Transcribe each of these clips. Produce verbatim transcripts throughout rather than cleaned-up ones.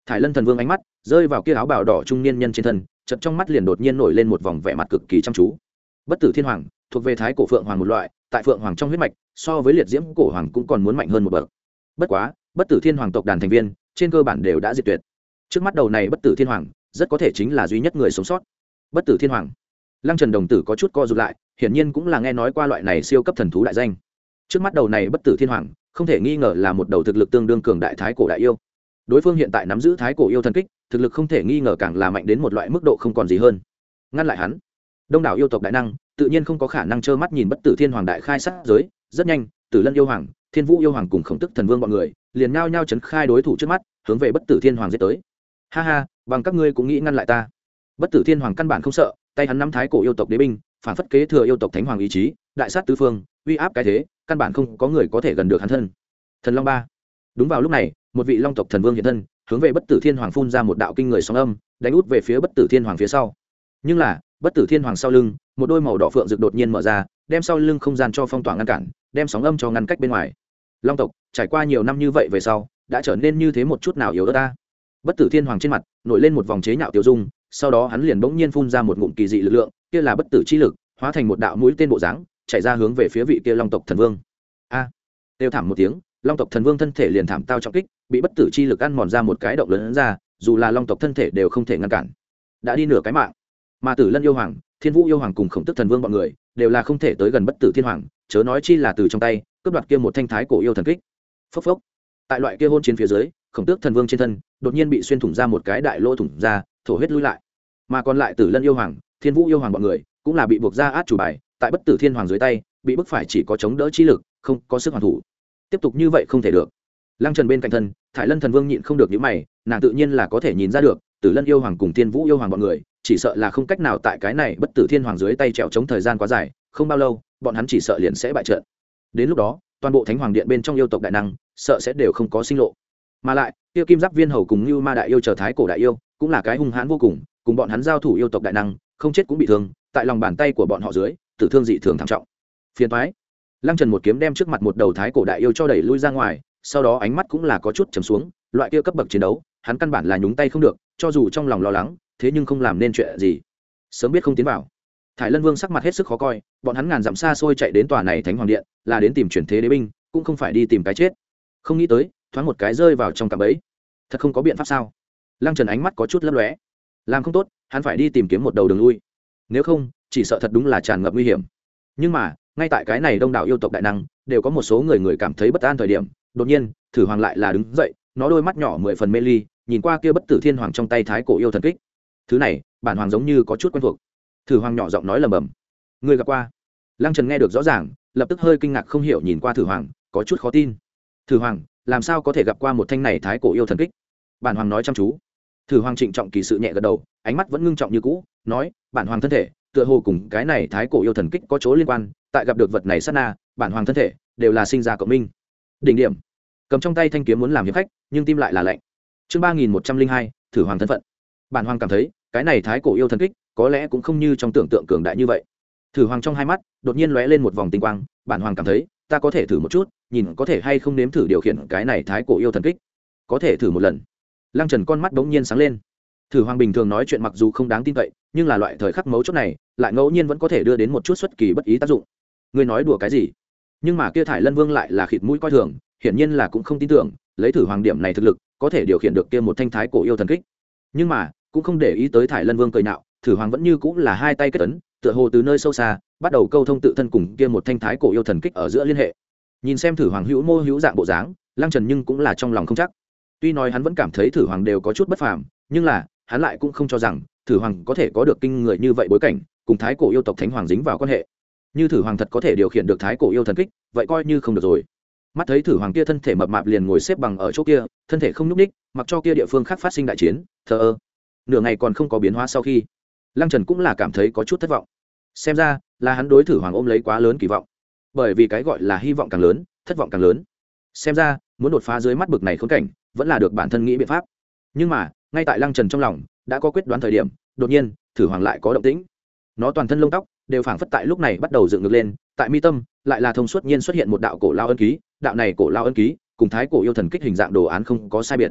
Thải Lân thần vương ánh mắt rơi vào kia áo bào đỏ trung niên nhân trên thân, chợt trong mắt liền đột nhiên nổi lên một vòng vẻ mặt cực kỳ chăm chú. Bất tử thiên hoàng thuộc về thái cổ phượng hoàng một loại, tại phượng hoàng trong huyết mạch so với liệt diễm cổ hoàng cũng còn muốn mạnh hơn một bậc. Bất quá bất tử thiên hoàng tộc đàn thành viên trên cơ bản đều đã diệt tuyệt. Trước mắt đầu này bất tử thiên hoàng rất có thể chính là duy nhất người sống sót. Bất tử thiên hoàng, Lăng Trần đồng tử có chút co rụt lại, hiển nhiên cũng là nghe nói qua loại này siêu cấp thần thú đại danh. Trước mắt đầu này bất tử thiên hoàng không thể nghi ngờ là một đầu thực lực tương đương cường đại thái cổ đại yêu. Đối phương hiện tại nắm giữ thái cổ yêu thần kích, thực lực không thể nghi ngờ càng là mạnh đến một loại mức độ không còn gì hơn. Ngăn lại hắn, đông đảo yêu tộc đại năng tự nhiên không có khả năng trơ mắt nhìn bất tử thiên hoàng đại khai sát giới. Rất nhanh, Tử Lân yêu hoàng, Thiên Vũ yêu hoàng cùng Khổng Tức thần vương bọn người liền nhao nhao chấn khai đối thủ trước mắt, hướng về bất tử thiên hoàng giết tới. Ha ha, bằng các ngươi cũng nghĩ ngăn lại ta? Bất tử thiên hoàng căn bản không sợ, tay hắn nắm thái cổ yêu tộc đế binh, phản phất kế thừa yêu tộc thánh hoàng ý chí, đại sát tứ phương, uy áp cái thế, căn bản không có người có thể gần được hắn thân. Thần Long ba. Đúng vào lúc này, một vị long tộc thần vương hiện thân, hướng về bất tử thiên hoàng phun ra một đạo kinh người sóng âm, đánh út về phía bất tử thiên hoàng phía sau. Nhưng là bất tử thiên hoàng sau lưng một đôi màu đỏ phượng rực đột nhiên mở ra, đem sau lưng không gian cho phong tỏa ngăn cản, đem sóng âm cho ngăn cách bên ngoài. Long tộc trải qua nhiều năm như vậy về sau đã trở nên như thế một chút nào yếu ớt ta. Bất tử thiên hoàng trên mặt nổi lên một vòng chế nhạo tiêu dung, sau đó hắn liền bỗng nhiên phun ra một ngụm kỳ dị lực lượng, kia là bất tử chi lực, hóa thành một đạo mũi tên bộ dáng chạy ra hướng về phía vị kia long tộc thần vương. A! À, kêu thảm một tiếng, long tộc thần vương thân thể liền thảm tao trọng kích, bị bất tử chi lực ăn mòn ra một cái động lớn ra, dù là long tộc thân thể đều không thể ngăn cản, đã đi nửa cái mạng. Mà Tử Lân yêu hoàng, Thiên Vũ yêu hoàng cùng Khổng Tức thần vương bọn người đều là không thể tới gần bất tử thiên hoàng, chớ nói chi là từ trong tay cướp đoạt kia một thanh thái cổ yêu thần kích. Phốc phốc. Tại loại kia hôn chiến phía dưới, Khổng Tước thần vương trên thân đột nhiên bị xuyên thủng ra một cái đại lỗ thủng ra, thổ huyết lui lại. Mà còn lại Tử Lân yêu hoàng, Thiên Vũ yêu hoàng bọn người cũng là bị buộc ra át chủ bài, tại bất tử thiên hoàng dưới tay bị bức phải chỉ có chống đỡ chi lực, không có sức hoàn thủ. Tiếp tục như vậy không thể được. Lăng Trần bên cạnh thân, Thải Lân thần vương nhịn không được nhíu mày, nàng tự nhiên là có thể nhìn ra được, Tử Lân yêu hoàng cùng Thiên Vũ yêu hoàng bọn người chỉ sợ là không cách nào tại cái này bất tử thiên hoàng dưới tay trèo chống thời gian quá dài, không bao lâu bọn hắn chỉ sợ liền sẽ bại trận. Đến lúc đó toàn bộ thánh hoàng điện bên trong yêu tộc đại năng sợ sẽ đều không có sinh lộ. Mà lại tiêu kim giáp viên hầu cùng như ma đại yêu chờ thái cổ đại yêu cũng là cái hung hãn vô cùng, cùng bọn hắn giao thủ yêu tộc đại năng không chết cũng bị thương, tại lòng bàn tay của bọn họ dưới tử thương dị thường thảm trọng. Phiền toái. Lăng Trần một kiếm đem trước mặt một đầu thái cổ đại yêu cho đẩy lui ra ngoài, sau đó ánh mắt cũng là có chút trầm xuống, loại kia cấp bậc chiến đấu hắn căn bản là nhúng tay không được, cho dù trong lòng lo lắng thế nhưng không làm nên chuyện gì. Sớm biết không tiến vào. Thải Lân vương sắc mặt hết sức khó coi, bọn hắn ngàn dặm xa xôi chạy đến tòa này thánh hoàng điện là đến tìm chuyển thế đế binh, cũng không phải đi tìm cái chết. Không nghĩ tới thoáng một cái rơi vào trong cạm bẫy, thật không có biện pháp sao? Lăng Trần ánh mắt có chút lấp lóe, làm không tốt hắn phải đi tìm kiếm một đầu đường lui, nếu không chỉ sợ thật đúng là tràn ngập nguy hiểm. Nhưng mà ngay tại cái này đông đảo yêu tộc đại năng đều có một số người người cảm thấy bất an thời điểm, đột nhiên Thử Hoàng lại là đứng dậy, nó đôi mắt nhỏ mười phần mê ly nhìn qua kia bất tử thiên hoàng trong tay thái cổ yêu thần kích. Thứ này bản hoàng giống như có chút quen thuộc. Thử Hoàng nhỏ giọng nói lầm bầm. Người gặp qua? Lăng Trần nghe được rõ ràng, lập tức hơi kinh ngạc không hiểu nhìn qua Thử Hoàng, có chút khó tin. Thử Hoàng làm sao có thể gặp qua một thanh này thái cổ yêu thần kích? Bản hoàng nói chăm chú. Thử Hoàng trịnh trọng kỳ sự nhẹ gật đầu, ánh mắt vẫn ngưng trọng như cũ, nói: bản hoàng thân thể tựa hồ cùng cái này thái cổ yêu thần kích có chỗ liên quan, tại gặp được vật này sát na, bản hoàng thân thể đều là sinh ra cộng minh. Đỉnh điểm. Cầm trong tay thanh kiếm muốn làm hiệp khách, nhưng tim lại là lạnh. Chương ba nghìn một trăm linh hai, Thử Hoàng thân phận. Bản hoàng cảm thấy cái này thái cổ yêu thần kích có lẽ cũng không như trong tưởng tượng cường đại như vậy. Thử Hoàng trong hai mắt đột nhiên lóe lên một vòng tinh quang, bản hoàng cảm thấy ta có thể thử một chút, nhìn có thể hay không nếm thử điều khiển cái này thái cổ yêu thần kích. Có thể thử một lần. Lăng Trần con mắt đống nhiên sáng lên. Thử Hoàng bình thường nói chuyện mặc dù không đáng tin cậy, nhưng là loại thời khắc mấu chốt này lại ngẫu nhiên vẫn có thể đưa đến một chút xuất kỳ bất ý tác dụng. Ngươi nói đùa cái gì? Nhưng mà kia Thải Lân Vương lại là khịt mũi coi thường, hiển nhiên là cũng không tin tưởng, lấy Thử Hoàng điểm này thực lực, có thể điều khiển được kia một thanh thái cổ yêu thần kích. Nhưng mà cũng không để ý tới Thải Lân Vương cười nhạo, Thử Hoàng vẫn như cũng là hai tay kết ấn, tựa hồ từ nơi sâu xa bắt đầu câu thông tự thân cùng kia một thanh thái cổ yêu thần kích ở giữa liên hệ. Nhìn xem Thử Hoàng hữu mô hữu dạng bộ dáng, Lăng Trần nhưng cũng là trong lòng không chắc. Tuy nói hắn vẫn cảm thấy Thử Hoàng đều có chút bất phàm, nhưng là hắn lại cũng không cho rằng Thử Hoàng có thể có được kinh người như vậy bối cảnh, cùng thái cổ yêu tộc thánh hoàng dính vào quan hệ. Như Thử Hoàng thật có thể điều khiển được thái cổ yêu thần kích, vậy coi như không được rồi. Mắt thấy Thử Hoàng kia thân thể mập mạp liền ngồi xếp bằng ở chỗ kia, thân thể không nhúc ních, mặc cho kia địa phương khác phát sinh đại chiến, thờ ơ. Nửa ngày còn không có biến hóa sau khi, Lăng Trần cũng là cảm thấy có chút thất vọng. Xem ra là hắn đối Thử Hoàng ôm lấy quá lớn kỳ vọng, bởi vì cái gọi là hy vọng càng lớn, thất vọng càng lớn. Xem ra muốn đột phá dưới mắt bực này khốn cảnh, vẫn là được bản thân nghĩ biện pháp. Nhưng mà ngay tại Lăng Trần trong lòng đã có quyết đoán thời điểm, đột nhiên Thử Hoàng lại có động tĩnh. Nó toàn thân lông tóc đều phảng phất tại lúc này bắt đầu dựng ngược lên, tại mi tâm lại là thông suốt nhiên xuất hiện một đạo cổ lao ân ký, đạo này cổ lao ân ký cùng thái cổ yêu thần kích hình dạng đồ án không có sai biệt.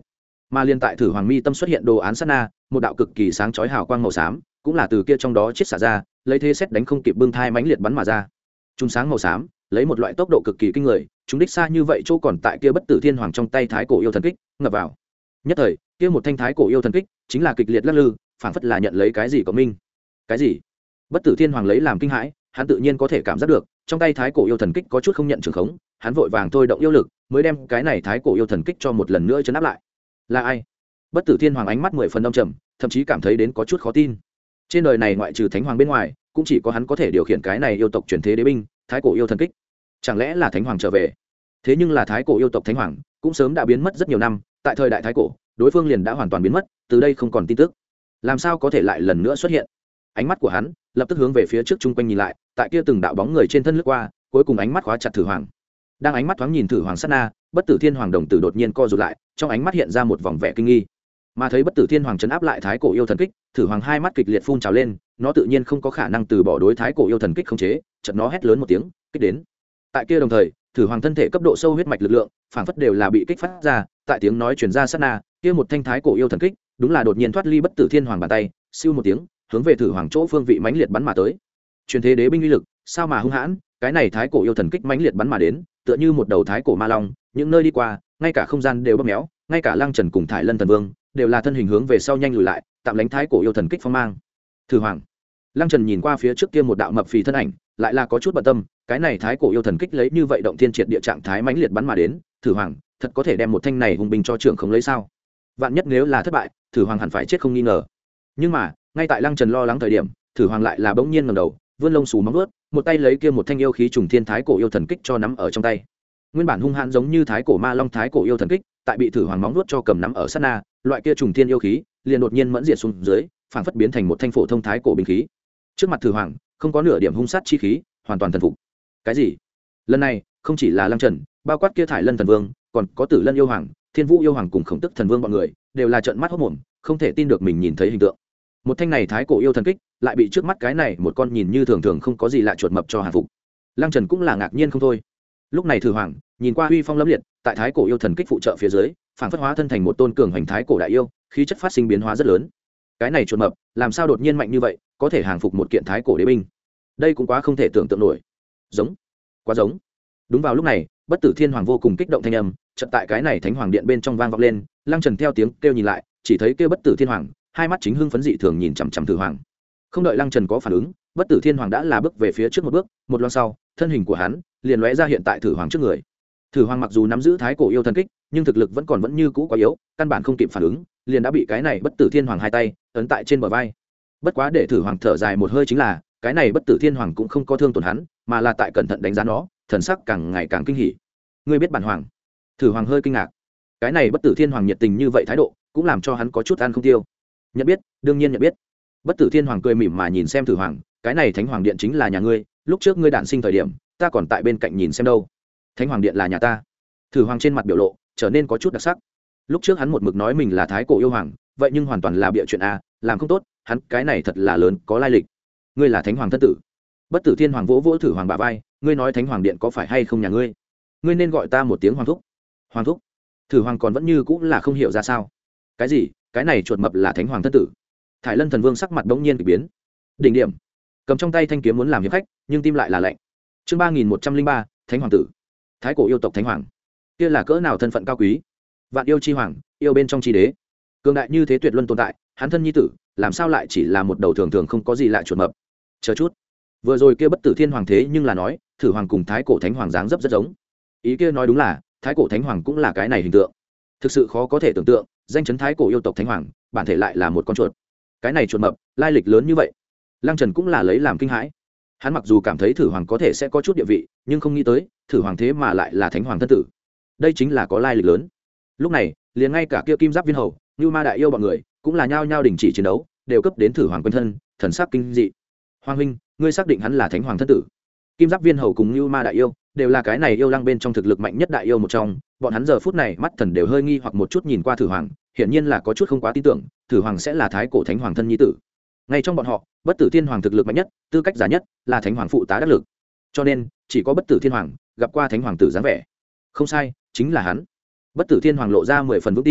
mà liên tại thử hoàng mi tâm xuất hiện đồ án sát na, một đạo cực kỳ sáng chói hào quang màu xám cũng là từ kia trong đó chiết xả ra, lấy thế xét đánh không kịp bưng thai mãnh liệt bắn mà ra. Trung sáng màu xám lấy một loại tốc độ cực kỳ kinh người, chúng đích xa như vậy chỗ còn tại kia bất tử thiên hoàng trong tay thái cổ yêu thần kích ngập vào. Nhất thời kia một thanh thái cổ yêu thần kích chính là kịch liệt lắc lư, phảng phất là nhận lấy cái gì của minh. Cái gì? Bất tử thiên hoàng lấy làm kinh hãi, hắn tự nhiên có thể cảm giác được trong tay thái cổ yêu thần kích có chút không nhận trường khống, hắn vội vàng thôi động yêu lực mới đem cái này thái cổ yêu thần kích cho một lần nữa chấn áp lại. Là ai? Bất tử thiên hoàng ánh mắt mười phần đông trầm, thậm chí cảm thấy đến có chút khó tin. Trên đời này ngoại trừ thánh hoàng bên ngoài cũng chỉ có hắn có thể điều khiển cái này yêu tộc truyền thế đế binh thái cổ yêu thần kích. Chẳng lẽ là thánh hoàng trở về? Thế nhưng là thái cổ yêu tộc thánh hoàng cũng sớm đã biến mất rất nhiều năm, tại thời đại thái cổ đối phương liền đã hoàn toàn biến mất, từ đây không còn tin tức, làm sao có thể lại lần nữa xuất hiện? Ánh mắt của hắn lập tức hướng về phía trước chung quanh nhìn lại, tại kia từng đạo bóng người trên thân lướt qua, cuối cùng ánh mắt khóa chặt thử hoàng. Đang ánh mắt thoáng nhìn thử hoàng sát na, bất tử thiên hoàng đồng tử đột nhiên co rụt lại, trong ánh mắt hiện ra một vòng vẻ kinh nghi. Mà thấy bất tử thiên hoàng chấn áp lại thái cổ yêu thần kích, thử hoàng hai mắt kịch liệt phun trào lên, nó tự nhiên không có khả năng từ bỏ đối thái cổ yêu thần kích khống chế, chợt nó hét lớn một tiếng, kích đến. Tại kia đồng thời, thử hoàng thân thể cấp độ sâu huyết mạch lực lượng, phảng phất đều là bị kích phát ra, tại tiếng nói truyền ra sát na, kia một thanh thái cổ yêu thần kích, đúng là đột nhiên thoát ly bất tử thiên hoàng bàn tay, siêu một tiếng, hướng về thử hoàng chỗ phương vị mãnh liệt bắn mà tới. Truyền thế đế binh uy lực, sao mà hung hãn, cái này thái cổ yêu thần kích mãnh liệt bắn mà đến, tựa như một đầu thái cổ ma long, những nơi đi qua, ngay cả không gian đều bóp méo, ngay cả Lăng Trần cùng Thải Lân Thần Vương đều là thân hình hướng về sau nhanh lùi lại, tạm lánh thái cổ yêu thần kích phong mang. Thử hoàng. Lăng Trần nhìn qua phía trước kia một đạo mập phì thân ảnh, lại là có chút bận tâm, cái này thái cổ yêu thần kích lấy như vậy động thiên triệt địa trạng thái mãnh liệt bắn mà đến, thử hoàng, thật có thể đem một thanh này hùng binh cho trưởng không lấy sao? Vạn nhất nếu là thất bại, thử hoàng hẳn phải chết không nghi ngờ. Nhưng mà, ngay tại Lăng Trần lo lắng thời điểm, thử hoàng lại là bỗng nhiên ngẩng đầu, vươn lông xù móng vuốt, một tay lấy kia một thanh yêu khí trùng thiên thái cổ yêu thần kích cho nắm ở trong tay. Nguyên bản hung hãn giống như thái cổ ma long thái cổ yêu thần kích, tại bị thử hoàng móng vuốt cho cầm nắm ở sát na, loại kia trùng thiên yêu khí liền đột nhiên mẫn diệt xuống dưới, phảng phất biến thành một thanh phổ thông thái cổ binh khí. Trước mặt thử hoàng, không có nửa điểm hung sát chi khí, hoàn toàn thần phục. Cái gì? Lần này, không chỉ là Lăng Trần, bao quát kia Thải Lân Thần Vương, còn có Tử Lân yêu hoàng, Thiên Vũ yêu hoàng cùng Khổng Tức Thần Vương bọn người, đều là trợn mắt hốt mồm, không thể tin được mình nhìn thấy hình tượng. Một thanh này thái cổ yêu thần kích, lại bị trước mắt cái này một con nhìn như thường thường không có gì lạ chuột mập cho hàng phục. Lăng Trần cũng là ngạc nhiên không thôi. Lúc này thử hoàng, nhìn qua uy phong lẫm liệt, tại thái cổ yêu thần kích phụ trợ phía dưới, phảng phất hóa thân thành một tôn cường hành thái cổ đại yêu, khí chất phát sinh biến hóa rất lớn. Cái này chuột mập, làm sao đột nhiên mạnh như vậy, có thể hàng phục một kiện thái cổ đế binh? Đây cũng quá không thể tưởng tượng nổi. Giống, quá giống. Đúng vào lúc này, bất tử thiên hoàng vô cùng kích động thanh âm, chợt tại cái này thánh hoàng điện bên trong vang vọng lên. Lăng Trần theo tiếng kêu nhìn lại, chỉ thấy kêu bất tử thiên hoàng, hai mắt chính hưng phấn dị thường nhìn chằm chằm thử hoàng. Không đợi Lăng Trần có phản ứng, bất tử thiên hoàng đã là bước về phía trước một bước, một loáng sau, thân hình của hắn liền lóe ra hiện tại thử hoàng trước người. Thử hoàng mặc dù nắm giữ thái cổ yêu thần kích, nhưng thực lực vẫn còn vẫn như cũ quá yếu, căn bản không kịp phản ứng, liền đã bị cái này bất tử thiên hoàng hai tay ấn tại trên bờ vai. Bất quá để thử hoàng thở dài một hơi chính là, cái này bất tử thiên hoàng cũng không có thương tổn hắn, mà là tại cẩn thận đánh giá nó, thần sắc càng ngày càng kinh hỉ. Ngươi biết bản hoàng? Thử hoàng hơi kinh ngạc. Cái này bất tử thiên hoàng nhiệt tình như vậy thái độ, cũng làm cho hắn có chút ăn không tiêu. Nhận biết, đương nhiên nhận biết. Bất tử thiên hoàng cười mỉm mà nhìn xem thử hoàng, cái này thánh hoàng điện chính là nhà ngươi, lúc trước ngươi đản sinh thời điểm, ta còn tại bên cạnh nhìn xem đâu. Thánh hoàng điện là nhà ta. Thử hoàng trên mặt biểu lộ trở nên có chút đặc sắc. Lúc trước hắn một mực nói mình là thái cổ yêu hoàng, vậy nhưng hoàn toàn là bịa chuyện a, làm không tốt, hắn cái này thật là lớn có lai lịch. Ngươi là thánh hoàng thân tử. Bất tử thiên hoàng vỗ vỗ thử hoàng bả vai, ngươi nói thánh hoàng điện có phải hay không nhà ngươi? Ngươi nên gọi ta một tiếng hoàng thúc. Hoàng thúc? Thử hoàng còn vẫn như cũng là không hiểu ra sao. Cái gì? Cái này chuột mập là thánh hoàng thân tử? Thải Lân Thần Vương sắc mặt bỗng nhiên kỳ biến. Đỉnh điểm, cầm trong tay thanh kiếm muốn làm hiệp khách, nhưng tim lại là lạnh. Chương ba nghìn một trăm linh ba, Thánh hoàng tử. Thái cổ yêu tộc thánh hoàng, kia là cỡ nào thân phận cao quý? Vạn yêu chi hoàng, yêu bên trong chi đế, cường đại như thế tuyệt luân tồn tại, hắn thân nhi tử, làm sao lại chỉ là một đầu thường thường không có gì lạ chuột mập? Chờ chút, vừa rồi kia bất tử thiên hoàng thế nhưng là nói, thử hoàng cùng thái cổ thánh hoàng dáng dấp rất giống. Ý kia nói đúng là, thái cổ thánh hoàng cũng là cái này hình tượng. Thực sự khó có thể tưởng tượng, danh chấn thái cổ yêu tộc thánh hoàng, bản thể lại là một con chuột. Cái này chuột mập, lai lịch lớn như vậy. Lăng Trần cũng là lấy làm kinh hãi. Hắn mặc dù cảm thấy thử hoàng có thể sẽ có chút địa vị, nhưng không nghĩ tới thử hoàng thế mà lại là thánh hoàng thân tử. Đây chính là có lai lịch lớn. Lúc này, liền ngay cả kia kim giáp viên hầu, như ma đại yêu bọn người, cũng là nhao nhao đình chỉ chiến đấu, đều cấp đến thử hoàng quanh thân, thần sắc kinh dị. Hoàng huynh, ngươi xác định hắn là thánh hoàng thân tử? Kim giáp viên hầu cùng như ma đại yêu, đều là cái này yêu lăng bên trong thực lực mạnh nhất đại yêu một trong, bọn hắn giờ phút này mắt thần đều hơi nghi hoặc một chút nhìn qua thử hoàng, hiển nhiên là có chút không quá tin tưởng, thử hoàng sẽ là thái cổ thánh hoàng thân nhi tử. Ngay trong bọn họ, bất tử thiên hoàng thực lực mạnh nhất, tư cách giả nhất là thánh hoàng phụ tá đắc lực, cho nên chỉ có bất tử thiên hoàng gặp qua thánh hoàng tử dáng vẻ. Không sai, chính là hắn. Bất tử thiên hoàng lộ ra mười phần vững tin,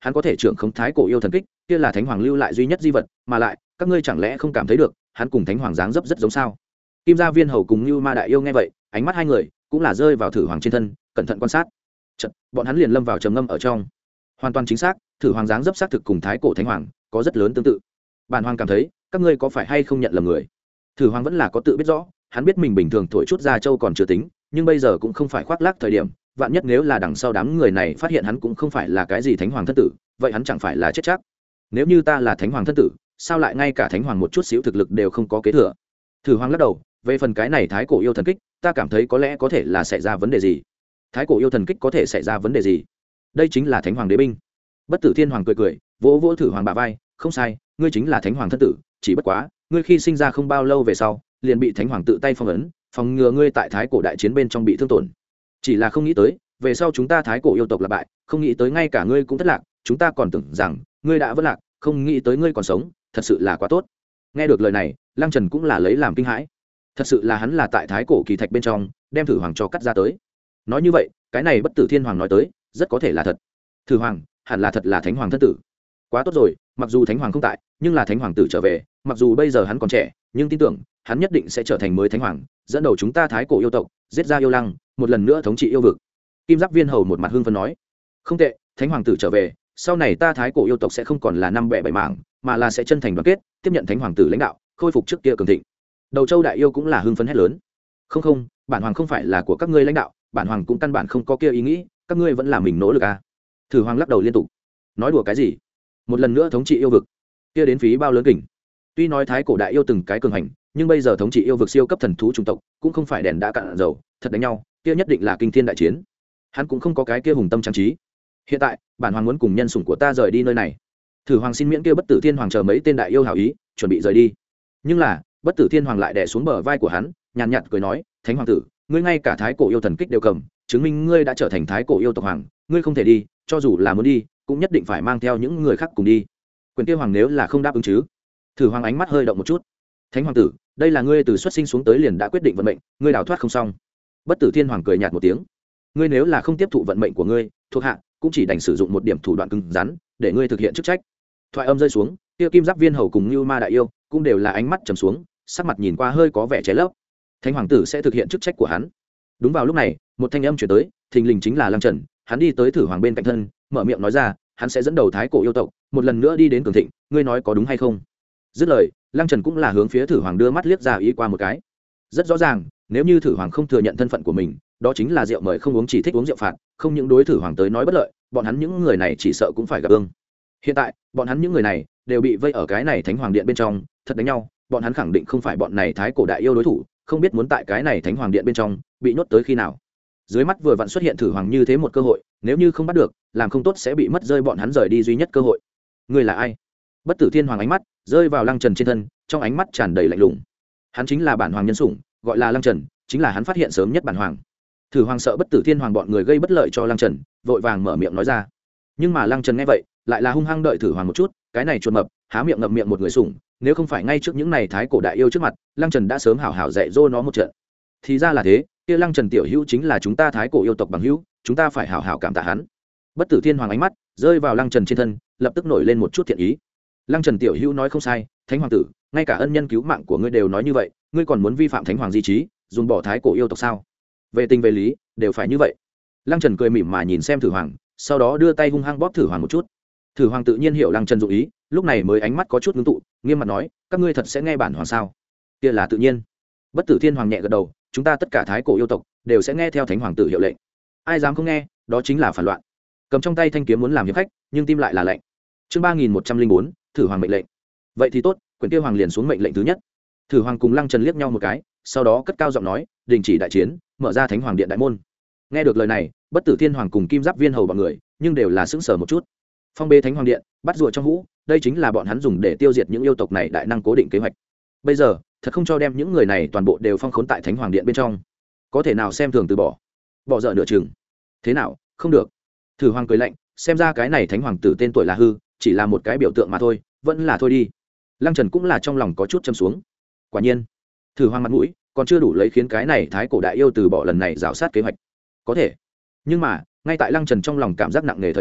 hắn có thể trưởng khống thái cổ yêu thần kích, kia là thánh hoàng lưu lại duy nhất di vật, mà lại các ngươi chẳng lẽ không cảm thấy được hắn cùng thánh hoàng dáng dấp rất giống sao? Kim gia viên hầu cùng như ma đại yêu nghe vậy, ánh mắt hai người cũng là rơi vào thử hoàng trên thân, cẩn thận quan sát. Chật, bọn hắn liền lâm vào trầm ngâm ở trong. Hoàn toàn chính xác, thử hoàng dáng dấp xác thực cùng thái cổ thánh hoàng có rất lớn tương tự. Bản hoàng cảm thấy các ngươi có phải hay không nhận lầm người? Thử hoàng vẫn là có tự biết rõ, hắn biết mình bình thường thổi chút ra châu còn chưa tính, nhưng bây giờ cũng không phải khoác lác thời điểm, vạn nhất nếu là đằng sau đám người này phát hiện hắn cũng không phải là cái gì thánh hoàng thân tử, vậy hắn chẳng phải là chết chắc. Nếu như ta là thánh hoàng thân tử, sao lại ngay cả thánh hoàng một chút xíu thực lực đều không có kế thừa? Thử hoàng lắc đầu, về phần cái này thái cổ yêu thần kích, ta cảm thấy có lẽ có thể là xảy ra vấn đề gì. Thái cổ yêu thần kích có thể xảy ra vấn đề gì? Đây chính là thánh hoàng đế binh. Bất tử thiên hoàng cười cười, vỗ vỗ thử hoàng bả vai, không sai, ngươi chính là thánh hoàng thân tử, chỉ bất quá ngươi khi sinh ra không bao lâu về sau liền bị thánh hoàng tự tay phong ấn, phòng ngừa ngươi tại thái cổ đại chiến bên trong bị thương tổn. Chỉ là không nghĩ tới về sau chúng ta thái cổ yêu tộc là bại, không nghĩ tới ngay cả ngươi cũng thất lạc, chúng ta còn tưởng rằng ngươi đã vất lạc, không nghĩ tới ngươi còn sống, thật sự là quá tốt. Nghe được lời này, Lăng Trần cũng là lấy làm kinh hãi. Thật sự là hắn là tại thái cổ kỳ thạch bên trong đem thử hoàng cho cắt ra tới. Nói như vậy cái này bất tử thiên hoàng nói tới rất có thể là thật. Thử hoàng hẳn là thật là thánh hoàng thân tử. Quá tốt rồi, mặc dù thánh hoàng không tại nhưng là thánh hoàng tử trở về, mặc dù bây giờ hắn còn trẻ nhưng tin tưởng hắn nhất định sẽ trở thành mới thánh hoàng, dẫn đầu chúng ta thái cổ yêu tộc giết ra yêu lăng, một lần nữa thống trị yêu vực. Kim giáp viên hầu một mặt hưng phấn nói, không tệ, thánh hoàng tử trở về, sau này ta thái cổ yêu tộc sẽ không còn là năm bẻ bảy mảng, mà là sẽ chân thành đoàn kết tiếp nhận thánh hoàng tử lãnh đạo, khôi phục trước kia cường thịnh. Đầu châu đại yêu cũng là hưng phấn hét lớn, không không, bản hoàng không phải là của các ngươi lãnh đạo, bản hoàng cũng căn bản không có kia ý nghĩ, các ngươi vẫn là mình nỗ lực à. Thử hoàng lắc đầu liên tục, nói đùa cái gì, một lần nữa thống trị yêu vực kia đến phí bao lớn kình. Tuy nói thái cổ đại yêu từng cái cường hành, nhưng bây giờ thống trị yêu vực siêu cấp thần thú chủng tộc cũng không phải đèn đã cạn dầu, thật đánh nhau kia nhất định là kinh thiên đại chiến. Hắn cũng không có cái kia hùng tâm trang trí. Hiện tại bản hoàng muốn cùng nhân sủng của ta rời đi nơi này. Thử hoàng xin miễn kia bất tử thiên hoàng chờ mấy tên đại yêu hảo ý chuẩn bị rời đi, nhưng là bất tử thiên hoàng lại đè xuống bờ vai của hắn, nhàn nhạt cười nói, thánh hoàng tử, ngươi ngay cả thái cổ yêu thần kích đều cầm, chứng minh ngươi đã trở thành thái cổ yêu tộc hoàng, ngươi không thể đi, cho dù là muốn đi cũng nhất định phải mang theo những người khác cùng đi. Quyền kia hoàng nếu là không đáp ứng chứ? Thử hoàng ánh mắt hơi động một chút, thánh hoàng tử, đây là ngươi từ xuất sinh xuống tới liền đã quyết định vận mệnh, ngươi đào thoát không xong. Bất tử thiên hoàng cười nhạt một tiếng, ngươi nếu là không tiếp thụ vận mệnh của ngươi, thuộc hạ cũng chỉ đành sử dụng một điểm thủ đoạn cứng rắn để ngươi thực hiện chức trách. Thoại âm rơi xuống, kia kim giáp viên hầu cùng như ma đại yêu cũng đều là ánh mắt trầm xuống, sắc mặt nhìn qua hơi có vẻ cháy lấp. Thánh hoàng tử sẽ thực hiện chức trách của hắn. Đúng vào lúc này, một thanh âm truyền tới, thình lình chính là Lăng Trần, hắn đi tới thử hoàng bên cạnh thân, mở miệng nói ra, hắn sẽ dẫn đầu thái cổ yêu tộc một lần nữa đi đến cường thịnh, ngươi nói có đúng hay không? Dứt lời, Lăng Trần cũng là hướng phía thử hoàng đưa mắt liếc ra ý qua một cái. Rất rõ ràng, nếu như thử hoàng không thừa nhận thân phận của mình, đó chính là rượu mời không uống chỉ thích uống rượu phạt, không những đối thử hoàng tới nói bất lợi, bọn hắn những người này chỉ sợ cũng phải gặp ương. Hiện tại bọn hắn những người này đều bị vây ở cái này thánh hoàng điện bên trong, thật đánh nhau bọn hắn khẳng định không phải bọn này thái cổ đại yêu đối thủ, không biết muốn tại cái này thánh hoàng điện bên trong bị nhốt tới khi nào. Dưới mắt vừa vặn xuất hiện thử hoàng như thế một cơ hội, nếu như không bắt được, làm không tốt sẽ bị mất rơi bọn hắn rời đi duy nhất cơ hội. Ngươi là ai? Bất tử thiên hoàng ánh mắt rơi vào Lăng Trần trên thân, trong ánh mắt tràn đầy lạnh lùng. Hắn chính là bản hoàng nhân sủng, gọi là Lăng Trần, chính là hắn phát hiện sớm nhất bản hoàng. Thử hoàng sợ bất tử thiên hoàng bọn người gây bất lợi cho Lăng Trần, vội vàng mở miệng nói ra. Nhưng mà Lăng Trần nghe vậy lại là hung hăng đợi thử hoàng một chút, cái này chuột mập há miệng ngậm miệng một người sủng, nếu không phải ngay trước những này thái cổ đại yêu trước mặt, Lăng Trần đã sớm hảo hảo dạy dỗ nó một trận. Thì ra là thế, kia Lăng Trần tiểu hữu chính là chúng ta thái cổ yêu tộc bằng hữu, chúng ta phải hảo hảo cảm tạ hắn. Bất tử thiên hoàng ánh mắt rơi vào Lăng Trần trên thân, lập tức nổi lên một chút thiện ý. Lăng Trần tiểu hữu nói không sai, thánh hoàng tử, ngay cả ân nhân cứu mạng của ngươi đều nói như vậy, ngươi còn muốn vi phạm thánh hoàng di trí, dùng bỏ thái cổ yêu tộc sao? Về tình về lý đều phải như vậy. Lăng Trần cười mỉm mà nhìn xem thử hoàng, sau đó đưa tay hung hăng bóp thử hoàng một chút. Thử hoàng tự nhiên hiểu Lăng Trần dụng ý, lúc này mới ánh mắt có chút ngưng tụ, nghiêm mặt nói, các ngươi thật sẽ nghe bản hoàng sao? Kia là tự nhiên. Bất tử thiên hoàng nhẹ gật đầu, chúng ta tất cả thái cổ yêu tộc đều sẽ nghe theo thánh hoàng tử hiệu lệnh, ai dám không nghe đó chính là phản loạn. Cầm trong tay thanh kiếm muốn làm hiệp khách, nhưng tim lại là lạnh. Chương ba nghìn một trăm linh bốn, thử hoàng mệnh lệnh. Vậy thì tốt, quyển kia hoàng liền xuống mệnh lệnh thứ nhất. Thử hoàng cùng Lăng Trần liếc nhau một cái, sau đó cất cao giọng nói, đình chỉ đại chiến, mở ra thánh hoàng điện đại môn. Nghe được lời này, bất tử thiên hoàng cùng kim giáp viên hầu bọn người nhưng đều là sững sờ một chút. Phong bê thánh hoàng điện, bắt rùa trong hũ, đây chính là bọn hắn dùng để tiêu diệt những yêu tộc này đại năng cố định kế hoạch. Bây giờ thật không cho đem những người này toàn bộ đều phong khốn tại thánh hoàng điện bên trong, có thể nào xem thường từ bỏ, bỏ dở nửa chừng. Thế nào, không được? Thử hoàng cười lạnh, xem ra cái này thánh hoàng tử tên tuổi là hư, chỉ là một cái biểu tượng mà thôi, vẫn là thôi đi. Lăng Trần cũng là trong lòng có chút châm xuống. Quả nhiên thử hoàng mặt mũi còn chưa đủ lấy khiến cái này thái cổ đại yêu từ bỏ lần này rào sát kế hoạch. Có thể, nhưng mà ngay tại Lăng Trần trong lòng cảm giác nặng nề thời điểm,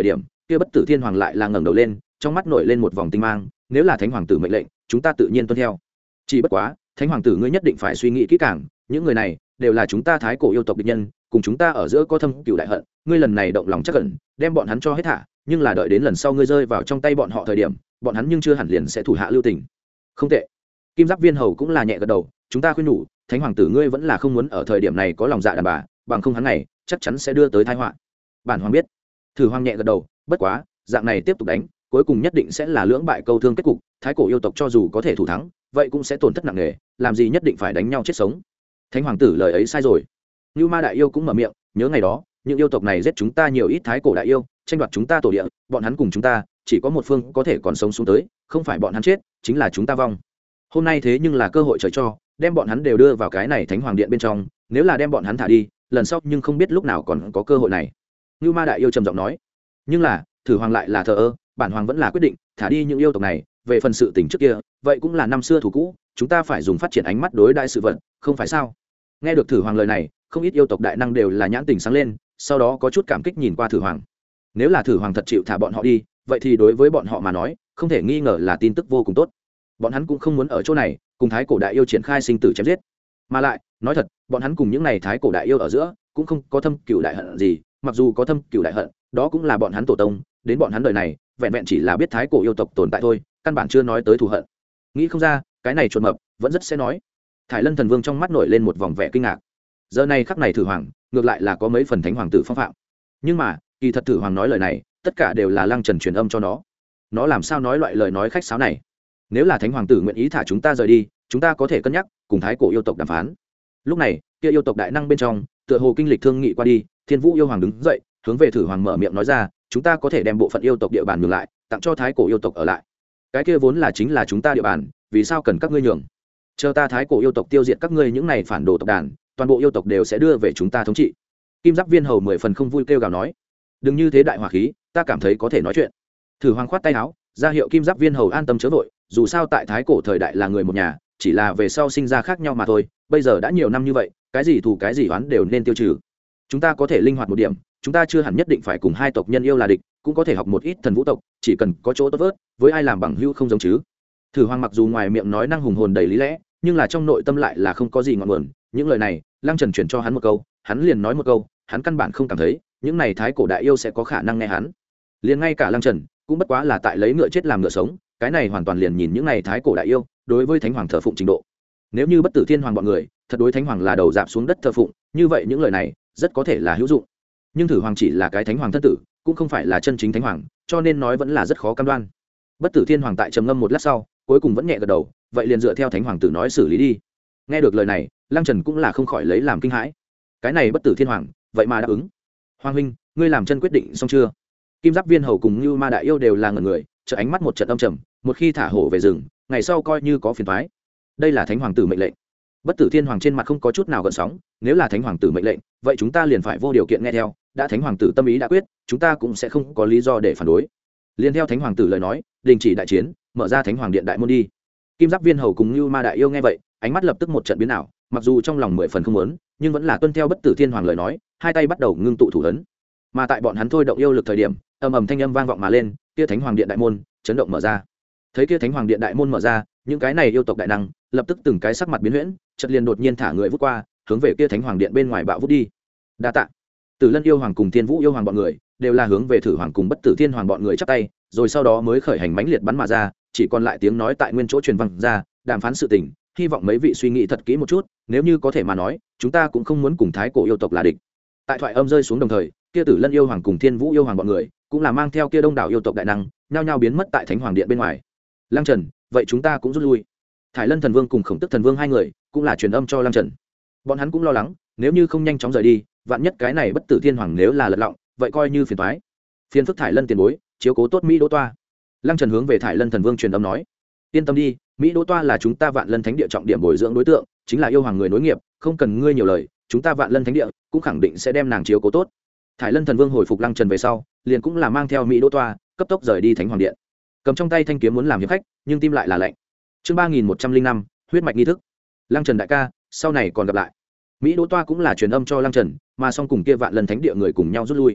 kia bất tử thiên hoàng lại là ngẩng đầu lên, trong mắt nổi lên một vòng tinh mang, nếu là thánh hoàng tử mệnh lệnh, chúng ta tự nhiên tuân theo. Chỉ bất quá, thánh hoàng tử ngươi nhất định phải suy nghĩ kỹ càng, những người này đều là chúng ta thái cổ yêu tộc địch nhân, cùng chúng ta ở giữa có thâm cửu đại hận, ngươi lần này động lòng chắc cẩn, đem bọn hắn cho hết thả, nhưng là đợi đến lần sau ngươi rơi vào trong tay bọn họ thời điểm, bọn hắn nhưng chưa hẳn liền sẽ thủ hạ lưu tình. Không tệ. Kim Giáp Viên Hầu cũng là nhẹ gật đầu, chúng ta khuyên nhủ, thánh hoàng tử ngươi vẫn là không muốn ở thời điểm này có lòng dạ đàn bà, bằng không hắn này chắc chắn sẽ đưa tới tai họa. Bản hoàng biết. Thử Hoàng nhẹ gật đầu, bất quá, dạng này tiếp tục đánh, cuối cùng nhất định sẽ là lưỡng bại câu thương kết cục, thái cổ yêu tộc cho dù có thể thủ thắng, vậy cũng sẽ tổn thất nặng nề, làm gì nhất định phải đánh nhau chết sống. Thánh hoàng tử lời ấy sai rồi. Như Ma đại yêu cũng mở miệng, nhớ ngày đó, những yêu tộc này giết chúng ta nhiều ít thái cổ đại yêu, tranh đoạt chúng ta tổ địa, bọn hắn cùng chúng ta, chỉ có một phương có thể còn sống xuống tới, không phải bọn hắn chết, chính là chúng ta vong. Hôm nay thế nhưng là cơ hội trời cho, đem bọn hắn đều đưa vào cái này thánh hoàng điện bên trong, nếu là đem bọn hắn thả đi, lần sau nhưng không biết lúc nào còn có cơ hội này. Như Ma đại yêu trầm giọng nói. Nhưng là, Thử Hoàng lại là thờ ơ, bản hoàng vẫn là quyết định thả đi những yêu tộc này, về phần sự tình trước kia, vậy cũng là năm xưa thủ cũ, chúng ta phải dùng phát triển ánh mắt đối đại sự vật, không phải sao? Nghe được Thử Hoàng lời này, không ít yêu tộc đại năng đều là nhãn tình sáng lên, sau đó có chút cảm kích nhìn qua Thử Hoàng. Nếu là Thử Hoàng thật chịu thả bọn họ đi, vậy thì đối với bọn họ mà nói, không thể nghi ngờ là tin tức vô cùng tốt. Bọn hắn cũng không muốn ở chỗ này cùng thái cổ đại yêu triển khai sinh tử chém giết, mà lại nói thật, bọn hắn cùng những này thái cổ đại yêu ở giữa cũng không có thâm cửu đại hận gì, mặc dù có thâm cửu đại hận, đó cũng là bọn hắn tổ tông, đến bọn hắn đời này vẹn vẹn chỉ là biết thái cổ yêu tộc tồn tại thôi, căn bản chưa nói tới thù hận. Nghĩ không ra, cái này chuột mập vẫn rất sẽ nói. Thải Lân thần vương trong mắt nổi lên một vòng vẻ kinh ngạc. Giờ này khắc này Thử Hoàng ngược lại là có mấy phần thánh hoàng tử phong phạm, nhưng mà kỳ thật Thử Hoàng nói lời này tất cả đều là Lăng Trần truyền âm cho nó. Nó làm sao nói loại lời nói khách sáo này? Nếu là thánh hoàng tử nguyện ý thả chúng ta rời đi, chúng ta có thể cân nhắc cùng thái cổ yêu tộc đàm phán. Lúc này kia yêu tộc đại năng bên trong tựa hồ kinh lịch thương nghị qua đi, Thiên Vũ yêu hoàng đứng dậy hướng về Thử Hoàng mở miệng nói ra, chúng ta có thể đem bộ phận yêu tộc địa bàn nhường lại, tặng cho thái cổ yêu tộc ở lại. Cái kia vốn là chính là chúng ta địa bàn, vì sao cần các ngươi nhường? Chờ ta thái cổ yêu tộc tiêu diệt các ngươi những này phản đồ tộc đàn, toàn bộ yêu tộc đều sẽ đưa về chúng ta thống trị. Kim Giáp Viên Hầu mười phần không vui kêu gào nói, đừng như thế đại hỏa khí, ta cảm thấy có thể nói chuyện. Thử Hoàng khoát tay áo, ra hiệu Kim Giáp Viên Hầu an tâm chớ vội, dù sao tại thái cổ thời đại là người một nhà, chỉ là về sau sinh ra khác nhau mà thôi, bây giờ đã nhiều năm như vậy, cái gì thù cái gì oán đều nên tiêu trừ. Chúng ta có thể linh hoạt một điểm, chúng ta chưa hẳn nhất định phải cùng hai tộc nhân yêu là địch, cũng có thể học một ít thần vũ tộc, chỉ cần có chỗ tốt vớt, với ai làm bằng hữu không giống chứ. Thử Hoàng mặc dù ngoài miệng nói năng hùng hồn đầy lý lẽ, nhưng là trong nội tâm lại là không có gì ngọn nguồn. Những lời này Lăng Trần chuyển cho hắn một câu, hắn liền nói một câu, hắn căn bản không cảm thấy những này thái cổ đại yêu sẽ có khả năng nghe hắn. Liền ngay cả Lăng Trần cũng bất quá là tại lấy ngựa chết làm ngựa sống, cái này hoàn toàn liền nhìn những này thái cổ đại yêu đối với thánh hoàng thờ phụng trình độ. Nếu như bất tử thiên hoàng bọn người thật đối thánh hoàng là đầu dạp xuống đất thờ phụng, như vậy những lời này rất có thể là hữu dụng. Nhưng Thử Hoàng chỉ là cái thánh hoàng thân tử, cũng không phải là chân chính thánh hoàng, cho nên nói vẫn là rất khó cam đoan. Bất tử thiên hoàng tại trầm ngâm một lát sau, cuối cùng vẫn nhẹ gật đầu, vậy liền dựa theo thánh hoàng tử nói xử lý đi. Nghe được lời này, Lăng Trần cũng là không khỏi lấy làm kinh hãi. Cái này bất tử thiên hoàng vậy mà đáp ứng. Hoàng huynh, ngươi làm chân quyết định xong chưa? Kim Giáp Viên Hầu cùng Như Ma đại yêu đều là ngẩn người, trợ ánh mắt một trận âm trầm, một khi thả hổ về rừng, ngày sau coi như có phiền toái. Đây là thánh hoàng tử mệnh lệnh. Bất tử thiên hoàng trên mặt không có chút nào gợn sóng, nếu là thánh hoàng tử mệnh lệnh, vậy chúng ta liền phải vô điều kiện nghe theo, đã thánh hoàng tử tâm ý đã quyết, chúng ta cũng sẽ không có lý do để phản đối. Liên theo thánh hoàng tử lời nói, đình chỉ đại chiến, mở ra thánh hoàng điện đại môn đi. Kim Giáp Viên Hầu cùng Như Ma đại yêu nghe vậy, ánh mắt lập tức một trận biến ảo, mặc dù trong lòng mười phần không muốn, nhưng vẫn là tuân theo bất tử thiên hoàng lời nói, hai tay bắt đầu ngưng tụ thủ ấn. Mà tại bọn hắn thôi động yêu lực thời điểm, ầm ầm thanh âm vang vọng mà lên, kia thánh hoàng điện đại môn chấn động mở ra. Thấy kia thánh hoàng điện đại môn mở ra, những cái này yêu tộc đại năng lập tức từng cái sắc mặt biến huyễn, chợt liền đột nhiên thả người vút qua, hướng về kia thánh hoàng điện bên ngoài bạo vút đi. Đa tạ. Tử Lân yêu hoàng cùng Thiên Vũ yêu hoàng bọn người đều là hướng về Thử Hoàng cùng Bất Tử Thiên hoàng bọn người chắp tay, rồi sau đó mới khởi hành mãnh liệt bắn mà ra, chỉ còn lại tiếng nói tại nguyên chỗ truyền vang ra, đàm phán sự tình, hy vọng mấy vị suy nghĩ thật kỹ một chút, nếu như có thể mà nói, chúng ta cũng không muốn cùng thái cổ yêu tộc là địch. Tại thoại âm rơi xuống đồng thời, kia Tử Lân yêu hoàng cùng Thiên Vũ yêu hoàng bọn người cũng là mang theo kia đông đảo yêu tộc đại năng, nhao nhao biến mất tại thánh hoàng điện bên ngoài. Lăng Trần, vậy chúng ta cũng rút lui. Thải Lân thần vương cùng Khổng Tức thần vương hai người cũng là truyền âm cho Lăng Trần. Bọn hắn cũng lo lắng, nếu như không nhanh chóng rời đi, vạn nhất cái này Bất Tử Thiên hoàng nếu là lật lọng, vậy coi như phiền toái. Phiền phức Thải Lân tiền bối, chiếu cố tốt Mỹ Đỗ Toa. Lăng Trần hướng về Thải Lân thần vương truyền âm nói, yên tâm đi, Mỹ Đỗ Toa là chúng ta Vạn Lân Thánh địa trọng điểm bồi dưỡng đối tượng, chính là yêu hoàng người nối nghiệp, không cần ngươi nhiều lời, chúng ta Vạn Lân Thánh địa cũng khẳng định sẽ đem nàng chiếu cố tốt. Thải Lân thần vương hồi phục Lăng Trần về sau, liền cũng là mang theo Mỹ Đỗ Toa, cấp tốc rời đi thánh hoàng điện. Cầm trong tay thanh kiếm muốn làm hiệp khách, nhưng tim lại là lạnh. Chương ba nghìn một trăm linh năm, huyết mạch nghi thức. Lăng Trần đại ca, sau này còn gặp lại. Mỹ Đỗ Toa cũng là truyền âm cho Lăng Trần, mà song cùng kia Vạn Lân Thánh địa người cùng nhau rút lui.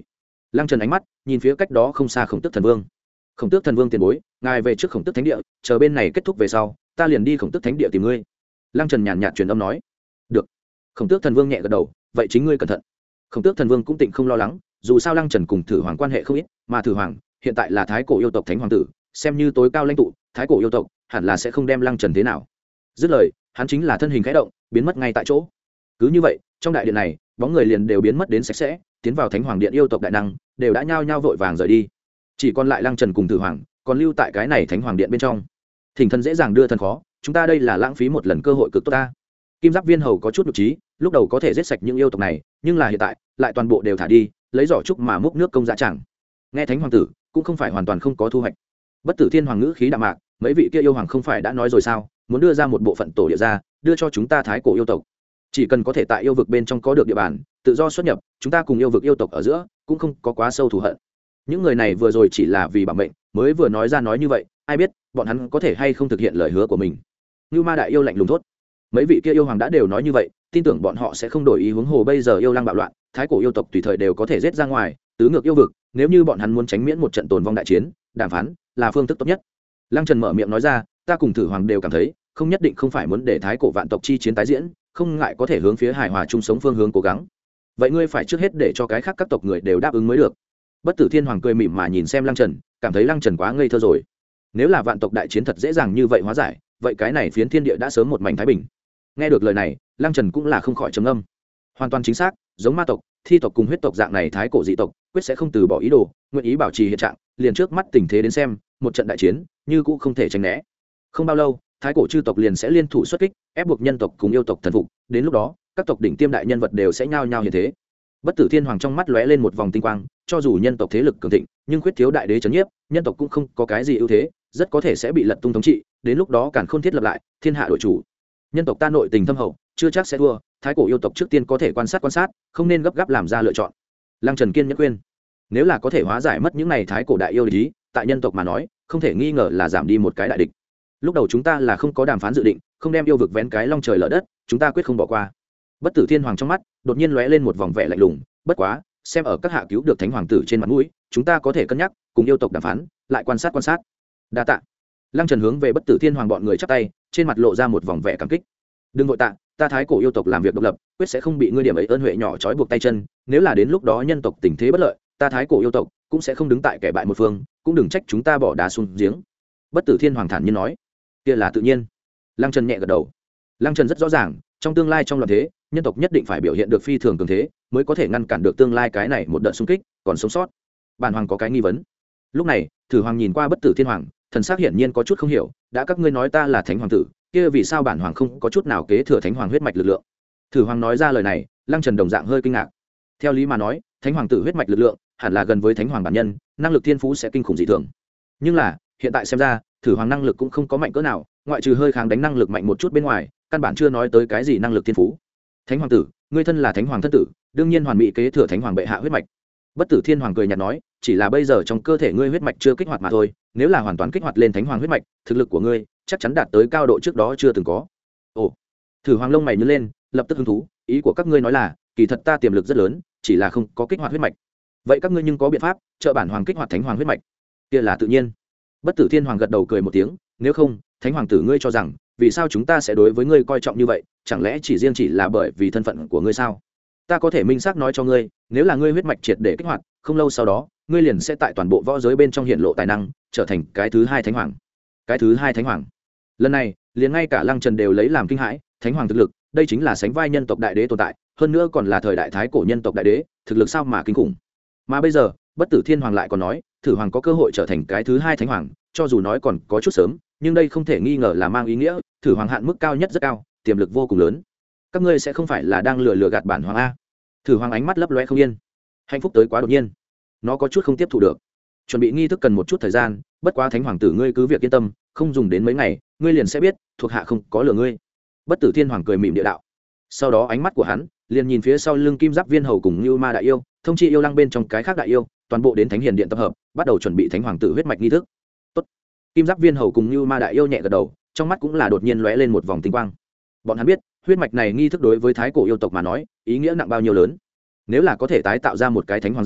Lăng Trần ánh mắt nhìn phía cách đó không xa Khổng Tước Thần Vương. Khổng Tước Thần Vương tiền bối, ngài về trước Khổng Tước Thánh địa, chờ bên này kết thúc về sau, ta liền đi Khổng Tước Thánh địa tìm ngươi. Lăng Trần nhàn nhạt truyền âm nói. Được. Khổng Tước Thần Vương nhẹ gật đầu, vậy chính ngươi cẩn thận. Khổng Tước Thần Vương cũng tịnh không lo lắng, dù sao Lăng Trần cùng Thử Hoàng quan hệ không ít, mà Thử Hoàng hiện tại là thái cổ yêu tộc thánh hoàng tử, xem như tối cao lãnh tụ, thái cổ yêu tộc hẳn là sẽ không đem Lăng Trần thế nào. Dứt lời, hắn chính là thân hình khẽ động, biến mất ngay tại chỗ. Cứ như vậy, trong đại điện này, bóng người liền đều biến mất đến sạch sẽ, tiến vào thánh hoàng điện yêu tộc đại năng đều đã nhao nhao vội vàng rời đi, chỉ còn lại Lăng Trần cùng Thử Hoàng còn lưu tại cái này thánh hoàng điện bên trong. Thỉnh thần dễ dàng đưa thần khó, chúng ta đây là lãng phí một lần cơ hội cực tốt ta. Kim Giáp Viên Hầu có chút nhục trí, lúc đầu có thể giết sạch những yêu tộc này, nhưng là hiện tại lại toàn bộ đều thả đi, lấy giỏ trúc mà múc nước công dạ chẳng. Nghe thánh hoàng tử cũng không phải hoàn toàn không có thu hoạch. Bất Tử Thiên Hoàng ngữ khí đạm mạc, mấy vị kia yêu hoàng không phải đã nói rồi sao, muốn đưa ra một bộ phận tổ địa ra, đưa cho chúng ta thái cổ yêu tộc. Chỉ cần có thể tại yêu vực bên trong có được địa bàn, tự do xuất nhập, chúng ta cùng yêu vực yêu tộc ở giữa cũng không có quá sâu thù hận. Những người này vừa rồi chỉ là vì bảo mệnh, mới vừa nói ra nói như vậy, ai biết bọn hắn có thể hay không thực hiện lời hứa của mình. Như Ma đại yêu lạnh lùng thốt. Mấy vị kia yêu hoàng đã đều nói như vậy, tin tưởng bọn họ sẽ không đổi ý, huống hồ bây giờ yêu lang bạo loạn, thái cổ yêu tộc tùy thời đều có thể giết ra ngoài, tứ ngược yêu vực, nếu như bọn hắn muốn tránh miễn một trận tồn vong đại chiến, đàm phán là phương thức tốt nhất. Lăng Trần mở miệng nói ra, ta cùng Thử Hoàng đều cảm thấy, không nhất định không phải muốn để thái cổ vạn tộc chi chiến tái diễn, không ngại có thể hướng phía hài hòa chung sống phương hướng cố gắng. Vậy ngươi phải trước hết để cho cái khác các tộc người đều đáp ứng mới được. Bất Tử Thiên Hoàng cười mỉm mà nhìn xem Lăng Trần, cảm thấy Lăng Trần quá ngây thơ rồi. Nếu là vạn tộc đại chiến thật dễ dàng như vậy hóa giải, vậy cái này phiến thiên địa đã sớm một mảnh thái bình. Nghe được lời này, Lăng Trần cũng là không khỏi trầm ngâm. Hoàn toàn chính xác, giống ma tộc, thi tộc cùng huyết tộc dạng này thái cổ dị tộc, quyết sẽ không từ bỏ ý đồ, nguyện ý bảo trì hiện trạng, liền trước mắt tình thế đến xem, một trận đại chiến, như cũ không thể tránh né. Không bao lâu, thái cổ chư tộc liền sẽ liên thủ xuất kích, ép buộc nhân tộc cùng yêu tộc thần phục, đến lúc đó, các tộc đỉnh tiêm đại nhân vật đều sẽ nhao nhao hiện thế. Bất Tử Thiên Hoàng trong mắt lóe lên một vòng tinh quang, cho dù nhân tộc thế lực cường thịnh, nhưng khuyết thiếu đại đế trấn nhiếp, nhân tộc cũng không có cái gì ưu thế, rất có thể sẽ bị lật tung thống trị, đến lúc đó càn khôn thiết lập lại, thiên hạ đổi chủ. Nhân tộc ta nội tình thâm hậu, chưa chắc sẽ thua, thái cổ yêu tộc trước tiên có thể quan sát quan sát, không nên gấp gáp làm ra lựa chọn. Lăng Trần kiên nhẫn khuyên, nếu là có thể hóa giải mất những này thái cổ đại yêu địch ý, tại nhân tộc mà nói, không thể nghi ngờ là giảm đi một cái đại địch. Lúc đầu chúng ta là không có đàm phán dự định, không đem yêu vực vén cái long trời lở đất, chúng ta quyết không bỏ qua. Bất Tử Thiên Hoàng trong mắt đột nhiên lóe lên một vòng vẻ lạnh lùng, bất quá, xem ở các hạ cứu được thánh hoàng tử trên mặt mũi, chúng ta có thể cân nhắc cùng yêu tộc đàm phán, lại quan sát quan sát. Đa tạ. Lăng Trần hướng về Bất Tử Thiên Hoàng bọn người chắp tay, trên mặt lộ ra một vòng vẻ cảm kích. Đừng vội tạ, ta thái cổ yêu tộc làm việc độc lập, quyết sẽ không bị ngươi điểm ấy ơn huệ nhỏ trói buộc tay chân, nếu là đến lúc đó nhân tộc tình thế bất lợi, ta thái cổ yêu tộc cũng sẽ không đứng tại kẻ bại một phương, cũng đừng trách chúng ta bỏ đá xuống giếng. Bất Tử Thiên Hoàng thản nhiên nói. Kia là tự nhiên. Lăng Trần nhẹ gật đầu. Lăng Trần rất rõ ràng, trong tương lai trong loạn thế, nhân tộc nhất định phải biểu hiện được phi thường cường thế, mới có thể ngăn cản được tương lai cái này một đợt xung kích, còn sống sót. Bản hoàng có cái nghi vấn. Lúc này, Thử Hoàng nhìn qua Bất Tử Thiên Hoàng, thần sắc hiển nhiên có chút không hiểu, đã các ngươi nói ta là thánh hoàng tử, kia vì sao bản hoàng không có chút nào kế thừa thánh hoàng huyết mạch lực lượng? Thử Hoàng nói ra lời này, Lăng Trần đồng dạng hơi kinh ngạc. Theo lý mà nói, thánh hoàng tử huyết mạch lực lượng hẳn là gần với thánh hoàng bản nhân, năng lực thiên phú sẽ kinh khủng dị thường. Nhưng là, hiện tại xem ra, Thử Hoàng năng lực cũng không có mạnh cỡ nào, ngoại trừ hơi kháng đánh năng lực mạnh một chút bên ngoài, căn bản chưa nói tới cái gì năng lực thiên phú. Thánh hoàng tử, ngươi thân là thánh hoàng thân tử, đương nhiên hoàn mỹ kế thừa thánh hoàng bệ hạ huyết mạch. Bất Tử Thiên Hoàng cười nhạt nói, chỉ là bây giờ trong cơ thể ngươi huyết mạch chưa kích hoạt mà thôi, nếu là hoàn toàn kích hoạt lên thánh hoàng huyết mạch, thực lực của ngươi chắc chắn đạt tới cao độ trước đó chưa từng có. Ồ. Thử Hoàng lông mày nhướng lên, lập tức hứng thú, ý của các ngươi nói là, kỳ thật ta tiềm lực rất lớn, chỉ là không có kích hoạt huyết mạch. Vậy các ngươi nhưng có biện pháp trợ bản hoàng kích hoạt thánh hoàng huyết mạch? Kia là tự nhiên. Bất Tử Thiên Hoàng gật đầu cười một tiếng, nếu không, thánh hoàng tử ngươi cho rằng, vì sao chúng ta sẽ đối với ngươi coi trọng như vậy, chẳng lẽ chỉ riêng chỉ là bởi vì thân phận của ngươi sao? Ta có thể minh xác nói cho ngươi, nếu là ngươi huyết mạch triệt để kích hoạt, không lâu sau đó, ngươi liền sẽ tại toàn bộ võ giới bên trong hiện lộ tài năng, trở thành cái thứ hai thánh hoàng. Cái thứ hai thánh hoàng. Lần này, liền ngay cả Lăng Trần đều lấy làm kinh hãi, thánh hoàng thực lực, đây chính là sánh vai nhân tộc đại đế tồn tại, hơn nữa còn là thời đại thái cổ nhân tộc đại đế, thực lực sao mà kinh khủng. Mà bây giờ, Bất Tử Thiên Hoàng lại còn nói, Thử Hoàng có cơ hội trở thành cái thứ hai thánh hoàng, cho dù nói còn có chút sớm, nhưng đây không thể nghi ngờ là mang ý nghĩa, Thử Hoàng hạn mức cao nhất rất cao, tiềm lực vô cùng lớn. Các ngươi sẽ không phải là đang lừa lừa gạt bản hoàng a? Thử Hoàng ánh mắt lấp loe không yên, hạnh phúc tới quá đột nhiên, nó có chút không tiếp thu được. Chuẩn bị nghi thức cần một chút thời gian, bất quá thánh hoàng tử ngươi cứ việc yên tâm, không dùng đến mấy ngày, ngươi liền sẽ biết, thuộc hạ không có lừa ngươi. Bất Tử Thiên Hoàng cười mỉm địa đạo. Sau đó ánh mắt của hắn liền nhìn phía sau lưng Kim Giáp Viên Hầu cùng Như Ma đại yêu, thông chi yêu lăng bên trong cái khác đại yêu, toàn bộ đến Thánh Hiền Điện tập hợp, bắt đầu chuẩn bị thánh hoàng tử huyết mạch nghi thức. Tốt. Kim Giáp Viên Hầu cùng Như Ma đại yêu nhẹ gật đầu, trong mắt cũng là đột nhiên lóe lên một vòng tinh quang. Bọn hắn biết, huyết mạch này nghi thức đối với thái cổ yêu tộc mà nói, ý nghĩa nặng bao nhiêu lớn. Nếu là có thể tái tạo ra một cái thánh hoàng gia,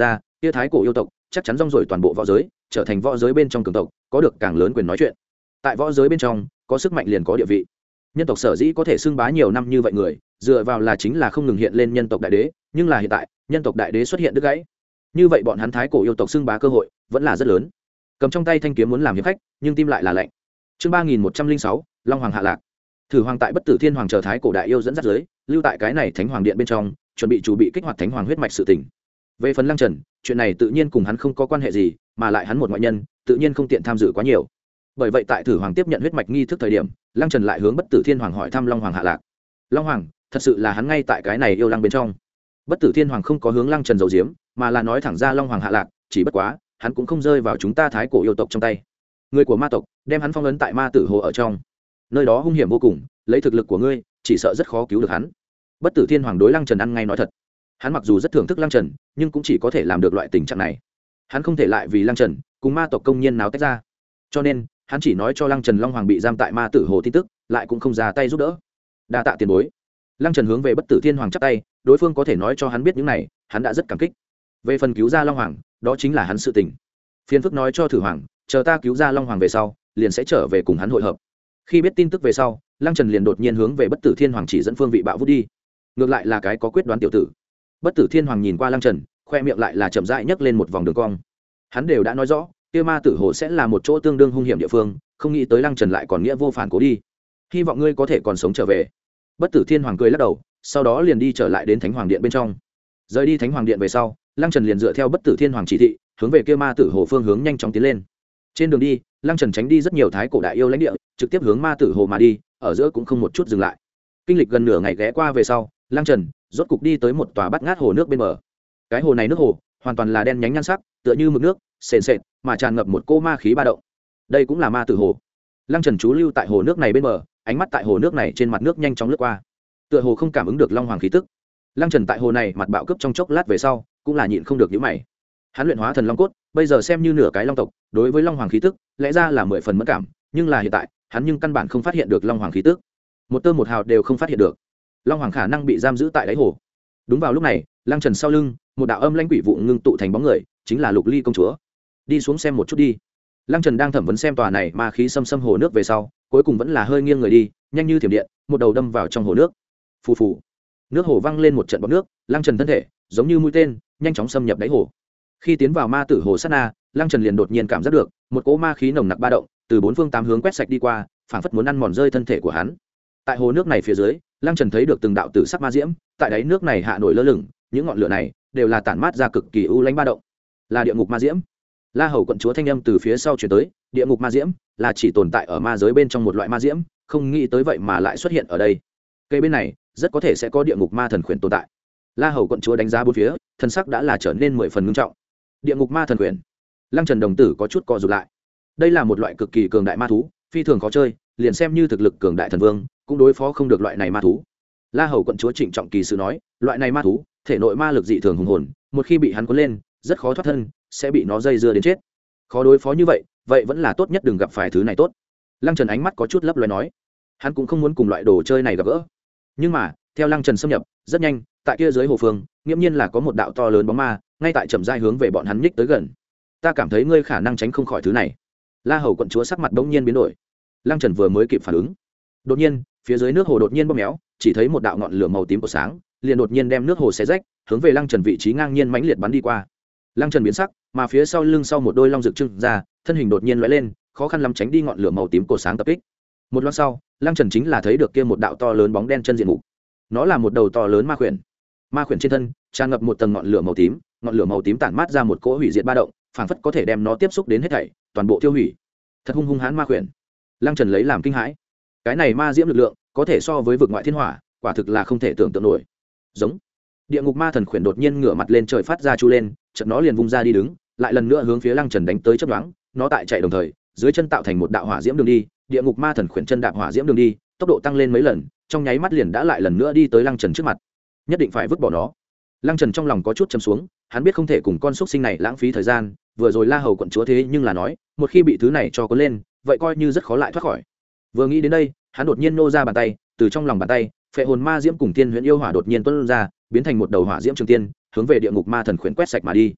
kia thái cổ yêu tộc chắc chắn rong rồi toàn bộ võ giới, trở thành võ giới bên trong cường tộc, có được càng lớn quyền nói chuyện. Tại võ giới bên trong có sức mạnh liền có địa vị. Nhân tộc sở dĩ có thể xưng bá nhiều năm như vậy người, dựa vào là chính là không ngừng hiện lên nhân tộc đại đế, nhưng là hiện tại nhân tộc đại đế xuất hiện đứt gãy, như vậy bọn hắn thái cổ yêu tộc xưng bá cơ hội vẫn là rất lớn. Cầm trong tay thanh kiếm muốn làm hiệp khách, nhưng tim lại là lạnh. Chương ba nghìn một trăm linh sáu, Long Hoàng hạ lạc. Thử Hoàng tại Bất Tử Thiên Hoàng chờ thái cổ đại yêu dẫn dắt giới, lưu tại cái này Thánh Hoàng điện bên trong, chuẩn bị chủ bị kích hoạt Thánh Hoàng huyết mạch sự tình. Về phần Lăng Trần, chuyện này tự nhiên cùng hắn không có quan hệ gì, mà lại hắn một ngoại nhân, tự nhiên không tiện tham dự quá nhiều. Bởi vậy tại Thử Hoàng tiếp nhận huyết mạch nghi thức thời điểm, Lăng Trần lại hướng Bất Tử Thiên Hoàng hỏi thăm Long Hoàng hạ lạc. Long Hoàng, thật sự là hắn ngay tại cái này yêu lăng bên trong. Bất Tử Thiên Hoàng không có hướng Lăng Trần giấu giếm, mà là nói thẳng ra Long Hoàng hạ lạc, chỉ bất quá, hắn cũng không rơi vào chúng ta thái cổ yêu tộc trong tay. Người của ma tộc đem hắn phong ấn tại Ma Tử Hồ ở trong, nơi đó hung hiểm vô cùng, lấy thực lực của ngươi, chỉ sợ rất khó cứu được hắn. Bất Tử Thiên Hoàng đối Lăng Trần ăn ngay nói thật. Hắn mặc dù rất thưởng thức Lăng Trần, nhưng cũng chỉ có thể làm được loại tình trạng này. Hắn không thể lại vì Lăng Trần cùng ma tộc công nhiên nào tách ra, cho nên hắn chỉ nói cho Lăng Trần Long Hoàng bị giam tại Ma Tử Hồ tin tức, lại cũng không ra tay giúp đỡ. Đa tạ tiền bối. Lăng Trần hướng về Bất Tử Thiên Hoàng chắp tay, đối phương có thể nói cho hắn biết những này, hắn đã rất cảm kích. Về phần cứu ra Long Hoàng, đó chính là hắn sự tình. Phiền phức nói cho Thử Hoàng, chờ ta cứu ra Long Hoàng về sau, liền sẽ trở về cùng hắn hội hợp. Khi biết tin tức về sau, Lăng Trần liền đột nhiên hướng về Bất Tử Thiên Hoàng chỉ dẫn phương vị bạo vút đi. Ngược lại là cái có quyết đoán tiểu tử. Bất Tử Thiên Hoàng nhìn qua Lăng Trần, khoe miệng lại là chậm rãi nhấc lên một vòng đường cong. Hắn đều đã nói rõ, kia Ma Tử Hồ sẽ là một chỗ tương đương hung hiểm địa phương, không nghĩ tới Lăng Trần lại còn nghĩa vô phản cố đi. Hy vọng ngươi có thể còn sống trở về. Bất Tử Thiên Hoàng cười lắc đầu, sau đó liền đi trở lại đến Thánh Hoàng điện bên trong. Rời đi Thánh Hoàng điện về sau, Lăng Trần liền dựa theo Bất Tử Thiên Hoàng chỉ thị, hướng về kia Ma Tử Hồ phương hướng nhanh chóng tiến lên. Trên đường đi, Lăng Trần tránh đi rất nhiều thái cổ đại yêu lãnh địa, trực tiếp hướng Ma Tử Hồ mà đi, ở giữa cũng không một chút dừng lại. Kinh lịch gần nửa ngày ghé qua về sau, Lăng Trần rốt cục đi tới một tòa bát ngát hồ nước bên bờ. Cái hồ này nước hồ hoàn toàn là đen nhánh nhan sắc, tựa như mực nước, sền sệt, mà tràn ngập một cô ma khí ba động. Đây cũng là Ma Tử Hồ. Lăng Trần chú lưu tại hồ nước này bên bờ, ánh mắt tại hồ nước này trên mặt nước nhanh chóng lướt qua. Tựa hồ không cảm ứng được Long Hoàng khí tức. Lăng Trần tại hồ này mặt bạo cướp trong chốc lát về sau, cũng là nhịn không được nhíu mày. Hắn luyện hóa thần long cốt, bây giờ xem như nửa cái long tộc, đối với Long Hoàng khí tức, lẽ ra là mười phần mẫn cảm, nhưng là hiện tại, hắn nhưng căn bản không phát hiện được Long Hoàng khí tức. Một tơ một hào đều không phát hiện được. Long Hoàng khả năng bị giam giữ tại đáy hồ. Đúng vào lúc này, Lăng Trần sau lưng, một đạo âm lãnh quỷ vụ ngưng tụ thành bóng người, chính là Lục Ly công chúa. Đi xuống xem một chút đi. Lăng Trần đang thẩm vấn xem tòa này ma khí xâm xâm hồ nước về sau, cuối cùng vẫn là hơi nghiêng người đi, nhanh như thiểm điện, một đầu đâm vào trong hồ nước. Phù phù. Nước hồ văng lên một trận bọt nước, Lăng Trần thân thể giống như mũi tên, nhanh chóng xâm nhập đáy hồ. Khi tiến vào Ma Tử Hồ sát na, Lăng Trần liền đột nhiên cảm giác được một cỗ ma khí nồng nặc ba động, từ bốn phương tám hướng quét sạch đi qua, phảng phất muốn ăn mòn rơi thân thể của hắn. Tại hồ nước này phía dưới, Lăng Trần thấy được từng đạo tử sắc ma diễm, tại đáy nước này hạ nổi lơ lửng, những ngọn lửa này đều là tản mát ra cực kỳ u lãnh ba động, là địa ngục ma diễm. La Hầu quận chúa thanh âm từ phía sau truyền tới, địa ngục ma diễm là chỉ tồn tại ở ma giới bên trong một loại ma diễm, không nghĩ tới vậy mà lại xuất hiện ở đây. Cây bên này rất có thể sẽ có địa ngục ma thần khuyển tồn tại. La Hầu quận chúa đánh giá bốn phía, thân sắc đã là trở nên mười phần nghiêm trọng. Địa ngục ma thần khuyển. Lăng Trần đồng tử có chút co rụt lại. Đây là một loại cực kỳ cường đại ma thú, phi thường khó chơi, liền xem như thực lực cường đại thần vương, cũng đối phó không được loại này ma thú. La Hầu quận chúa trịnh trọng kỳ sự nói, loại này ma thú, thể nội ma lực dị thường hùng hồn, một khi bị hắn cuốn lên, rất khó thoát thân, sẽ bị nó dây dưa đến chết. Khó đối phó như vậy, vậy vẫn là tốt nhất đừng gặp phải thứ này tốt. Lăng Trần ánh mắt có chút lấp loé nói, hắn cũng không muốn cùng loại đồ chơi này gặp gỡ. Nhưng mà, theo Lăng Trần xâm nhập, rất nhanh, tại kia dưới hồ phương, nghiễm nhiên là có một đạo to lớn bóng ma, ngay tại chậm rãi hướng về bọn hắn nhích tới gần. Ta cảm thấy ngươi khả năng tránh không khỏi thứ này. La Hầu quận chúa sắc mặt bỗng nhiên biến đổi. Lăng Trần vừa mới kịp phản ứng, đột nhiên, phía dưới nước hồ đột nhiên bóp méo, chỉ thấy một đạo ngọn lửa màu tím của sáng, liền đột nhiên đem nước hồ xé rách, hướng về Lăng Trần vị trí ngang nhiên mãnh liệt bắn đi qua. Lăng Trần biến sắc, mà phía sau lưng sau một đôi long rực trưng ra, thân hình đột nhiên lóe lên, khó khăn lắm tránh đi ngọn lửa màu tím cổ sáng tập kích. Một lát sau, Lăng Trần chính là thấy được kia một đạo to lớn bóng đen chân diện mục. Nó là một đầu to lớn ma khuyển. Ma khuyển trên thân tràn ngập một tầng ngọn lửa màu tím, ngọn lửa màu tím tản mát ra một cỗ hủy diệt ba động, phảng phất có thể đem nó tiếp xúc đến hết thảy, toàn bộ tiêu hủy. Thật hung hung hãn ma khuyển. Lăng Trần lấy làm kinh hãi. Cái này ma diễm lực lượng, có thể so với vực ngoại thiên hỏa, quả thực là không thể tưởng tượng nổi. Giống. Địa ngục ma thần khuyển đột nhiên ngửa mặt lên trời phát ra chu lên, chợt nó liền vung ra đi đứng, lại lần nữa hướng phía Lăng Trần đánh tới chớp nhoáng, nó tại chạy đồng thời, dưới chân tạo thành một đạo hỏa diễm đường đi, địa ngục ma thần khuyển chân đạp hỏa diễm đường đi, tốc độ tăng lên mấy lần, trong nháy mắt liền đã lại lần nữa đi tới Lăng Trần trước mặt. Nhất định phải vứt bỏ nó. Lăng Trần trong lòng có chút trầm xuống, hắn biết không thể cùng con xúc sinh này lãng phí thời gian, vừa rồi La Hầu quận chúa thế nhưng là nói, một khi bị thứ này cho cuốn lên, vậy coi như rất khó lại thoát khỏi. Vừa nghĩ đến đây, hắn đột nhiên nô ra bàn tay, từ trong lòng bàn tay, phệ hồn ma diễm cùng tiên huyễn yêu hỏa đột nhiên tuôn ra, biến thành một đầu hỏa diễm trường tiên, hướng về địa ngục ma thần khuyển quét sạch mà đi.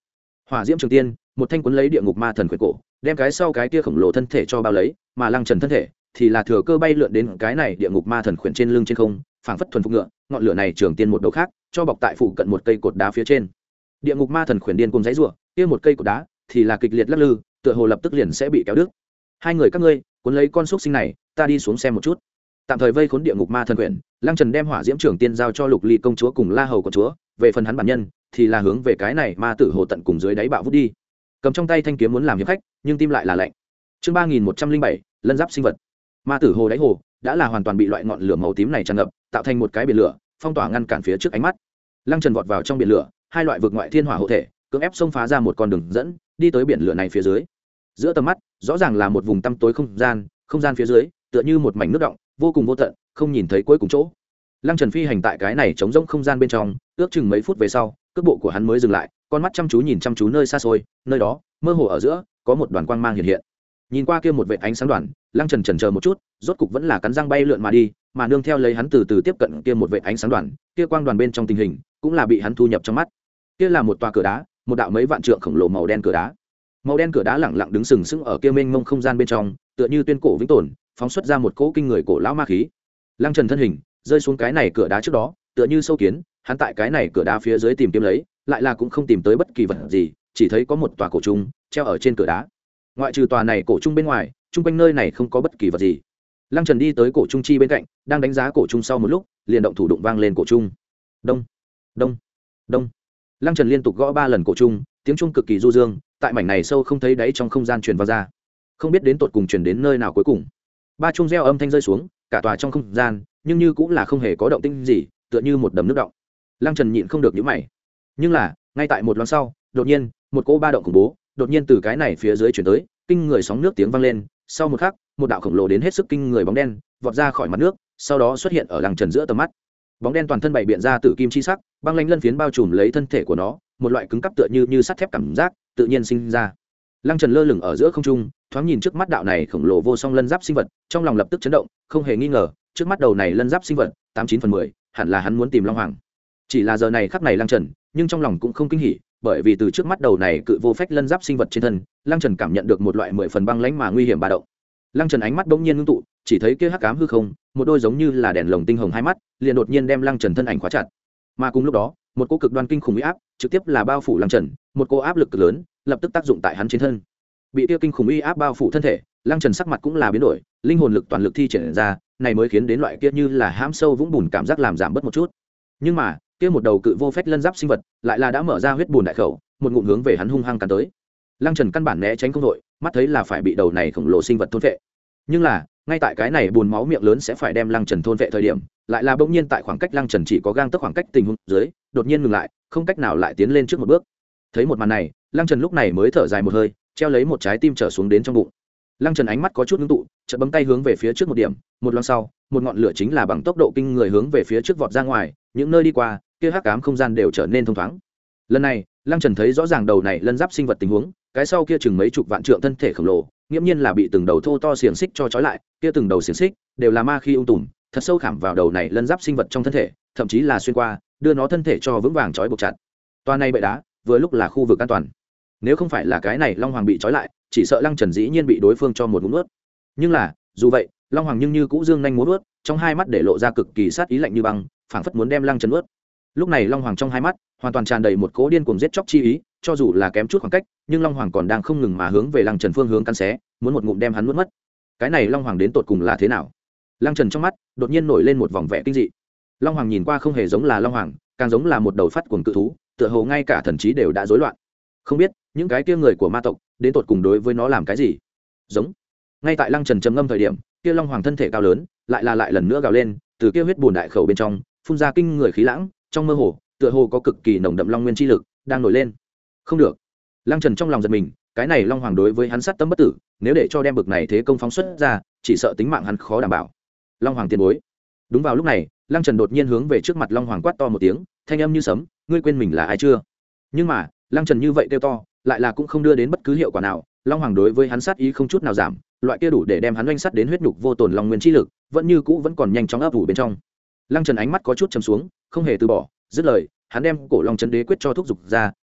Hỏa diễm trường tiên, một thanh cuốn lấy địa ngục ma thần quyển cổ, đem cái sau cái kia khổng lồ thân thể cho bao lấy, mà Lăng Trần thân thể thì là thừa cơ bay lượn đến cái này địa ngục ma thần quyển trên lưng trên không, phảng phất thuần phục ngựa, ngọn lửa này trường tiên một đầu khác, cho bọc tại phụ cận một cây cột đá phía trên. Địa ngục ma thần quyển điên cùng giãy giụa, kia một cây cột đá thì là kịch liệt lắc lư, tựa hồ lập tức liền sẽ bị kéo đứt. Hai người các ngươi, cuốn lấy con xúc sinh này, ta đi xuống xem một chút. Tạm thời vây khốn địa ngục ma thần quyển, Lăng Trần đem hỏa diễm trường tiên giao cho Lục Ly công chúa cùng La Hầu công chúa, về phần hắn bản nhân thì là hướng về cái này ma tử hồ tận cùng dưới đáy bạo vút đi, cầm trong tay thanh kiếm muốn làm hiệp khách, nhưng tim lại là lạnh. Chương ba nghìn một trăm linh bảy, lân giáp sinh vật. Ma tử hồ đáy hồ đã là hoàn toàn bị loại ngọn lửa màu tím này tràn ngập, tạo thành một cái biển lửa, phong tỏa ngăn cản phía trước ánh mắt. Lăng Trần vọt vào trong biển lửa, hai loại vực ngoại thiên hỏa hộ thể, cưỡng ép xông phá ra một con đường dẫn, đi tới biển lửa này phía dưới. Giữa tầm mắt, rõ ràng là một vùng tăm tối không gian, không gian phía dưới tựa như một mảnh nước động, vô cùng vô tận, không nhìn thấy cuối cùng chỗ. Lăng Trần phi hành tại cái này trống rỗng không gian bên trong, ước chừng mấy phút về sau, cước bộ của hắn mới dừng lại, con mắt chăm chú nhìn chăm chú nơi xa xôi, nơi đó, mơ hồ ở giữa, có một đoàn quang mang hiện hiện. Nhìn qua kia một vệt ánh sáng đoàn, Lăng Trần chần chờ một chút, rốt cục vẫn là cắn răng bay lượn mà đi, mà nương theo lấy hắn từ từ tiếp cận kia một vệt ánh sáng đoàn, kia quang đoàn bên trong tình hình, cũng là bị hắn thu nhập trong mắt. Kia là một tòa cửa đá, một đạo mấy vạn trượng khổng lồ màu đen cửa đá. Màu đen cửa đá lẳng lặng đứng sừng sững ở kia mênh mông không gian bên trong, tựa như tuyên cổ vĩnh tồn, phóng xuất ra một cỗ kinh người cổ lão ma khí. Lăng Trần thân hình rơi xuống cái này cửa đá trước đó, tựa như sâu kiến, hắn tại cái này cửa đá phía dưới tìm kiếm lấy, lại là cũng không tìm tới bất kỳ vật gì, chỉ thấy có một tòa cổ trung treo ở trên cửa đá. Ngoại trừ tòa này cổ trung bên ngoài, chung quanh nơi này không có bất kỳ vật gì. Lăng Trần đi tới cổ trung chi bên cạnh, đang đánh giá cổ trung sau một lúc, liền động thủ đụng vang lên cổ trung. Đông, đông, đông. Lăng Trần liên tục gõ ba lần cổ trung, tiếng trung cực kỳ du dương, tại mảnh này sâu không thấy đáy trong không gian truyền vào ra. Không biết đến tột cùng truyền đến nơi nào cuối cùng. Ba trung reo âm thanh rơi xuống, cả tòa trong không gian, nhưng như cũng là không hề có động tĩnh gì, tựa như một đầm nước động. Lăng Trần nhịn không được nhíu mày. Nhưng là, ngay tại một loáng sau, đột nhiên, một cỗ ba động khủng bố, đột nhiên từ cái này phía dưới chuyển tới, kinh người sóng nước tiếng vang lên, sau một khắc, một đạo khổng lồ đến hết sức kinh người bóng đen, vọt ra khỏi mặt nước, sau đó xuất hiện ở Lăng Trần giữa tầm mắt. Bóng đen toàn thân bày biện ra tử kim chi sắc, băng lãnh lân phiến bao trùm lấy thân thể của nó, một loại cứng cáp tựa như như sắt thép cảm giác, tự nhiên sinh ra. Lăng Trần lơ lửng ở giữa không trung, thoáng nhìn trước mắt đạo này khổng lồ vô song lân giáp sinh vật, trong lòng lập tức chấn động, không hề nghi ngờ, trước mắt đầu này lân giáp sinh vật, tám chín phần mười, hẳn là hắn muốn tìm Long Hoàng. Chỉ là giờ này khắc này Lăng Trần, nhưng trong lòng cũng không kinh hỉ, bởi vì từ trước mắt đầu này cự vô phách lân giáp sinh vật trên thân, Lăng Trần cảm nhận được một loại mười phần băng lãnh mà nguy hiểm ba động. Lăng Trần ánh mắt bỗng nhiên ngưng tụ, chỉ thấy kia hắc ám hư không, một đôi giống như là đèn lồng tinh hồng hai mắt, liền đột nhiên đem Lăng Trần thân ảnh khóa chặt. Mà cùng lúc đó, một cỗ cực đoan kinh khủng uy áp, trực tiếp là bao phủ Lăng Trần, một cỗ áp lực cực lớn, lập tức tác dụng tại hắn trên thân. Bị kia kinh khủng uy áp bao phủ thân thể, Lăng Trần sắc mặt cũng là biến đổi, linh hồn lực toàn lực thi triển ra, này mới khiến đến loại kia như là hãm sâu vũng bùn cảm giác làm giảm bớt một chút. Nhưng mà, kia một đầu cự vô phách lân giáp sinh vật, lại là đã mở ra huyết bùn đại khẩu, một ngụm hướng về hắn hung hăng cắn tới. Lăng Trần căn bản né tránh không đội, mắt thấy là phải bị đầu này khổng lồ sinh vật thôn vệ. Nhưng là, ngay tại cái này buồn máu miệng lớn sẽ phải đem Lăng Trần thôn vệ thời điểm, lại là bỗng nhiên tại khoảng cách Lăng Trần chỉ có gang tấc khoảng cách tình huống dưới, đột nhiên ngừng lại, không cách nào lại tiến lên trước một bước. Thấy một màn này, Lăng Trần lúc này mới thở dài một hơi, treo lấy một trái tim trở xuống đến trong bụng. Lăng Trần ánh mắt có chút ngưng tụ, chợt bấm tay hướng về phía trước một điểm, một loáng sau, một ngọn lửa chính là bằng tốc độ kinh người hướng về phía trước vọt ra ngoài, những nơi đi qua, kia hắc ám không gian đều trở nên thông thoáng. Lần này, Lăng Trần thấy rõ ràng đầu này lân giáp sinh vật tình huống, cái sau kia chừng mấy chục vạn trượng thân thể khổng lồ, nghiễm nhiên là bị từng đầu thô to xiềng xích cho trói lại, kia từng đầu xiềng xích đều là ma khí ung tùm, thật sâu khảm vào đầu này lân giáp sinh vật trong thân thể, thậm chí là xuyên qua, đưa nó thân thể cho vững vàng trói buộc chặt. Toa này bệ đá, vừa lúc là khu vực an toàn. Nếu không phải là cái này Long Hoàng bị trói lại, chỉ sợ Lăng Trần dĩ nhiên bị đối phương cho một ngụm nuốt. Nhưng là, dù vậy, Long Hoàng nhưng như cũ dương nhanh múa nuốt, trong hai mắt để lộ ra cực kỳ sát ý lạnh như băng, phảng phất muốn đem Lăng Trần nuốt. Lúc này Long Hoàng trong hai mắt hoàn toàn tràn đầy một cỗ điên cuồng giết chóc chi ý, cho dù là kém chút khoảng cách, nhưng Long Hoàng còn đang không ngừng mà hướng về Lăng Trần phương hướng cắn xé, muốn một ngụm đem hắn nuốt mất. Cái này Long Hoàng đến tột cùng là thế nào? Lăng Trần trong mắt đột nhiên nổi lên một vòng vẻ kinh dị. Long Hoàng nhìn qua không hề giống là Long Hoàng, càng giống là một đầu phát cuồng cự thú, tựa hồ ngay cả thần trí đều đã rối loạn. Không biết những cái kia người của ma tộc đến tột cùng đối với nó làm cái gì? Giống. Ngay tại Lăng Trần trầm ngâm thời điểm, kia Long Hoàng thân thể cao lớn, lại là lại lần nữa gào lên, từ kia huyết bùn đại khẩu bên trong phun ra kinh người khí lãng, trong mơ hồ, tựa hồ có cực kỳ nồng đậm long nguyên chi lực đang nổi lên. Không được. Lăng Trần trong lòng giật mình, cái này Long Hoàng đối với hắn sát tâm bất tử, nếu để cho đem bực này thế công phóng xuất ra, chỉ sợ tính mạng hắn khó đảm bảo. Long Hoàng tiền bối. Đúng vào lúc này, Lăng Trần đột nhiên hướng về trước mặt Long Hoàng quát to một tiếng, thanh âm như sấm, ngươi quên mình là ai chưa? Nhưng mà, Lăng Trần như vậy kêu to, lại là cũng không đưa đến bất cứ hiệu quả nào. Long Hoàng đối với hắn sát ý không chút nào giảm, loại kia đủ để đem hắn oanh sát đến huyết nhục vô tổn long nguyên chi lực, vẫn như cũ vẫn còn nhanh chóng ấp ủ bên trong. Lăng Trần ánh mắt có chút trầm xuống, không hề từ bỏ, dứt lời, hắn đem cổ long chấn đế quyết cho thúc dục ra,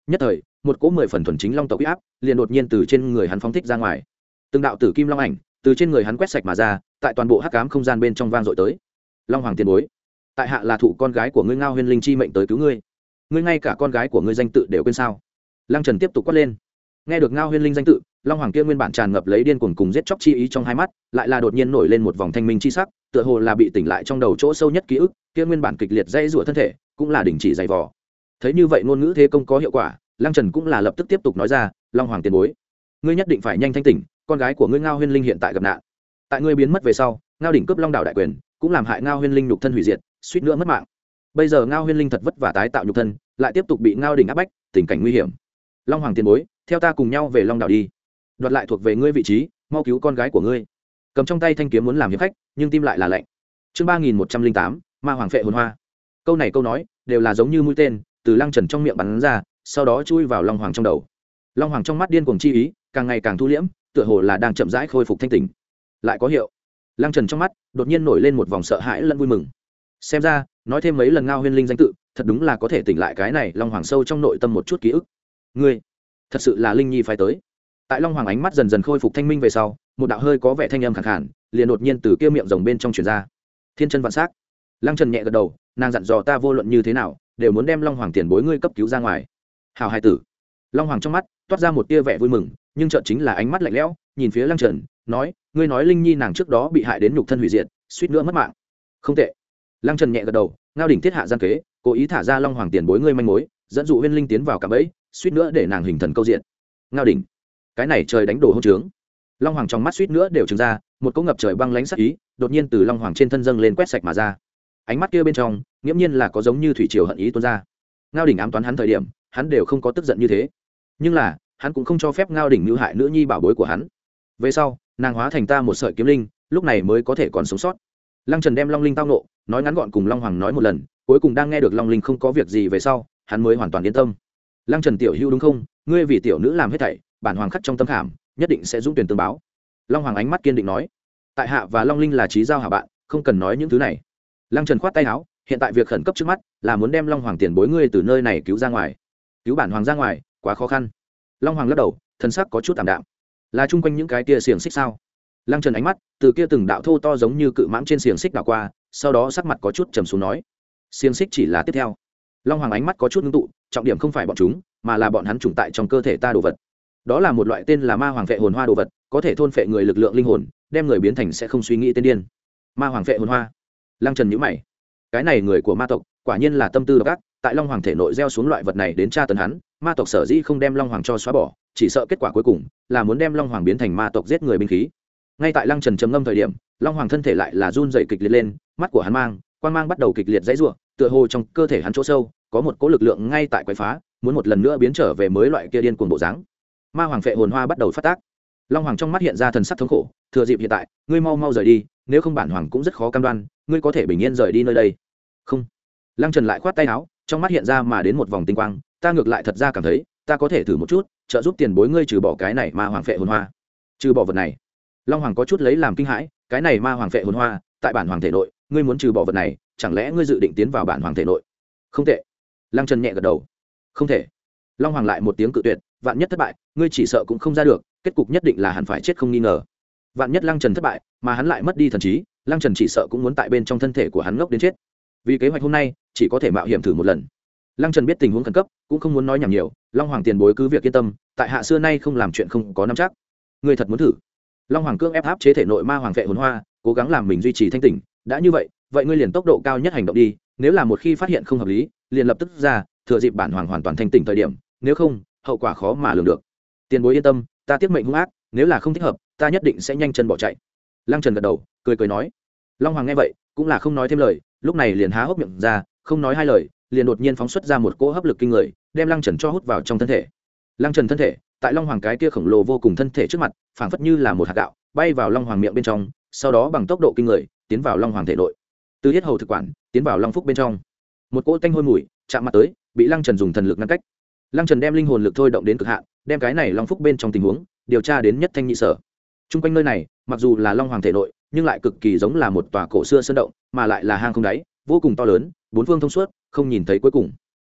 nhất thời một cỗ mười phần thuần chính long tộc uy áp liền đột nhiên từ trên người hắn phóng thích ra ngoài, từng đạo tử kim long ảnh từ trên người hắn quét sạch mà ra, tại toàn bộ hắc ám không gian bên trong vang dội tới. Long hoàng tiền bối, tại hạ là thụ con gái của ngươi Ngao Huyên Linh chi mệnh tới cứu ngươi, ngươi ngay cả con gái của ngươi danh tự đều quên sao? Lăng Trần tiếp tục quát lên. Nghe được Ngao Huyên Linh danh tự, long hoàng kia nguyên bản tràn ngập lấy điên cuồng cùng giết chóc chi ý trong hai mắt, lại là đột nhiên nổi lên một vòng thanh minh chi sắc, tựa hồ là bị tỉnh lại trong đầu chỗ sâu nhất ký ức, kia nguyên bản kịch liệt dây rủa thân thể, cũng là đình chỉ dày vò. Thấy như vậy ngôn ngữ thế công có hiệu quả, Lăng Trần cũng là lập tức tiếp tục nói ra, long hoàng tiền bối, ngươi nhất định phải nhanh thanh tỉnh, con gái của ngươi Ngao Huyên Linh hiện tại gặp nạn. Tại ngươi biến mất về sau, Ngao đỉnh cướp long đảo đại quyền, cũng làm hại Ngao Huyên Linh nhục thân hủy diệt, suýt nữa mất mạng. Bây giờ Ngao Huyên Linh thật vất vả tái tạo nhục thân, lại tiếp tục bị Ngao đỉnh áp bách, tình cảnh nguy hiểm. Long hoàng tiền bối, theo ta cùng nhau về long đảo đi, đoạt lại thuộc về ngươi vị trí, mau cứu con gái của ngươi. Cầm trong tay thanh kiếm muốn làm hiệp khách, nhưng tim lại là lạnh. Chương ba nghìn một trăm linh tám, ma hoàng phệ hồn hoa. Câu này câu nói đều là giống như mũi tên từ Lăng Trần trong miệng bắn ra, sau đó chui vào long hoàng trong đầu. Long hoàng trong mắt điên cuồng chi ý càng ngày càng thu liễm, tựa hồ là đang chậm rãi khôi phục thanh tỉnh. Lại có hiệu. Lăng Trần trong mắt đột nhiên nổi lên một vòng sợ hãi lẫn vui mừng. Xem ra nói thêm mấy lần Ngao Huyên Linh danh tự, thật đúng là có thể tỉnh lại cái này long hoàng sâu trong nội tâm một chút ký ức. Ngươi thật sự là Linh Nhi phải tới. Tại long hoàng ánh mắt dần dần khôi phục thanh minh về sau, một đạo hơi có vẻ thanh âm khàn khàn liền đột nhiên từ kia miệng rồng bên trong truyền ra. Thiên chân vạn sắc. Lăng Trần nhẹ gật đầu, nàng dặn dò ta vô luận như thế nào đều muốn đem long hoàng tiền bối ngươi cấp cứu ra ngoài. Hào hai tử. Long hoàng trong mắt toát ra một tia vẻ vui mừng, nhưng chợt chính là ánh mắt lạnh lẽo nhìn phía Lăng Trần, nói, ngươi nói Linh Nhi nàng trước đó bị hại đến nhục thân hủy diệt, suýt nữa mất mạng. Không tệ. Lăng Trần nhẹ gật đầu, Ngao đỉnh thiết hạ gian kế, cố ý thả ra long hoàng tiền bối ngươi manh mối, dẫn dụ Huyên Linh tiến vào cạm bẫy, suýt nữa để nàng hình thần câu diện. Ngao đỉnh, cái này trời đánh đổ hỗn trướng. Long hoàng trong mắt suýt nữa đều trừng ra, một cỗ ngập trời băng lãnh sắc ý đột nhiên từ long hoàng trên thân dâng lên quét sạch mà ra. Ánh mắt kia bên trong nghiễm nhiên là có giống như thủy triều hận ý tuôn ra. Ngao đỉnh ám toán hắn thời điểm, hắn đều không có tức giận như thế, nhưng là hắn cũng không cho phép Ngao đỉnh mưu hại nữ nhi bảo bối của hắn. Về sau nàng hóa thành ta một sợi kiếm linh, lúc này mới có thể còn sống sót. Lăng Trần đem long linh tao nộ nói ngắn gọn cùng long hoàng nói một lần, cuối cùng đang nghe được long linh không có việc gì về sau, hắn mới hoàn toàn yên tâm. Lăng Trần tiểu hữu đúng không, ngươi vì tiểu nữ làm hết thảy, bản hoàng khắc trong tâm khảm, nhất định sẽ dũng tuyển tương báo. Long hoàng ánh mắt kiên định nói, tại hạ và long linh là chí giao hảo bạn, không cần nói những thứ này. Lăng Trần khoát tay áo, hiện tại việc khẩn cấp trước mắt là muốn đem long hoàng tiền bối ngươi từ nơi này cứu ra ngoài. Cứu bản hoàng ra ngoài quá khó khăn. Long hoàng lắc đầu, thân sắc có chút tạm đạm. Là chung quanh những cái kia xiềng xích sao? Lăng Trần ánh mắt từ kia từng đạo thô to giống như cự mãng trên xiềng xích đảo qua, sau đó sắc mặt có chút trầm xuống nói, xiềng xích chỉ là tiếp theo. Long hoàng ánh mắt có chút ngưng tụ, trọng điểm không phải bọn chúng, mà là bọn hắn trùng tại trong cơ thể ta đồ vật. Đó là một loại tên là ma hoàng phệ hồn hoa đồ vật, có thể thôn phệ người lực lượng linh hồn, đem người biến thành sẽ không suy nghĩ tên điên. Ma hoàng phệ hồn hoa. Lăng Trần nhíu mày, cái này người của ma tộc quả nhiên là tâm tư độc ác, tại long hoàng thể nội gieo xuống loại vật này đến tra tấn hắn. Ma tộc sở dĩ không đem long hoàng cho xóa bỏ, chỉ sợ kết quả cuối cùng là muốn đem long hoàng biến thành ma tộc giết người binh khí. Ngay tại Lăng Trần trầm ngâm thời điểm, long hoàng thân thể lại là run rẩy kịch liệt lên, mắt của hắn mang quan mang bắt đầu kịch liệt dãy rủa, tựa hồ trong cơ thể hắn chỗ sâu có một cỗ lực lượng ngay tại quấy phá, muốn một lần nữa biến trở về mới loại kia điên cuồng bộ dáng. Ma hoàng phệ hồn hoa bắt đầu phát tác. Long hoàng trong mắt hiện ra thần sắc thống khổ, thừa dịp hiện tại, ngươi mau mau rời đi, nếu không bản hoàng cũng rất khó cam đoan ngươi có thể bình yên rời đi nơi đây. Không. Lăng Trần lại khoát tay áo, trong mắt hiện ra mà đến một vòng tinh quang, ta ngược lại thật ra cảm thấy ta có thể thử một chút trợ giúp tiền bối ngươi trừ bỏ cái này ma hoàng phệ hồn hoa. Trừ bỏ vật này. Long hoàng có chút lấy làm kinh hãi, cái này ma hoàng phệ hồn hoa tại bản hoàng thể nội, ngươi muốn trừ bỏ vật này, chẳng lẽ ngươi dự định tiến vào bản hoàng thể nội? Không tệ. Lăng Trần nhẹ gật đầu. Không thể. Long hoàng lại một tiếng cự tuyệt, vạn nhất thất bại, ngươi chỉ sợ cũng không ra được, kết cục nhất định là hẳn phải chết không nghi ngờ. Vạn nhất Lăng Trần thất bại, mà hắn lại mất đi thần trí, Lăng Trần chỉ sợ cũng muốn tại bên trong thân thể của hắn ngốc đến chết. Vì kế hoạch hôm nay, chỉ có thể mạo hiểm thử một lần. Lăng Trần biết tình huống khẩn cấp, cũng không muốn nói nhảm nhiều, Long hoàng tiền bối cứ việc yên tâm, tại hạ xưa nay không làm chuyện không có nắm chắc. Ngươi thật muốn thử? Long hoàng cương ép áp chế thể nội ma hoàng phệ hồn hoa, cố gắng làm mình duy trì thanh tỉnh, đã như vậy, vậy ngươi liền tốc độ cao nhất hành động đi, nếu là một khi phát hiện không hợp lý, liền lập tức ra, thừa dịp bản hoàng hoàn toàn thanh tỉnh thời điểm, nếu không, hậu quả khó mà lường được. Tiền bối yên tâm, ta tiếc mệnh hung ác, nếu là không thích hợp, ta nhất định sẽ nhanh chân bỏ chạy. Lăng Trần gật đầu, cười cười nói. Long hoàng nghe vậy, cũng là không nói thêm lời, lúc này liền há hốc miệng ra, không nói hai lời, liền đột nhiên phóng xuất ra một cỗ hấp lực kinh người, đem Lăng Trần cho hút vào trong thân thể. Lăng Trần thân thể, tại Long hoàng cái kia khổng lồ vô cùng thân thể trước mặt, phảng phất như là một hạt gạo, bay vào Long hoàng miệng bên trong, sau đó bằng tốc độ kinh người, tiến vào Long hoàng thể nội. Từ yết hầu thực quản, tiến vào Long phúc bên trong. Một cỗ tanh hôi mùi chạm mặt tới, bị Lăng Trần dùng thần lực ngăn cách. Lăng Trần đem linh hồn lực thôi động đến cực hạn, đem cái này Long phúc bên trong tình huống điều tra đến nhất thanh nhị sở. Trung quanh nơi này, mặc dù là Long hoàng thể nội, nhưng lại cực kỳ giống là một tòa cổ xưa sơn động, mà lại là hang không đáy, vô cùng to lớn, bốn phương thông suốt, không nhìn thấy cuối cùng.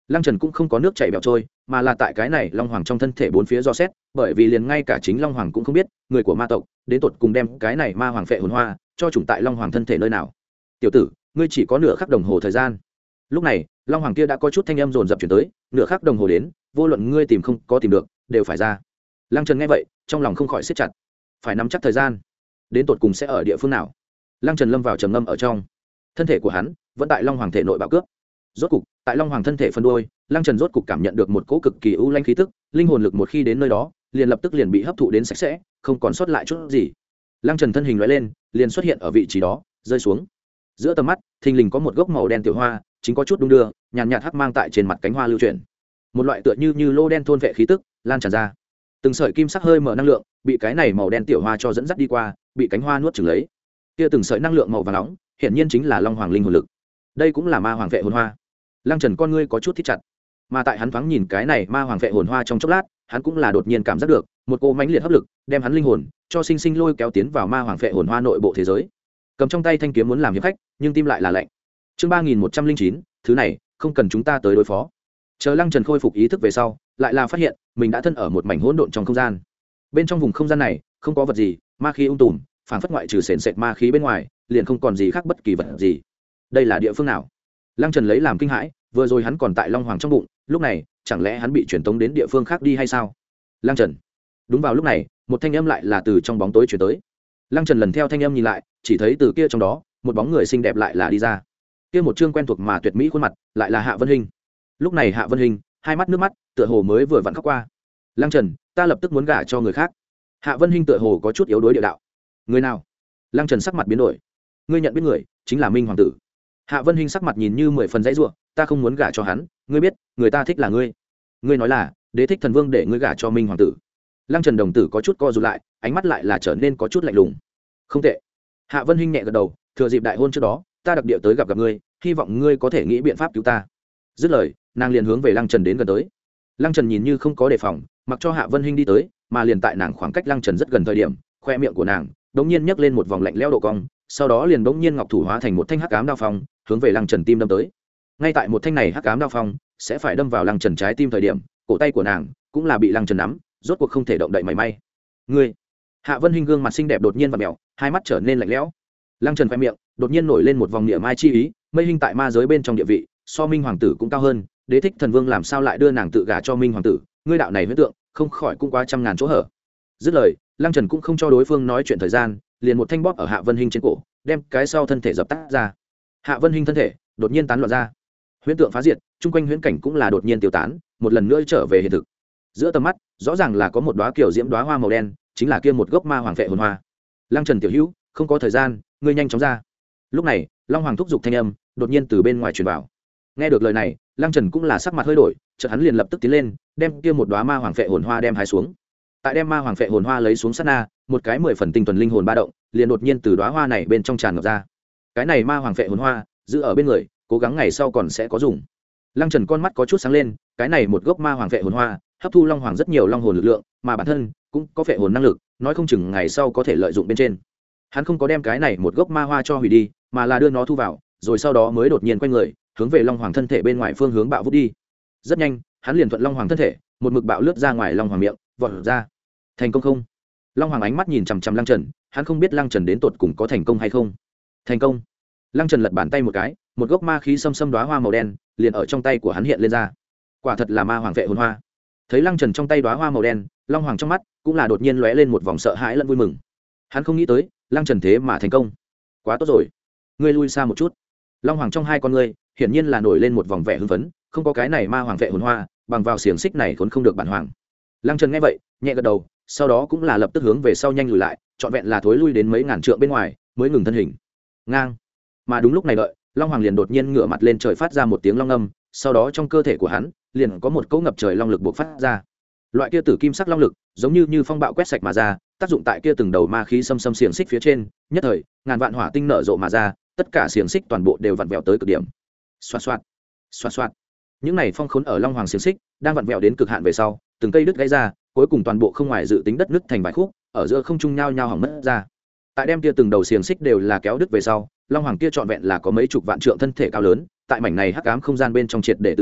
Lăng Trần cũng không có nước chảy bẹo trôi, mà là tại cái này long hoàng trong thân thể bốn phía do xét, bởi vì liền ngay cả chính long hoàng cũng không biết người của ma tộc đến tột cùng đem cái này ma hoàng phệ hồn hoa cho chủng tại long hoàng thân thể nơi nào. Tiểu tử, ngươi chỉ có nửa khắc đồng hồ thời gian. Lúc này long hoàng kia đã có chút thanh âm dồn dập chuyển tới, nửa khắc đồng hồ đến, vô luận ngươi tìm không có tìm được đều phải ra. Lăng Trần nghe vậy trong lòng không khỏi siết chặt, phải nắm chắc thời gian, đến tột cùng sẽ ở địa phương nào. Lăng Trần lâm vào trầm ngâm ở trong, thân thể của hắn vẫn tại long hoàng thể nội bạo cướp. Rốt cục tại long hoàng thân thể phân đôi, Lăng Trần rốt cục cảm nhận được một cỗ cực kỳ u lanh khí tức, linh hồn lực một khi đến nơi đó liền lập tức liền bị hấp thụ đến sạch sẽ, không còn sót lại chút gì. Lăng Trần thân hình lóe lên liền xuất hiện ở vị trí đó, rơi xuống giữa tầm mắt thình lình có một gốc màu đen tiểu hoa chính có chút đung đưa, nhàn nhạt, nhạt hắc mang tại trên mặt cánh hoa lưu chuyển, một loại tựa như như lô đen thôn vệ khí tức lan tràn ra, từng sợi kim sắc hơi mở năng lượng bị cái này màu đen tiểu hoa cho dẫn dắt đi qua, bị cánh hoa nuốt chửng lấy. Kia từng sợi năng lượng màu vàng nóng hiển nhiên chính là long hoàng linh hồn lực, đây cũng là ma hoàng vệ hồn hoa. Lăng Trần con ngươi có chút thích chặt, mà tại hắn thoáng nhìn cái này ma hoàng vệ hồn hoa trong chốc lát, hắn cũng là đột nhiên cảm giác được một cỗ mãnh liệt hấp lực đem hắn linh hồn cho sinh sinh lôi kéo tiến vào ma hoàng vệ hồn hoa nội bộ thế giới. Cầm trong tay thanh kiếm muốn làm hiệp khách, nhưng tim lại là lạnh. Chương ba nghìn một trăm linh chín, thứ này không cần chúng ta tới đối phó. Chờ Lăng Trần khôi phục ý thức về sau, lại là phát hiện mình đã thân ở một mảnh hỗn độn trong không gian. Bên trong vùng không gian này không có vật gì, ma khí ung tùm, phảng phất ngoại trừ sền sệt ma khí bên ngoài, liền không còn gì khác bất kỳ vật gì. Đây là địa phương nào? Lăng Trần lấy làm kinh hãi, vừa rồi hắn còn tại long hoàng trong bụng, lúc này chẳng lẽ hắn bị truyền tống đến địa phương khác đi hay sao? Lăng Trần. Đúng vào lúc này, một thanh âm lại là từ trong bóng tối truyền tới. Lăng Trần lần theo thanh âm nhìn lại, chỉ thấy từ kia trong đó một bóng người xinh đẹp lại là đi ra. Kia một trương quen thuộc mà tuyệt mỹ khuôn mặt lại là Hạ Vân Hinh. Lúc này Hạ Vân Hinh hai mắt nước mắt tựa hồ mới vừa vặn khóc qua. Lăng Trần, ta lập tức muốn gả cho người khác. Hạ Vân Hinh tựa hồ có chút yếu đuối địa đạo. Người nào? Lăng Trần sắc mặt biến đổi. Ngươi nhận biết người chính là Minh hoàng tử. Hạ Vân Hinh sắc mặt nhìn như mười phần dãy rủa, ta không muốn gả cho hắn, ngươi biết, người ta thích là ngươi. Ngươi nói là đế thích thần vương để ngươi gả cho Minh hoàng tử. Lăng Trần đồng tử có chút co rụt lại, ánh mắt lại là trở nên có chút lạnh lùng. Không tệ. Hạ Vân Hinh nhẹ gật đầu, thừa dịp đại hôn trước đó, ta đặc địa tới gặp gặp ngươi, hy vọng ngươi có thể nghĩ biện pháp cứu ta. Dứt lời, nàng liền hướng về Lăng Trần đến gần tới. Lăng Trần nhìn như không có đề phòng, mặc cho Hạ Vân Hinh đi tới, mà liền tại nàng khoảng cách Lăng Trần rất gần thời điểm, khoe miệng của nàng đống nhiên nhấc lên một vòng lạnh lẽo độ cong, sau đó liền đống nhiên ngọc thủ hóa thành một thanh hắc ám đao phong, hướng về Lăng Trần tim đâm tới. Ngay tại một thanh này hắc ám đao phong sẽ phải đâm vào Lăng Trần trái tim thời điểm, cổ tay của nàng cũng là bị Lăng Trần nắm, rốt cuộc không thể động đậy mảy may. Ngươi! Hạ Vân Hinh gương mặt xinh đẹp đột nhiên vặn mèo, hai mắt trở nên lạnh lẽo. Lăng Trần khoe miệng đột nhiên nổi lên một vòng niệm mai chi ý, Mây Hinh tại ma giới bên trong địa vị so Minh hoàng tử cũng cao hơn, đế thích thần vương làm sao lại đưa nàng tự gả cho Minh hoàng tử, ngươi đạo này huyễn tượng không khỏi cũng quá trăm ngàn chỗ hở. Dứt lời, Lăng Trần cũng không cho đối phương nói chuyện thời gian, liền một thanh bóp ở Hạ Vân Hinh trên cổ, đem cái sau thân thể dập tắt ra. Hạ Vân Hinh thân thể đột nhiên tán loạn ra, huyễn tượng phá diệt, chung quanh huyễn cảnh cũng là đột nhiên tiêu tán, một lần nữa trở về hiện thực. Giữa tầm mắt rõ ràng là có một đóa kiểu diễm đóa hoa màu đen, chính là kia một gốc ma hoàng phệ hồn hoa. Lăng Trần tiểu hữu, không có thời gian, ngươi nhanh chóng ra. Lúc này Long Hoàng thúc giục thanh âm đột nhiên từ bên ngoài truyền vào. Nghe được lời này, Lăng Trần cũng là sắc mặt hơi đổi, chợt hắn liền lập tức tiến lên, đem kia một đóa ma hoàng phệ hồn hoa đem hái xuống. Tại đem ma hoàng phệ hồn hoa lấy xuống sát na, một cái mười phần tinh thuần linh hồn ba động liền đột nhiên từ đóa hoa này bên trong tràn ngập ra. Cái này ma hoàng phệ hồn hoa giữ ở bên người, cố gắng ngày sau còn sẽ có dùng. Lăng Trần con mắt có chút sáng lên, cái này một gốc ma hoàng phệ hồn hoa hấp thu long hoàng rất nhiều long hồn lực lượng, mà bản thân cũng có phệ hồn năng lực, nói không chừng ngày sau có thể lợi dụng bên trên. Hắn không có đem cái này một gốc ma hoa cho hủy đi, mà là đưa nó thu vào, rồi sau đó mới đột nhiên quay người hướng về long hoàng thân thể bên ngoài phương hướng bạo vút đi. Rất nhanh hắn liền thuận long hoàng thân thể một mực bạo lướt ra ngoài long hoàng miệng, vọt ra. Thành công không? Long hoàng ánh mắt nhìn chằm chằm Lăng Trần, hắn không biết Lăng Trần đến tột cùng có thành công hay không. Thành công. Lăng Trần lật bàn tay một cái, một gốc ma khí xâm xâm đóa hoa màu đen liền ở trong tay của hắn hiện lên ra. Quả thật là ma hoàng vệ hồn hoa. Thấy Lăng Trần trong tay đóa hoa màu đen, long hoàng trong mắt cũng là đột nhiên lóe lên một vòng sợ hãi lẫn vui mừng. Hắn không nghĩ tới Lăng Trần thế mà thành công. Quá tốt rồi, ngươi lui xa một chút. Long hoàng trong hai con ngươi hiển nhiên là nổi lên một vòng vẻ hưng phấn, không có cái này ma hoàng vệ hồn hoa, bằng vào xiềng xích này khốn không được bản hoàng. Lăng Trần nghe vậy nhẹ gật đầu, sau đó cũng là lập tức hướng về sau nhanh lùi lại, trọn vẹn là thối lui đến mấy ngàn trượng bên ngoài mới ngừng thân hình. Ngang. Mà đúng lúc này đợi, long hoàng liền đột nhiên ngửa mặt lên trời phát ra một tiếng long âm, sau đó trong cơ thể của hắn liền có một cỗ ngập trời long lực bộc phát ra. Loại kia tử kim sắc long lực giống như như phong bạo quét sạch mà ra, tác dụng tại kia từng đầu ma khí xâm xâm xiềng xích phía trên, nhất thời ngàn vạn hỏa tinh nở rộ mà ra, tất cả xiềng xích toàn bộ đều vặn vẹo tới cực điểm. Xoạt xoạt, xoạt xoạt. Những này phong khốn ở long hoàng xiềng xích đang vặn vẹo đến cực hạn về sau, từng cây đứt gãy ra, cuối cùng toàn bộ không ngoài dự tính đất nứt thành vài khúc, ở giữa không trung nhao nhao hỏng mất ra. Tại đem kia từng đầu xiềng xích đều là kéo đứt về sau, long hoàng kia trọn vẹn là có mấy chục vạn trượng thân thể cao lớn, tại mảnh này hắc ám không gian bên trong triệt để tự do,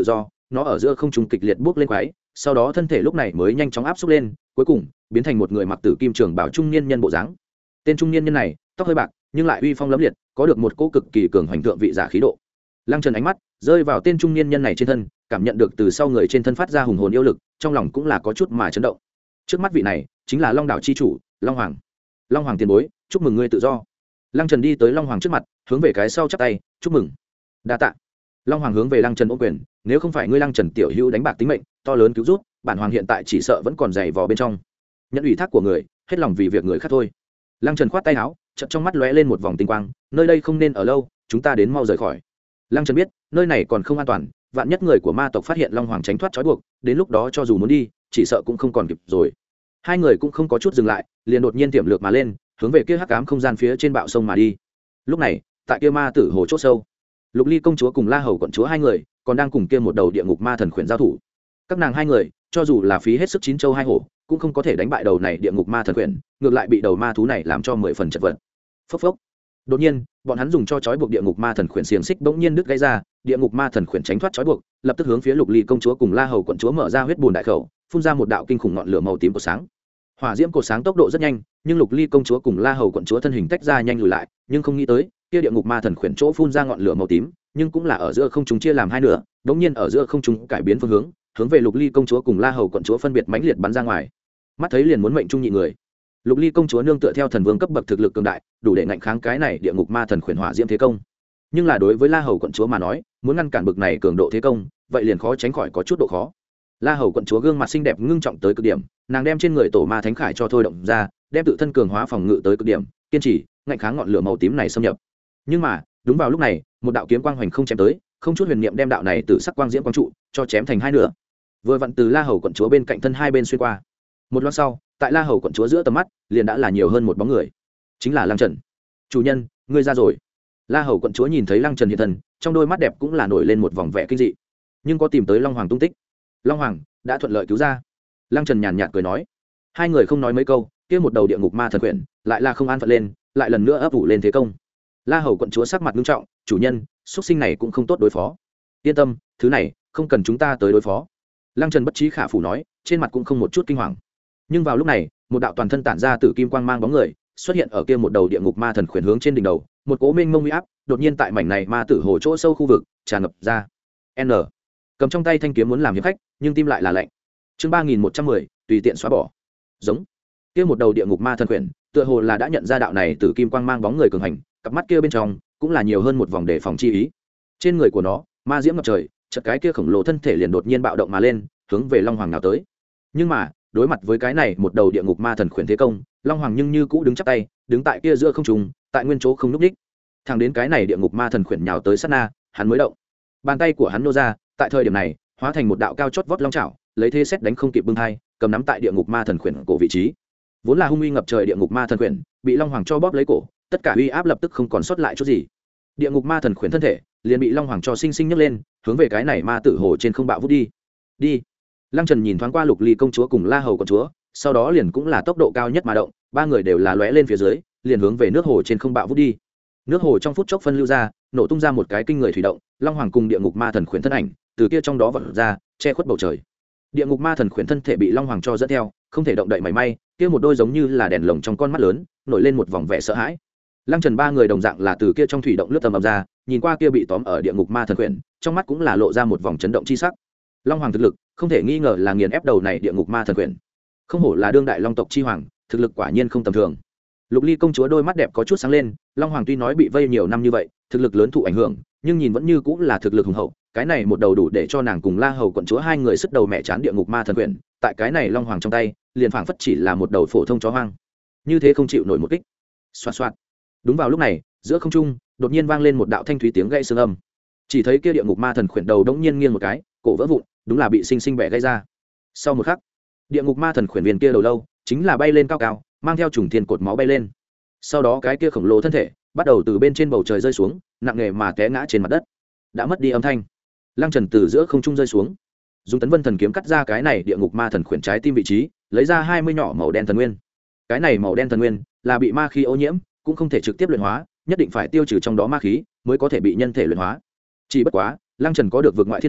nó ở giữa không trung kịch liệt bước lên quái, sau đó thân thể lúc này mới nhanh chóng áp xúc lên, cuối cùng biến thành một người mặc tử kim trường bảo trung niên nhân bộ dáng. Tên trung niên nhân này tóc hơi bạc nhưng lại uy phong lẫm liệt, có được một cỗ cực kỳ cường hoành thượng vị giả khí độ. Lăng Trần ánh mắt rơi vào tên trung niên nhân này trên thân, cảm nhận được từ sau người trên thân phát ra hùng hồn yêu lực, trong lòng cũng là có chút mà chấn động. Trước mắt vị này chính là Long đảo chi chủ Long Hoàng. Long Hoàng tiền bối, chúc mừng ngươi tự do. Lăng Trần đi tới Long Hoàng trước mặt, hướng về cái sau chắp tay, chúc mừng. Đa tạ. Long Hoàng hướng về Lăng Trần ôm quyền, nếu không phải ngươi Lăng Trần tiểu hữu đánh bạc tính mệnh, to lớn cứu giúp, bản hoàng hiện tại chỉ sợ vẫn còn dày vò bên trong. Nhận ủy thác của người, hết lòng vì việc người khác thôi. Lăng Trần khoát tay áo, chợt trong mắt lóe lên một vòng tinh quang, nơi đây không nên ở lâu, chúng ta đến mau rời khỏi. Lăng Trần biết, nơi này còn không an toàn, vạn nhất người của ma tộc phát hiện Long Hoàng tránh thoát trói buộc, đến lúc đó cho dù muốn đi, chỉ sợ cũng không còn kịp rồi. Hai người cũng không có chút dừng lại, liền đột nhiên tiềm lược mà lên, hướng về kia hắc ám không gian phía trên bạo sông mà đi. Lúc này, tại kia ma tử hồ chốt sâu, Lục Ly công chúa cùng La Hầu quận chúa hai người còn đang cùng kia một đầu địa ngục ma thần khuyển giao thủ. Các nàng hai người, cho dù là phí hết sức chín châu hai hổ, cũng không có thể đánh bại đầu này địa ngục ma thần khuyển, ngược lại bị đầu ma thú này làm cho mười phần chật vật. Phốc phốc. Đột nhiên, bọn hắn dùng cho trói buộc địa ngục ma thần khuyển xiềng xích bỗng nhiên đứt gãy ra, địa ngục ma thần khuyển tránh thoát trói buộc, lập tức hướng phía Lục Ly công chúa cùng La Hầu quận chúa mở ra huyết bùn đại khẩu, phun ra một đạo kinh khủng ngọn lửa màu tím của sáng. Hỏa diễm cột sáng tốc độ rất nhanh, nhưng Lục Ly công chúa cùng La Hầu quận chúa thân hình tách ra nhanh lùi lại, nhưng không nghĩ tới, kia địa ngục ma thần khuyển chỗ phun ra ngọn lửa màu tím, nhưng cũng là ở giữa không trung chia làm hai nửa, đống nhiên ở giữa không trung cải biến phương hướng, hướng về Lục Ly công chúa cùng La Hầu quận chúa phân biệt mãnh liệt bắn ra ngoài. Mắt thấy liền muốn mệnh trung nhị người. Lục Ly công chúa nương tựa theo thần vương cấp bậc thực lực cường đại, đủ để ngạnh kháng cái này địa ngục ma thần khuyển hỏa diễm thế công. Nhưng là đối với La Hầu quận chúa mà nói, muốn ngăn cản bậc này cường độ thế công, vậy liền khó tránh khỏi có chút độ khó. La Hầu quận chúa gương mặt xinh đẹp ngưng trọng tới cực điểm, nàng đem trên người tổ ma thánh khải cho thôi động ra, đem tự thân cường hóa phòng ngự tới cực điểm, kiên trì ngạnh kháng ngọn lửa màu tím này xâm nhập. Nhưng mà, đúng vào lúc này, một đạo kiếm quang hoành không chém tới, không chút huyền niệm đem đạo này từ sắc quang diễm quang trụ cho chém thành hai nửa. Vừa vặn từ La Hầu quận chúa bên cạnh thân hai bên xuyên qua. Một lát sau, tại La Hầu quận chúa giữa tầm mắt, liền đã là nhiều hơn một bóng người, chính là Lăng Trần. Chủ nhân, ngươi ra rồi. La Hầu quận chúa nhìn thấy Lăng Trần hiện thân, trong đôi mắt đẹp cũng là nổi lên một vòng vẻ kinh dị. Nhưng có tìm tới Long Hoàng tung tích. Long Hoàng đã thuận lợi cứu ra. Lăng Trần nhàn nhạt cười nói. Hai người không nói mấy câu, kia một đầu địa ngục ma thần quyển lại là không an phận lên, lại lần nữa ấp ủ lên thế công. La Hầu quận chúa sắc mặt nghiêm trọng, chủ nhân, xuất sinh này cũng không tốt đối phó. Yên tâm, thứ này không cần chúng ta tới đối phó. Lăng Trần bất trí khả phủ nói, trên mặt cũng không một chút kinh hoàng. Nhưng vào lúc này, một đạo toàn thân tản ra tử kim quang mang bóng người xuất hiện ở kia một đầu địa ngục ma thần khuyển hướng trên đỉnh đầu, một cỗ mênh mông uy áp đột nhiên tại mảnh này ma tử hồ chỗ sâu khu vực tràn ngập ra. N cầm trong tay thanh kiếm muốn làm hiệp khách, nhưng tim lại là lạnh. Chương ba nghìn một trăm mười, tùy tiện xóa bỏ. Giống kia một đầu địa ngục ma thần khuyển, tựa hồ là đã nhận ra đạo này tử kim quang mang bóng người cường hành, cặp mắt kia bên trong cũng là nhiều hơn một vòng đề phòng chi ý. Trên người của nó, ma diễm ngập trời, chợt cái kia khổng lồ thân thể liền đột nhiên bạo động mà lên, hướng về Long Hoàng nào tới. Nhưng mà, đối mặt với cái này một đầu địa ngục ma thần khuyển thế công, Long Hoàng nhưng như cũ đứng chắp tay, đứng tại kia giữa không trung, tại nguyên chỗ không núc đích. Thẳng đến cái này địa ngục ma thần khuyển nhào tới sát na, hắn mới động. Bàn tay của hắn nô ra, tại thời điểm này, hóa thành một đạo cao chót vót long chảo, lấy thế xét đánh không kịp bưng hai, cầm nắm tại địa ngục ma thần khuyển cổ vị trí. Vốn là hung uy ngập trời địa ngục ma thần khuyển, bị Long Hoàng cho bóp lấy cổ, tất cả uy áp lập tức không còn sót lại chút gì. Địa ngục ma thần khuyển thân thể liền bị Long Hoàng cho sinh sinh nhấc lên, hướng về cái này ma tử hồ trên không bạo vút đi. Đi. Lăng Trần nhìn thoáng qua Lục Ly công chúa cùng La Hầu công chúa, sau đó liền cũng là tốc độ cao nhất mà động, ba người đều là lóe lên phía dưới, liền hướng về nước hồ trên không bạo vút đi. Nước hồ trong phút chốc phân lưu ra, nổ tung ra một cái kinh người thủy động, Long Hoàng cùng địa ngục ma thần khuyển thân ảnh, từ kia trong đó vọt ra, che khuất bầu trời. Địa ngục ma thần khuyển thân thể bị Long Hoàng cho dẫn theo, không thể động đậy mảy may, kia một đôi giống như là đèn lồng trong con mắt lớn, nổi lên một vòng vẻ sợ hãi. Lăng Trần ba người đồng dạng là từ kia trong thủy động lướt tầm ầm ra, nhìn qua kia bị tóm ở địa ngục ma thần khuyển, trong mắt cũng là lộ ra một vòng chấn động chi sắc. Long Hoàng thực lực, không thể nghi ngờ là nghiền ép đầu này địa ngục ma thần khuyển. Không hổ là đương đại long tộc chi hoàng, thực lực quả nhiên không tầm thường. Lục Ly công chúa đôi mắt đẹp có chút sáng lên, Long Hoàng tuy nói bị vây nhiều năm như vậy, thực lực lớn thụ ảnh hưởng, nhưng nhìn vẫn như cũng là thực lực hùng hậu, cái này một đầu đủ để cho nàng cùng La Hầu quận chúa hai người sức đầu mẹ chán địa ngục ma thần khuyển, tại cái này Long Hoàng trong tay, liền phảng phất chỉ là một đầu phổ thông chó hoang. Như thế không chịu nổi một kích. Xoạt xoạt. Đúng vào lúc này, giữa không trung đột nhiên vang lên một đạo thanh thúy tiếng gãy xương âm. Chỉ thấy kia địa ngục ma thần khuyển đầu đống nhiên nghiêng một cái, cổ vỡ vụn, đúng là bị sinh sinh bẻ gãy ra. Sau một khắc, địa ngục ma thần khuyển viên kia đầu lâu chính là bay lên cao cao, mang theo trùng thiên cột máu bay lên. Sau đó cái kia khổng lồ thân thể bắt đầu từ bên trên bầu trời rơi xuống, nặng nề mà té ngã trên mặt đất, đã mất đi âm thanh. Lăng Trần từ giữa không trung rơi xuống, dùng tấn vân thần kiếm cắt ra cái này địa ngục ma thần khuyển trái tim vị trí, lấy ra hai mươi nhỏ màu đen thần nguyên. Cái này màu đen thần nguyên là bị ma khí ô nhiễm, cũng không thể trực tiếp luyện hóa, nhất định phải tiêu trừ trong đó ma khí mới có thể bị nhân thể luyện hóa. Chỉ bất quá, Lăng Trần có được vực ngoại thiên hỏa,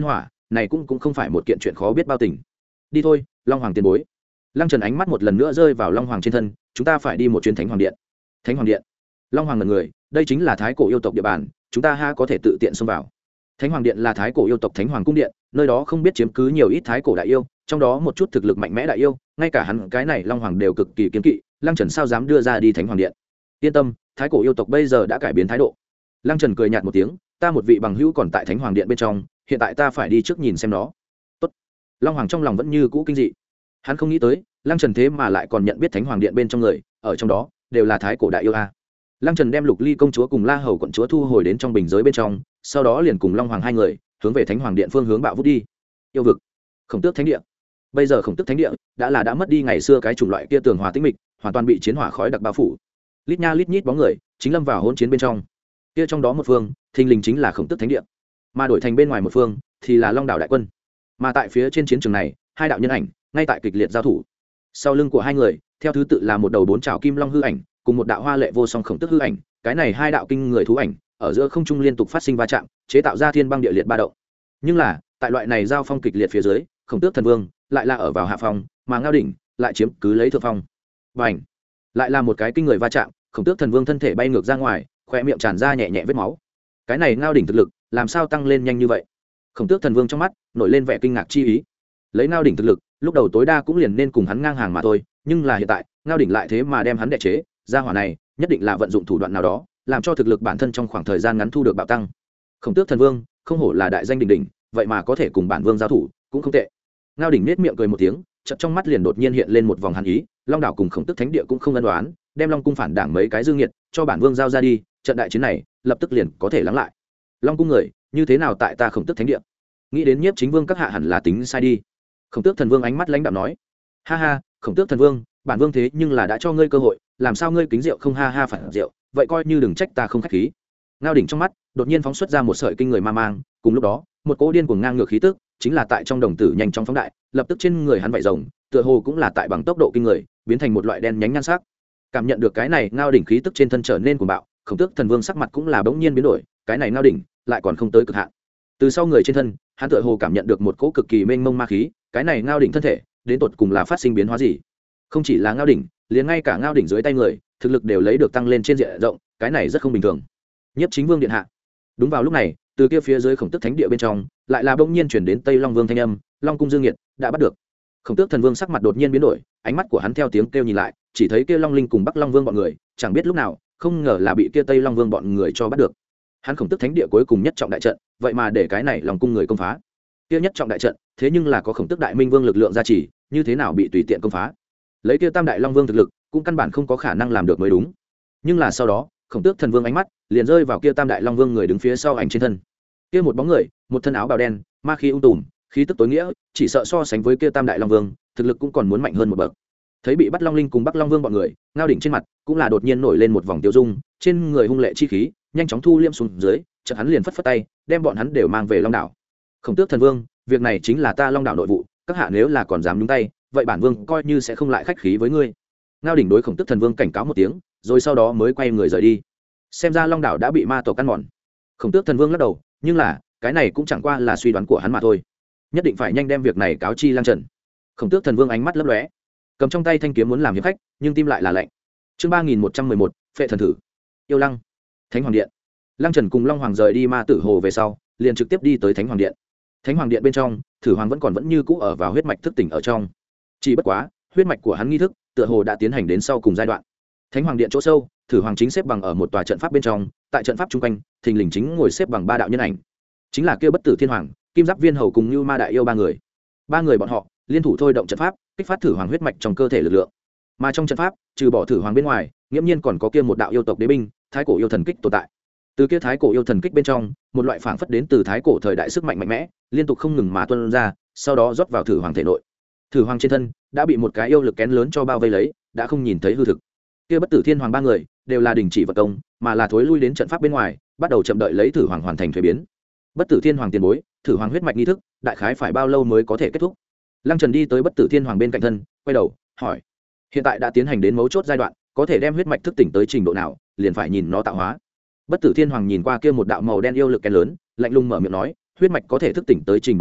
này cũng cũng không phải một kiện chuyện khó biết bao tình. Đi thôi, Long Hoàng tiền bối. Lăng Trần ánh mắt một lần nữa rơi vào Long Hoàng trên thân, chúng ta phải đi một chuyến Thánh Hoàng điện. Thánh Hoàng điện? Long Hoàng ngẩn người, đây chính là thái cổ yêu tộc địa bàn, chúng ta ha có thể tự tiện xông vào? Thánh Hoàng điện là thái cổ yêu tộc Thánh Hoàng cung điện, nơi đó không biết chiếm cứ nhiều ít thái cổ đại yêu, trong đó một chút thực lực mạnh mẽ đại yêu, ngay cả hắn cái này Long Hoàng đều cực kỳ kiêng kỵ, Lăng Trần sao dám đưa ra đi Thánh Hoàng điện? Yên tâm, thái cổ yêu tộc bây giờ đã cải biến thái độ. Lăng Trần cười nhạt một tiếng, ta một vị bằng hữu còn tại Thánh Hoàng điện bên trong, hiện tại ta phải đi trước nhìn xem nó. Tốt. Long Hoàng trong lòng vẫn như cũ kinh dị, hắn không nghĩ tới Lăng Trần thế mà lại còn nhận biết Thánh Hoàng điện bên trong người, ở trong đó đều là thái cổ đại yêu a. Lăng Trần đem Lục Ly công chúa cùng La Hầu quận chúa thu hồi đến trong bình giới bên trong, sau đó liền cùng Long Hoàng hai người hướng về Thánh Hoàng điện phương hướng bạo vút đi. Yêu vực, Khổng Tước Thánh địa. Bây giờ Khổng Tước Thánh địa đã là đã mất đi ngày xưa cái chủng loại kia tường hòa tĩnh mịch, hoàn toàn bị chiến hỏa khói đặc bao phủ. Lít nha lít nhít bóng người chính lâm vào hỗn chiến bên trong. Kia trong đó một phương, thình lình chính là Khổng Tước Thánh địa, mà đổi thành bên ngoài một phương thì là Long Đảo đại quân. Mà tại phía trên chiến trường này, hai đạo nhân ảnh ngay tại kịch liệt giao thủ. Sau lưng của hai người, theo thứ tự là một đầu bốn trảo kim long hư ảnh, cùng một đạo hoa lệ vô song Khổng Tước hư ảnh, cái này hai đạo kinh người thú ảnh, ở giữa không trung liên tục phát sinh va chạm, chế tạo ra thiên băng địa liệt ba động. Nhưng là, tại loại này giao phong kịch liệt phía dưới, Khổng Tước thần vương lại là ở vào hạ phong, mà Ngao đỉnh lại chiếm cứ lấy thượng phong. Bành! Lại là một cái kinh người va chạm, Khổng Tước thần vương thân thể bay ngược ra ngoài, khóe miệng tràn ra nhẹ nhẹ vết máu. Cái này Ngao đỉnh thực lực, làm sao tăng lên nhanh như vậy? Khổng Tước thần vương trong mắt nổi lên vẻ kinh ngạc chi ý. Lấy Ngao đỉnh thực lực, lúc đầu tối đa cũng liền nên cùng hắn ngang hàng mà thôi, nhưng là hiện tại, Ngao đỉnh lại thế mà đem hắn đè chế, gia hỏa này nhất định là vận dụng thủ đoạn nào đó, làm cho thực lực bản thân trong khoảng thời gian ngắn thu được bạo tăng. Khổng Tước thần vương không hổ là đại danh đỉnh đỉnh, vậy mà có thể cùng bản vương giao thủ, cũng không tệ. Ngao đỉnh nết miệng cười một tiếng, chợt trong mắt liền đột nhiên hiện lên một vòng hàn ý. Long đảo cùng Khổng Tước Thánh địa cũng không ân đoán, đem Long cung phản đảng mấy cái dương nghiệt cho bản vương giao ra đi, trận đại chiến này lập tức liền có thể lắng lại. Long cung người như thế nào tại ta Khổng Tước Thánh địa? Nghĩ đến Nhiếp Chính Vương các hạ hẳn là tính sai đi. Khổng Tước thần vương ánh mắt lãnh đạm nói, ha ha, Khổng Tước thần vương, bản vương thế nhưng là đã cho ngươi cơ hội, làm sao ngươi kính rượu không ha ha phản rượu, vậy coi như đừng trách ta không khách khí. Ngao đỉnh trong mắt đột nhiên phóng xuất ra một sợi kinh người ma mang, cùng lúc đó một cỗ điên cuồng ngang ngược khí tức chính là tại trong đồng tử nhanh chóng phóng đại, lập tức trên người hắn vảy rồng tựa hồ cũng là tại bằng tốc độ kinh người biến thành một loại đen nhánh nhan sắc. Cảm nhận được cái này Ngao đỉnh khí tức trên thân trở nên cuồng bạo, Khổng Tước thần vương sắc mặt cũng là bỗng nhiên biến đổi, cái này Ngao đỉnh lại còn không tới cực hạn. Từ sau người trên thân, hắn tựa hồ cảm nhận được một cỗ cực kỳ mênh mông ma khí, cái này Ngao đỉnh thân thể đến tột cùng là phát sinh biến hóa gì? Không chỉ là Ngao đỉnh, liền ngay cả Ngao đỉnh dưới tay người, thực lực đều lấy được tăng lên trên diện rộng, cái này rất không bình thường. Nhiếp Chính Vương điện hạ. Đúng vào lúc này, từ kia phía dưới Khổng Tước Thánh địa bên trong, lại là bỗng nhiên chuyển đến Tây Long Vương thanh âm, Long cung dương nghiệt đã bắt được. Khổng Tước thần vương sắc mặt đột nhiên biến đổi, ánh mắt của hắn theo tiếng kêu nhìn lại, chỉ thấy kia Long Linh cùng Bắc Long Vương bọn người, chẳng biết lúc nào, không ngờ là bị kia Tây Long Vương bọn người cho bắt được. Hắn Khổng Tước Thánh địa cuối cùng nhất trọng đại trận, vậy mà để cái này Long cung người công phá. Kia nhất trọng đại trận, thế nhưng là có Khổng Tước Đại Minh Vương lực lượng gia trì, như thế nào bị tùy tiện công phá? Lấy kia Tam Đại Long Vương thực lực, cũng căn bản không có khả năng làm được mới đúng. Nhưng là sau đó, Khổng Tước thần vương ánh mắt liền rơi vào kia Tam Đại Long Vương người đứng phía sau ảnh trên thân. Kia một bóng người, một thân áo bào đen, ma khí ung tùm, khí tức tối nghĩa, chỉ sợ so sánh với kia Tam Đại Long Vương, thực lực cũng còn muốn mạnh hơn một bậc. Thấy bị bắt Long Linh cùng Bắc Long Vương bọn người, Ngao đỉnh trên mặt cũng là đột nhiên nổi lên một vòng tiêu dung, trên người hung lệ chi khí nhanh chóng thu liêm xuống dưới, chợt hắn liền phất phất tay, đem bọn hắn đều mang về Long đảo. Khổng Tước thần vương, việc này chính là ta Long đảo nội vụ, các hạ nếu là còn dám nhúng tay, vậy bản vương coi như sẽ không lại khách khí với ngươi. Ngao đỉnh đối Khổng Tước thần vương cảnh cáo một tiếng, rồi sau đó mới quay người rời đi. Xem ra Long đảo đã bị ma tộc ăn mòn. Khổng Tước thần vương lắc đầu, nhưng là cái này cũng chẳng qua là suy đoán của hắn mà thôi, nhất định phải nhanh đem việc này cáo chi Lang Trần. Khổng Tước thần vương ánh mắt lấp lóe, cầm trong tay thanh kiếm muốn làm hiệp khách, nhưng tim lại là lạnh. Chương ba nghìn một trăm mười một, phệ thần thử. Yêu Lăng. Thánh Hoàng điện. Lang Trần cùng Long Hoàng rời đi Ma Tử Hồ về sau, liền trực tiếp đi tới Thánh Hoàng điện. Thánh Hoàng điện bên trong, Thử Hoàng vẫn còn vẫn như cũ ở vào huyết mạch thức tỉnh ở trong. Chỉ bất quá, huyết mạch của hắn nghi thức, tựa hồ đã tiến hành đến sau cùng giai đoạn. Thánh Hoàng điện chỗ sâu, Thử Hoàng chính xếp bằng ở một tòa trận pháp bên trong, tại trận pháp trung quanh, thình lình chính ngồi xếp bằng ba đạo nhân ảnh. Chính là kia Bất Tử Thiên Hoàng, Kim Giáp Viên Hầu cùng Như Ma Đại Yêu ba người. Ba người bọn họ liên thủ thôi động trận pháp, kích phát Thử Hoàng huyết mạch trong cơ thể lực lượng. Mà trong trận pháp, trừ bỏ Thử Hoàng bên ngoài, nghiễm nhiên còn có kia một đạo yêu tộc đế binh, Thái cổ yêu thần kích tồn tại. Từ kia Thái cổ yêu thần kích bên trong, một loại phảng phất đến từ thái cổ thời đại sức mạnh mạnh mẽ, liên tục không ngừng mà tuôn ra, sau đó rót vào Thử Hoàng thể nội. Thử Hoàng trên thân đã bị một cái yêu lực kén lớn cho bao vây lấy, đã không nhìn thấy hư thực. Kia Bất Tử Thiên Hoàng ba người đều là đình chỉ vật công, mà là thối lui đến trận pháp bên ngoài, bắt đầu chậm đợi lấy Thử Hoàng hoàn thành thuế biến. Bất Tử Thiên Hoàng tiền bối, Thử Hoàng huyết mạch nghi thức, đại khái phải bao lâu mới có thể kết thúc? Lăng Trần đi tới Bất Tử Thiên Hoàng bên cạnh thân, quay đầu hỏi. Hiện tại đã tiến hành đến mấu chốt giai đoạn, có thể đem huyết mạch thức tỉnh tới trình độ nào, liền phải nhìn nó tạo hóa. Bất Tử Thiên Hoàng nhìn qua kia một đạo màu đen yêu lực kén lớn, lạnh lùng mở miệng nói, huyết mạch có thể thức tỉnh tới trình độ nào,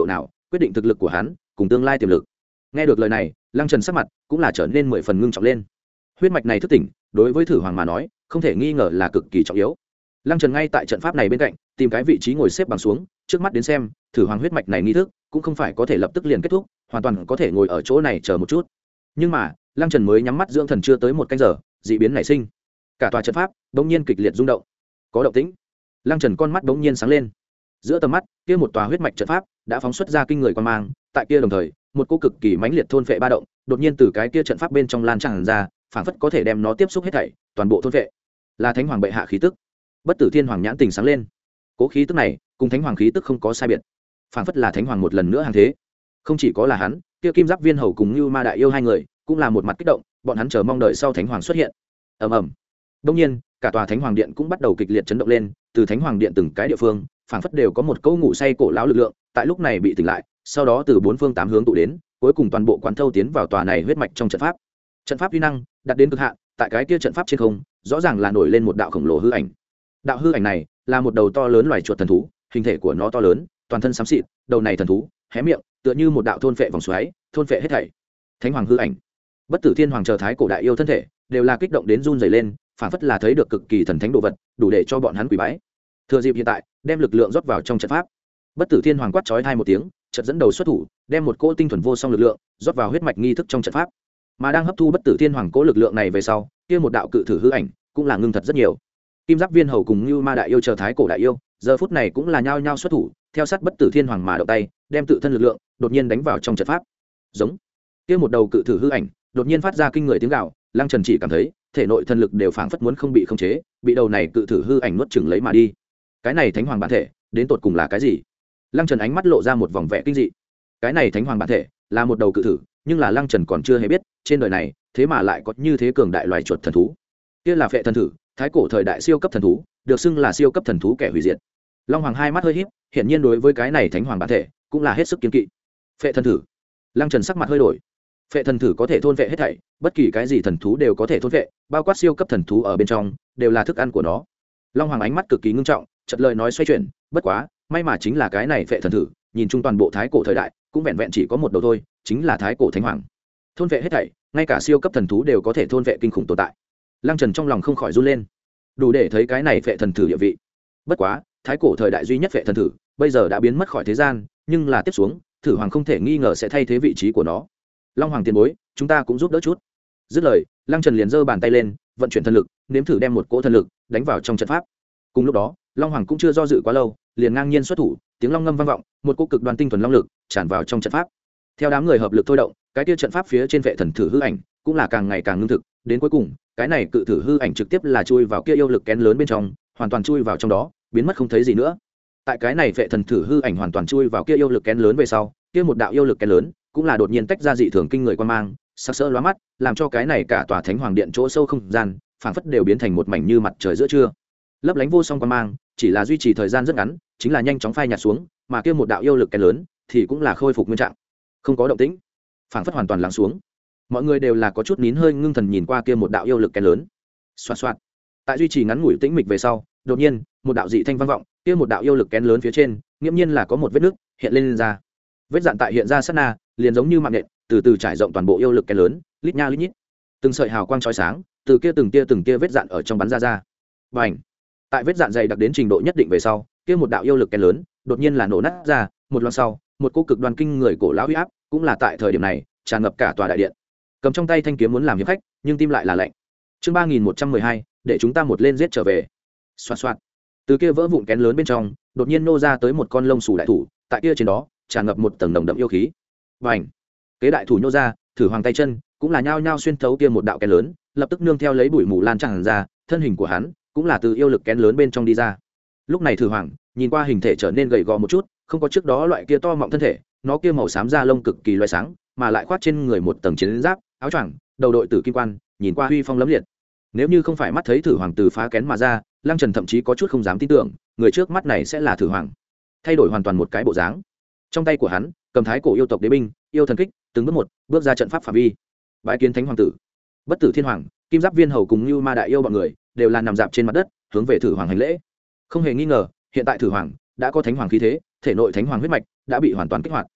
quyết định thực lực của hắn cùng tương lai tiềm lực. Nghe được lời này, Lăng Trần sắc mặt cũng là trở nên mười phần ngưng trọng lên. Huyết mạch này thức tỉnh, đối với Thử Hoàng mà nói, không thể nghi ngờ là cực kỳ trọng yếu. Lăng Trần ngay tại trận pháp này bên cạnh, tìm cái vị trí ngồi xếp bằng xuống, trước mắt đến xem, Thử Hoàng huyết mạch này nghi thức cũng không phải có thể lập tức liền kết thúc, hoàn toàn có thể ngồi ở chỗ này chờ một chút. Nhưng mà, Lăng Trần mới nhắm mắt dưỡng thần chưa tới một canh giờ, dị biến nảy sinh. Cả tòa trận pháp bỗng nhiên kịch liệt rung động. Có động tĩnh. Lăng Trần con mắt bỗng nhiên sáng lên. Giữa tầm mắt, kia một tòa huyết mạch trận pháp đã phóng xuất ra kinh người quan mang, tại kia đồng thời, một cỗ cực kỳ mãnh liệt thôn phệ ba động, đột nhiên từ cái kia trận pháp bên trong lan tràn ra, phảng phất có thể đem nó tiếp xúc hết thảy, toàn bộ thôn phệ. Là Thánh Hoàng bệ hạ khí tức. Bất Tử Thiên Hoàng nhãn tình sáng lên. Cố khí tức này, cùng Thánh Hoàng khí tức không có sai biệt. Phảng phất là Thánh Hoàng một lần nữa hàng thế. Không chỉ có là hắn, kia Kim Giáp Viên Hầu cùng Như Ma Đại Yêu hai người, cũng là một mặt kích động, bọn hắn chờ mong đợi sau Thánh Hoàng xuất hiện. Ầm ầm. Đương nhiên, cả tòa Thánh Hoàng điện cũng bắt đầu kịch liệt chấn động lên, từ Thánh Hoàng điện từng cái địa phương, phảng phất đều có một cỗ ngủ say cổ lão lực lượng, tại lúc này bị tỉnh lại, sau đó từ bốn phương tám hướng tụ đến, cuối cùng toàn bộ quán thâu tiến vào tòa này huyết mạch trong trận pháp. Trận pháp uy năng đạt đến cực hạn, tại cái kia trận pháp trên không, rõ ràng là nổi lên một đạo khổng lồ hư ảnh. Đạo hư ảnh này là một đầu to lớn loài chuột thần thú, hình thể của nó to lớn, toàn thân xám xịt, đầu này thần thú hé miệng, tựa như một đạo thôn phệ vòng xoáy, thôn phệ hết thảy. Thánh Hoàng hư ảnh, Bất Tử Thiên Hoàng chờ thái cổ đại yêu thân thể, đều là kích động đến run rẩy lên, phảng phất là thấy được cực kỳ thần thánh đồ vật, đủ để cho bọn hắn quỳ bái. Thừa dịp hiện tại, đem lực lượng rót vào trong trận pháp. Bất Tử Thiên Hoàng quát chói tai một tiếng, chợt dẫn đầu xuất thủ, đem một cỗ tinh thuần vô song lực lượng rót vào huyết mạch nghi thức trong trận pháp. Mà đang hấp thu Bất Tử Thiên Hoàng cỗ lực lượng này về sau, kia một đạo cự thử hư ảnh cũng là ngưng thật rất nhiều. Kim Giáp Viên Hầu cùng Như Ma Đại Yêu chờ thái cổ đại yêu, giờ phút này cũng là nhao nhao xuất thủ, theo sát Bất Tử Thiên Hoàng mà động tay, đem tự thân lực lượng đột nhiên đánh vào trong trận pháp. Giống. Kia một đầu cự thử hư ảnh đột nhiên phát ra kinh người tiếng gào, Lăng Trần chỉ cảm thấy thể nội thần lực đều phảng phất muốn không bị khống chế, bị đầu này cự thử hư ảnh nuốt chửng lấy mà đi. Cái này Thánh Hoàng bản thể, đến tột cùng là cái gì? Lăng Trần ánh mắt lộ ra một vòng vẻ kinh dị. Cái này Thánh Hoàng bản thể là một đầu cự thử, nhưng là Lăng Trần còn chưa hề biết, trên đời này thế mà lại có như thế cường đại loài chuột thần thú. Kia là phệ thần thử, thái cổ thời đại siêu cấp thần thú, được xưng là siêu cấp thần thú kẻ hủy diệt. Long Hoàng hai mắt hơi híp, hiển nhiên đối với cái này Thánh Hoàng bản thể cũng là hết sức kiên kỵ. Phệ thần thử. Lăng Trần sắc mặt hơi đổi. Phệ thần thử có thể thôn vệ hết thảy, bất kỳ cái gì thần thú đều có thể thôn vệ, bao quát siêu cấp thần thú ở bên trong, đều là thức ăn của nó. Long Hoàng ánh mắt cực kỳ ngưng trọng, chợt lời nói xoay chuyển, bất quá, may mà chính là cái này phệ thần thử, nhìn chung toàn bộ thái cổ thời đại, cũng vẹn vẹn chỉ có một đầu thôi, chính là thái cổ Thánh Hoàng. Thôn vệ hết thảy, ngay cả siêu cấp thần thú đều có thể thôn vệ kinh khủng tồn tại. Lăng Trần trong lòng không khỏi run lên, đủ để thấy cái này phệ thần thử địa vị. Bất quá, thái cổ thời đại duy nhất phệ thần thử, bây giờ đã biến mất khỏi thế gian, nhưng là tiếp xuống, thử hoàng không thể nghi ngờ sẽ thay thế vị trí của nó. Long Hoàng tiền bối, chúng ta cũng giúp đỡ chút. Dứt lời, Lăng Trần liền giơ bàn tay lên, vận chuyển thần lực, nếm thử đem một cỗ thần lực đánh vào trong trận pháp. Cùng lúc đó, Long Hoàng cũng chưa do dự quá lâu, liền ngang nhiên xuất thủ, tiếng long ngâm vang vọng, một cỗ cực đoan tinh thuần long lực tràn vào trong trận pháp. Theo đám người hợp lực thôi động, cái kia trận pháp phía trên vệ thần thử hư ảnh cũng là càng ngày càng ngưng thực, đến cuối cùng, cái này cự thử hư ảnh trực tiếp là chui vào kia yêu lực kén lớn bên trong, hoàn toàn chui vào trong đó, biến mất không thấy gì nữa. Tại cái này vệ thần thử hư ảnh hoàn toàn chui vào kia yêu lực kén lớn về sau, kia một đạo yêu lực kén lớn cũng là đột nhiên tách ra dị thường kinh người quan mang, sắc sỡ lóa mắt, làm cho cái này cả tòa Thánh Hoàng điện chỗ sâu không gian, phảng phất đều biến thành một mảnh như mặt trời giữa trưa. Lấp lánh vô song quan mang, chỉ là duy trì thời gian rất ngắn, chính là nhanh chóng phai nhạt xuống, mà kia một đạo yêu lực kén lớn thì cũng là khôi phục nguyên trạng, không có động tĩnh, phảng phất hoàn toàn lắng xuống. Mọi người đều là có chút nín hơi ngưng thần nhìn qua kia một đạo yêu lực kén lớn. Xoạt xoạt. Tại duy trì ngắn ngủi tĩnh mịch về sau, đột nhiên, một đạo dị thanh vang vọng, kia một đạo yêu lực kén lớn phía trên, nghiễm nhiên là có một vết nứt hiện lên, lên ra. Vết dạn tại hiện ra sát na, liền giống như mạng nện, từ từ trải rộng toàn bộ yêu lực kén lớn, lít nha lít nhít. Từng sợi hào quang chói sáng, từ kia từng tia từng tia vết dạn ở trong bắn ra ra. Bành! Tại vết dạn dày đặc đến trình độ nhất định về sau, kia một đạo yêu lực kén lớn, đột nhiên là nổ nát ra, một loạt sau, một cỗ cực đoan kinh người cổ lão uy áp, cũng là tại thời điểm này, tràn ngập cả tòa đại điện. Cầm trong tay thanh kiếm muốn làm hiệp khách, nhưng tim lại là lạnh. Chương ba nghìn một trăm mười hai, để chúng ta một lên giết trở về. Xoạt xoạt. Từ kia vỡ vụn kén lớn bên trong, đột nhiên nô ra tới một con lông xù đại thủ, tại kia trên đó, tràn ngập một tầng nồng đậm yêu khí. Bành! Kế đại thủ nhô ra, thử hoàng tay chân, cũng là nhao nhao xuyên thấu kia một đạo kén lớn, lập tức nương theo lấy bụi mù lan tràn ra, thân hình của hắn cũng là từ yêu lực kén lớn bên trong đi ra. Lúc này thử hoàng, nhìn qua hình thể trở nên gầy gò một chút, không có trước đó loại kia to mọng thân thể, nó kia màu xám da lông cực kỳ loé sáng, mà lại khoác trên người một tầng chiến giáp, áo choàng, đầu đội tử kim quan, nhìn qua huy phong lẫm liệt. Nếu như không phải mắt thấy thử hoàng từ phá kén mà ra, Lăng Trần thậm chí có chút không dám tin tưởng, người trước mắt này sẽ là thử hoàng. Thay đổi hoàn toàn một cái bộ dáng. Trong tay của hắn, cầm thái cổ yêu tộc đế binh, yêu thần kích, từng bước một, bước ra trận pháp phạm vi. Bái kiến Thánh Hoàng tử. Bất Tử Thiên Hoàng, Kim Giáp Viên Hầu cùng Như Ma Đại Yêu bọn người, đều là nằm dạp trên mặt đất, hướng về thử hoàng hành lễ. Không hề nghi ngờ, hiện tại thử hoàng đã có Thánh Hoàng khí thế, thể nội Thánh Hoàng huyết mạch đã bị hoàn toàn kích hoạt.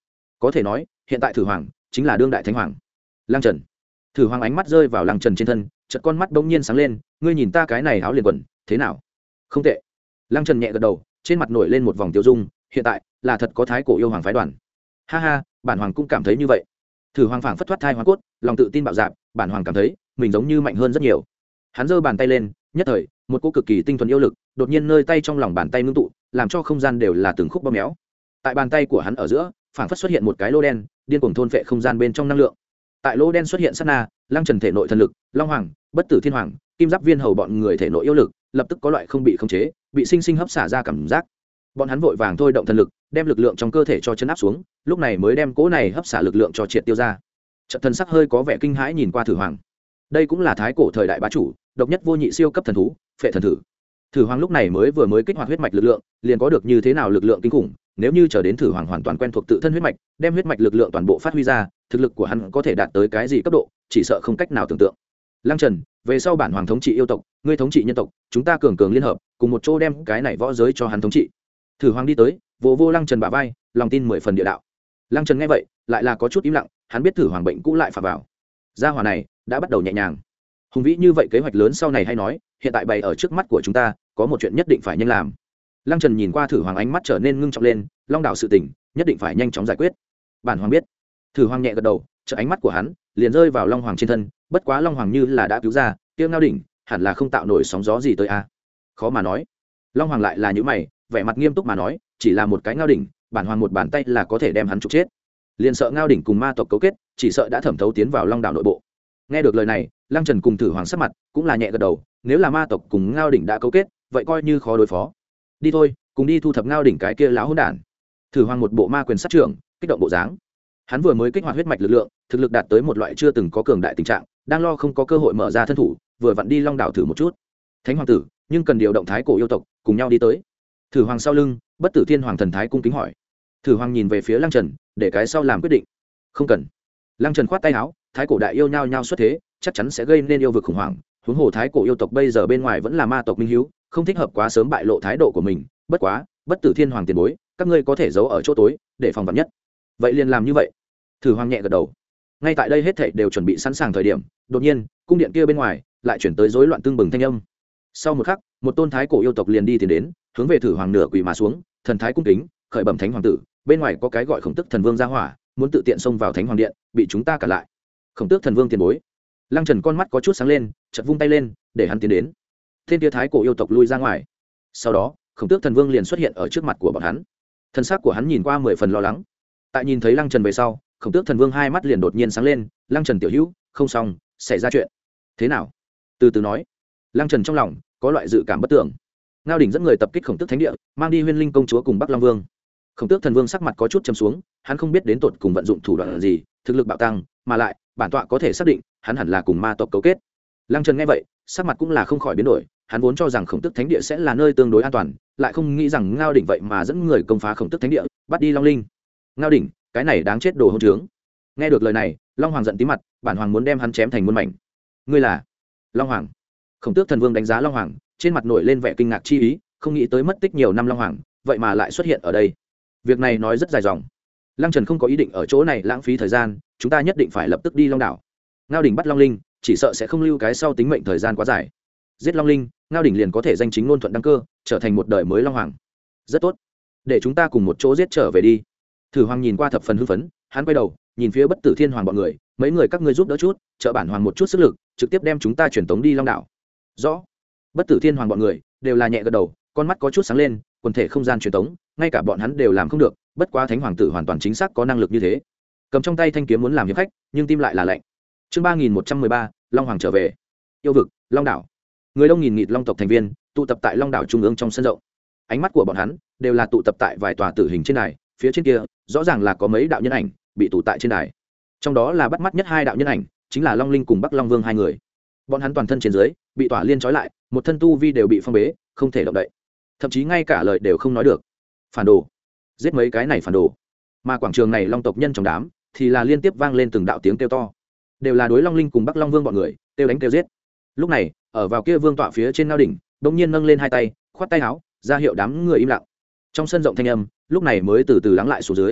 có thể nói hiện tại thử hoàng chính là đương đại thánh hoàng. Lăng Trần. Thử hoàng ánh mắt rơi vào Lăng Trần trên thân, chợt con mắt bỗng nhiên sáng lên, ngươi nhìn ta cái này áo liền quần thế nào? Không tệ. Lăng Trần nhẹ gật đầu, trên mặt nổi lên một vòng tiêu dung, hiện tại là thật có thái cổ yêu hoàng phái đoàn. Ha ha, bản hoàng cũng cảm thấy như vậy. Thử hoàng phảng phất thoát thai hóa cốt, lòng tự tin bạo dạn, bản hoàng cảm thấy mình giống như mạnh hơn rất nhiều. Hắn giơ bàn tay lên, nhất thời một cỗ cực kỳ tinh thuần yêu lực đột nhiên nơi tay trong lòng bàn tay ngưng tụ, làm cho không gian đều là từng khúc bóp méo. Tại bàn tay của hắn ở giữa phảng phất xuất hiện một cái lỗ đen, điên cuồng thôn phệ không gian bên trong năng lượng. Tại lỗ đen xuất hiện sát na, Lăng Trần thể nội thần lực, Long Hoàng, Bất Tử Thiên Hoàng, Kim Giáp Viên Hầu bọn người thể nội yêu lực lập tức có loại không bị khống chế, bị sinh sinh hấp xả ra cảm giác. Bọn hắn vội vàng thôi động thần lực, đem lực lượng trong cơ thể cho chấn áp xuống, lúc này mới đem cỗ này hấp xả lực lượng cho triệt tiêu ra. Trận thần sắc hơi có vẻ kinh hãi nhìn qua Thử Hoàng. Đây cũng là thái cổ thời đại bá chủ, độc nhất vô nhị siêu cấp thần thú, Phệ Thần Thử. Thử Hoàng lúc này mới vừa mới kích hoạt huyết mạch lực lượng, liền có được như thế nào lực lượng kinh khủng, nếu như chờ đến Thử Hoàng hoàn toàn quen thuộc tự thân huyết mạch, đem huyết mạch lực lượng toàn bộ phát huy ra, thực lực của hắn có thể đạt tới cái gì cấp độ, chỉ sợ không cách nào tưởng tượng. Lăng Trần, về sau bản hoàng thống trị yêu tộc, ngươi thống trị nhân tộc, chúng ta cường cường liên hợp, cùng một chỗ đem cái này võ giới cho hắn thống trị. Thử Hoàng đi tới, vỗ vô Lăng Trần bả vai, lòng tin mười phần địa đạo. Lăng Trần nghe vậy, lại là có chút im lặng, hắn biết Thử Hoàng bệnh cũ lại phà vào. Gia hỏa này đã bắt đầu nhẹ nhàng. Hùng vĩ như vậy kế hoạch lớn sau này hay nói, hiện tại bày ở trước mắt của chúng ta, có một chuyện nhất định phải nhanh làm. Lăng Trần nhìn qua Thử Hoàng ánh mắt trở nên ngưng trọng lên, Long đảo sự tình, nhất định phải nhanh chóng giải quyết. Bản hoàng biết. Thử Hoàng nhẹ gật đầu, chợ ánh mắt của hắn liền rơi vào Long Hoàng trên thân, bất quá Long Hoàng như là đã cứu ra, tiêu ngao đỉnh, hẳn là không tạo nổi sóng gió gì tới a. Khó mà nói. Long Hoàng lại là những mày, vẻ mặt nghiêm túc mà nói, chỉ là một cái ngao đỉnh, bản hoàng một bàn tay là có thể đem hắn trục chết. Liền sợ ngao đỉnh cùng ma tộc cấu kết, chỉ sợ đã thẩm thấu tiến vào Long đảo nội bộ. Nghe được lời này, Lăng Trần cùng Thử Hoàng sắc mặt cũng là nhẹ gật đầu, nếu là ma tộc cùng ngao đỉnh đã cấu kết, vậy coi như khó đối phó. Đi thôi, cùng đi thu thập ngao đỉnh cái kia lão hỗn đản. Thử Hoàng một bộ ma quyền sát trưởng, kích động bộ dáng. Hắn vừa mới kích hoạt huyết mạch lực lượng, thực lực đạt tới một loại chưa từng có cường đại tình trạng, đang lo không có cơ hội mở ra thân thủ, vừa vặn đi Long đảo thử một chút. Thánh hoàng tử, nhưng cần điều động thái cổ yêu tộc, cùng nhau đi tới. Thử Hoàng sau lưng, Bất Tử Thiên Hoàng thần thái cung kính hỏi. Thử Hoàng nhìn về phía Lăng Trần, để cái sau làm quyết định. Không cần. Lăng Trần khoát tay áo, thái cổ đại yêu nhao nhao xuất thế, chắc chắn sẽ gây nên yêu vực khủng hoảng. Huống hồ thái cổ yêu tộc bây giờ bên ngoài vẫn là ma tộc minh hiếu, không thích hợp quá sớm bại lộ thái độ của mình. Bất quá, Bất Tử Thiên Hoàng tiền bối, các ngươi có thể giấu ở chỗ tối, để phòng vạn nhất. Vậy liền làm như vậy. Thử Hoàng nhẹ gật đầu. Ngay tại đây hết thảy đều chuẩn bị sẵn sàng thời điểm, đột nhiên, cung điện kia bên ngoài lại chuyển tới rối loạn tương bừng thanh âm. Sau một khắc, một tôn thái cổ yêu tộc liền đi tiến đến, hướng về Thử Hoàng nửa quỳ mà xuống, thần thái cung kính, khởi bẩm thánh hoàng tử, bên ngoài có cái gọi Khổng Tước thần vương ra hỏa, muốn tự tiện xông vào thánh hoàng điện, bị chúng ta cản lại. Khổng Tước thần vương tiền bối. Lăng Trần con mắt có chút sáng lên, chợt vung tay lên, để hắn tiến đến. Thiên kia thái cổ yêu tộc lui ra ngoài. Sau đó, Khổng Tước thần vương liền xuất hiện ở trước mặt của bọn hắn. Thân xác của hắn nhìn qua mười phần lo lắng. Tại nhìn thấy Lăng Trần về sau, Khổng Tước thần vương hai mắt liền đột nhiên sáng lên, Lăng Trần tiểu hữu, không xong, xảy ra chuyện. Thế nào? Từ từ nói. Lăng Trần trong lòng có loại dự cảm bất tưởng. Ngao đỉnh dẫn người tập kích Khổng Tước thánh địa, mang đi Huyên Linh công chúa cùng Bắc Long vương. Khổng Tước thần vương sắc mặt có chút trầm xuống, hắn không biết đến tột cùng vận dụng thủ đoạn gì, thực lực bạo tăng, mà lại, bản tọa có thể xác định, hắn hẳn là cùng ma tộc cấu kết. Lăng Trần nghe vậy, sắc mặt cũng là không khỏi biến đổi, hắn vốn cho rằng Khổng Tước thánh địa sẽ là nơi tương đối an toàn, lại không nghĩ rằng Ngao đỉnh vậy mà dẫn người công phá Khổng Tước thánh địa, bắt đi Long Linh. Ngao đỉnh, cái này đáng chết đồ hỗn trướng. Nghe được lời này, Long Hoàng giận tím mặt, bản hoàng muốn đem hắn chém thành muôn mảnh. Ngươi là Long Hoàng? Khổng Tước thần vương đánh giá Long Hoàng, trên mặt nổi lên vẻ kinh ngạc chi ý, không nghĩ tới mất tích nhiều năm Long Hoàng, vậy mà lại xuất hiện ở đây. Việc này nói rất dài dòng. Lăng Trần không có ý định ở chỗ này lãng phí thời gian, chúng ta nhất định phải lập tức đi Long đảo. Ngao đỉnh bắt Long Linh, chỉ sợ sẽ không lưu cái sau tính mệnh thời gian quá dài. Giết Long Linh, Ngao đỉnh liền có thể danh chính ngôn thuận đăng cơ, trở thành một đời mới Long Hoàng. Rất tốt, để chúng ta cùng một chỗ giết trở về đi. Thử Hoàng nhìn qua thập phần hưng phấn, hắn quay đầu nhìn phía Bất Tử Thiên Hoàng bọn người, mấy người các ngươi giúp đỡ chút, trợ bản hoàng một chút sức lực, trực tiếp đem chúng ta truyền tống đi Long đảo. Rõ. Bất Tử Thiên Hoàng bọn người đều là nhẹ gật đầu, con mắt có chút sáng lên, quần thể không gian truyền tống, ngay cả bọn hắn đều làm không được, bất quá thánh hoàng tử hoàn toàn chính xác có năng lực như thế. Cầm trong tay thanh kiếm muốn làm hiệp khách, nhưng tim lại là lạnh. Chương ba nghìn một trăm mười ba, Long Hoàng trở về. Yêu vực, Long đảo. Người đông nghìn nghịt long tộc thành viên tụ tập tại Long đảo trung ương trong sân rộng. Ánh mắt của bọn hắn đều là tụ tập tại vài tòa tử hình trên đài, phía trên kia rõ ràng là có mấy đạo nhân ảnh bị tụ tại trên đài. Trong đó là bắt mắt nhất hai đạo nhân ảnh, chính là Long Linh cùng Bắc Long Vương hai người. Bọn hắn toàn thân trên dưới bị tỏa liên trói lại, một thân tu vi đều bị phong bế, không thể động đậy, thậm chí ngay cả lời đều không nói được. Phản đồ, giết mấy cái này phản đồ. Mà quảng trường này long tộc nhân trong đám thì là liên tiếp vang lên từng đạo tiếng kêu to, đều là đối Long Linh cùng Bắc Long Vương bọn người kêu đánh kêu giết. Lúc này ở vào kia vương tọa phía trên Ngao đỉnh đột nhiên nâng lên hai tay, khoát tay áo ra hiệu đám người im lặng. Trong sân rộng thanh âm lúc này mới từ từ lắng lại xuống dưới.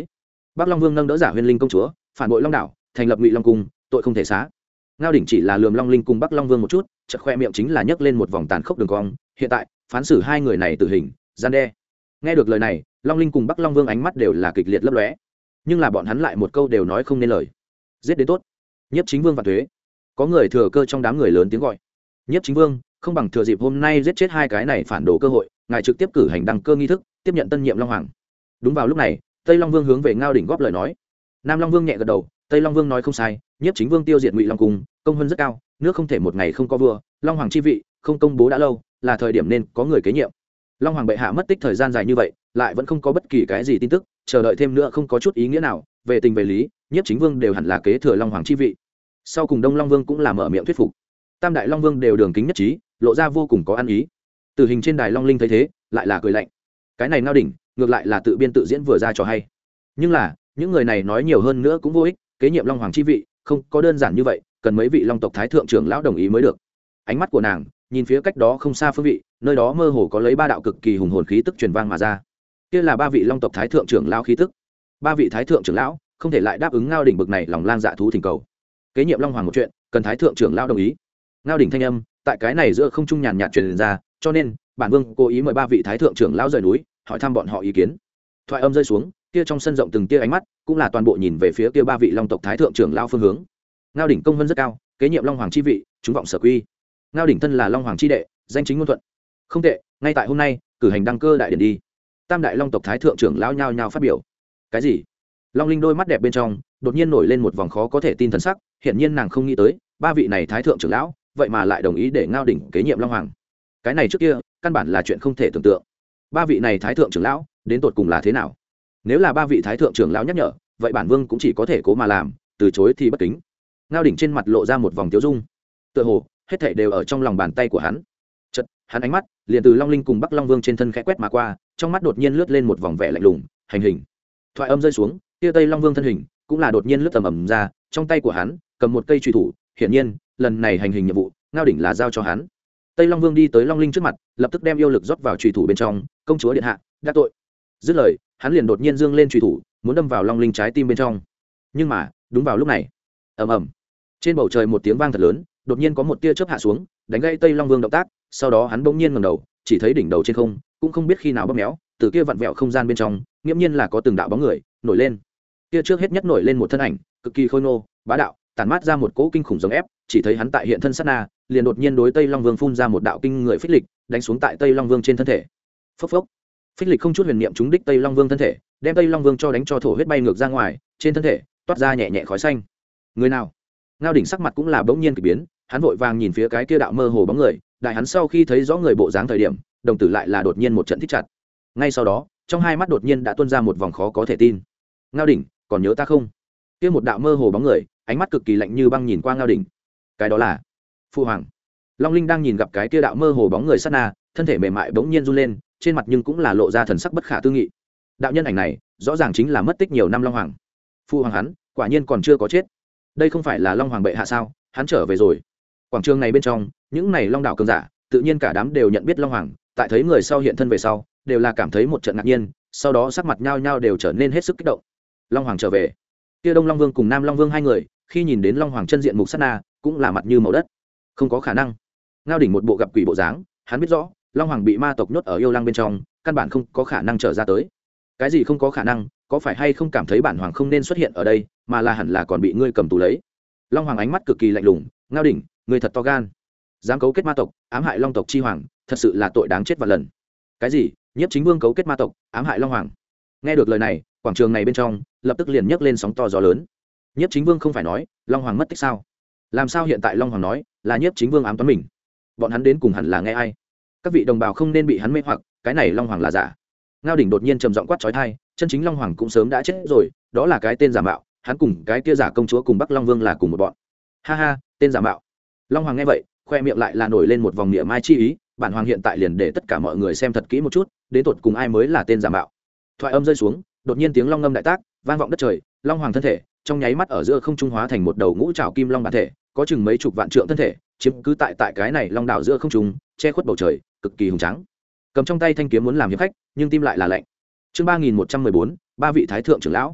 Bắc Long Vương nâng đỡ Giả Huyền Linh công chúa, phản bội Long đảo, thành lập Ngụy Long cung, tội không thể xá. Ngao Đỉnh chỉ là lườm Long Linh cùng Bắc Long Vương một chút, chợt khoe miệng chính là nhấc lên một vòng tàn khốc đường cong, hiện tại, phán xử hai người này tử hình, gian đe. Nghe được lời này, Long Linh cùng Bắc Long Vương ánh mắt đều là kịch liệt lấp lóe, nhưng là bọn hắn lại một câu đều nói không nên lời. Giết đến tốt. Nhiếp Chính Vương vạn tuế. Có người thừa cơ trong đám người lớn tiếng gọi. Nhiếp Chính Vương, không bằng thừa dịp hôm nay giết chết hai cái này phản đồ cơ hội, ngài trực tiếp cử hành đăng cơ nghi thức, tiếp nhận tân nhiệm Long Hoàng. Đúng vào lúc này, Tây Long Vương hướng về Ngao Đỉnh góp lời nói. Nam Long Vương nhẹ gật đầu, Tây Long Vương nói không sai, Nhiếp Chính Vương tiêu diệt Ngụy Long cung, công hơn rất cao, nước không thể một ngày không có vua, Long Hoàng chi vị không công bố đã lâu, là thời điểm nên có người kế nhiệm. Long Hoàng bệ hạ mất tích thời gian dài như vậy, lại vẫn không có bất kỳ cái gì tin tức, chờ đợi thêm nữa không có chút ý nghĩa nào, về tình về lý, Nhiếp Chính Vương đều hẳn là kế thừa Long Hoàng chi vị. Sau cùng Đông Long Vương cũng là mở miệng thuyết phục. Tam đại Long Vương đều đường kính nhất trí, lộ ra vô cùng có ăn ý. Từ hình trên đài Long Linh thấy thế, lại là cười lạnh. Cái này Ngao Đỉnh, ngược lại là tự biên tự diễn vừa ra trò hay. Nhưng là, những người này nói nhiều hơn nữa cũng vô ích, kế nhiệm Long Hoàng chi vị, không có đơn giản như vậy, cần mấy vị Long tộc thái thượng trưởng lão đồng ý mới được. Ánh mắt của nàng nhìn phía cách đó không xa phương vị, nơi đó mơ hồ có lấy ba đạo cực kỳ hùng hồn khí tức truyền vang mà ra. Kia là ba vị Long tộc thái thượng trưởng lão khí tức. Ba vị thái thượng trưởng lão không thể lại đáp ứng Ngao Đỉnh bực này lòng lang dạ thú thỉnh cầu. Kế nhiệm Long Hoàng một chuyện, cần thái thượng trưởng lão đồng ý. Ngao Đỉnh thanh âm tại cái này giữa không trung nhàn nhạt truyền ra, cho nên bản vương cố ý mời ba vị thái thượng trưởng lão rời núi, hỏi thăm bọn họ ý kiến. Thoại âm rơi xuống, kia trong sân rộng từng tia ánh mắt cũng là toàn bộ nhìn về phía kia ba vị Long tộc thái thượng trưởng lão phương hướng. Ngao Đỉnh công vân rất cao, kế nhiệm Long Hoàng chi vị, chúng vọng sở quy. Ngao Đỉnh thân là Long Hoàng chi đệ, danh chính ngôn thuận. Không tệ, ngay tại hôm nay, cử hành đăng cơ đại điển đi. Tam đại Long tộc thái thượng trưởng lão nhao nhao phát biểu. Cái gì? Long Linh đôi mắt đẹp bên trong đột nhiên nổi lên một vòng khó có thể tin thần sắc, hiển nhiên nàng không nghĩ tới, ba vị này thái thượng trưởng lão, vậy mà lại đồng ý để Ngao Đỉnh kế nhiệm Long Hoàng. Cái này trước kia, căn bản là chuyện không thể tưởng tượng. Ba vị này thái thượng trưởng lão, đến tột cùng là thế nào? Nếu là ba vị thái thượng trưởng lão nhắc nhở, vậy bản vương cũng chỉ có thể cố mà làm, từ chối thì bất kính. Ngao Đỉnh trên mặt lộ ra một vòng tiêu dung, tựa hồ hết thảy đều ở trong lòng bàn tay của hắn. Chợt, hắn ánh mắt liền từ Long Linh cùng Bắc Long Vương trên thân khẽ quét mà qua, trong mắt đột nhiên lướt lên một vòng vẻ lạnh lùng, hành hình. Thoại âm rơi xuống, kia Tây Long Vương thân hình cũng là đột nhiên lướt tầm ầm ra, trong tay của hắn cầm một cây chùy thủ, hiển nhiên, lần này hành hình nhiệm vụ, Ngao Đỉnh là giao cho hắn. Tây Long Vương đi tới Long Linh trước mặt, lập tức đem yêu lực rót vào chùy thủ bên trong, công chúa điện hạ, đắc tội. Dứt lời, hắn liền đột nhiên giương lên chùy thủ, muốn đâm vào Long Linh trái tim bên trong. Nhưng mà, đúng vào lúc này, ầm ầm, trên bầu trời một tiếng vang thật lớn, đột nhiên có một tia chớp hạ xuống, đánh gãy Tây Long Vương động tác, sau đó hắn bỗng nhiên ngẩng đầu, chỉ thấy đỉnh đầu trên không, cũng không biết khi nào bóp méo, từ kia vặn vẹo không gian bên trong, nghiễm nhiên là có từng đạo bóng người nổi lên. Kia trước hết nhất nổi lên một thân ảnh, cực kỳ khôi ngô, bá đạo, tản mát ra một cỗ kinh khủng giống ép, chỉ thấy hắn tại hiện thân sát na, liền đột nhiên đối Tây Long Vương phun ra một đạo kinh người phích lịch, đánh xuống tại Tây Long Vương trên thân thể. Phốc phốc. Phích lịch không chút huyền niệm trúng đích Tây Long Vương thân thể, đem Tây Long Vương cho đánh cho thổ huyết bay ngược ra ngoài, trên thân thể toát ra nhẹ nhẹ khói xanh. Người nào? Ngao Đỉnh sắc mặt cũng là bỗng nhiên kỳ biến, hắn vội vàng nhìn phía cái kia đạo mơ hồ bóng người, đại hắn sau khi thấy rõ người bộ dáng thời điểm, đồng tử lại là đột nhiên một trận thích chặt. Ngay sau đó, trong hai mắt đột nhiên đã tuôn ra một vòng khó có thể tin. Ngao Đỉnh, còn nhớ ta không? Kia một đạo mơ hồ bóng người, ánh mắt cực kỳ lạnh như băng nhìn qua Ngao Đỉnh. Cái đó là Phu Hoàng. Long Linh đang nhìn gặp cái kia đạo mơ hồ bóng người sát na, thân thể mềm mại bỗng nhiên run lên, trên mặt nhưng cũng là lộ ra thần sắc bất khả tư nghị. Đạo nhân ảnh này, rõ ràng chính là mất tích nhiều năm Long Hoàng. Phu Hoàng hắn, quả nhiên còn chưa có chết. Đây không phải là Long Hoàng bệ hạ sao? Hắn trở về rồi. Quảng trường này bên trong, những này Long đảo cường giả, tự nhiên cả đám đều nhận biết Long Hoàng, tại thấy người sau hiện thân về sau, đều là cảm thấy một trận ngạc nhiên, sau đó sắc mặt nhao nhao đều trở nên hết sức kích động. Long Hoàng trở về. Kia Đông Long Vương cùng Nam Long Vương hai người, khi nhìn đến Long Hoàng chân diện mục sát na, cũng là mặt như màu đất. Không có khả năng. Ngao Đỉnh một bộ gặp quỷ bộ dáng, hắn biết rõ, Long Hoàng bị ma tộc nhốt ở yêu lăng bên trong, căn bản không có khả năng trở ra tới. Cái gì không có khả năng? Có phải hay không cảm thấy bản hoàng không nên xuất hiện ở đây, mà là hẳn là còn bị ngươi cầm tù lấy? Long Hoàng ánh mắt cực kỳ lạnh lùng, Ngao Đỉnh, ngươi thật to gan, dám cấu kết ma tộc, ám hại Long tộc chi hoàng, thật sự là tội đáng chết vạn lần. Cái gì? Nhiếp Chính Vương cấu kết ma tộc, ám hại Long Hoàng? Nghe được lời này, quảng trường này bên trong lập tức liền nhấc lên sóng to gió lớn. Nhiếp Chính Vương không phải nói Long Hoàng mất tích sao? Làm sao hiện tại Long Hoàng nói là Nhiếp Chính Vương ám toán mình? Bọn hắn đến cùng hẳn là nghe ai? Các vị đồng bào không nên bị hắn mê hoặc, cái này Long Hoàng là giả. Ngao Đỉnh đột nhiên trầm giọng quát chói tai, chân chính Long Hoàng cũng sớm đã chết rồi, đó là cái tên giả mạo, hắn cùng cái kia giả công chúa cùng Bắc Long Vương là cùng một bọn. Ha ha, tên giả mạo. Long Hoàng nghe vậy, khoe miệng lại là nổi lên một vòng niệm mai chi ý, bản hoàng hiện tại liền để tất cả mọi người xem thật kỹ một chút, đến tột cùng ai mới là tên giả mạo. Thoại âm rơi xuống, đột nhiên tiếng long ngâm đại tác, vang vọng đất trời, Long Hoàng thân thể trong nháy mắt ở giữa không trung hóa thành một đầu ngũ trảo kim long bản thể, có chừng mấy chục vạn trượng thân thể, chiếm cứ tại tại cái này long đảo giữa không trung, che khuất bầu trời, cực kỳ hùng tráng. Cầm trong tay thanh kiếm muốn làm hiệp khách, nhưng tim lại là lạnh. Chương ba nghìn một trăm mười bốn, ba vị thái thượng trưởng lão.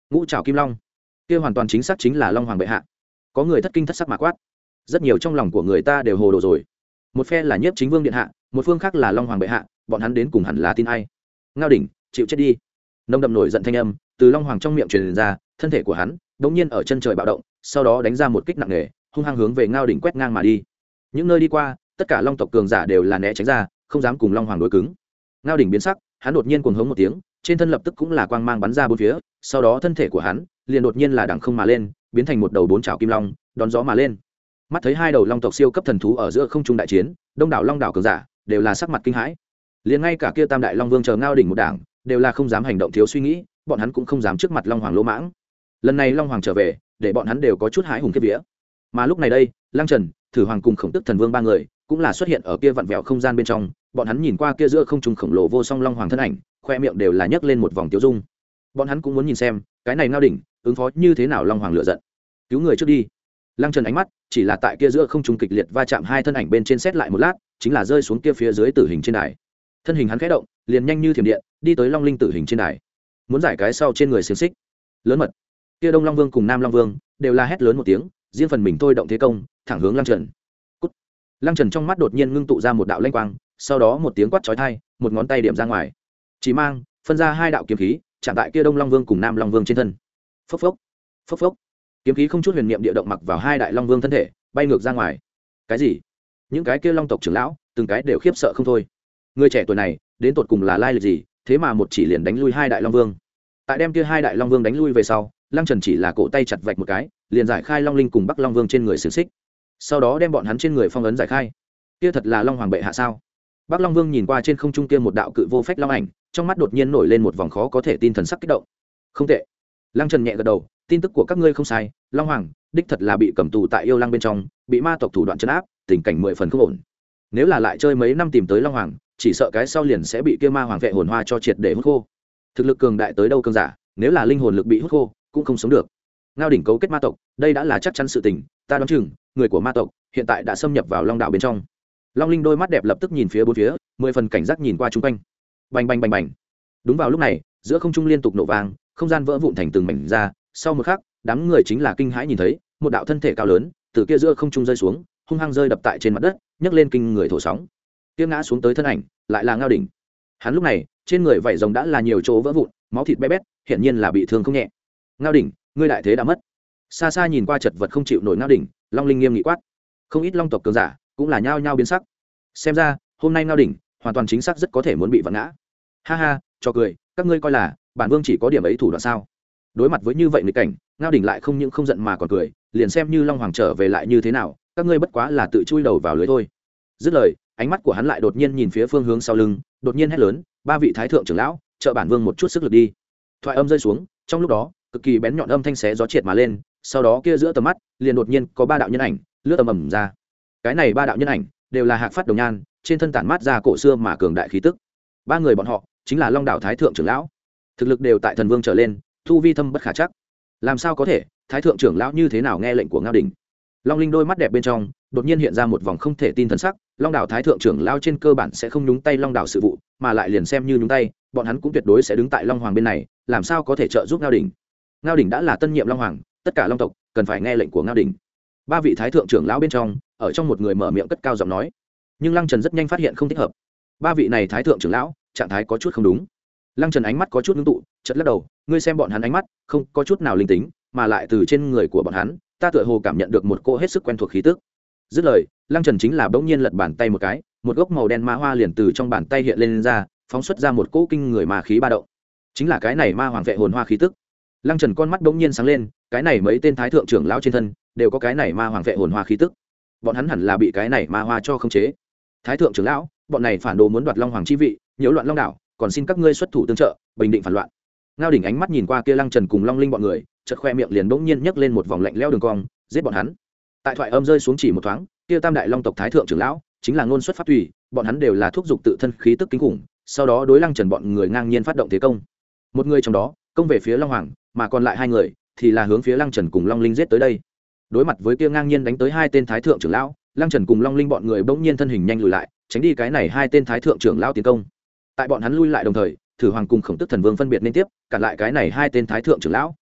ngũ trảo kim long, kia hoàn toàn chính xác chính là long hoàng bệ hạ. Có người thất kinh thất sắc mà quát. Rất nhiều trong lòng của người ta đều hồ đồ rồi. Một phe là nhiếp chính vương điện hạ, một phương khác là long hoàng bệ hạ, bọn hắn đến cùng hẳn là tin ai? Ngao đỉnh, chịu chết đi. Nông đậm nổi giận thanh âm từ long hoàng trong miệng truyền ra, thân thể của hắn đột nhiên ở chân trời bạo động, sau đó đánh ra một kích nặng nề, hung hăng hướng về Ngao đỉnh quét ngang mà đi. Những nơi đi qua, tất cả long tộc cường giả đều là né tránh ra, không dám cùng long hoàng đối cứng. Ngao đỉnh biến sắc, hắn đột nhiên cuồng hống một tiếng, trên thân lập tức cũng là quang mang bắn ra bốn phía, sau đó thân thể của hắn liền đột nhiên là đằng không mà lên, biến thành một đầu bốn trảo kim long, đón gió mà lên. Mắt thấy hai đầu long tộc siêu cấp thần thú ở giữa không trung đại chiến, đông đảo long đảo cường giả đều là sắc mặt kinh hãi. Liền ngay cả kia tam đại long vương chờ Ngao đỉnh một đảng, đều là không dám hành động thiếu suy nghĩ, bọn hắn cũng không dám trước mặt long hoàng lỗ mãng. Lần này long hoàng trở về, để bọn hắn đều có chút hãi hùng kiếp vía. Mà lúc này đây, Lăng Trần, Thử Hoàng cùng Khổng Tức Thần Vương ba người cũng là xuất hiện ở kia vặn vẹo không gian bên trong, bọn hắn nhìn qua kia giữa không trung khổng lồ vô song long hoàng thân ảnh, khoe miệng đều là nhấc lên một vòng tiêu dung. Bọn hắn cũng muốn nhìn xem, cái này Ngao đỉnh ứng phó như thế nào long hoàng lựa giận. Cứu người trước đi. Lăng Trần ánh mắt chỉ là tại kia giữa không trung kịch liệt va chạm hai thân ảnh bên trên xét lại một lát, chính là rơi xuống kia phía dưới tử hình trên đài. Thân hình hắn khẽ động, liền nhanh như thiểm điện, đi tới Long Linh tử hình trên đài. Muốn giải cái sau trên người xiềng xích. Lớn mật. Kia Đông Long Vương cùng Nam Long Vương đều la hét lớn một tiếng, riêng phần mình thôi động thế công, thẳng hướng Lăng Trần. Cút. Lăng Trần trong mắt đột nhiên ngưng tụ ra một đạo lanh quang, sau đó một tiếng quát chói tai, một ngón tay điểm ra ngoài. Chỉ mang, phân ra hai đạo kiếm khí, chạm tại kia Đông Long Vương cùng Nam Long Vương trên thân. Phốc phốc. Phốc phốc. Kiếm khí không chút huyền niệm địa động mặc vào hai đại long vương thân thể, bay ngược ra ngoài. Cái gì? Những cái kia long tộc trưởng lão từng cái đều khiếp sợ không thôi. Người trẻ tuổi này đến tột cùng là lai lịch gì, thế mà một chỉ liền đánh lui hai đại long vương. Tại đem kia hai đại long vương đánh lui về sau, Lăng Trần chỉ là cổ tay chặt vạch một cái, liền giải khai long linh cùng Bắc Long Vương trên người xiềng xích, sau đó đem bọn hắn trên người phong ấn giải khai. Kia thật là long hoàng bệ hạ sao? Bắc Long Vương nhìn qua trên không trung kia một đạo cự vô phách long ảnh, trong mắt đột nhiên nổi lên một vòng khó có thể tin thần sắc kích động. Không tệ. Lăng Trần nhẹ gật đầu, tin tức của các ngươi không sai, long hoàng đích thật là bị cầm tù tại yêu lăng bên trong, bị ma tộc thủ đoạn trấn áp, tình cảnh mười phần không ổn. Nếu là lại chơi mấy năm tìm tới long hoàng, chỉ sợ cái sau liền sẽ bị kia ma hoàng vệ hồn hoa cho triệt để hút khô. Thực lực cường đại tới đâu cường giả, nếu là linh hồn lực bị hút khô, cũng không sống được. Ngao đỉnh cấu kết ma tộc, đây đã là chắc chắn sự tình, ta đoán chừng người của ma tộc hiện tại đã xâm nhập vào long đạo bên trong. Long linh đôi mắt đẹp lập tức nhìn phía bốn phía, mười phần cảnh giác nhìn qua chung quanh. Bành bành bành bành. Đúng vào lúc này, giữa không trung liên tục nổ vang, không gian vỡ vụn thành từng mảnh ra, sau một khắc, đám người chính là kinh hãi nhìn thấy một đạo thân thể cao lớn từ kia giữa không trung rơi xuống, hung hăng rơi đập tại trên mặt đất, nhấc lên kinh người thổ sóng. Kia ngã xuống tới thân ảnh lại là Ngao đỉnh. Hắn lúc này trên người vảy rồng đã là nhiều chỗ vỡ vụn, máu thịt bé bét, hiển nhiên là bị thương không nhẹ. Ngao đỉnh, ngươi đại thế đã mất. Xa xa nhìn qua chật vật không chịu nổi Ngao đỉnh, Long Linh nghiêm nghị quát. Không ít long tộc cường giả cũng là nhao nhao biến sắc. Xem ra hôm nay Ngao đỉnh hoàn toàn chính xác rất có thể muốn bị vặn ngã. Ha ha, cho cười, các ngươi coi là bản vương chỉ có điểm ấy thủ đoạn sao? Đối mặt với như vậy nghịch cảnh, Ngao đỉnh lại không những không giận mà còn cười, liền xem như long hoàng trở về lại như thế nào, các ngươi bất quá là tự chui đầu vào lưới thôi. Dứt lời, ánh mắt của hắn lại đột nhiên nhìn phía phương hướng sau lưng, đột nhiên hét lớn, ba vị thái thượng trưởng lão, trợ bản vương một chút sức lực đi. Thoại âm rơi xuống, trong lúc đó cực kỳ bén nhọn âm thanh xé gió triệt mà lên, sau đó kia giữa tầm mắt liền đột nhiên có ba đạo nhân ảnh lướt tầm ầm ra. Cái này ba đạo nhân ảnh đều là hạc phát đồng nhan, trên thân tản mát ra cổ xưa mà cường đại khí tức. Ba người bọn họ chính là long đảo thái thượng trưởng lão, thực lực đều tại thần vương trở lên, thu vi thâm bất khả chắc. Làm sao có thể, thái thượng trưởng lão như thế nào nghe lệnh của Ngao đỉnh? Long linh đôi mắt đẹp bên trong đột nhiên hiện ra một vòng không thể tin thần sắc. Long đảo thái thượng trưởng lão trên cơ bản sẽ không nhúng tay long đảo sự vụ, mà lại liền xem như nhúng tay, bọn hắn cũng tuyệt đối sẽ đứng tại long hoàng bên này, làm sao có thể trợ giúp Ngao đỉnh? Ngao đỉnh đã là tân nhiệm long hoàng, tất cả long tộc cần phải nghe lệnh của Ngao đỉnh. Ba vị thái thượng trưởng lão bên trong, ở trong một người mở miệng cất cao giọng nói, nhưng Lăng Trần rất nhanh phát hiện không thích hợp. Ba vị này thái thượng trưởng lão trạng thái có chút không đúng. Lăng Trần ánh mắt có chút ngưng tụ, chợt lắc đầu, ngươi xem bọn hắn ánh mắt không có chút nào linh tính, mà lại từ trên người của bọn hắn ta tựa hồ cảm nhận được một cỗ hết sức quen thuộc khí tức. Dứt lời, Lăng Trần chính là bỗng nhiên lật bàn tay một cái, một gốc màu đen ma hoa liền từ trong bàn tay hiện lên, lên ra, phóng xuất ra một cỗ kinh người ma khí ba động. Chính là cái này ma hoàng vệ hồn hoa khí tức. Lăng Trần con mắt bỗng nhiên sáng lên, cái này mấy tên thái thượng trưởng lão trên thân đều có cái này ma hoàng vệ hồn hoa khí tức. Bọn hắn hẳn là bị cái này ma hoa cho khống chế. Thái thượng trưởng lão, bọn này phản đồ muốn đoạt long hoàng chi vị, nhiễu loạn long đảo, còn xin các ngươi xuất thủ tương trợ, bình định phản loạn. Ngao đỉnh ánh mắt nhìn qua kia Lăng Trần cùng Long Linh bọn người, chợt khoe miệng liền bỗng nhiên nhấc lên một vòng lạnh lẽo đường cong, giết bọn hắn. Tại thoại âm rơi xuống chỉ một thoáng, kia tam đại long tộc thái thượng trưởng lão chính là ngôn xuất pháp tùy, bọn hắn đều là thúc giục tự thân khí tức kinh khủng, sau đó đối Lăng Trần bọn người ngang nhiên phát động thế công. Một người trong đó công về phía long hoàng, mà còn lại hai người thì là hướng phía Lăng Trần cùng Long Linh giết tới đây. Đối mặt với kia ngang nhiên đánh tới hai tên thái thượng trưởng lão, Lăng Trần cùng Long Linh bọn người bỗng nhiên thân hình nhanh lùi lại, tránh đi cái này hai tên thái thượng trưởng lão tiến công. Tại bọn hắn lui lại đồng thời, Thử Hoàng cùng Khổng Tức Thần Vương phân biệt liên tiếp cản lại cái này hai tên thái thượng trưởng lão.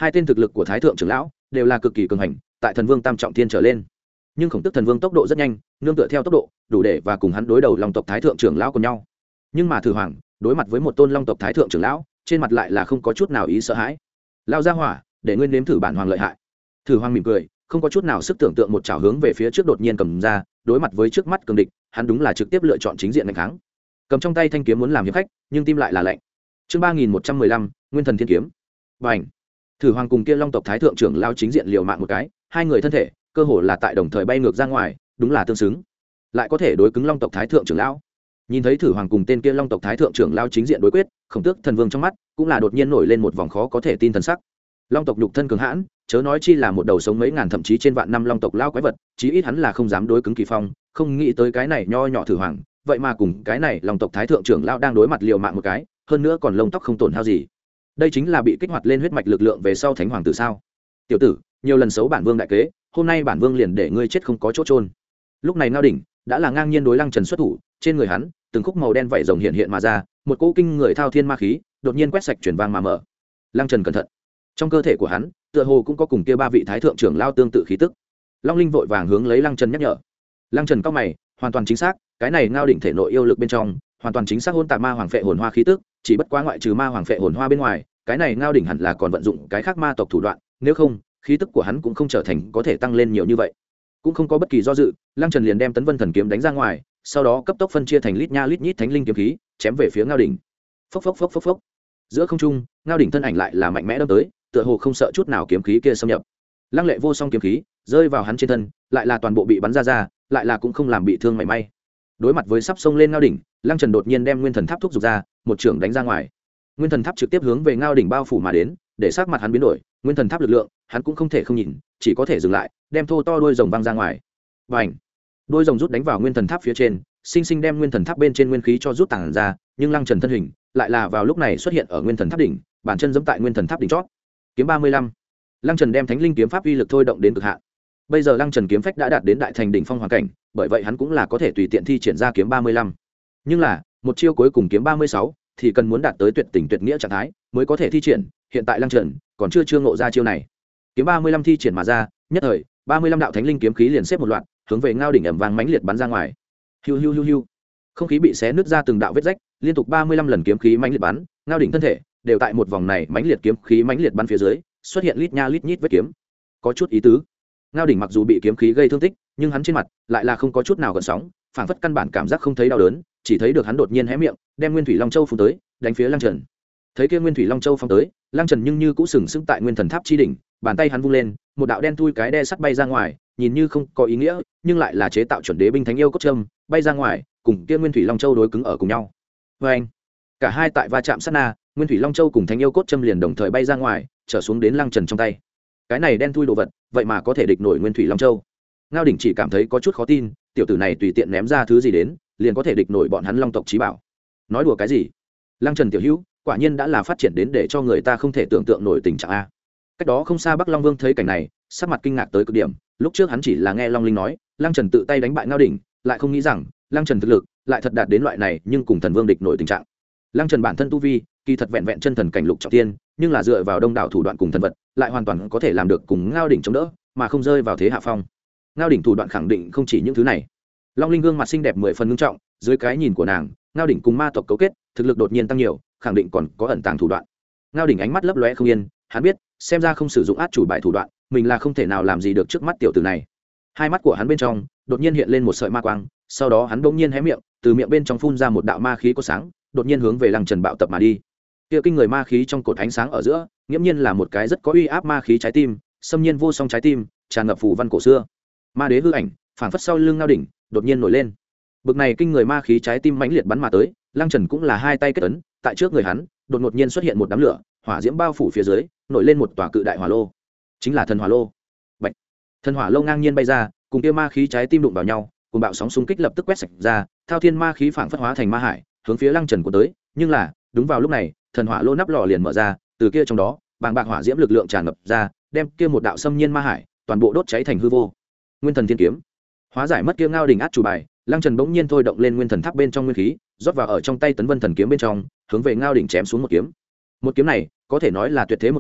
hai tên thực lực của thái thượng trưởng lão đều là cực kỳ cường hành, tại thần vương tam trọng thiên trở lên. Nhưng khổng tức thần vương tốc độ rất nhanh, nương tựa theo tốc độ đủ để và cùng hắn đối đầu long tộc thái thượng trưởng lão cùng nhau. Nhưng mà thử hoàng đối mặt với một tôn long tộc thái thượng trưởng lão, trên mặt lại là không có chút nào ý sợ hãi. Lao ra hỏa, để ngươi nếm thử bản hoàng lợi hại. Thử hoàng mỉm cười, không có chút nào sức tưởng tượng, một chảo hướng về phía trước đột nhiên cầm ra. Đối mặt với trước mắt cường địch, hắn đúng là trực tiếp lựa chọn chính diện đánh kháng. Cầm trong tay thanh kiếm muốn làm hiệp khách, nhưng tim lại là lạnh. Chương ba nghìn một trăm mười lăm, Nguyên Thần Thiên Kiếm. Bành! Thử hoàng cùng kia long tộc thái thượng trưởng lao chính diện liều mạng một cái, hai người thân thể cơ hồ là tại đồng thời bay ngược ra ngoài, đúng là tương xứng. Lại có thể đối cứng long tộc thái thượng trưởng lão. Nhìn thấy thử hoàng cùng tên kia long tộc thái thượng trưởng lao chính diện đối quyết, khổng tước thần vương trong mắt cũng là đột nhiên nổi lên một vòng khó có thể tin thần sắc. Long tộc nhục thân cường hãn, chớ nói chi là một đầu sống mấy ngàn thậm chí trên vạn năm long tộc lao quái vật, chí ít hắn là không dám đối cứng Kỳ Phong, không nghĩ tới cái này nho nhỏ thử hoàng, vậy mà cùng cái này long tộc thái thượng trưởng lao đang đối mặt liều mạng một cái, hơn nữa còn lông tóc không tổn hao gì. Đây chính là bị kích hoạt lên huyết mạch lực lượng về sau thánh hoàng tử sao? Tiểu tử, nhiều lần xấu bản vương đại kế, hôm nay bản vương liền để ngươi chết không có chỗ trôn. Lúc này Ngao đỉnh đã là ngang nhiên đối Lăng Trần xuất thủ, trên người hắn từng khúc màu đen vảy rồng hiện hiện mà ra, một cỗ kinh người thao thiên ma khí đột nhiên quét sạch chuyển vang mà mở. Lăng Trần cẩn thận, trong cơ thể của hắn tựa hồ cũng có cùng kia ba vị thái thượng trưởng lao tương tự khí tức. Long Linh vội vàng hướng lấy Lăng Trần nhắc nhở. Lăng Trần cao mày, hoàn toàn chính xác, cái này Ngao đỉnh thể nội yêu lực bên trong hoàn toàn chính xác hôn tạp ma hoàng phệ hồn hoa khí tức, chỉ bất quá ngoại trừ ma hoàng phệ hồn hoa bên ngoài, cái này Ngao đỉnh hẳn là còn vận dụng cái khác ma tộc thủ đoạn, nếu không khí tức của hắn cũng không trở thành có thể tăng lên nhiều như vậy. Cũng không có bất kỳ do dự, Lăng Trần liền đem Tấn Vân Thần kiếm đánh ra ngoài, sau đó cấp tốc phân chia thành lít nha lít nhít thánh linh kiếm khí, chém về phía Ngao đỉnh. Phốc phốc phốc phốc phốc. Giữa không trung, Ngao đỉnh thân ảnh lại là mạnh mẽ đâm tới, tựa hồ không sợ chút nào kiếm khí kia xâm nhập. Lăng lệ vô song kiếm khí rơi vào hắn trên thân, lại là toàn bộ bị bắn ra ra, lại là cũng không làm bị thương mảy may. Đối mặt với sắp xông lên Ngao đỉnh, Lăng Trần đột nhiên đem Nguyên Thần Tháp thúc giục ra, một chưởng đánh ra ngoài. Nguyên Thần Tháp trực tiếp hướng về Ngao đỉnh bao phủ mà đến, để sắc mặt hắn biến đổi, Nguyên Thần Tháp lực lượng, hắn cũng không thể không nhìn, chỉ có thể dừng lại, đem thô to đuôi rồng văng ra ngoài. Bành! Đuôi rồng rút đánh vào Nguyên Thần Tháp phía trên, sinh sinh đem Nguyên Thần Tháp bên trên nguyên khí cho rút tản ra, nhưng Lăng Trần thân hình lại là vào lúc này xuất hiện ở Nguyên Thần Tháp đỉnh, bàn chân giẫm tại Nguyên Thần Tháp đỉnh chót. Kiếm ba mươi lăm. Lăng Trần đem Thánh Linh kiếm pháp uy lực thôi động đến cực hạn. Bây giờ Lăng Trần kiếm phách đã đạt đến đại thành đỉnh phong hoàn cảnh, bởi vậy hắn cũng là có thể tùy tiện thi triển ra kiếm ba mươi lăm. Nhưng là, một chiêu cuối cùng kiếm ba mươi sáu thì cần muốn đạt tới tuyệt tình tuyệt nghĩa trạng thái mới có thể thi triển, hiện tại Lăng Trần còn chưa chưa ngộ ra chiêu này. Kiếm ba mươi lăm thi triển mà ra, nhất thời, ba mươi lăm đạo thánh linh kiếm khí liền xếp một loạt, hướng về Ngao đỉnh ầm vang mãnh liệt bắn ra ngoài. Hiu hiu hiu hiu. Không khí bị xé nứt ra từng đạo vết rách, liên tục ba mươi lăm lần kiếm khí mãnh liệt bắn, Ngao đỉnh thân thể đều tại một vòng này mãnh liệt kiếm khí mãnh liệt bắn phía dưới, xuất hiện lít nha lít nhít vết kiếm. Có chút ý tứ. Ngao đỉnh mặc dù bị kiếm khí gây thương tích, nhưng hắn trên mặt lại là không có chút nào gợn sóng, phảng phất căn bản cảm giác không thấy đau đớn, chỉ thấy được hắn đột nhiên hé miệng, đem Nguyên Thủy Long Châu phun tới, đánh phía Lăng Trần. Thấy kia Nguyên Thủy Long Châu phóng tới, Lăng Trần nhưng như cũ sừng sững tại Nguyên Thần Tháp chi đỉnh, bàn tay hắn vung lên, một đạo đen thui cái đe sắt bay ra ngoài, nhìn như không có ý nghĩa, nhưng lại là chế tạo chuẩn đế binh thánh yêu cốt châm, bay ra ngoài, cùng kia Nguyên Thủy Long Châu đối cứng ở cùng nhau. Oeng! Cả hai tại va chạm sát na, Nguyên Thủy Long Châu cùng thánh yêu cốt châm liền đồng thời bay ra ngoài, trở xuống đến Lăng Trần trong tay. Cái này đen thui đồ vật, vậy mà có thể địch nổi Nguyên Thủy Long Châu. Ngao đỉnh chỉ cảm thấy có chút khó tin, tiểu tử này tùy tiện ném ra thứ gì đến, liền có thể địch nổi bọn hắn Long tộc chí bảo. Nói đùa cái gì? Lăng Trần tiểu hữu, quả nhiên đã là phát triển đến để cho người ta không thể tưởng tượng nổi tình trạng a. Cách đó không xa Bắc Long Vương thấy cảnh này, sắc mặt kinh ngạc tới cực điểm, lúc trước hắn chỉ là nghe Long Linh nói, Lăng Trần tự tay đánh bại Ngao đỉnh, lại không nghĩ rằng Lăng Trần thực lực lại thật đạt đến loại này, nhưng cùng thần vương địch nổi tình trạng. Lăng Trần bản thân tu vi, kỳ thật vẹn vẹn chân thần cảnh lục trọng thiên, nhưng là dựa vào đông đảo thủ đoạn cùng thần vật, lại hoàn toàn có thể làm được cùng Ngao đỉnh chống đỡ, mà không rơi vào thế hạ phong. Ngao đỉnh thủ đoạn khẳng định không chỉ những thứ này. Long Linh gương mặt xinh đẹp mười phần ngưng trọng, dưới cái nhìn của nàng, Ngao đỉnh cùng ma tộc cấu kết, thực lực đột nhiên tăng nhiều, khẳng định còn có ẩn tàng thủ đoạn. Ngao đỉnh ánh mắt lấp lóe không yên, hắn biết, xem ra không sử dụng át chủ bài thủ đoạn, mình là không thể nào làm gì được trước mắt tiểu tử này. Hai mắt của hắn bên trong đột nhiên hiện lên một sợi ma quang, sau đó hắn bỗng nhiên hé miệng, từ miệng bên trong phun ra một đạo ma khí có sáng, đột nhiên hướng về Lăng Trần bạo tập mà đi. Kia kinh người ma khí trong cột ánh sáng ở giữa, nghiễm nhiên là một cái rất có uy áp ma khí trái tim, xâm nhiên vô song trái tim, tràn ngập phù văn cổ xưa. Ma đế hư ảnh, phảng phất sau lưng Ngao đỉnh, đột nhiên nổi lên. Bực này kinh người ma khí trái tim mãnh liệt bắn mà tới, Lăng Trần cũng là hai tay kết ấn, tại trước người hắn, đột ngột nhiên xuất hiện một đám lửa, hỏa diễm bao phủ phía dưới, nổi lên một tòa cự đại hỏa lô. Chính là thần hỏa lô. Bạch. Thần hỏa lô ngang nhiên bay ra, cùng kia ma khí trái tim đụng vào nhau, cùng bạo sóng xung kích lập tức quét sạch ra, thao thiên ma khí phảng phất hóa thành ma hải, hướng phía Lăng Trần của tới, nhưng là, đúng vào lúc này, thần hỏa lô nắp lò liền mở ra, từ kia trong đó, bàng bạc hỏa diễm lực lượng tràn ngập ra, đem kia một đạo xâm nhiên ma hải, toàn bộ đốt cháy thành hư vô. Nguyên Thần Thiên Kiếm. Hóa giải mất kia Ngao đỉnh át chủ bài, Lăng Trần bỗng nhiên thôi động lên Nguyên Thần Tháp bên trong nguyên khí, rót vào ở trong tay Tấn Vân Thần kiếm bên trong, hướng về Ngao đỉnh chém xuống một kiếm. Một kiếm này, có thể nói là tuyệt thế một kiếm,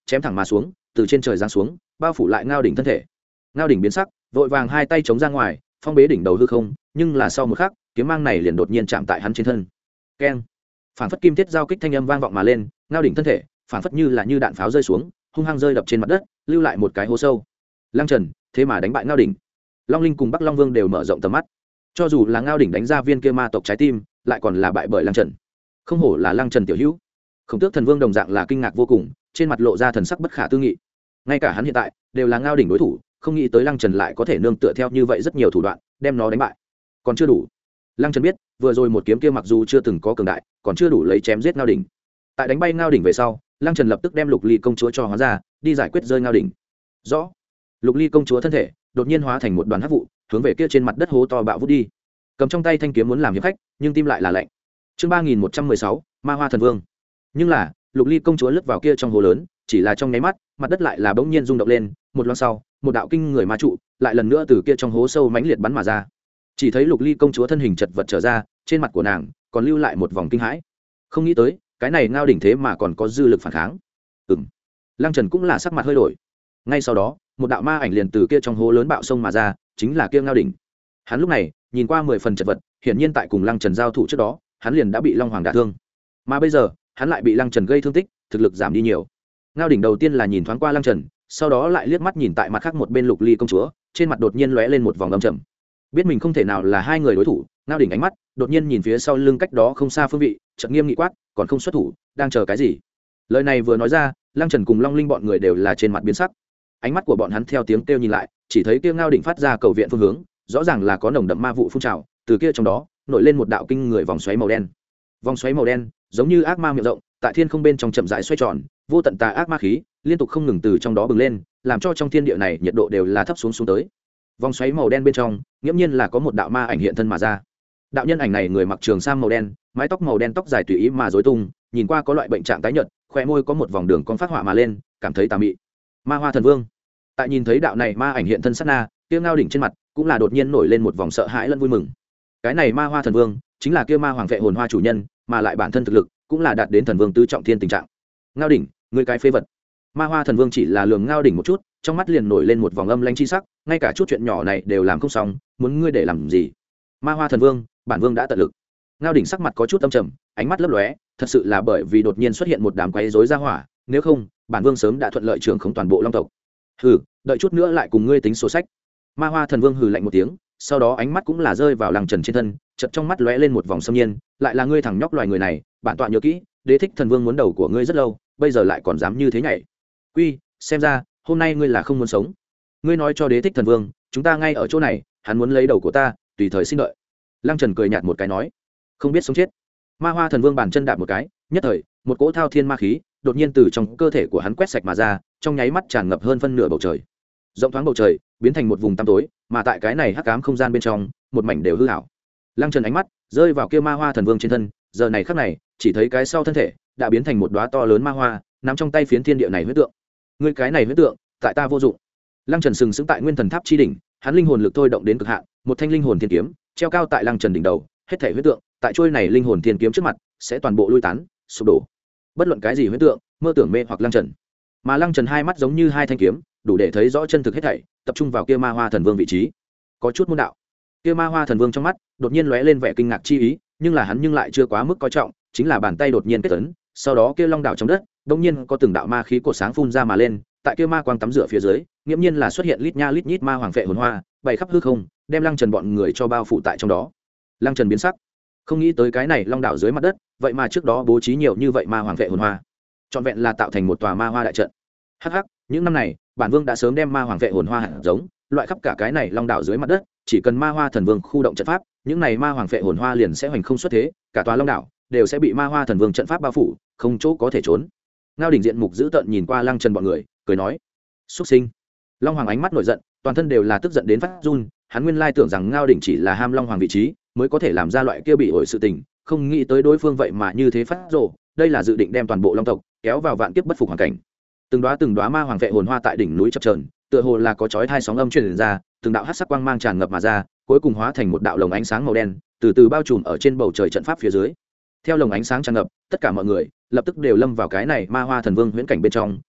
chém thẳng mà xuống từ trên trời giáng xuống bao phủ lại ngao đỉnh thân thể. Ngao đỉnh biến sắc vội vàng hai tay chống ra ngoài phong bế đỉnh đầu hư không, nhưng là sau một khắc kiếm mang này liền đột nhiên chạm tại hắn trên thân. Keng, phản phất kim tiết giao kích thanh âm vang vọng mà lên, ngao đỉnh thân thể phản phất như là như đạn pháo rơi xuống, hung hăng rơi đập trên mặt đất, lưu lại một cái hố sâu. Lăng Trần thế mà đánh bại ngao đỉnh. Long Linh cùng Bắc Long Vương đều mở rộng tầm mắt. Cho dù là ngao đỉnh đánh ra viên kia ma tộc trái tim, lại còn là bại bởi Lăng Trần. Không hổ là Lăng Trần tiểu hữu. Khổng Tước Thần Vương đồng dạng là kinh ngạc vô cùng, trên mặt lộ ra thần sắc bất khả tư nghị. Ngay cả hắn hiện tại đều là ngao đỉnh đối thủ, không nghĩ tới Lăng Trần lại có thể nương tựa theo như vậy rất nhiều thủ đoạn đem nó đánh bại. Còn chưa đủ. Lăng Trần biết, vừa rồi một kiếm kia mặc dù chưa từng có cường đại, còn chưa đủ lấy chém giết ngao đỉnh. Tại đánh bay ngao đỉnh về sau, Lăng Trần lập tức đem Lục Ly công chúa cho hóa ra, đi giải quyết rơi ngao đỉnh. Rõ. Lục Ly công chúa thân thể đột nhiên hóa thành một đoàn hắc vụ, hướng về kia trên mặt đất hố to bạo vút đi. Cầm trong tay thanh kiếm muốn làm hiệp khách, nhưng tim lại là lạnh. Chương ba nghìn một trăm mười sáu, Ma Hoa Thần Vương. Nhưng là, Lục Ly công chúa lướt vào kia trong hố lớn, chỉ là trong nháy mắt, mặt đất lại là bỗng nhiên rung động lên, một loáng sau, một đạo kinh người ma trụ, lại lần nữa từ kia trong hố sâu mãnh liệt bắn mà ra. Chỉ thấy Lục Ly công chúa thân hình chật vật trở ra, trên mặt của nàng còn lưu lại một vòng kinh hãi. Không nghĩ tới, cái này ngao đỉnh thế mà còn có dư lực phản kháng. Ừm. Lăng Trần cũng là sắc mặt hơi đổi. Ngay sau đó, một đạo ma ảnh liền từ kia trong hố lớn bạo sông mà ra, chính là kia ngao đỉnh. Hắn lúc này, nhìn qua mười phần chật vật, hiển nhiên tại cùng Lăng Trần giao thủ trước đó, hắn liền đã bị Long Hoàng đả thương. Mà bây giờ, hắn lại bị Lăng Trần gây thương tích, thực lực giảm đi nhiều. Ngao đỉnh đầu tiên là nhìn thoáng qua Lăng Trần, sau đó lại liếc mắt nhìn tại mặt khác một bên Lục Ly công chúa, trên mặt đột nhiên lóe lên một vòng âm trầm. Biết mình không thể nào là hai người đối thủ, Ngao đỉnh ánh mắt đột nhiên nhìn phía sau lưng cách đó không xa phương vị, chợt nghiêm nghị quát, còn không xuất thủ, đang chờ cái gì? Lời này vừa nói ra, Lăng Trần cùng Long Linh bọn người đều là trên mặt biến sắc. Ánh mắt của bọn hắn theo tiếng kêu nhìn lại, chỉ thấy kia Ngao đỉnh phát ra cầu viện phương hướng, rõ ràng là có nồng đậm ma vụ phun trào, từ kia trong đó nổi lên một đạo kinh người vòng xoáy màu đen. Vòng xoáy màu đen giống như ác ma miệng rộng, tại thiên không bên trong chậm rãi xoay tròn, vô tận tà ác ma khí liên tục không ngừng từ trong đó bừng lên, làm cho trong thiên địa này nhiệt độ đều là thấp xuống xuống tới. Vòng xoáy màu đen bên trong, nghiễm nhiên là có một đạo ma ảnh hiện thân mà ra. Đạo nhân ảnh này người mặc trường sam màu đen, mái tóc màu đen, tóc dài tùy ý mà rối tung, nhìn qua có loại bệnh trạng tái nhợt, khóe môi có một vòng đường cong phát họa mà lên, cảm thấy tà mị. Ma Hoa Thần Vương. Tại nhìn thấy đạo này ma ảnh hiện thân sát na, kia ngao đỉnh trên mặt cũng là đột nhiên nổi lên một vòng sợ hãi lẫn vui mừng. Cái này Ma Hoa Thần Vương chính là kia ma hoàng vệ hồn hoa chủ nhân, mà lại bản thân thực lực cũng là đạt đến thần vương tứ trọng thiên tình trạng. Ngao đỉnh, ngươi cái phế vật. Ma Hoa Thần Vương chỉ là lườm ngao đỉnh một chút, trong mắt liền nổi lên một vòng âm lãnh chi sắc, ngay cả chút chuyện nhỏ này đều làm không xong, muốn ngươi để làm gì? Ma Hoa Thần Vương, bản vương đã tận lực. Ngao đỉnh sắc mặt có chút âm trầm, ánh mắt lấp lóe, thật sự là bởi vì đột nhiên xuất hiện một đám quấy rối ra hỏa, nếu không, bản vương sớm đã thuận lợi trưởng khống toàn bộ long tộc. Hừ, đợi chút nữa lại cùng ngươi tính sổ sách. Ma Hoa Thần Vương hừ lạnh một tiếng, sau đó ánh mắt cũng là rơi vào Lăng Trần trên thân, chợt trong mắt lóe lên một vòng xâm nhiên, lại là ngươi thằng nhóc loài người này, bản tọa nhớ kỹ, Đế Thích Thần Vương muốn đầu của ngươi rất lâu, bây giờ lại còn dám như thế nhảy. Quy, xem ra hôm nay ngươi là không muốn sống. Ngươi nói cho Đế Thích Thần Vương, chúng ta ngay ở chỗ này, hắn muốn lấy đầu của ta, tùy thời xin đợi. Lăng Trần cười nhạt một cái nói, không biết sống chết. Ma Hoa Thần Vương bàn chân đạp một cái, nhất thời một cỗ thao thiên ma khí đột nhiên từ trong cơ thể của hắn quét sạch mà ra, trong nháy mắt tràn ngập hơn phân nửa bầu trời. Rộng thoáng bầu trời biến thành một vùng tăm tối, mà tại cái này hắc ám không gian bên trong, một mảnh đều hư ảo. Lăng Trần ánh mắt rơi vào kia Ma Hoa Thần Vương trên thân, giờ này khắc này, chỉ thấy cái sau thân thể đã biến thành một đóa to lớn ma hoa, nắm trong tay phiến thiên địa này huyết tượng. Ngươi cái này huyết tượng, tại ta vô dụng. Lăng Trần sừng sững tại Nguyên Thần Tháp chi đỉnh, hắn linh hồn lực thôi động đến cực hạn, một thanh linh hồn thiên kiếm treo cao tại Lăng Trần đỉnh đầu, hết thảy huyết tượng, tại chuôi này linh hồn thiên kiếm trước mặt, sẽ toàn bộ lui tán, sụp đổ. Bất luận cái gì huyết tượng, mơ tưởng mê hoặc Lăng Trần. Mà Lăng Trần hai mắt giống như hai thanh kiếm, đủ để thấy rõ chân thực hết thảy, tập trung vào kia Ma Hoa Thần Vương vị trí. Có chút môn đạo. Kia Ma Hoa Thần Vương trong mắt đột nhiên lóe lên vẻ kinh ngạc chi ý, nhưng là hắn nhưng lại chưa quá mức coi trọng, chính là bàn tay đột nhiên kết ấn, sau đó kia long đảo trong đất, đột nhiên có từng đạo ma khí cột sáng phun ra mà lên, tại kia ma quang tắm rửa phía dưới, nghiễm nhiên là xuất hiện lít nha lít nhít ma hoàng phệ hồn hoa, bày khắp hư không, đem Lăng Trần bọn người cho bao phủ tại trong đó. Lăng Trần biến sắc, không nghĩ tới cái này long đảo dưới mặt đất, vậy mà trước đó bố trí nhiều như vậy ma hoàng phệ hồn hoa, trọn vẹn là tạo thành một tòa ma hoa đại trận. Hắc hắc, những năm này, bản vương đã sớm đem ma hoàng phệ hồn hoa hạt giống loại khắp cả cái này long đảo dưới mặt đất, chỉ cần ma hoa thần vương khu động trận pháp, những này ma hoàng phệ hồn hoa liền sẽ hoành không xuất thế, cả tòa long đảo đều sẽ bị ma hoa thần vương trận pháp bao phủ, không chỗ có thể trốn. Ngao đỉnh diện mục dữ tợn nhìn qua Lăng Trần bọn người, cười nói: "Xuất sinh." Long Hoàng ánh mắt nổi giận, toàn thân đều là tức giận đến phát run, hắn nguyên lai tưởng rằng Ngao đỉnh chỉ là ham Long Hoàng vị trí, mới có thể làm ra loại kia bị ổi sự tình, không nghĩ tới đối phương vậy mà như thế phát rồ, đây là dự định đem toàn bộ Long tộc kéo vào vạn kiếp bất phục hoàn cảnh. Từng đóa từng đóa ma hoàng phệ hồn hoa tại đỉnh núi chập chờn, tựa hồ là có chói tai sóng âm truyền ra, từng đạo hắc sắc quang mang tràn ngập mà ra, cuối cùng hóa thành một đạo lồng ánh sáng màu đen, từ từ bao trùm ở trên bầu trời trận pháp phía dưới. Theo lồng ánh sáng tràn ngập, tất cả mọi người lập tức đều lâm vào cái này ma hoa thần vương huyễn cảnh bên trong,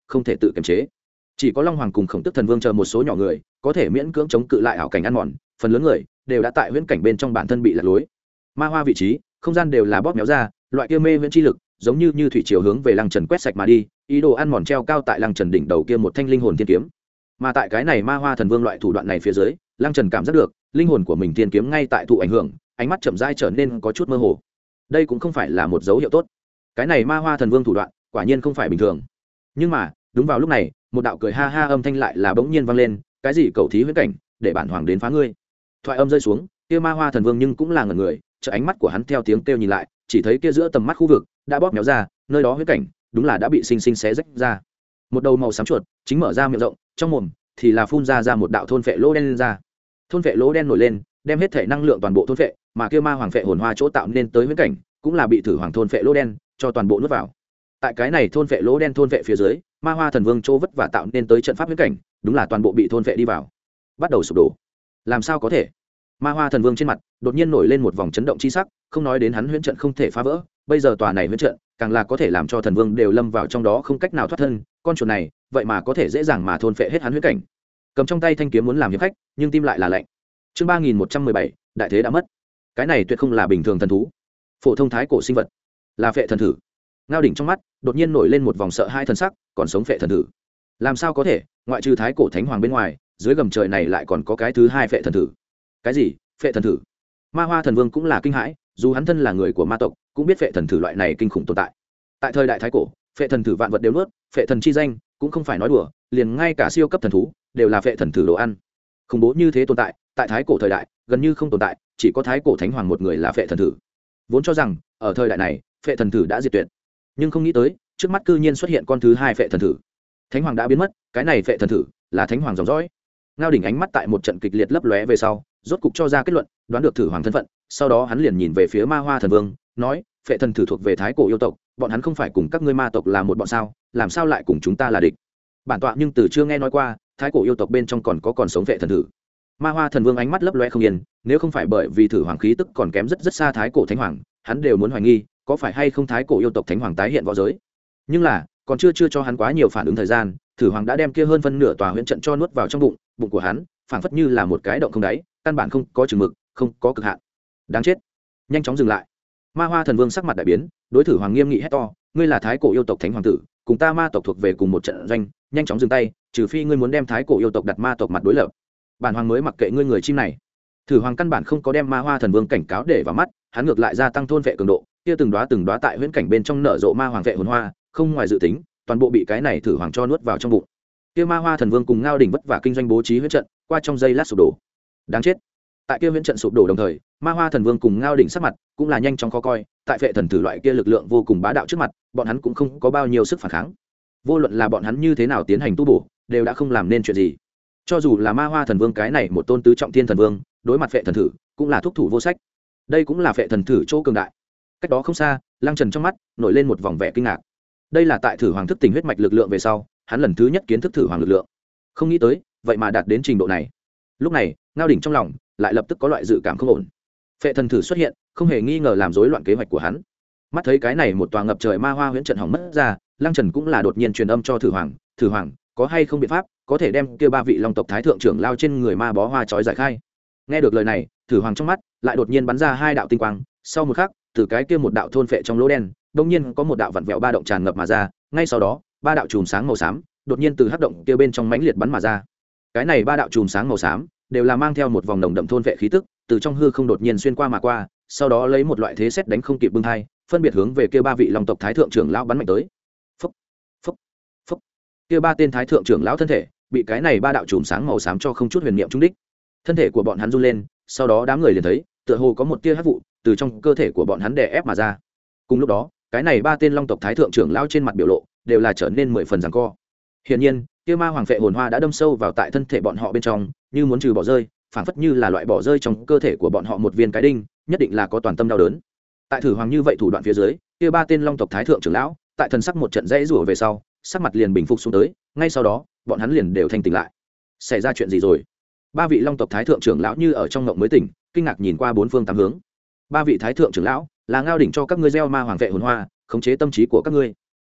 không thể tự kiềm chế. Chỉ có long hoàng cùng khổng tức thần vương chờ một số nhỏ người có thể miễn cưỡng chống cự lại ảo cảnh ăn mòn, phần lớn người đều đã tại huyễn cảnh bên trong bản thân bị lạc lối. Ma hoa vị trí không gian đều là bóp méo ra, loại kia mê huyễn chi lực giống như như thủy chiều hướng về lăng trần quét sạch mà đi, ý đồ ăn mòn treo cao tại lăng trần đỉnh đầu kia một thanh linh hồn thiên kiếm. Mà tại cái này ma hoa thần vương loại thủ đoạn này phía dưới, lăng trần cảm giác được linh hồn của mình thiên kiếm ngay tại thụ ảnh hưởng, ánh mắt chậm rãi trở nên có chút mơ hồ. Đây cũng không phải là một dấu hiệu tốt. Cái này ma hoa thần vương thủ đoạn quả nhiên không phải bình thường. Nhưng mà đúng vào lúc này, một đạo cười ha ha âm thanh lại là bỗng nhiên vang lên, cái gì cầu thí huyễn cảnh, để bản hoàng đến phá ngươi. Thoại âm rơi xuống, kia ma hoa thần vương nhưng cũng là ngẩn người, chợ ánh mắt của hắn theo tiếng kêu nhìn lại, chỉ thấy kia giữa tầm mắt khu vực đã bóp méo ra, nơi đó huyễn cảnh đúng là đã bị sinh sinh xé rách ra. Một đầu màu xám chuột chính mở ra miệng rộng, trong mồm thì là phun ra ra một đạo thôn phệ lỗ đen lên ra. Thôn phệ lỗ đen nổi lên, đem hết thể năng lượng toàn bộ thôn phệ, mà kia ma hoàng phệ hồn hoa chỗ tạo nên tới huyễn cảnh cũng là bị thử hoàng thôn phệ lỗ đen cho toàn bộ nuốt vào. Tại cái này thôn phệ lỗ đen thôn phệ phía dưới, ma hoa thần vương chỗ vất vả tạo nên tới trận pháp huyễn cảnh đúng là toàn bộ bị thôn phệ đi vào, bắt đầu sụp đổ. Làm sao có thể? Ma hoa thần vương trên mặt đột nhiên nổi lên một vòng chấn động chi sắc, không nói đến hắn huyễn trận không thể phá vỡ, bây giờ tòa này huyễn trận càng là có thể làm cho thần vương đều lâm vào trong đó không cách nào thoát thân, con chuột này vậy mà có thể dễ dàng mà thôn phệ hết hắn huyễn cảnh. Cầm trong tay thanh kiếm muốn làm hiệp khách, nhưng tim lại là lạnh. Chương ba nghìn một trăm mười bảy, đại thế đã mất. Cái này tuyệt không là bình thường thần thú, phổ thông thái cổ sinh vật, là phệ thần thử. Ngao đỉnh trong mắt đột nhiên nổi lên một vòng sợ hai thần sắc, còn sống phệ thần thử. Làm sao có thể, ngoại trừ thái cổ thánh hoàng bên ngoài, dưới gầm trời này lại còn có cái thứ hai phệ thần thử. Cái gì? Phệ thần thử? Ma hoa thần vương cũng là kinh hãi, dù hắn thân là người của ma tộc cũng biết phệ thần thử loại này kinh khủng tồn tại. Tại thời đại thái cổ, phệ thần thử vạn vật đều nuốt, phệ thần chi danh cũng không phải nói đùa, liền ngay cả siêu cấp thần thú đều là phệ thần thử đồ ăn. Khủng bố như thế tồn tại, tại thái cổ thời đại gần như không tồn tại, chỉ có thái cổ thánh hoàng một người là phệ thần thử. Vốn cho rằng ở thời đại này phệ thần thử đã diệt tuyệt, nhưng không nghĩ tới trước mắt cư nhiên xuất hiện con thứ hai phệ thần thử. Thánh hoàng đã biến mất, cái này phệ thần thử là thánh hoàng dòng dõi. Ngao đỉnh ánh mắt tại một trận kịch liệt lấp lóe về sau, rốt cục cho ra kết luận, đoán được thử hoàng thân phận. Sau đó hắn liền nhìn về phía ma hoa thần vương, nói: phệ thần thử thuộc về thái cổ yêu tộc, bọn hắn không phải cùng các ngươi ma tộc là một bọn sao, làm sao lại cùng chúng ta là địch? Bản tọa nhưng từ chưa nghe nói qua thái cổ yêu tộc bên trong còn có còn sống phệ thần thử. Ma hoa thần vương ánh mắt lấp loe không yên, nếu không phải bởi vì thử hoàng khí tức còn kém rất rất xa thái cổ thánh hoàng, hắn đều muốn hoài nghi có phải hay không thái cổ yêu tộc thánh hoàng tái hiện võ giới. Nhưng là còn chưa chưa cho hắn quá nhiều phản ứng thời gian, thử hoàng đã đem kia hơn phân nửa tòa huyễn trận cho nuốt vào trong bụng, bụng của hắn phảng phất như là một cái động không đáy, căn bản không có chừng mực, không có cực hạn. Đáng chết, nhanh chóng dừng lại. Ma hoa thần vương sắc mặt đại biến, đối thử hoàng nghiêm nghị hét to: ngươi là thái cổ yêu tộc thánh hoàng tử, cùng ta ma tộc thuộc về cùng một trận doanh, nhanh chóng dừng tay, trừ phi ngươi muốn đem thái cổ yêu tộc đặt ma tộc mặt đối lập, bản hoàng mới mặc kệ ngươi người chim này. Thử hoàng căn bản không có đem ma hoa thần vương cảnh cáo để vào mắt, hắn ngược lại gia tăng thôn vệ cường độ, kia từng đóa từng đóa tại huyễn cảnh bên trong nở rộ ma hoàng vệ hồn hoa, không ngoài dự tính, toàn bộ bị cái này thử hoàng cho nuốt vào trong bụng. Kia ma hoa thần vương cùng Ngao đỉnh vất vả kinh doanh bố trí huyễn trận, qua trong giây lát sụp đổ. Đáng chết. Tại kia huyễn trận sụp đổ đồng thời, ma hoa thần vương cùng Ngao đỉnh sắc mặt cũng là nhanh chóng khó coi, tại phệ thần thử loại kia lực lượng vô cùng bá đạo trước mặt, bọn hắn cũng không có bao nhiêu sức phản kháng. Vô luận là bọn hắn như thế nào tiến hành tu bổ, đều đã không làm nên chuyện gì. Cho dù là ma hoa thần vương cái này một tôn tứ trọng thiên thần vương, đối mặt phệ thần thử cũng là thúc thủ vô sách. Đây cũng là phệ thần thử chỗ cường đại. Cách đó không xa, Lăng Trần trong mắt nổi lên một vòng vẻ kinh ngạc. Đây là tại thử hoàng thức tỉnh huyết mạch lực lượng về sau, hắn lần thứ nhất kiến thức thử hoàng lực lượng. Không nghĩ tới, vậy mà đạt đến trình độ này. Lúc này, Ngao đỉnh trong lòng lại lập tức có loại dự cảm không ổn. Phệ thần thử xuất hiện, không hề nghi ngờ làm rối loạn kế hoạch của hắn. Mắt thấy cái này một tòa ngập trời ma hoa huyễn trận hỏng mất ra, Lăng Trần cũng là đột nhiên truyền âm cho thử hoàng: "Thử hoàng, có hay không biện pháp có thể đem kia ba vị long tộc thái thượng trưởng lao trên người ma bó hoa trói giải khai?" Nghe được lời này, thử hoàng trong mắt lại đột nhiên bắn ra hai đạo tinh quang, sau một khắc, từ cái kia một đạo thôn phệ trong lỗ đen, đột nhiên có một đạo vặn vẹo ba động tràn ngập mà ra, ngay sau đó, ba đạo chùm sáng màu xám đột nhiên từ hắc động kia bên trong mãnh liệt bắn mà ra. Cái này ba đạo chùm sáng màu xám đều là mang theo một vòng nồng đậm thôn vệ khí tức, từ trong hư không đột nhiên xuyên qua mà qua, sau đó lấy một loại thế xét đánh không kịp bưng hai, phân biệt hướng về kia ba vị long tộc thái thượng trưởng lão bắn mạnh tới. Phốc, phốc, phốc. Kia ba tên thái thượng trưởng lão thân thể bị cái này ba đạo chùm sáng màu xám cho không chút huyền niệm trúng đích. Thân thể của bọn hắn run lên, sau đó đám người liền thấy, tựa hồ có một tia hắc vụ từ trong cơ thể của bọn hắn đè ép mà ra. Cùng lúc đó, cái này ba tên long tộc thái thượng trưởng lão trên mặt biểu lộ đều là trở nên mười phần giằng co. Hiển nhiên, kia ma hoàng phệ hồn hoa đã đâm sâu vào tại thân thể bọn họ bên trong, như muốn trừ bỏ rơi, phảng phất như là loại bỏ rơi trong cơ thể của bọn họ một viên cái đinh, nhất định là có toàn tâm đau đớn. Tại thử hoàng như vậy thủ đoạn phía dưới, kia ba tên long tộc thái thượng trưởng lão, tại thần sắc một trận dãy rủa về sau, sắc mặt liền bình phục xuống tới, ngay sau đó, bọn hắn liền đều thanh tỉnh lại. Xảy ra chuyện gì rồi? Ba vị long tộc thái thượng trưởng lão như ở trong ngộng mới tỉnh, kinh ngạc nhìn qua bốn phương tám hướng. Ba vị thái thượng trưởng lão là Ngao đỉnh cho các ngươi gieo ma hoàng vệ hồn hoa, khống chế tâm trí của các ngươi.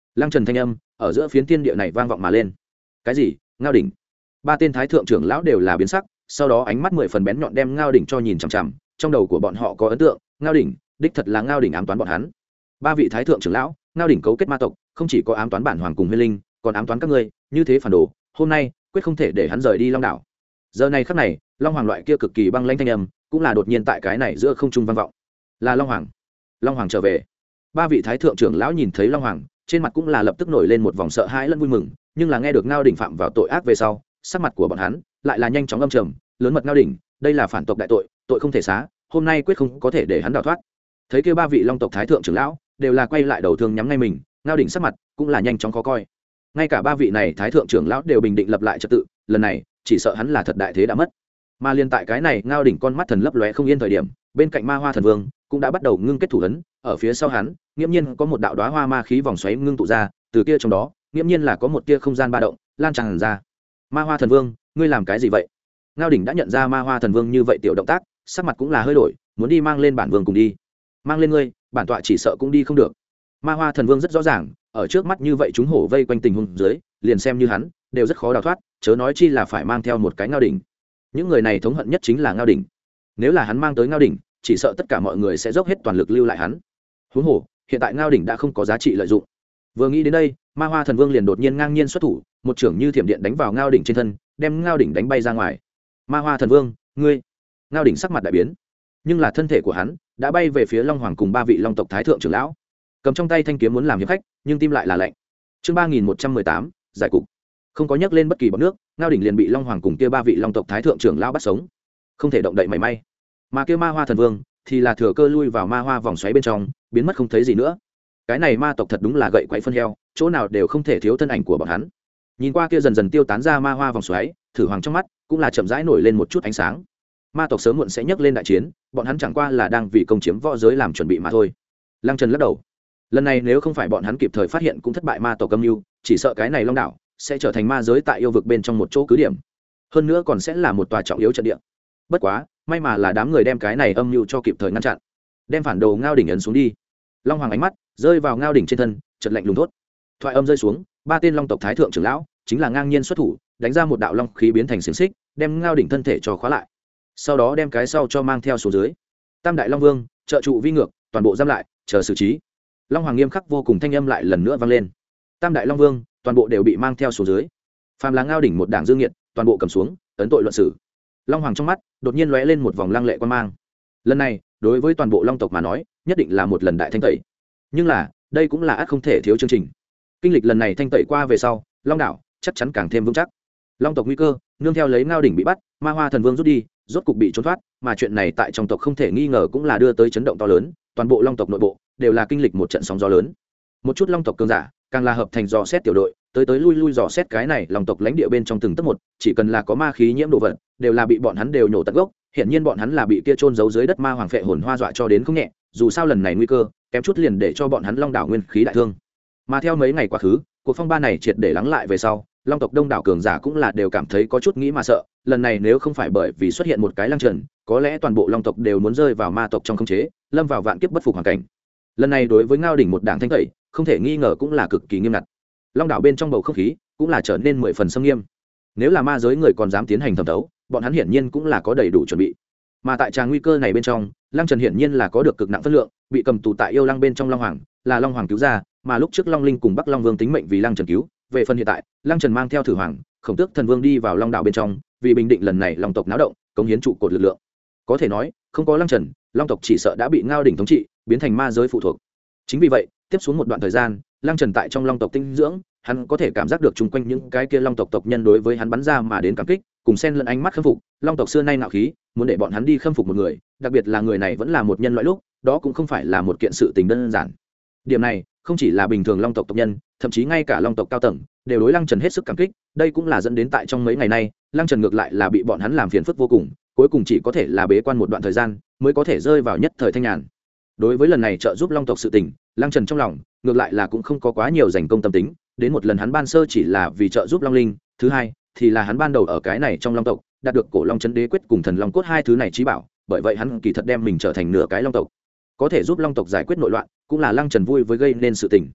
Lăng trần thanh âm ở giữa phiến thiên địa này vang vọng mà lên. Cái gì? Ngao đỉnh? Ba tên thái thượng trưởng lão đều là biến sắc, sau đó ánh mắt mười phần bén nhọn đem Ngao đỉnh cho nhìn chằm chằm, trong đầu của bọn họ có ấn tượng, Ngao đỉnh đích thật là Ngao đỉnh ám toán bọn hắn. Ba vị thái thượng trưởng lão, Ngao đỉnh cấu kết ma tộc, không chỉ có ám toán bản hoàng cùng Huyền Linh, còn ám toán các ngươi, như thế phản đồ, hôm nay quyết không thể để hắn rời đi Long đảo. Giờ này khắc này, Long Hoàng loại kia cực kỳ băng lãnh thanh âm, cũng là đột nhiên tại cái này giữa không trung vang vọng. Là Long Hoàng. Long Hoàng trở về. Ba vị thái thượng trưởng lão nhìn thấy Long Hoàng, trên mặt cũng là lập tức nổi lên một vòng sợ hãi lẫn vui mừng, nhưng là nghe được Ngao đỉnh phạm vào tội ác về sau, sắc mặt của bọn hắn lại là nhanh chóng âm trầm, lớn mật Ngao đỉnh, đây là phản tộc đại tội, tội không thể xá, hôm nay quyết không có thể để hắn đào thoát. Thấy kia ba vị Long tộc thái thượng trưởng lão đều là quay lại đầu thương nhắm ngay mình, Ngao đỉnh sắc mặt cũng là nhanh chóng khó coi. Ngay cả ba vị này thái thượng trưởng lão đều bình định lập lại trật tự, lần này chỉ sợ hắn là thật đại thế đã mất. Mà liên tại cái này Ngao đỉnh con mắt thần lấp lóe không yên thời điểm, bên cạnh Ma Hoa Thần Vương cũng đã bắt đầu ngưng kết thủ ấn, ở phía sau hắn nghiễm nhiên có một đạo đóa hoa ma khí vòng xoáy ngưng tụ ra, từ kia trong đó nghiễm nhiên là có một tia không gian ba động lan tràn ra. Ma Hoa Thần Vương, ngươi làm cái gì vậy? Ngao đỉnh đã nhận ra Ma Hoa Thần Vương như vậy tiểu động tác, sắc mặt cũng là hơi đổi, muốn đi mang lên bản vương cùng đi. Mang lên ngươi, bản tọa chỉ sợ cũng đi không được. Ma Hoa Thần Vương rất rõ ràng, ở trước mắt như vậy chúng hổ vây quanh tình huống dưới, liền xem như hắn đều rất khó đào thoát, chớ nói chi là phải mang theo một cái Ngao đỉnh. Những người này thống hận nhất chính là Ngao đỉnh. Nếu là hắn mang tới Ngao đỉnh, chỉ sợ tất cả mọi người sẽ dốc hết toàn lực lưu lại hắn. Huống hồ, hiện tại Ngao đỉnh đã không có giá trị lợi dụng. Vừa nghĩ đến đây, Ma Hoa Thần Vương liền đột nhiên ngang nhiên xuất thủ, một chưởng như thiểm điện đánh vào Ngao đỉnh trên thân, đem Ngao đỉnh đánh bay ra ngoài. Ma Hoa Thần Vương, ngươi! Ngao đỉnh sắc mặt đại biến, nhưng là thân thể của hắn đã bay về phía Long Hoàng cùng ba vị Long tộc thái thượng trưởng lão, cầm trong tay thanh kiếm muốn làm hiệp khách, nhưng tim lại là lạnh. Chương ba nghìn một trăm mười tám, giải cục. Không có nhấc lên bất kỳ bọt nước, Ngao đỉnh liền bị Long Hoàng cùng kia ba vị Long tộc thái thượng trưởng lão bắt sống, không thể động đậy mảy may. Mà kia Ma Hoa Thần Vương thì là thừa cơ lui vào ma hoa vòng xoáy bên trong, biến mất không thấy gì nữa. Cái này ma tộc thật đúng là gậy quậy phân heo, chỗ nào đều không thể thiếu thân ảnh của bọn hắn. Nhìn qua kia dần dần tiêu tán ra ma hoa vòng xoáy, Thử Hoàng trong mắt cũng là chậm rãi nổi lên một chút ánh sáng. Ma tộc sớm muộn sẽ nhấc lên đại chiến, bọn hắn chẳng qua là đang vì công chiếm võ giới làm chuẩn bị mà thôi. Lăng Trần lắc đầu, lần này nếu không phải bọn hắn kịp thời phát hiện cũng thất bại ma tộc âm mưu, chỉ sợ cái này Long đảo sẽ trở thành ma giới tại yêu vực bên trong một chỗ cứ điểm, hơn nữa còn sẽ là một tòa trọng yếu trận địa. Bất quá may mà là đám người đem cái này âm mưu cho kịp thời ngăn chặn, đem phản đồ Ngao đỉnh ấn xuống đi. Long Hoàng ánh mắt rơi vào Ngao đỉnh trên thân, chợt lạnh lùng thốt. Thoại âm rơi xuống, ba tên Long tộc thái thượng trưởng lão chính là ngang nhiên xuất thủ, đánh ra một đạo long khí biến thành xiềng xích, đem Ngao đỉnh thân thể cho khóa lại, sau đó đem cái sau cho mang theo xuống dưới. Tam đại Long Vương trợ trụ vi ngược, toàn bộ giam lại, chờ xử trí. Long Hoàng nghiêm khắc vô cùng thanh âm lại lần nữa vang lên. Tam đại Long Vương toàn bộ đều bị mang theo xuống dưới, phàm là Ngao đỉnh một đảng dương nghiệt, toàn bộ cầm xuống, ấn tội luận xử. Long Hoàng trong mắt đột nhiên lóe lên một vòng lăng lệ quan mang. Lần này đối với toàn bộ Long tộc mà nói, nhất định là một lần đại thanh tẩy. Nhưng là đây cũng là ắt không thể thiếu chương trình. Kinh lịch lần này thanh tẩy qua về sau, Long đảo chắc chắn càng thêm vững chắc. Long tộc nguy cơ nương theo lấy Ngao đỉnh bị bắt, Ma Hoa Thần Vương rút đi, rốt cục bị trốn thoát, mà chuyện này tại trong tộc không thể nghi ngờ cũng là đưa tới chấn động to lớn. Toàn bộ Long tộc nội bộ đều là kinh lịch một trận sóng gió lớn. Một chút Long tộc cường giả càng là hợp thành dò xét tiểu đội, tới tới lui lui dò xét cái này Long tộc lãnh địa bên trong từng tấc một, chỉ cần là có ma khí nhiễm đồ vật, đều là bị bọn hắn đều nhổ tận gốc. Hiển nhiên bọn hắn là bị kia chôn giấu dưới đất ma hoàng phệ hồn hoa dọa cho đến không nhẹ, dù sao lần này nguy cơ kém chút liền để cho bọn hắn Long đảo nguyên khí đại thương. Mà theo mấy ngày quá khứ, cuộc phong ba này triệt để lắng lại về sau, Long tộc đông đảo cường giả cũng là đều cảm thấy có chút nghĩ mà sợ, lần này nếu không phải bởi vì xuất hiện một cái Lăng Trần, có lẽ toàn bộ Long tộc đều muốn rơi vào ma tộc trong khống chế, lâm vào vạn kiếp bất phục hoàn cảnh. Lần này đối với Ngao đỉnh một đảng thanh tẩy, không thể nghi ngờ cũng là cực kỳ nghiêm ngặt. Long đảo bên trong bầu không khí cũng là trở nên mười phần xâm nghiêm. Nếu là ma giới người còn dám tiến hành thẩm thấu, bọn hắn hiển nhiên cũng là có đầy đủ chuẩn bị. Mà tại tràng nguy cơ này bên trong, Lăng Trần hiển nhiên là có được cực nặng phân lượng, bị cầm tù tại yêu lăng bên trong Long Hoàng, là Long Hoàng cứu ra, mà lúc trước Long Linh cùng Bắc Long Vương tính mệnh vì Lăng Trần cứu. Về phần hiện tại, Lăng Trần mang theo Thử Hoàng, Khổng Tước Thần Vương đi vào Long đảo bên trong, vì bình định lần này Long tộc náo động, cống hiến trụ cột lực lượng. Có thể nói, không có Lăng Trần, Long tộc chỉ sợ đã bị Ngao đỉnh thống trị, biến thành ma giới phụ thuộc. Chính vì vậy, tiếp xuống một đoạn thời gian, Lăng Trần tại trong Long tộc tinh dưỡng, hắn có thể cảm giác được chung quanh những cái kia Long tộc tộc nhân đối với hắn bắn ra mà đến cảm kích, cùng xen lẫn ánh mắt khâm phục. Long tộc xưa nay ngạo khí, muốn để bọn hắn đi khâm phục một người, đặc biệt là người này vẫn là một nhân loại lúc, đó cũng không phải là một kiện sự tình đơn giản. Điểm này, không chỉ là bình thường Long tộc tộc nhân, thậm chí ngay cả Long tộc cao tầng đều đối Lăng Trần hết sức cảm kích. Đây cũng là dẫn đến tại trong mấy ngày nay, Lăng Trần ngược lại là bị bọn hắn làm phiền phức vô cùng, cuối cùng chỉ có thể là bế quan một đoạn thời gian, mới có thể rơi vào nhất thời thanh nhàn. Đối với lần này trợ giúp Long tộc sự tình, Lăng Trần trong lòng ngược lại là cũng không có quá nhiều dành công tâm tính. Đến một lần hắn ban sơ chỉ là vì trợ giúp Long Linh, thứ hai thì là hắn ban đầu ở cái này trong Long tộc đạt được cổ Long Chấn Đế quyết cùng Thần Long cốt hai thứ này trí bảo, bởi vậy hắn kỳ thật đem mình trở thành nửa cái Long tộc, có thể giúp Long tộc giải quyết nội loạn, cũng là Lăng Trần vui với gây nên sự tình.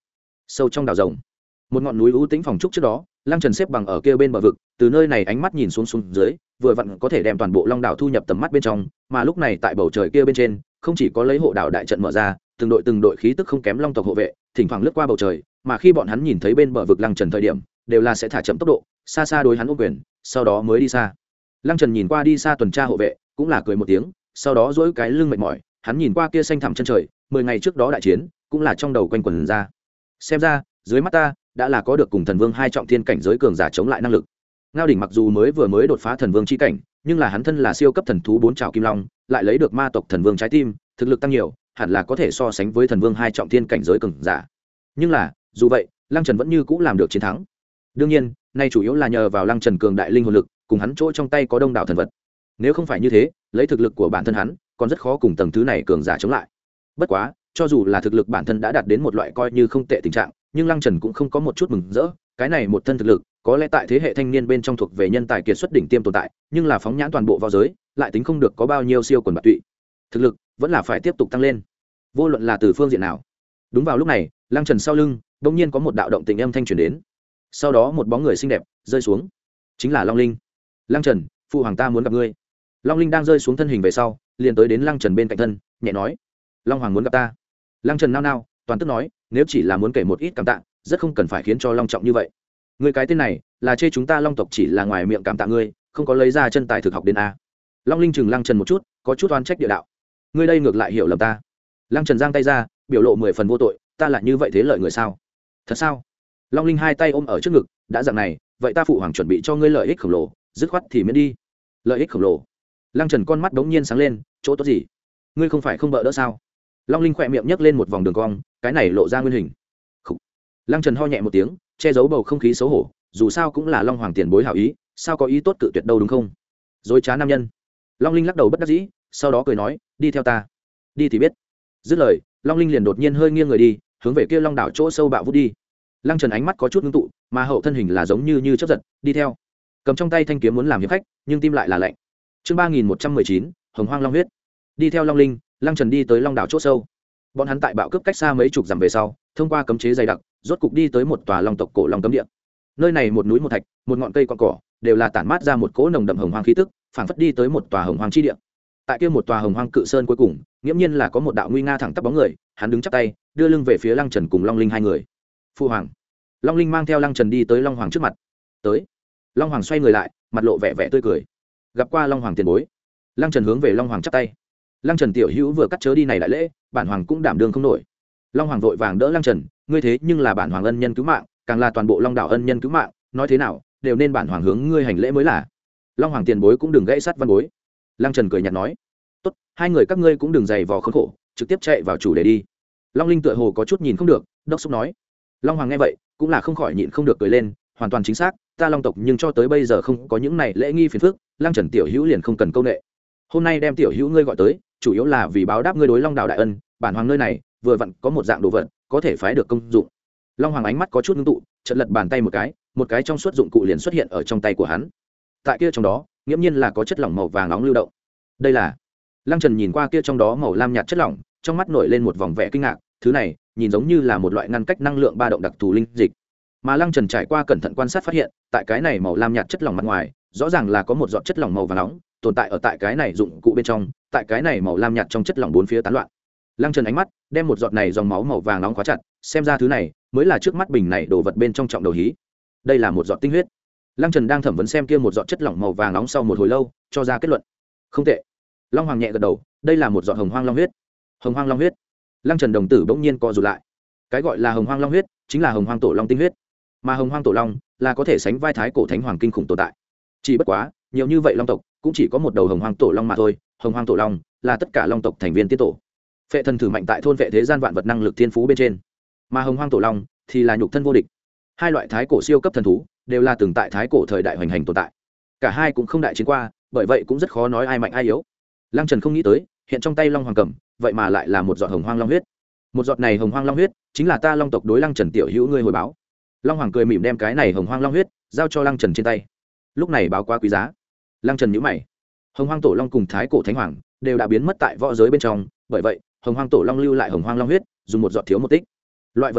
sâu trong đảo rồng, một ngọn núi u tĩnh phòng trúc trước đó, lăng trần xếp bằng ở kia bên bờ vực, từ nơi này ánh mắt nhìn xuống xuống dưới, vừa vặn có thể đem toàn bộ long đảo thu nhập tầm mắt bên trong. Mà lúc này tại bầu trời kia bên trên, không chỉ có lấy hộ đảo đại trận mở ra, từng đội từng đội khí tức không kém long tộc hộ vệ thỉnh thoảng lướt qua bầu trời, mà khi bọn hắn nhìn thấy bên bờ vực lăng trần thời điểm, đều là sẽ thả chậm tốc độ, xa xa đối hắn ôm quyền, sau đó mới đi xa. Lăng trần nhìn qua đi xa tuần tra hộ vệ, cũng là cười một tiếng, sau đó duỗi cái lưng mệt mỏi, hắn nhìn qua kia xanh thẳm chân trời, mười ngày trước đó đại chiến, cũng là trong đầu quanh quẩn ra. Xem ra, dưới mắt ta đã là có được cùng thần vương hai trọng thiên cảnh giới cường giả chống lại năng lực. Ngao đỉnh mặc dù mới vừa mới đột phá thần vương chi cảnh, nhưng là hắn thân là siêu cấp thần thú bốn trảo kim long, lại lấy được ma tộc thần vương trái tim, thực lực tăng nhiều, hẳn là có thể so sánh với thần vương hai trọng thiên cảnh giới cường giả. Nhưng là, dù vậy, Lăng Trần vẫn như cũ làm được chiến thắng. Đương nhiên, nay chủ yếu là nhờ vào Lăng Trần cường đại linh hồn lực, cùng hắn chỗ trong tay có đông đảo thần vật. Nếu không phải như thế, lấy thực lực của bản thân hắn, còn rất khó cùng tầng thứ này cường giả chống lại. Bất quá, cho dù là thực lực bản thân đã đạt đến một loại coi như không tệ tình trạng, nhưng Lăng Trần cũng không có một chút mừng rỡ. Cái này một thân thực lực, có lẽ tại thế hệ thanh niên bên trong thuộc về nhân tài kiệt xuất đỉnh tiêm tồn tại, nhưng là phóng nhãn toàn bộ vào giới, lại tính không được có bao nhiêu siêu quần bạc tụy. Thực lực vẫn là phải tiếp tục tăng lên, vô luận là từ phương diện nào. Đúng vào lúc này, Lăng Trần sau lưng bỗng nhiên có một đạo động tình âm thanh truyền đến, sau đó một bóng người xinh đẹp rơi xuống, chính là Long Linh. Lăng Trần, phụ hoàng ta muốn gặp ngươi. Long Linh đang rơi xuống thân hình về sau, liền tới đến Lăng Trần bên cạnh thân, nhẹ nói: Long hoàng muốn gặp ta. Lăng Trần nao nao, toàn tức nói: nếu chỉ là muốn kể một ít cảm tạ, rất không cần phải khiến cho long trọng như vậy. Ngươi cái tên này là chê chúng ta long tộc chỉ là ngoài miệng cảm tạ ngươi, không có lấy ra chân tài thực học đến a. Long Linh chừng Lăng Trần một chút, có chút oan trách địa đạo: ngươi đây ngược lại hiểu lầm ta. Lăng Trần giang tay ra, biểu lộ mười phần vô tội: ta là như vậy thế lợi người sao? Thật sao? Long Linh hai tay ôm ở trước ngực: đã dạng này, vậy ta phụ hoàng chuẩn bị cho ngươi lợi ích khổng lồ, dứt khoát thì miễn đi. Lợi ích khổng lồ? Lăng Trần con mắt đống nhiên sáng lên: chỗ tốt gì? Ngươi không phải không bợ đỡ sao? Long Linh khỏe miệng nhấc lên một vòng đường cong, cái này lộ ra nguyên hình. Khủ. Lăng Trần ho nhẹ một tiếng, che giấu bầu không khí xấu hổ, dù sao cũng là long hoàng tiền bối hảo ý, sao có ý tốt cự tuyệt đâu, đúng không? Dối trá nam nhân. Long Linh lắc đầu bất đắc dĩ, sau đó cười nói: đi theo ta. Đi thì biết. Dứt lời, Long Linh liền đột nhiên hơi nghiêng người đi, hướng về kia long đảo chỗ sâu bạo vút đi. Lăng Trần ánh mắt có chút ngưng tụ, mà hậu thân hình là giống như như chớp giật, đi theo. Cầm trong tay thanh kiếm muốn làm hiệp khách, nhưng tim lại là lạnh. Chương ba nghìn một trăm mười chín, Hồng Hoang Long huyết. Đi theo Long Linh, Lăng Trần đi tới long đảo chỗ sâu. Bọn hắn tại bạo cướp cách xa mấy chục dặm về sau, thông qua cấm chế dày đặc, rốt cục đi tới một tòa long tộc cổ long cấm địa. Nơi này một núi một thạch, một ngọn cây con cỏ, đều là tản mát ra một cỗ nồng đậm hồng hoang khí tức, phảng phất đi tới một tòa hồng hoang chi địa. Tại kia một tòa hồng hoang cự sơn cuối cùng, nghiễm nhiên là có một đạo nguy nga thẳng tắp bóng người, hắn đứng chắp tay, đưa lưng về phía Lăng Trần cùng Long Linh hai người. Phu hoàng. Long Linh mang theo Lăng Trần đi tới Long Hoàng trước mặt. Tới. Long Hoàng xoay người lại, mặt lộ vẻ vẻ tươi cười. Gặp qua Long Hoàng tiền bối. Lăng Trần hướng về Long Hoàng chắp tay. Lăng Trần tiểu hữu vừa cắt chớ đi này đại lễ, bản hoàng cũng đảm đương không nổi. Long Hoàng vội vàng đỡ Lăng Trần: ngươi thế nhưng là bản hoàng ân nhân cứu mạng, càng là toàn bộ long đảo ân nhân cứu mạng, nói thế nào đều nên bản hoàng hướng ngươi hành lễ mới là. Long Hoàng tiền bối cũng đừng gãy sát văn bối. Lăng Trần cười nhạt nói: tốt, hai người các ngươi cũng đừng dày vò khốn khổ, trực tiếp chạy vào chủ đề đi. Long Linh tựa hồ có chút nhìn không được, đốc xúc nói. Long Hoàng nghe vậy cũng là không khỏi nhịn không được cười lên: hoàn toàn chính xác, ta long tộc nhưng cho tới bây giờ không có những này lễ nghi phiền phức, Lăng Trần tiểu hữu liền không cần câu nệ. Hôm nay đem tiểu hữu ngươi gọi tới, chủ yếu là vì báo đáp ngươi đối long đảo đại ân, bản hoàng nơi này vừa vặn có một dạng đồ vật có thể phái được công dụng. Long Hoàng ánh mắt có chút ngưng tụ, chợt lật bàn tay một cái, một cái trong suốt dụng cụ liền xuất hiện ở trong tay của hắn. Tại kia trong đó nghiễm nhiên là có chất lỏng màu vàng nóng lưu động. Đây là. Lăng Trần nhìn qua kia trong đó màu lam nhạt chất lỏng, trong mắt nổi lên một vòng vẻ kinh ngạc, thứ này nhìn giống như là một loại ngăn cách năng lượng ba động đặc thù linh dịch. Mà Lăng Trần trải qua cẩn thận quan sát phát hiện, tại cái này màu lam nhạt chất lỏng mặt ngoài, rõ ràng là có một giọt chất lỏng màu vàng nóng tồn tại ở tại cái này dụng cụ bên trong, tại cái này màu lam nhạt trong chất lỏng bốn phía tán loạn. Lăng Trần ánh mắt đem một giọt này dòng máu màu vàng nóng khóa chặt, xem ra thứ này mới là trước mắt bình này đồ vật bên trong trọng đầu hí. Đây là một giọt tinh huyết. Lăng Trần đang thẩm vấn xem kia một giọt chất lỏng màu vàng nóng sau một hồi lâu, cho ra kết luận. Không tệ. Long Hoàng nhẹ gật đầu, đây là một giọt hồng hoang long huyết. Hồng hoang long huyết. Lăng Trần đồng tử bỗng nhiên co rụt lại. Cái gọi là hồng hoang long huyết, chính là hồng hoang tổ long tinh huyết. Mà hồng hoang tổ long là có thể sánh vai thái cổ thánh hoàng kinh khủng tồn tại. Chỉ bất quá, nhiều như vậy long tộc cũng chỉ có một đầu hồng hoang tổ long mà thôi. Hồng hoang tổ long là tất cả long tộc thành viên tiên tổ. Phệ thần thử mạnh tại thôn vệ thế gian vạn vật năng lực thiên phú bên trên, mà hồng hoang tổ long thì là nhục thân vô địch. Hai loại thái cổ siêu cấp thần thú đều là từng tại thái cổ thời đại hoành hành tồn tại, cả hai cũng không đại chiến qua, bởi vậy cũng rất khó nói ai mạnh ai yếu. Lăng Trần không nghĩ tới hiện trong tay long hoàng cầm vậy mà lại là một giọt hồng hoang long huyết. Một giọt này hồng hoang long huyết chính là ta long tộc đối Lăng Trần tiểu hữu ngươi hồi báo. Long Hoàng cười mỉm đem cái này hồng hoang long huyết giao cho Lăng Trần trên tay. Lúc này báo quá quý giá. Lăng Trần nhíu mày. Hồng hoang tổ long cùng thái cổ thánh hoàng đều đã biến mất tại võ giới bên trong, bởi vậy hồng hoang tổ long lưu lại hồng hoang long huyết dùng một giọt thiếu một tích. Loại vật này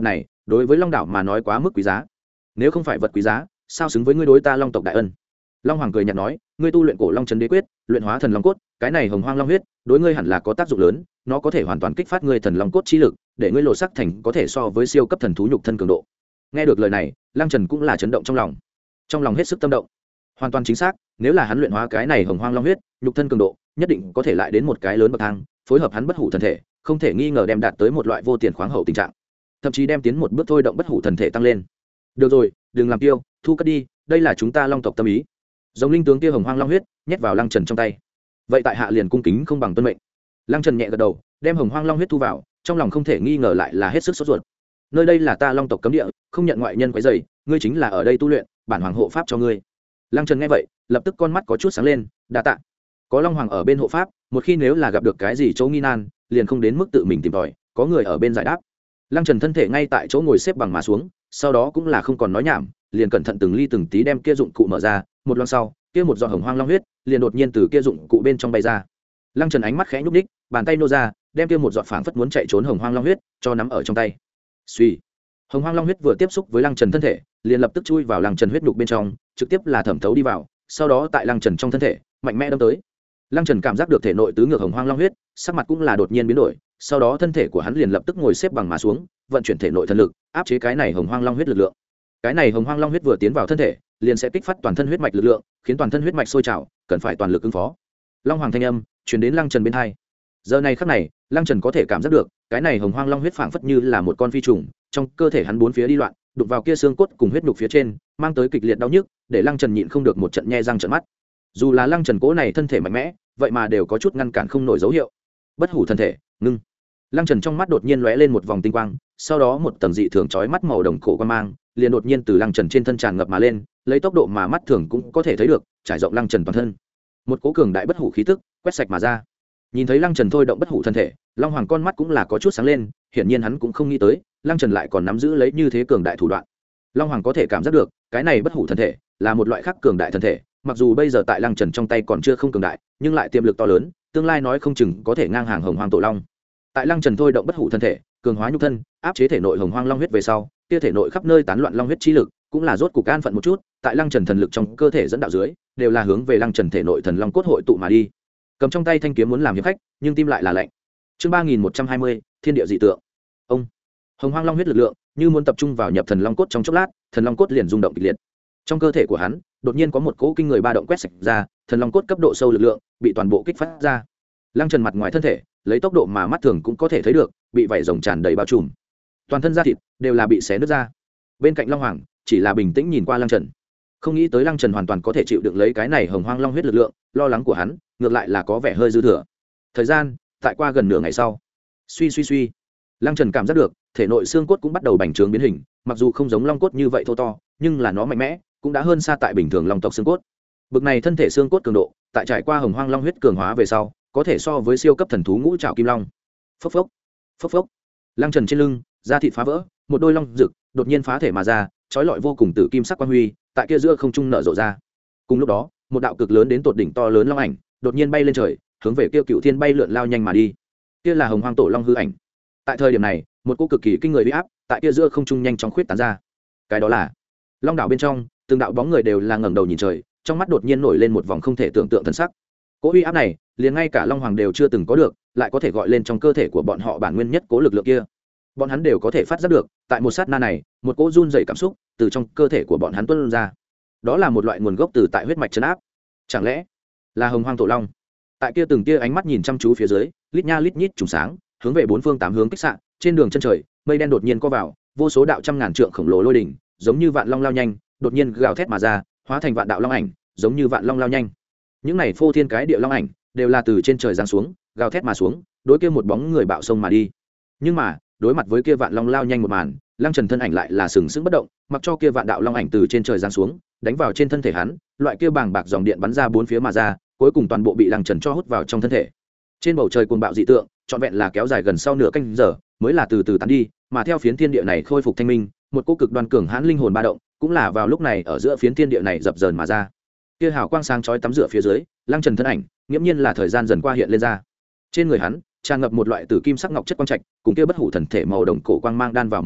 đối với long đảo mà nói quá mức quý giá. Nếu không phải vật quý giá, sao xứng với ngươi đối ta long tộc đại ân? Long Hoàng cười nhạt nói, ngươi tu luyện cổ long trấn đế quyết, luyện hóa thần long cốt, cái này hồng hoang long huyết đối ngươi hẳn là có tác dụng lớn, nó có thể hoàn toàn kích phát ngươi thần long cốt chi lực, để ngươi lộ sắc thành có thể so với siêu cấp thần thú nhục thân cường độ. Nghe được lời này, Lăng Trần cũng là chấn động trong lòng, trong lòng hết sức tâm động. Hoàn toàn chính xác, nếu là hắn luyện hóa cái này hồng hoang long huyết, nhục thân cường độ nhất định có thể lại đến một cái lớn bậc thang, phối hợp hắn bất hủ thần thể, không thể nghi ngờ đem đạt tới một loại vô tiền khoáng hậu tình trạng, thậm chí đem tiến một bước thôi động bất hủ thần thể tăng lên. Được rồi, đừng làm tiêu, thu cất đi, đây là chúng ta long tộc tâm ý. Giống linh tướng kia hồng hoang long huyết nhét vào Lăng Trần trong tay. Vậy tại hạ liền cung kính không bằng tuân mệnh. Lăng Trần nhẹ gật đầu, đem hồng hoang long huyết thu vào, trong lòng không thể nghi ngờ lại là hết sức sốt ruột. Nơi đây là ta long tộc cấm địa, không nhận ngoại nhân quấy rầy, ngươi chính là ở đây tu luyện, bản hoàng hộ pháp cho ngươi. Lăng Trần nghe vậy, lập tức con mắt có chút sáng lên, đa tạ. Có long hoàng ở bên hộ pháp, một khi nếu là gặp được cái gì chỗ nghi nan, liền không đến mức tự mình tìm tòi, có người ở bên giải đáp. Lăng Trần thân thể ngay tại chỗ ngồi xếp bằng mà xuống, sau đó cũng là không còn nói nhảm, liền cẩn thận từng ly từng tí đem kia dụng cụ mở ra, một loang sau, kia một giọt hồng hoang long huyết liền đột nhiên từ kia dụng cụ bên trong bay ra. Lăng Trần ánh mắt khẽ nhúc nhích, bàn tay nô ra, đem kia một giọt phảng phất muốn chạy trốn hồng hoang long huyết cho nắm ở trong tay. Suy, hồng hoang long huyết vừa tiếp xúc với Lăng Trần thân thể, liền lập tức chui vào Lăng Trần huyết nhục bên trong, trực tiếp là thẩm thấu đi vào, sau đó tại Lăng Trần trong thân thể mạnh mẽ đâm tới. Lăng Trần cảm giác được thể nội tứ ngược hồng hoang long huyết, sắc mặt cũng là đột nhiên biến đổi, sau đó thân thể của hắn liền lập tức ngồi xếp bằng mà xuống, vận chuyển thể nội thần lực, áp chế cái này hồng hoang long huyết lực lượng. Cái này hồng hoang long huyết vừa tiến vào thân thể, liền sẽ kích phát toàn thân huyết mạch lực lượng, khiến toàn thân huyết mạch sôi trào, cần phải toàn lực ứng phó. Long hoàng thanh âm truyền đến Lăng Trần bên tai. Giờ này khắc này, Lăng Trần có thể cảm giác được, cái này hồng hoang long huyết phảng phất như là một con phi trùng, trong cơ thể hắn bốn phía đi loạn, đụng vào kia xương cốt cùng huyết nhục phía trên, mang tới kịch liệt đau nhức, để Lăng Trần nhịn không được một trận nhe răng trợn mắt. Dù là Lăng Trần cố này thân thể mạnh mẽ, vậy mà đều có chút ngăn cản không nổi dấu hiệu. Bất hủ thân thể, ngưng. Lăng Trần trong mắt đột nhiên lóe lên một vòng tinh quang, sau đó một tầng dị thường chói mắt màu đồng cổ quang mang, liền đột nhiên từ Lăng Trần trên thân tràn ngập mà lên, lấy tốc độ mà mắt thường cũng có thể thấy được, trải rộng Lăng Trần toàn thân. Một cỗ cường đại bất hủ khí tức quét sạch mà ra. Nhìn thấy Lăng Trần thôi động bất hủ thân thể, Long Hoàng con mắt cũng là có chút sáng lên, hiển nhiên hắn cũng không nghĩ tới, Lăng Trần lại còn nắm giữ lấy như thế cường đại thủ đoạn. Long Hoàng có thể cảm giác được, cái này bất hủ thân thể là một loại khác cường đại thân thể, mặc dù bây giờ tại Lăng Trần trong tay còn chưa không cường đại, nhưng lại tiềm lực to lớn, tương lai nói không chừng có thể ngang hàng Hồng Hoang Tổ Long. Tại Lăng Trần thôi động bất hủ thân thể, cường hóa nhục thân, áp chế thể nội Hồng Hoang Long huyết về sau, kia thể nội khắp nơi tán loạn long huyết chi lực, cũng là rốt cục an phận một chút, tại Lăng Trần thần lực trong cơ thể dẫn đạo dưới, đều là hướng về Lăng Trần thể nội thần long cốt hội tụ mà đi. Cầm trong tay thanh kiếm muốn làm hiệp khách, nhưng tim lại là lạnh. Chương ba nghìn một trăm hai mươi, Thiên địa dị tượng. Ông Hồng Hoang Long huyết lực lượng, như muốn tập trung vào nhập thần long cốt trong chốc lát, thần long cốt liền rung động kịch liệt. Trong cơ thể của hắn, đột nhiên có một cỗ kinh người ba động quét sạch ra, thần long cốt cấp độ sâu lực lượng bị toàn bộ kích phát ra. Lăng Trần mặt ngoài thân thể, lấy tốc độ mà mắt thường cũng có thể thấy được, bị vảy rồng tràn đầy bao trùm, toàn thân da thịt đều là bị xé nứt ra. Bên cạnh Long Hoàng chỉ là bình tĩnh nhìn qua Lăng Trần, không nghĩ tới Lăng Trần hoàn toàn có thể chịu đựng lấy cái này Hồng Hoang Long huyết lực lượng, lo lắng của hắn ngược lại là có vẻ hơi dư thừa. Thời gian tại qua gần nửa ngày sau, suy suy suy, Lăng Trần cảm giác được thể nội xương cốt cũng bắt đầu bành trướng biến hình, mặc dù không giống long cốt như vậy thô to, nhưng là nó mạnh mẽ, cũng đã hơn xa tại bình thường long tộc xương cốt. Bực này thân thể xương cốt cường độ, tại trải qua Hồng Hoang Long huyết cường hóa về sau, có thể so với siêu cấp thần thú ngũ trảo kim long. Phốc phốc, phốc phốc. Lăng Trần trên lưng, da thịt phá vỡ, một đôi long rực đột nhiên phá thể mà ra, chói lọi vô cùng tử kim sắc quang huy, tại kia giữa không trung nở rộ ra. Cùng lúc đó, một đạo cực lớn đến tột đỉnh to lớn long ảnh, đột nhiên bay lên trời, hướng về kia Cựu Thiên bay lượn lao nhanh mà đi. Kia là Hồng Hoang Tổ Long hư ảnh. Tại thời điểm này, một cỗ cực kỳ kinh người uy áp, tại kia giữa không trung nhanh chóng khuyết tán ra. Cái đó là Long đảo bên trong, từng đạo bóng người đều là ngẩng đầu nhìn trời, trong mắt đột nhiên nổi lên một vòng không thể tưởng tượng thần sắc. Cỗ uy áp này, liền ngay cả Long Hoàng đều chưa từng có được, lại có thể gọi lên trong cơ thể của bọn họ bản nguyên nhất cố lực lượng kia. Bọn hắn đều có thể phát giác được, tại một sát na này, một cỗ run rẩy cảm xúc từ trong cơ thể của bọn hắn tuôn ra. Đó là một loại nguồn gốc từ tại huyết mạch trấn áp. Chẳng lẽ là Hồng Hoang Tổ Long? Tại kia từng tia ánh mắt nhìn chăm chú phía dưới, lít nha lít nhít trùng sáng, hướng về bốn phương tám hướng kích xạ, trên đường chân trời, mây đen đột nhiên co vào, vô số đạo trăm ngàn trượng khổng lồ lôi đỉnh, giống như vạn long lao nhanh, đột nhiên gào thét mà ra, hóa thành vạn đạo long ảnh, giống như vạn long lao nhanh. Những này phô thiên cái địa long ảnh, đều là từ trên trời giáng xuống, gào thét mà xuống, đối kia một bóng người bạo sông mà đi. Nhưng mà, đối mặt với kia vạn long lao nhanh một màn, Lăng Trần thân ảnh lại là sừng sững bất động, mặc cho kia vạn đạo long ảnh từ trên trời giáng xuống, đánh vào trên thân thể hắn, loại kia bàng bạc dòng điện bắn ra bốn phía mà ra, cuối cùng toàn bộ bị Lăng Trần cho hút vào trong thân thể. Trên bầu trời cuồng bạo dị tượng, trọn vẹn là kéo dài gần sau nửa canh giờ, mới là từ từ tán đi, mà theo phiến thiên địa này khôi phục thanh minh, một cỗ cực đoan cường hãn linh hồn ba động, cũng là vào lúc này ở giữa phiến thiên địa này dập dờn mà ra. Kia hào quang sáng chói tắm rửa phía dưới, Lăng Trần thân ảnh, nghiễm nhiên là thời gian dần qua hiện lên ra. Trên người hắn, tràn ngập một loại tử kim sắc ngọc chất quang trạch, cùng kia bất hủ thần thể màu đồng cổ quang mang đan vào một chỗ,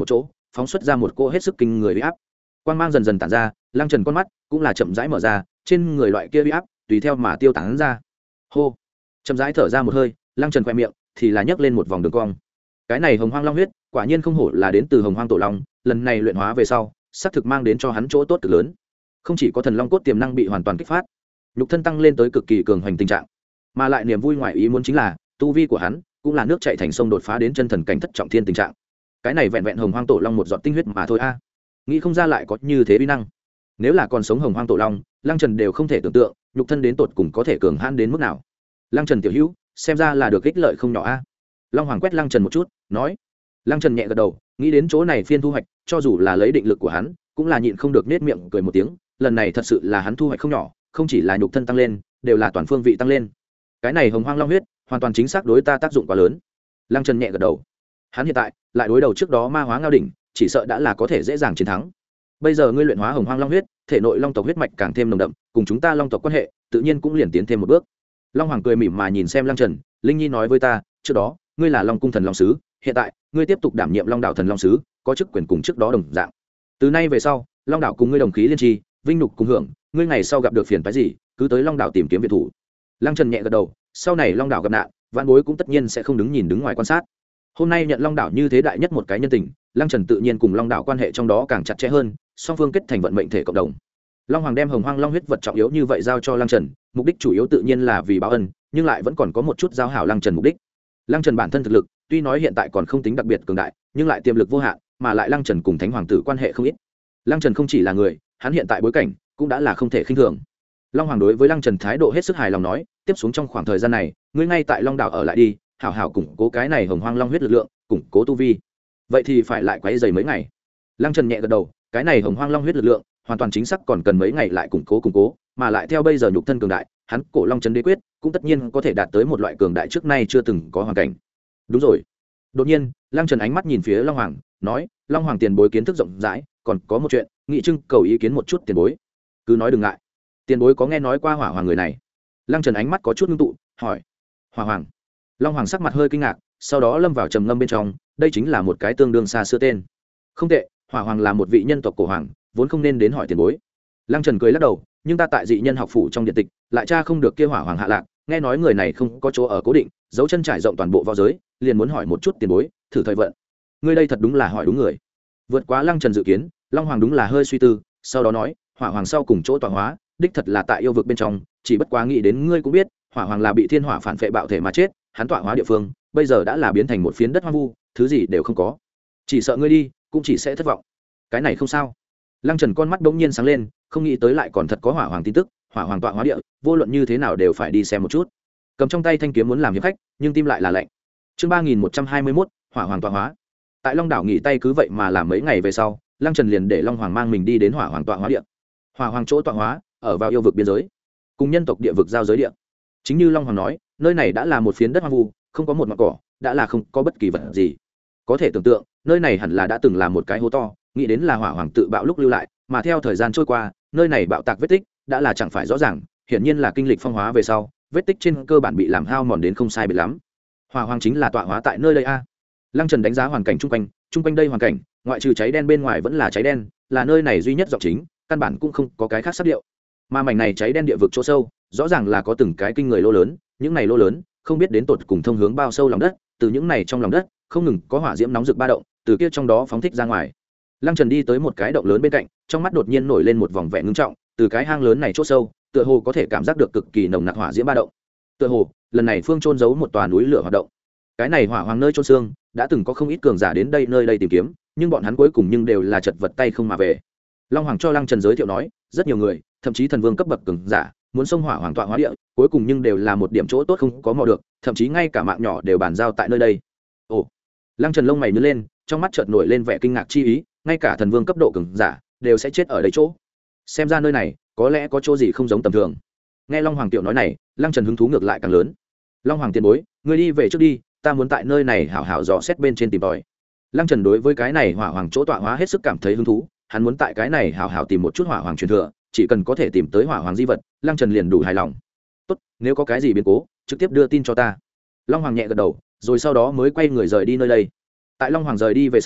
phóng xuất ra một cỗ hết sức kinh người uy áp. Quang mang dần dần tản ra, Lăng Trần con mắt cũng là chậm rãi mở ra, trên người loại kia uy áp tùy theo mà tiêu tán ra. Hô, chậm rãi thở ra một hơi, Lăng Trần khẽ miệng thì là nhấc lên một vòng đường cong. Cái này Hồng Hoang Long huyết, quả nhiên không hổ là đến từ Hồng Hoang Tổ Long, lần này luyện hóa về sau, xác thực mang đến cho hắn chỗ tốt cực lớn. Không chỉ có thần long cốt tiềm năng bị hoàn toàn kích phát, nhục thân tăng lên tới cực kỳ cường hoành tình trạng, mà lại niềm vui ngoài ý muốn chính là tu vi của hắn cũng là nước chảy thành sông đột phá đến chân thần cảnh thất trọng thiên tình trạng. Cái này vẹn vẹn Hồng Hoang Tổ Long một giọt tinh huyết mà thôi a. Nghĩ không ra lại có như thế uy năng. Nếu là còn sống Hồng Hoang Tổ Long, Lăng Trần đều không thể tưởng tượng, nhục thân đến tột cùng có thể cường hãn đến mức nào. Lăng Trần tiểu hữu, xem ra là được ích lợi không nhỏ a. Long Hoàng quét Lăng Trần một chút, nói. Lăng Trần nhẹ gật đầu, nghĩ đến chỗ này phiên thu hoạch, cho dù là lấy định lực của hắn, cũng là nhịn không được nết miệng cười một tiếng, lần này thật sự là hắn thu hoạch không nhỏ, không chỉ là nhục thân tăng lên, đều là toàn phương vị tăng lên. Cái này Hồng Hoang Long huyết, hoàn toàn chính xác đối ta tác dụng quá lớn. Lăng Trần nhẹ gật đầu. Hắn hiện tại lại đối đầu trước đó Ma Hóa Ngao đỉnh, chỉ sợ đã là có thể dễ dàng chiến thắng. Bây giờ ngươi luyện hóa Hồng Hoang Long huyết, thể nội Long tộc huyết mạch càng thêm nồng đậm, cùng chúng ta Long tộc quan hệ, tự nhiên cũng liền tiến thêm một bước. Long Hoàng cười mỉm mà nhìn xem Lăng Trần, Linh Nhi nói với ta, trước đó, ngươi là Long cung thần long sứ, hiện tại, ngươi tiếp tục đảm nhiệm Long đảo thần long sứ, có chức quyền cùng trước đó đồng dạng. Từ nay về sau, Long đảo cùng ngươi đồng khí liên tri, vinh nhục cùng hưởng, ngươi ngày sau gặp được phiền phức gì, cứ tới Long đảo tìm kiếm viện thủ. Lăng Trần nhẹ gật đầu, sau này Long đảo gặp nạn, vạn bối cũng tất nhiên sẽ không đứng nhìn đứng ngoài quan sát. Hôm nay nhận Long đảo như thế đại nhất một cái nhân tình, Lăng Trần tự nhiên cùng Long đảo quan hệ trong đó càng chặt chẽ hơn, song phương kết thành vận mệnh thể cộng đồng. Long Hoàng đem Hồng Hoang Long huyết vật trọng yếu như vậy giao cho Lăng Trần, mục đích chủ yếu tự nhiên là vì báo ân, nhưng lại vẫn còn có một chút giao hảo Lăng Trần mục đích. Lăng Trần bản thân thực lực, tuy nói hiện tại còn không tính đặc biệt cường đại, nhưng lại tiềm lực vô hạn, mà lại Lăng Trần cùng Thánh Hoàng tử quan hệ không ít. Lăng Trần không chỉ là người, hắn hiện tại bối cảnh cũng đã là không thể khinh thường. Long Hoàng đối với Lăng Trần thái độ hết sức hài lòng nói, tiếp xuống trong khoảng thời gian này, ngươi ngay tại Long đảo ở lại đi, hảo hảo củng cố cái này Hồng Hoang Long huyết lực lượng, củng cố tu vi. Vậy thì phải lại quấy rầy mấy ngày. Lăng Trần nhẹ gật đầu, cái này Hồng Hoang Long huyết lực lượng, hoàn toàn chính xác còn cần mấy ngày lại củng cố củng cố, mà lại theo bây giờ nhục thân cường đại, hắn Cổ Long Trấn Đế quyết cũng tất nhiên có thể đạt tới một loại cường đại trước nay chưa từng có hoàn cảnh. Đúng rồi. Đột nhiên, Lăng Trần ánh mắt nhìn phía Long Hoàng, nói, Long Hoàng tiền bối kiến thức rộng rãi, còn có một chuyện, nghị trưng cầu ý kiến một chút tiền bối. Cứ nói đừng ngại. Tiền bối có nghe nói qua Hỏa Hoàng người này? Lăng Trần ánh mắt có chút ngưng tụ, hỏi. Hỏa Hoàng. Long Hoàng sắc mặt hơi kinh ngạc, sau đó lâm vào trầm ngâm bên trong, đây chính là một cái tương đương xa xưa tên. Không tệ, Hỏa Hoàng là một vị nhân tộc cổ hoàng, vốn không nên đến hỏi tiền bối. Lăng Trần cười lắc đầu, nhưng ta tại dị nhân học phủ trong điện tịch, lại tra không được kia Hỏa Hoàng hạ lạc, nghe nói người này không có chỗ ở cố định, dấu chân trải rộng toàn bộ võ giới, liền muốn hỏi một chút tiền bối, thử thời vận. Ngươi đây thật đúng là hỏi đúng người. Vượt quá Lăng Trần dự kiến, Long Hoàng đúng là hơi suy tư, sau đó nói, Hỏa Hoàng sau cùng chỗ tọa hóa, đích thật là tại yêu vực bên trong, chỉ bất quá nghĩ đến ngươi cũng biết, Hỏa Hoàng là bị thiên hỏa phản phệ bạo thể mà chết, hắn tọa hóa địa phương, bây giờ đã là biến thành một phiến đất hoang vu, thứ gì đều không có. Chỉ sợ ngươi đi, cũng chỉ sẽ thất vọng. Cái này không sao. Lăng Trần con mắt bỗng nhiên sáng lên, không nghĩ tới lại còn thật có Hỏa Hoàng tin tức, Hỏa Hoàng tọa hóa địa, vô luận như thế nào đều phải đi xem một chút. Cầm trong tay thanh kiếm muốn làm hiệp khách, nhưng tim lại là lạnh. Chương ba nghìn một trăm hai mươi mốt, Hỏa Hoàng tọa hóa. Tại Long đảo nghỉ tay cứ vậy mà làm mấy ngày về sau, Lăng Trần liền để Long Hoàng mang mình đi đến Hỏa Hoàng tọa hóa địa. Hỏa Hoàng chỗ tọa hóa, ở vào yêu vực biên giới, cùng nhân tộc địa vực giao giới địa. Chính như Long Hoàng nói, nơi này đã là một phiến đất hoang vu, không có một ngọn cỏ, đã là không có bất kỳ vật gì. Có thể tưởng tượng, nơi này hẳn là đã từng là một cái hố to, nghĩ đến là Hỏa Hoàng tự bạo lúc lưu lại, mà theo thời gian trôi qua, nơi này bạo tạc vết tích đã là chẳng phải rõ ràng, hiển nhiên là kinh lịch phong hóa về sau, vết tích trên cơ bản bị làm hao mòn đến không sai biệt lắm. Hỏa Hoàng chính là tọa hóa tại nơi đây a. Lăng Trần đánh giá hoàn cảnh chung quanh, chung quanh đây hoàn cảnh, ngoại trừ cháy đen bên ngoài vẫn là cháy đen, là nơi này duy nhất giọng chính, căn bản cũng không có cái khác sắc điệu. Mà mảnh này cháy đen địa vực chỗ sâu, rõ ràng là có từng cái kinh người lô lớn, những này lô lớn, không biết đến tột cùng thông hướng bao sâu lòng đất, từ những này trong lòng đất, không ngừng có hỏa diễm nóng rực ba động, từ kia trong đó phóng thích ra ngoài. Lăng Trần đi tới một cái động lớn bên cạnh, trong mắt đột nhiên nổi lên một vòng vẻ ngưng trọng, từ cái hang lớn này chỗ sâu, tựa hồ có thể cảm giác được cực kỳ nồng nặc hỏa diễm ba động. Tựa hồ, lần này phương chôn giấu một tòa núi lửa hoạt động. Cái này Hỏa Hoàng nơi chôn xương, đã từng có không ít cường giả đến đây nơi đây tìm kiếm, nhưng bọn hắn cuối cùng nhưng đều là chật vật tay không mà về. Long Hoàng cho Lăng Trần giới thiệu nói, rất nhiều người, thậm chí thần vương cấp bậc cường giả, muốn xông Hỏa Hoàng tọa hóa địa, cuối cùng nhưng đều là một điểm chỗ tốt không có mò được, thậm chí ngay cả mạng nhỏ đều bàn giao tại nơi đây. Ồ. Lăng Trần lông mày nhướng lên, trong mắt chợt nổi lên vẻ kinh ngạc chi ý, ngay cả thần vương cấp độ cường giả đều sẽ chết ở đây chỗ. Xem ra nơi này có lẽ có chỗ gì không giống tầm thường. Nghe Long Hoàng tiểu nói này, Lăng Trần hứng thú ngược lại càng lớn. Long Hoàng tiền bối, ngươi đi về trước đi, ta muốn tại nơi này hảo hảo dò xét bên trên tìm tòi. Lăng Trần đối với cái này Hỏa Hoàng chỗ tọa hóa hết sức cảm thấy hứng thú, hắn muốn tại cái này hảo hảo tìm một chút Hỏa Hoàng truyền thừa, chỉ cần có thể tìm tới Hỏa Hoàng di vật, Lăng Trần liền đủ hài lòng. Tốt, nếu có cái gì biến cố, trực tiếp đưa tin cho ta. Long Hoàng nhẹ gật đầu, rồi sau đó mới quay người rời đi nơi đây. Tại Long Hoàng rời đi về sau,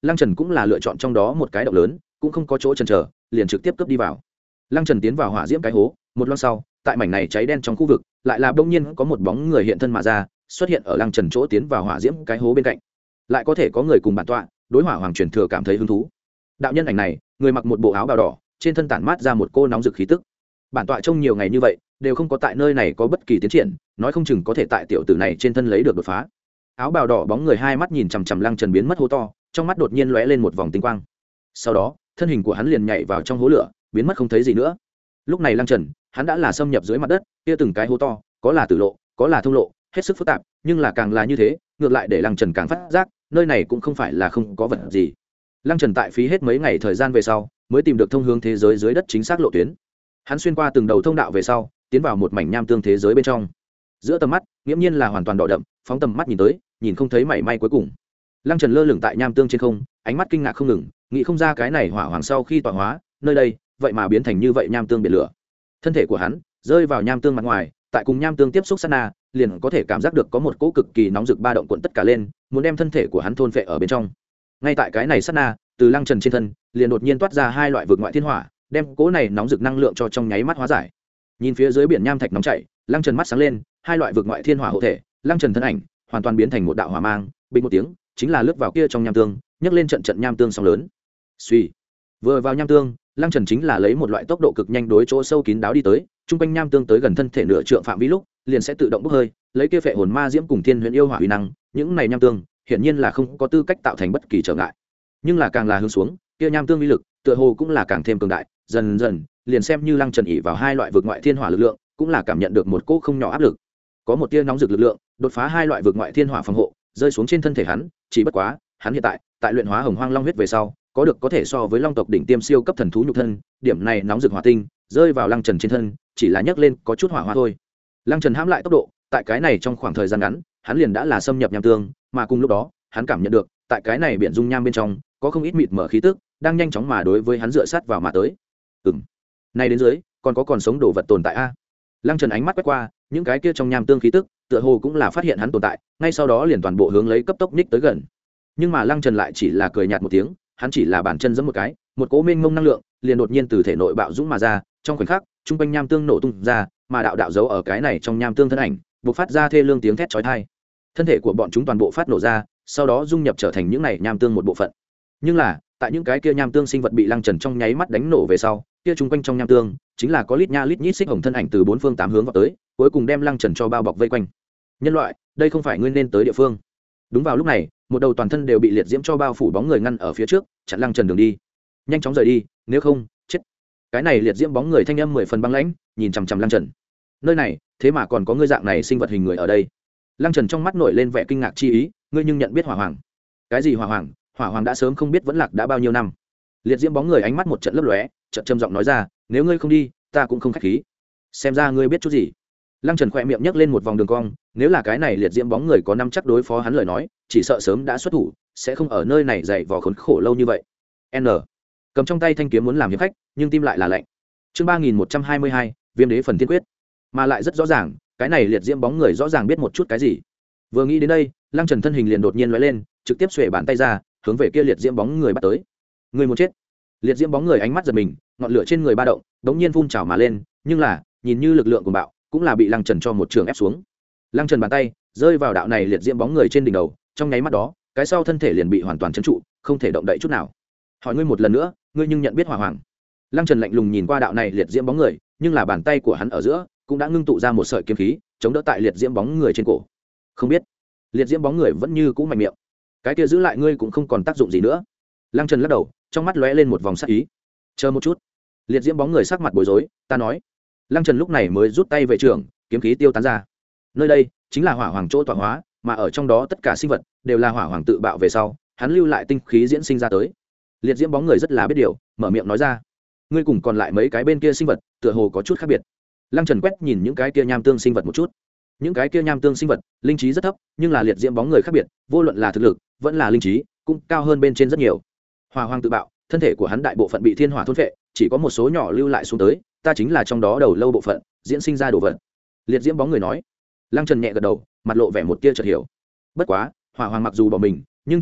Lăng Trần cũng là lựa chọn trong đó một cái động lớn, cũng không có chỗ chần chờ, liền trực tiếp cướp đi vào. Lăng Trần tiến vào hỏa diễm cái hố, một lát sau, tại mảnh này cháy đen trong khu vực, lại là bỗng nhiên có một bóng người hiện thân mà ra, xuất hiện ở Lăng Trần chỗ tiến vào hỏa diễm cái hố bên cạnh. Lại có thể có người cùng bản tọa, đối hỏa hoàng truyền thừa cảm thấy hứng thú. Đạo nhân ảnh này, người mặc một bộ áo bào đỏ, trên thân tản mát ra một cô nóng rực khí tức. Bản tọa trông nhiều ngày như vậy, đều không có tại nơi này có bất kỳ tiến triển, nói không chừng có thể tại tiểu tử này trên thân lấy được đột phá. Áo bào đỏ bóng người hai mắt nhìn chằm chằm Lăng Trần biến mất hố to, trong mắt đột nhiên lóe lên một vòng tinh quang. Sau đó, thân hình của hắn liền nhảy vào trong hố lửa, biến mất không thấy gì nữa. Lúc này Lăng Trần, hắn đã là xâm nhập dưới mặt đất, kia từng cái hố to, có là tử lộ, có là thông lộ, hết sức phức tạp, nhưng là càng là như thế, ngược lại để Lăng Trần càng phát giác, nơi này cũng không phải là không có vật gì. Lăng Trần tại phí hết mấy ngày thời gian về sau, mới tìm được thông hướng thế giới dưới đất chính xác lộ tuyến. Hắn xuyên qua từng đầu thông đạo về sau, tiến vào một mảnh nham tương thế giới bên trong. Giữa tầm mắt, nghiễm nhiên là hoàn toàn đỏ đậm, phóng tầm mắt nhìn tới, nhìn không thấy mảy may cuối cùng. Lăng Trần lơ lửng tại nham tương trên không, ánh mắt kinh ngạc không ngừng, nghĩ không ra cái này hỏa hoàng sau khi tọa hóa, nơi đây, vậy mà biến thành như vậy nham tương biển lửa. Thân thể của hắn rơi vào nham tương mặt ngoài, tại cùng nham tương tiếp xúc sát na, liền có thể cảm giác được có một cỗ cực kỳ nóng rực ba động cuộn tất cả lên, muốn đem thân thể của hắn thôn phệ ở bên trong. Ngay tại cái này sát na, từ Lăng Trần trên thân, liền đột nhiên toát ra hai loại vực ngoại thiên hỏa, đem cỗ này nóng rực năng lượng cho trong nháy mắt hóa giải. Nhìn phía dưới biển nham thạch nóng chảy, Lăng Trần mắt sáng lên, hai loại vực ngoại thiên hỏa hộ thể, Lăng Trần thân ảnh hoàn toàn biến thành một đạo hỏa mang, bình một tiếng, chính là lướt vào kia trong nham tương, nhấc lên trận trận nham tương sóng lớn. Suy, vừa vào nham tương, Lăng Trần chính là lấy một loại tốc độ cực nhanh đối chỗ sâu kín đáo đi tới, trung quanh nham tương tới gần thân thể nửa trượng phạm vi lúc, liền sẽ tự động bốc hơi, lấy kia phệ hồn ma diễm cùng thiên huyền yêu hỏa uy năng, những này nham tương, hiển nhiên là không có tư cách tạo thành bất kỳ trở ngại. Nhưng là càng là hướng xuống, kia nham tương uy lực, tựa hồ cũng là càng thêm cường đại, dần dần, liền xem như Lăng Trần ỷ vào hai loại vực ngoại thiên hỏa lực lượng, cũng là cảm nhận được một cỗ không nhỏ áp lực. Có một tia nóng rực lực lượng, đột phá hai loại vực ngoại thiên hỏa phòng hộ, rơi xuống trên thân thể hắn, chỉ bất quá, hắn hiện tại, tại luyện hóa hồng hoang long huyết về sau, có được có thể so với long tộc đỉnh tiêm siêu cấp thần thú nhục thân, điểm này nóng rực hỏa tinh, rơi vào Lăng Trần trên thân, chỉ là nhấc lên có chút hỏa hoa thôi. Lăng Trần hãm lại tốc độ, tại cái này trong khoảng thời gian ngắn, hắn liền đã là xâm nhập nham tương, mà cùng lúc đó, hắn cảm nhận được, tại cái này biển dung nham bên trong, có không ít mịt mở khí tức, đang nhanh chóng mà đối với hắn dựa sát vào mà tới. Ừm. Này đến dưới, còn có còn sống đồ vật tồn tại a. Lăng Trần ánh mắt quét qua, những cái kia trong nham tương khí tức, tựa hồ cũng là phát hiện hắn tồn tại, ngay sau đó liền toàn bộ hướng lấy cấp tốc nhích tới gần. Nhưng mà Lăng Trần lại chỉ là cười nhạt một tiếng, hắn chỉ là bàn chân giẫm một cái, một cỗ mênh mông năng lượng liền đột nhiên từ thể nội bạo dũng mà ra, trong khoảnh khắc, trung quanh nham tương nổ tung ra, mà đạo đạo dấu ở cái này trong nham tương thân ảnh, bộc phát ra thê lương tiếng thét chói tai. Thân thể của bọn chúng toàn bộ phát nổ ra, sau đó dung nhập trở thành những này nham tương một bộ phận. Nhưng là, tại những cái kia nham tương sinh vật bị Lăng Trần trong nháy mắt đánh nổ về sau, kia trung quanh trong nham tương, chính là có lít nha lít nhít xích hồng thân ảnh từ bốn phương tám hướng vào tới, cuối cùng đem Lăng Trần cho bao bọc vây quanh. Nhân loại, đây không phải ngươi nên tới địa phương. Đúng vào lúc này, một đầu toàn thân đều bị liệt diễm cho bao phủ bóng người ngăn ở phía trước, chặn Lăng Trần đường đi. Nhanh chóng rời đi, nếu không, chết. Cái này liệt diễm bóng người thanh âm mười phần băng lãnh, nhìn chằm chằm Lăng Trần. Nơi này, thế mà còn có ngươi dạng này sinh vật hình người ở đây. Lăng Trần trong mắt nổi lên vẻ kinh ngạc chi ý, ngươi nhưng nhận biết Hỏa Hoàng? Cái gì Hỏa Hoàng? Hỏa Hoàng đã sớm không biết vẫn lạc đã bao nhiêu năm. Liệt diễm bóng người ánh mắt một trận lấp lóe, chợt trầm giọng nói ra, nếu ngươi không đi, ta cũng không khách khí. Xem ra ngươi biết chút gì. Lăng Trần khỏe miệng nhấc lên một vòng đường cong, nếu là cái này liệt diễm bóng người có năm chắc đối phó hắn lời nói, chỉ sợ sớm đã xuất thủ, sẽ không ở nơi này dày vò khốn khổ lâu như vậy. N. Cầm trong tay thanh kiếm muốn làm hiệp khách, nhưng tim lại là lạnh. Chương ba nghìn một trăm hai mươi hai, Viêm Đế phần Thiên Quyết. Mà lại rất rõ ràng, cái này liệt diễm bóng người rõ ràng biết một chút cái gì. Vừa nghĩ đến đây, Lăng Trần thân hình liền đột nhiên lóe lên, trực tiếp xuề bàn tay ra, hướng về kia liệt diễm bóng người bắt tới. Người muốn chết. Liệt diễm bóng người ánh mắt giật mình, ngọn lửa trên người ba động, đống nhiên phun trào mà lên, nhưng là, nhìn như lực lượng của bạo, cũng là bị Lăng Trần cho một trường ép xuống. Lăng Trần bàn tay rơi vào đạo này liệt diễm bóng người trên đỉnh đầu, trong nháy mắt đó, cái sau thân thể liền bị hoàn toàn trấn trụ, không thể động đậy chút nào. Hỏi ngươi một lần nữa, ngươi nhưng nhận biết Hỏa Hoàng? Lăng Trần lạnh lùng nhìn qua đạo này liệt diễm bóng người, nhưng là bàn tay của hắn ở giữa cũng đã ngưng tụ ra một sợi kiếm khí, chống đỡ tại liệt diễm bóng người trên cổ. Không biết. Liệt diễm bóng người vẫn như cũ mạnh miệng. Cái kia giữ lại ngươi cũng không còn tác dụng gì nữa. Lăng Trần lắc đầu, trong mắt lóe lên một vòng sắc ý. Chờ một chút. Liệt diễm bóng người sắc mặt bối rối, ta nói. Lăng Trần lúc này mới rút tay về trường, kiếm khí tiêu tán ra. Nơi đây chính là Hỏa Hoàng chỗ tọa hóa, mà ở trong đó tất cả sinh vật đều là Hỏa Hoàng tự bạo về sau, hắn lưu lại tinh khí diễn sinh ra tới. Liệt diễm bóng người rất là biết điều, mở miệng nói ra, ngươi cùng còn lại mấy cái bên kia sinh vật, tựa hồ có chút khác biệt. Lăng Trần quét nhìn những cái kia nham tương sinh vật một chút. Những cái kia nham tương sinh vật, linh trí rất thấp, nhưng là liệt diễm bóng người khác biệt, vô luận là thực lực, vẫn là linh trí, cũng cao hơn bên trên rất nhiều. Hỏa Hoàng tự bạo, thân thể của hắn đại bộ phận bị thiên hỏa thôn phệ, chỉ có một số nhỏ lưu lại xuống tới, ta chính là trong đó đầu lâu bộ phận, diễn sinh ra đồ vật. Liệt diễm bóng người nói. Lăng Trần nhẹ gật đầu, mặt lộ vẻ một tia chợt hiểu. Bất quá, Hỏa Hoàng mặc dù bỏ mình, nhưng truyền thừa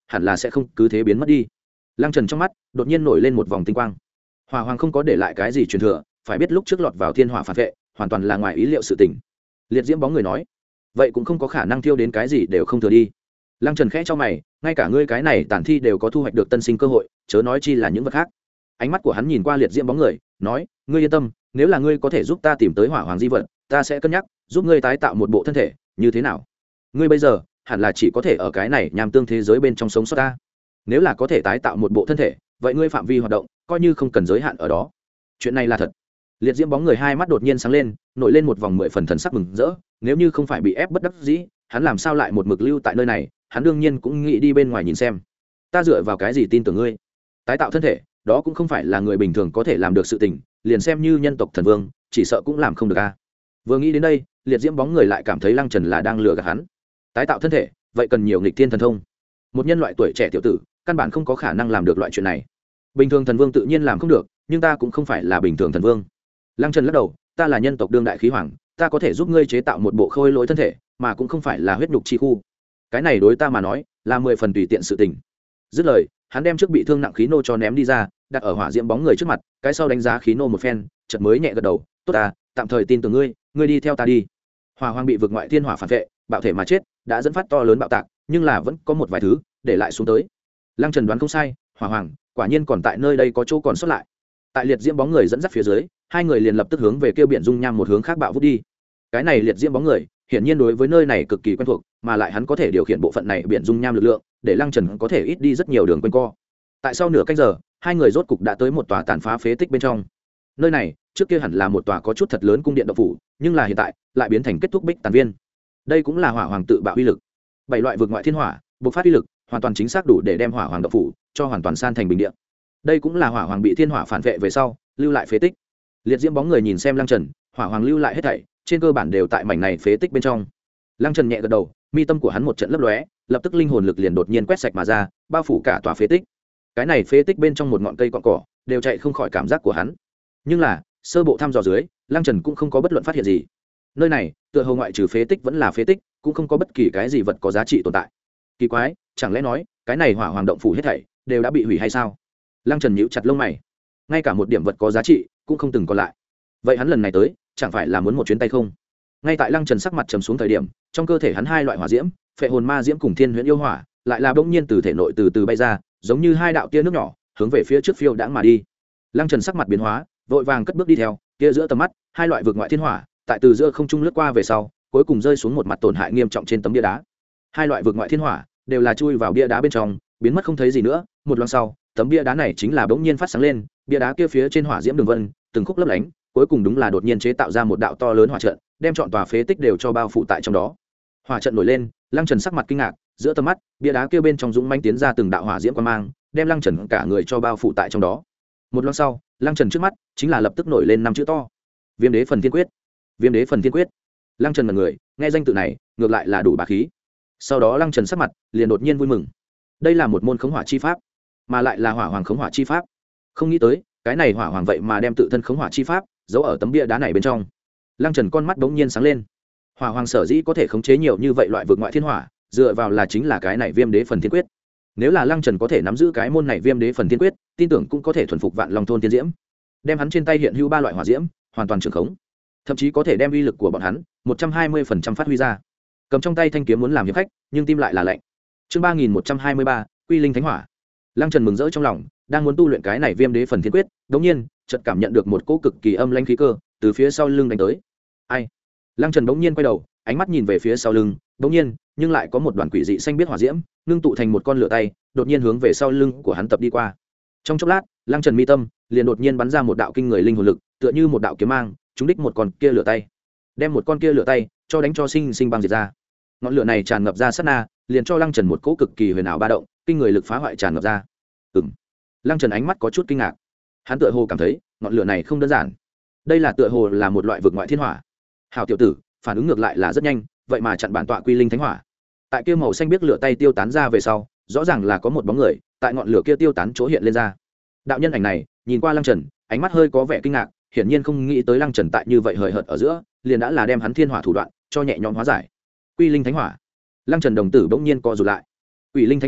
hẳn là sẽ không cứ thế biến mất đi. Lăng Trần trong mắt đột nhiên nổi lên một vòng tinh quang. Hỏa Hoàng không có để lại cái gì truyền thừa, phải biết lúc trước lọt vào thiên hỏa phản vệ hoàn toàn là ngoài ý liệu sự tình. Liệt diễm bóng người nói, vậy cũng không có khả năng thiêu đến cái gì đều không thừa đi. Lăng Trần khẽ cho mày, ngay cả ngươi cái này tản thi đều có thu hoạch được tân sinh cơ hội, chớ nói chi là những vật khác. Ánh mắt của hắn nhìn qua liệt diễm bóng người, nói, ngươi yên tâm, nếu là ngươi có thể giúp ta tìm tới hỏa hoàng di vật, ta sẽ cân nhắc giúp ngươi tái tạo một bộ thân thể, như thế nào? Ngươi bây giờ hẳn là chỉ có thể ở cái này nham tương thế giới bên trong sống sót ta. Nếu là có thể tái tạo một bộ thân thể, vậy ngươi phạm vi hoạt động coi như không cần giới hạn ở đó. Chuyện này là thật. Liệt diễm bóng người hai mắt đột nhiên sáng lên, nổi lên một vòng mười phần thần sắc mừng rỡ, nếu như không phải bị ép bất đắc dĩ, hắn làm sao lại một mực lưu tại nơi này, hắn đương nhiên cũng nghĩ đi bên ngoài nhìn xem. Ta dựa vào cái gì tin tưởng ngươi? Tái tạo thân thể, đó cũng không phải là người bình thường có thể làm được sự tình, liền xem như nhân tộc thần vương, chỉ sợ cũng làm không được a. Vừa nghĩ đến đây, liệt diễm bóng người lại cảm thấy Lăng Trần là đang lừa gạt hắn. Tái tạo thân thể, vậy cần nhiều nghịch thiên thần thông. Một nhân loại tuổi trẻ tiểu tử, căn bản không có khả năng làm được loại chuyện này. Bình thường thần vương tự nhiên làm không được, nhưng ta cũng không phải là bình thường thần vương. Lăng Trần lắc đầu, ta là nhân tộc đương đại khí hoàng, ta có thể giúp ngươi chế tạo một bộ khôi lỗi thân thể, mà cũng không phải là huyết nhục chi khu. Cái này đối ta mà nói, là mười phần tùy tiện sự tình. Dứt lời, hắn đem trước bị thương nặng khí nô cho ném đi ra, đặt ở hỏa diễm bóng người trước mặt, cái sau đánh giá khí nô một phen, chợt mới nhẹ gật đầu, tốt ta, tạm thời tin tưởng ngươi, ngươi đi theo ta đi. Hỏa Hoàng bị vực ngoại thiên hỏa phản vệ, bạo thể mà chết, đã dẫn phát to lớn bạo tạc, nhưng là vẫn có một vài thứ để lại xuống tới. Lăng Trần đoán không sai, Hỏa Hoàng quả nhiên còn tại nơi đây có chỗ còn sót lại. Tại liệt diễm bóng người dẫn dắt phía dưới, hai người liền lập tức hướng về kia biển dung nham một hướng khác bạo vút đi. Cái này liệt diễm bóng người, hiển nhiên đối với nơi này cực kỳ quen thuộc, mà lại hắn có thể điều khiển bộ phận này biển dung nham lực lượng, để Lăng Trần có thể ít đi rất nhiều đường quanh co. Tại sau nửa canh giờ, hai người rốt cục đã tới một tòa tàn phá phế tích bên trong. Nơi này, trước kia hẳn là một tòa có chút thật lớn cung điện động phủ, nhưng là hiện tại lại biến thành kết thúc bích tàn viên. Đây cũng là hỏa hoàng tự bạo uy lực. Bảy loại vực ngoại thiên hỏa, bộc phát uy lực, hoàn toàn chính xác đủ để đem hỏa hoàng động phủ cho hoàn toàn san thành bình địa. Đây cũng là hỏa hoàng bị thiên hỏa phản vệ về sau, lưu lại phế tích. Liệt diễm bóng người nhìn xem Lăng Trần, hỏa hoàng lưu lại hết thảy, trên cơ bản đều tại mảnh này phế tích bên trong. Lăng Trần nhẹ gật đầu, mi tâm của hắn một trận lấp lóe, lập tức linh hồn lực liền đột nhiên quét sạch mà ra, bao phủ cả tòa phế tích. Cái này phế tích bên trong một ngọn cây cọn cỏ đều chạy không khỏi cảm giác của hắn. Nhưng là, sơ bộ thăm dò dưới, Lăng Trần cũng không có bất luận phát hiện gì. Nơi này, tựa hồ ngoại trừ phế tích vẫn là phế tích, cũng không có bất kỳ cái gì vật có giá trị tồn tại. Kỳ quái, chẳng lẽ nói, cái này hỏa hoàng động phủ hết thảy đều đã bị hủy hay sao? Lăng Trần nhíu chặt lông mày. Ngay cả một điểm vật có giá trị cũng không từng còn lại. Vậy hắn lần này tới, chẳng phải là muốn một chuyến tay không? Ngay tại Lăng Trần sắc mặt trầm xuống thời điểm, trong cơ thể hắn hai loại hỏa diễm, phệ hồn ma diễm cùng thiên huyễn yêu hỏa, lại là bỗng nhiên từ thể nội từ từ bay ra, giống như hai đạo tia nước nhỏ, hướng về phía trước phiêu đãng mà đi. Lăng Trần sắc mặt biến hóa, vội vàng cất bước đi theo, kia giữa tầm mắt, hai loại vực ngoại thiên hỏa, tại từ giữa không trung lướt qua về sau, cuối cùng rơi xuống một mặt tổn hại nghiêm trọng trên tấm bia đá. Hai loại vực ngoại thiên hỏa đều là chui vào bia đá bên trong, biến mất không thấy gì nữa. Một loang sau, tấm bia đá này chính là bỗng nhiên phát sáng lên, bia đá kia phía trên hỏa diễm đường vân, từng khúc lấp lánh, cuối cùng đúng là đột nhiên chế tạo ra một đạo to lớn hỏa trận, đem trọn tòa phế tích đều cho bao phủ tại trong đó. Hỏa trận nổi lên, Lăng Trần sắc mặt kinh ngạc, giữa tầm mắt, bia đá kia bên trong dũng mãnh tiến ra từng đạo hỏa diễm quang mang, đem Lăng Trần cả người cho bao phủ tại trong đó. Một loang sau, Lăng Trần trước mắt chính là lập tức nổi lên năm chữ to: Viêm Đế Phần Thiên Quyết. Viêm Đế Phần Thiên Quyết. Lăng Trần là người, nghe danh tự này, ngược lại là đủ bá khí. Sau đó Lăng Trần sắc mặt liền đột nhiên vui mừng. Đây là một môn khống hỏa chi pháp, mà lại là hỏa hoàng khống hỏa chi pháp. Không nghĩ tới, cái này hỏa hoàng vậy mà đem tự thân khống hỏa chi pháp giấu ở tấm bia đá này bên trong. Lăng Trần con mắt bỗng nhiên sáng lên. Hỏa hoàng sở dĩ có thể khống chế nhiều như vậy loại vực ngoại thiên hỏa, dựa vào là chính là cái này Viêm Đế Phần Thiên Quyết. Nếu là Lăng Trần có thể nắm giữ cái môn này Viêm Đế Phần Thiên Quyết, tin tưởng cũng có thể thuần phục Vạn Long thôn tiên diễm, đem hắn trên tay hiện hữu ba loại hỏa diễm hoàn toàn trường khống, thậm chí có thể đem uy lực của bọn hắn một trăm hai mươi phần trăm phát huy ra. Cầm trong tay thanh kiếm muốn làm hiệp khách, nhưng tim lại là lạnh. Chương ba nghìn một trăm hai mươi ba, Quy Linh Thánh Hỏa. Lăng Trần mừng rỡ trong lòng, đang muốn tu luyện cái này Viêm Đế Phần Thiên Quyết, đột nhiên, chợt cảm nhận được một cỗ cực kỳ âm lãnh khí cơ từ phía sau lưng đánh tới. Ai? Lăng Trần bỗng nhiên quay đầu, ánh mắt nhìn về phía sau lưng, bỗng nhiên, nhưng lại có một đoàn quỷ dị xanh biết hỏa diễm, ngưng tụ thành một con lửa tay, đột nhiên hướng về sau lưng của hắn tập đi qua. Trong chốc lát, Lăng Trần mi tâm liền đột nhiên bắn ra một đạo kinh người linh hồn lực, tựa như một đạo kiếm mang, trúng đích một con kia lửa tay, đem một con kia lửa tay cho đánh cho sinh sinh băng diệt ra. Ngọn lửa này tràn ngập ra sát na, liền cho Lăng Trần một cỗ cực kỳ huyền ảo ba động, kinh người lực phá hoại tràn ngập ra. Ừm. Lăng Trần ánh mắt có chút kinh ngạc. Hắn tựa hồ cảm thấy, ngọn lửa này không đơn giản. Đây là tựa hồ là một loại vực ngoại thiên hỏa. Hảo tiểu tử, phản ứng ngược lại là rất nhanh, vậy mà chặn bản tọa Quy Linh Thánh Hỏa. Tại kia màu xanh biết lửa tay tiêu tán ra về sau, rõ ràng là có một bóng người tại ngọn lửa kia tiêu tán chỗ hiện lên ra. Đạo nhân ảnh này, nhìn qua Lăng Trần, ánh mắt hơi có vẻ kinh ngạc, hiển nhiên không nghĩ tới Lăng Trần tại như vậy hời hợt ở giữa, liền đã là đem hắn thiên hỏa thủ đoạn cho nhẹ nhõm hóa giải. Quy Linh Thánh Hỏa. Lăng Trần đồng tử bỗng nhiên co rụt lại. Quỷ linh thánh lửa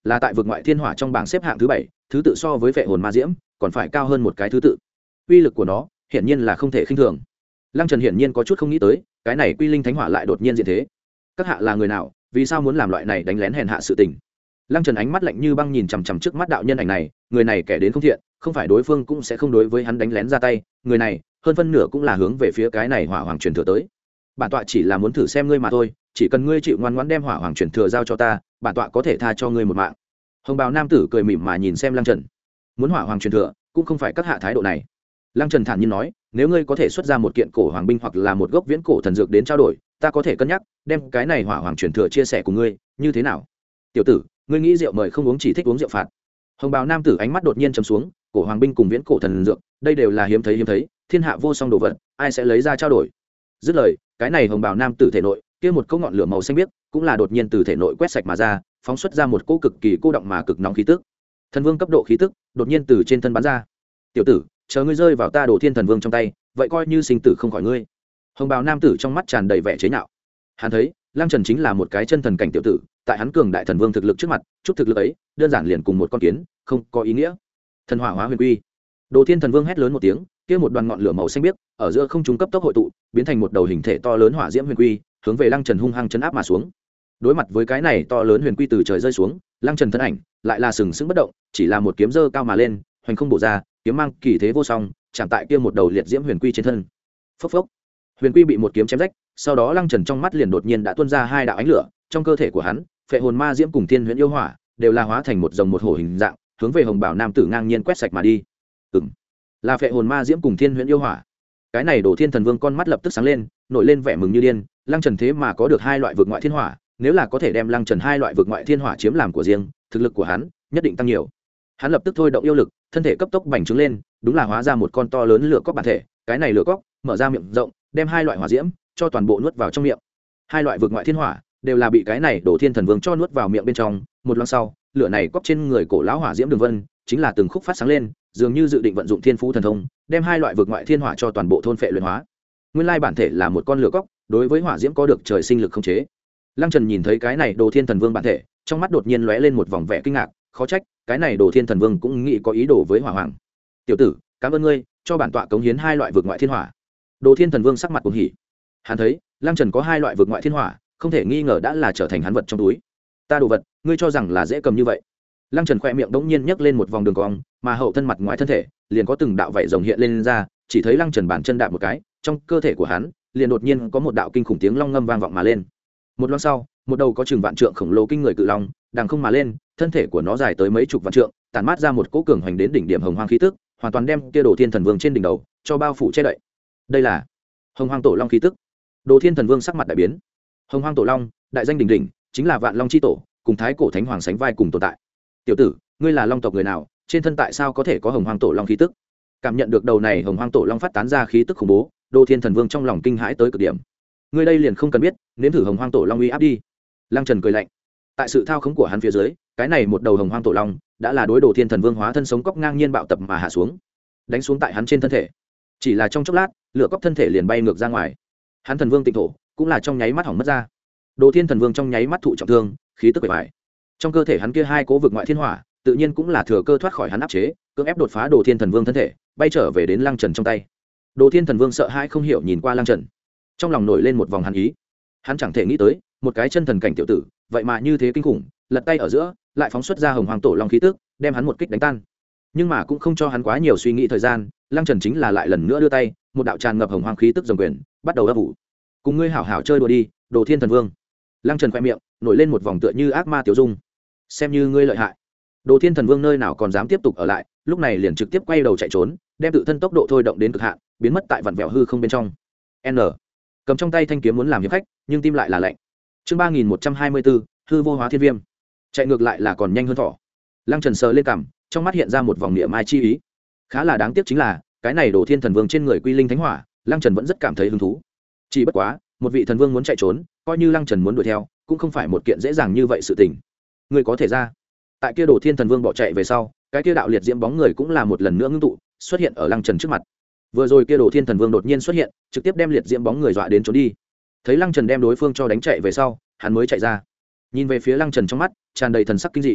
là tại vực ngoại thiên hỏa trong bảng xếp hạng thứ bảy, thứ tự so với phệ hồn ma diễm còn phải cao hơn một cái thứ tự. Uy lực của nó hiển nhiên là không thể khinh thường. Lăng Trần hiển nhiên có chút không nghĩ tới, cái này quy linh thánh hỏa lại đột nhiên diện thế. Các hạ là người nào, vì sao muốn làm loại này đánh lén hèn hạ sự tình? Lăng Trần ánh mắt lạnh như băng nhìn chằm chằm trước mắt đạo nhân ảnh này, người này kẻ đến không thiện, không phải đối phương cũng sẽ không đối với hắn đánh lén ra tay, người này, hơn phân nửa cũng là hướng về phía cái này hỏa hoàng truyền thừa tới. Bản tọa chỉ là muốn thử xem ngươi mà thôi, chỉ cần ngươi chịu ngoan ngoãn đem hỏa hoàng truyền thừa giao cho ta, bản tọa có thể tha cho ngươi một mạng. Hồng bào nam tử cười mỉm mà nhìn xem Lăng Trần. Muốn hỏa hoàng truyền thừa, cũng không phải các hạ thái độ này. Lăng Trần thản nhiên nói, nếu ngươi có thể xuất ra một kiện cổ hoàng binh hoặc là một gốc viễn cổ thần dược đến trao đổi, ta có thể cân nhắc đem cái này hỏa hoàng truyền thừa chia sẻ cùng ngươi, như thế nào? Tiểu tử, ngươi nghĩ rượu mời không uống, chỉ thích uống rượu phạt. Hồng bào nam tử ánh mắt đột nhiên trầm xuống, cổ hoàng binh cùng viễn cổ thần dược, đây đều là hiếm thấy hiếm thấy, thiên hạ vô song đồ vật, ai sẽ lấy ra trao đổi? Dứt lời, cái này hồng bào nam tử thể nội, kia một cỗ ngọn lửa màu xanh biếc, cũng là đột nhiên từ thể nội quét sạch mà ra, phóng xuất ra một cỗ cực kỳ cô động mà cực nóng khí tức. Thần vương cấp độ khí tức, đột nhiên từ trên thân bắn ra. Tiểu tử, chờ ngươi rơi vào ta Đồ Thiên Thần Vương trong tay, vậy coi như sinh tử không khỏi ngươi. Hồng bào nam tử trong mắt tràn đầy vẻ chế nhạo. Hắn thấy, Lăng Trần chính là một cái chân thần cảnh tiểu tử, tại hắn cường đại thần vương thực lực trước mặt, chút thực lực ấy, đơn giản liền cùng một con kiến, không có ý nghĩa. Thần hỏa hóa huyền quy. Đồ Thiên Thần Vương hét lớn một tiếng, kia một đoàn ngọn lửa màu xanh biếc, ở giữa không trung cấp tốc hội tụ, biến thành một đầu hình thể to lớn hỏa diễm huyền quy, hướng về Lăng Trần hung hăng chấn áp mà xuống. Đối mặt với cái này to lớn huyền quy từ trời rơi xuống, Lăng Trần thân ảnh lại là sừng sững bất động, chỉ là một kiếm giơ cao mà lên, hoành không bổ ra, kiếm mang kỳ thế vô song, chạm tại kia một đầu liệt diễm huyền quy trên thân. Phốc phốc, huyền quy bị một kiếm chém rách, sau đó Lăng Trần trong mắt liền đột nhiên đã tuôn ra hai đạo ánh lửa, trong cơ thể của hắn, phệ hồn ma diễm cùng thiên huyễn yêu hỏa đều là hóa thành một dòng một hổ hình dạng, hướng về hồng bảo nam tử ngang nhiên quét sạch mà đi. Ừm, là phệ hồn ma diễm cùng thiên huyễn yêu hỏa. Cái này Đồ Thiên Thần Vương con mắt lập tức sáng lên, nổi lên vẻ mừng như điên, Lăng Trần thế mà có được hai loại vực ngoại thiên hỏa, nếu là có thể đem Lăng Trần hai loại vực ngoại thiên hỏa chiếm làm của riêng, thực lực của hắn nhất định tăng nhiều. Hắn lập tức thôi động yêu lực, thân thể cấp tốc bành trướng lên, đúng là hóa ra một con to lớn lửa cóc bản thể. Cái này lửa cóc mở ra miệng rộng, đem hai loại hỏa diễm cho toàn bộ nuốt vào trong miệng. Hai loại vực ngoại thiên hỏa đều là bị cái này Đồ Thiên Thần Vương cho nuốt vào miệng bên trong. Một lát sau, lửa này cóc trên người cổ lão hỏa diễm đường vân chính là từng khúc phát sáng lên, dường như dự định vận dụng thiên phú thần thông, đem hai loại vực ngoại thiên hỏa cho toàn bộ thôn phệ luyện hóa. Nguyên lai bản thể là một con lửa cóc, đối với hỏa diễm có được trời sinh lực khống chế. Lăng Trần nhìn thấy cái này Đồ Thiên Thần Vương bản thể, trong mắt đột nhiên lóe lên một vòng vẻ kinh ngạc, khó trách cái này Đồ Thiên Thần Vương cũng nghĩ có ý đồ với hỏa hoàng. Tiểu tử, cảm ơn ngươi cho bản tọa cống hiến hai loại vực ngoại thiên hỏa. Đồ Thiên Thần Vương sắc mặt cuồng hỉ. Hắn thấy Lăng Trần có hai loại vực ngoại thiên hỏa, không thể nghi ngờ đã là trở thành hắn vật trong túi. Ta đồ vật, ngươi cho rằng là dễ cầm như vậy? Lăng Trần khẽ miệng đống nhiên nhấc lên một vòng đường cong, mà hậu thân mặt ngoài thân thể liền có từng đạo vảy rồng hiện lên, lên ra, chỉ thấy Lăng Trần bản chân đạp một cái, trong cơ thể của hắn liền đột nhiên có một đạo kinh khủng tiếng long ngâm vang vọng mà lên. Một lát sau, một đầu có chừng vạn trượng khổng lồ kinh người cự long đằng không mà lên, thân thể của nó dài tới mấy chục vạn trượng, tản mát ra một cỗ cường hoành đến đỉnh điểm hồng hoang khí tức, hoàn toàn đem kia Đồ Thiên Thần Vương trên đỉnh đầu cho bao phủ che đậy. Đây là hồng hoang tổ long khí tức. Đồ Thiên Thần Vương sắc mặt đại biến. Hồng hoang tổ long, đại danh đỉnh đỉnh, chính là vạn long chi tổ, cùng thái cổ thánh hoàng sánh vai cùng tồn tại. Tiểu tử, ngươi là long tộc người nào, trên thân tại sao có thể có hồng hoang tổ long khí tức? Cảm nhận được đầu này hồng hoang tổ long phát tán ra khí tức khủng bố, Đồ Thiên Thần Vương trong lòng kinh hãi tới cực điểm. Ngươi đây liền không cần biết, nếm thử hồng hoang tổ long uy áp đi. Lăng Trần cười lạnh. Tại sự thao khống của hắn phía dưới, cái này một đầu hồng hoang tổ long đã là đối Đồ Thiên Thần Vương hóa thân sống cóc ngang nhiên bạo tập mà hạ xuống, đánh xuống tại hắn trên thân thể. Chỉ là trong chốc lát, lửa cóc thân thể liền bay ngược ra ngoài. Hắn thần vương tịnh thổ cũng là trong nháy mắt hỏng mất ra. Đồ Thiên Thần Vương trong nháy mắt thụ trọng thương, khí tức bề bại. Trong cơ thể hắn kia hai cố vực ngoại thiên hỏa, tự nhiên cũng là thừa cơ thoát khỏi hắn áp chế, cưỡng ép đột phá Đồ Thiên Thần Vương thân thể, bay trở về đến Lăng Trần trong tay. Đồ Thiên Thần Vương sợ hãi không hiểu nhìn qua Lăng Trần, trong lòng nổi lên một vòng hàn ý. Hắn chẳng thể nghĩ tới, một cái chân thần cảnh tiểu tử, vậy mà như thế kinh khủng, lật tay ở giữa, lại phóng xuất ra hồng hoàng tổ long khí tức, đem hắn một kích đánh tan. Nhưng mà cũng không cho hắn quá nhiều suy nghĩ thời gian, Lăng Trần chính là lại lần nữa đưa tay, một đạo tràn ngập hồng hoàng khí tức rồng quyền, bắt đầu ấp ủ. Cùng ngươi hảo hảo chơi đùa đi, Đồ Thiên Thần Vương. Lăng Trần khẽ miệng, nổi lên một vòng tựa như ác ma tiểu dung. Xem như ngươi lợi hại. Đồ Thiên Thần Vương nơi nào còn dám tiếp tục ở lại, lúc này liền trực tiếp quay đầu chạy trốn, đem tự thân tốc độ thôi động đến cực hạn, biến mất tại vặn vẹo hư không bên trong. N. Cầm trong tay thanh kiếm muốn làm hiệp khách, nhưng tim lại là lạnh. Chương ba nghìn một trăm hai mươi bốn, hư vô hóa thiên viêm. Chạy ngược lại là còn nhanh hơn thỏ. Lăng Trần sờ lên cằm, trong mắt hiện ra một vòng niệm mai chi ý. Khá là đáng tiếc chính là, cái này Đồ Thiên Thần Vương trên người quy linh thánh hỏa, Lăng Trần vẫn rất cảm thấy hứng thú. Chỉ bất quá, một vị thần vương muốn chạy trốn, coi như Lăng Trần muốn đuổi theo, cũng không phải một kiện dễ dàng như vậy sự tình. Người có thể ra. Tại kia Đồ Thiên Thần Vương bỏ chạy về sau, cái kia đạo liệt diễm bóng người cũng là một lần nữa ngưng tụ, xuất hiện ở Lăng Trần trước mặt. Vừa rồi kia Đồ Thiên Thần Vương đột nhiên xuất hiện, trực tiếp đem liệt diễm bóng người dọa đến trốn đi. Thấy Lăng Trần đem đối phương cho đánh chạy về sau, hắn mới chạy ra. Nhìn về phía Lăng Trần trong mắt tràn đầy thần sắc kinh dị.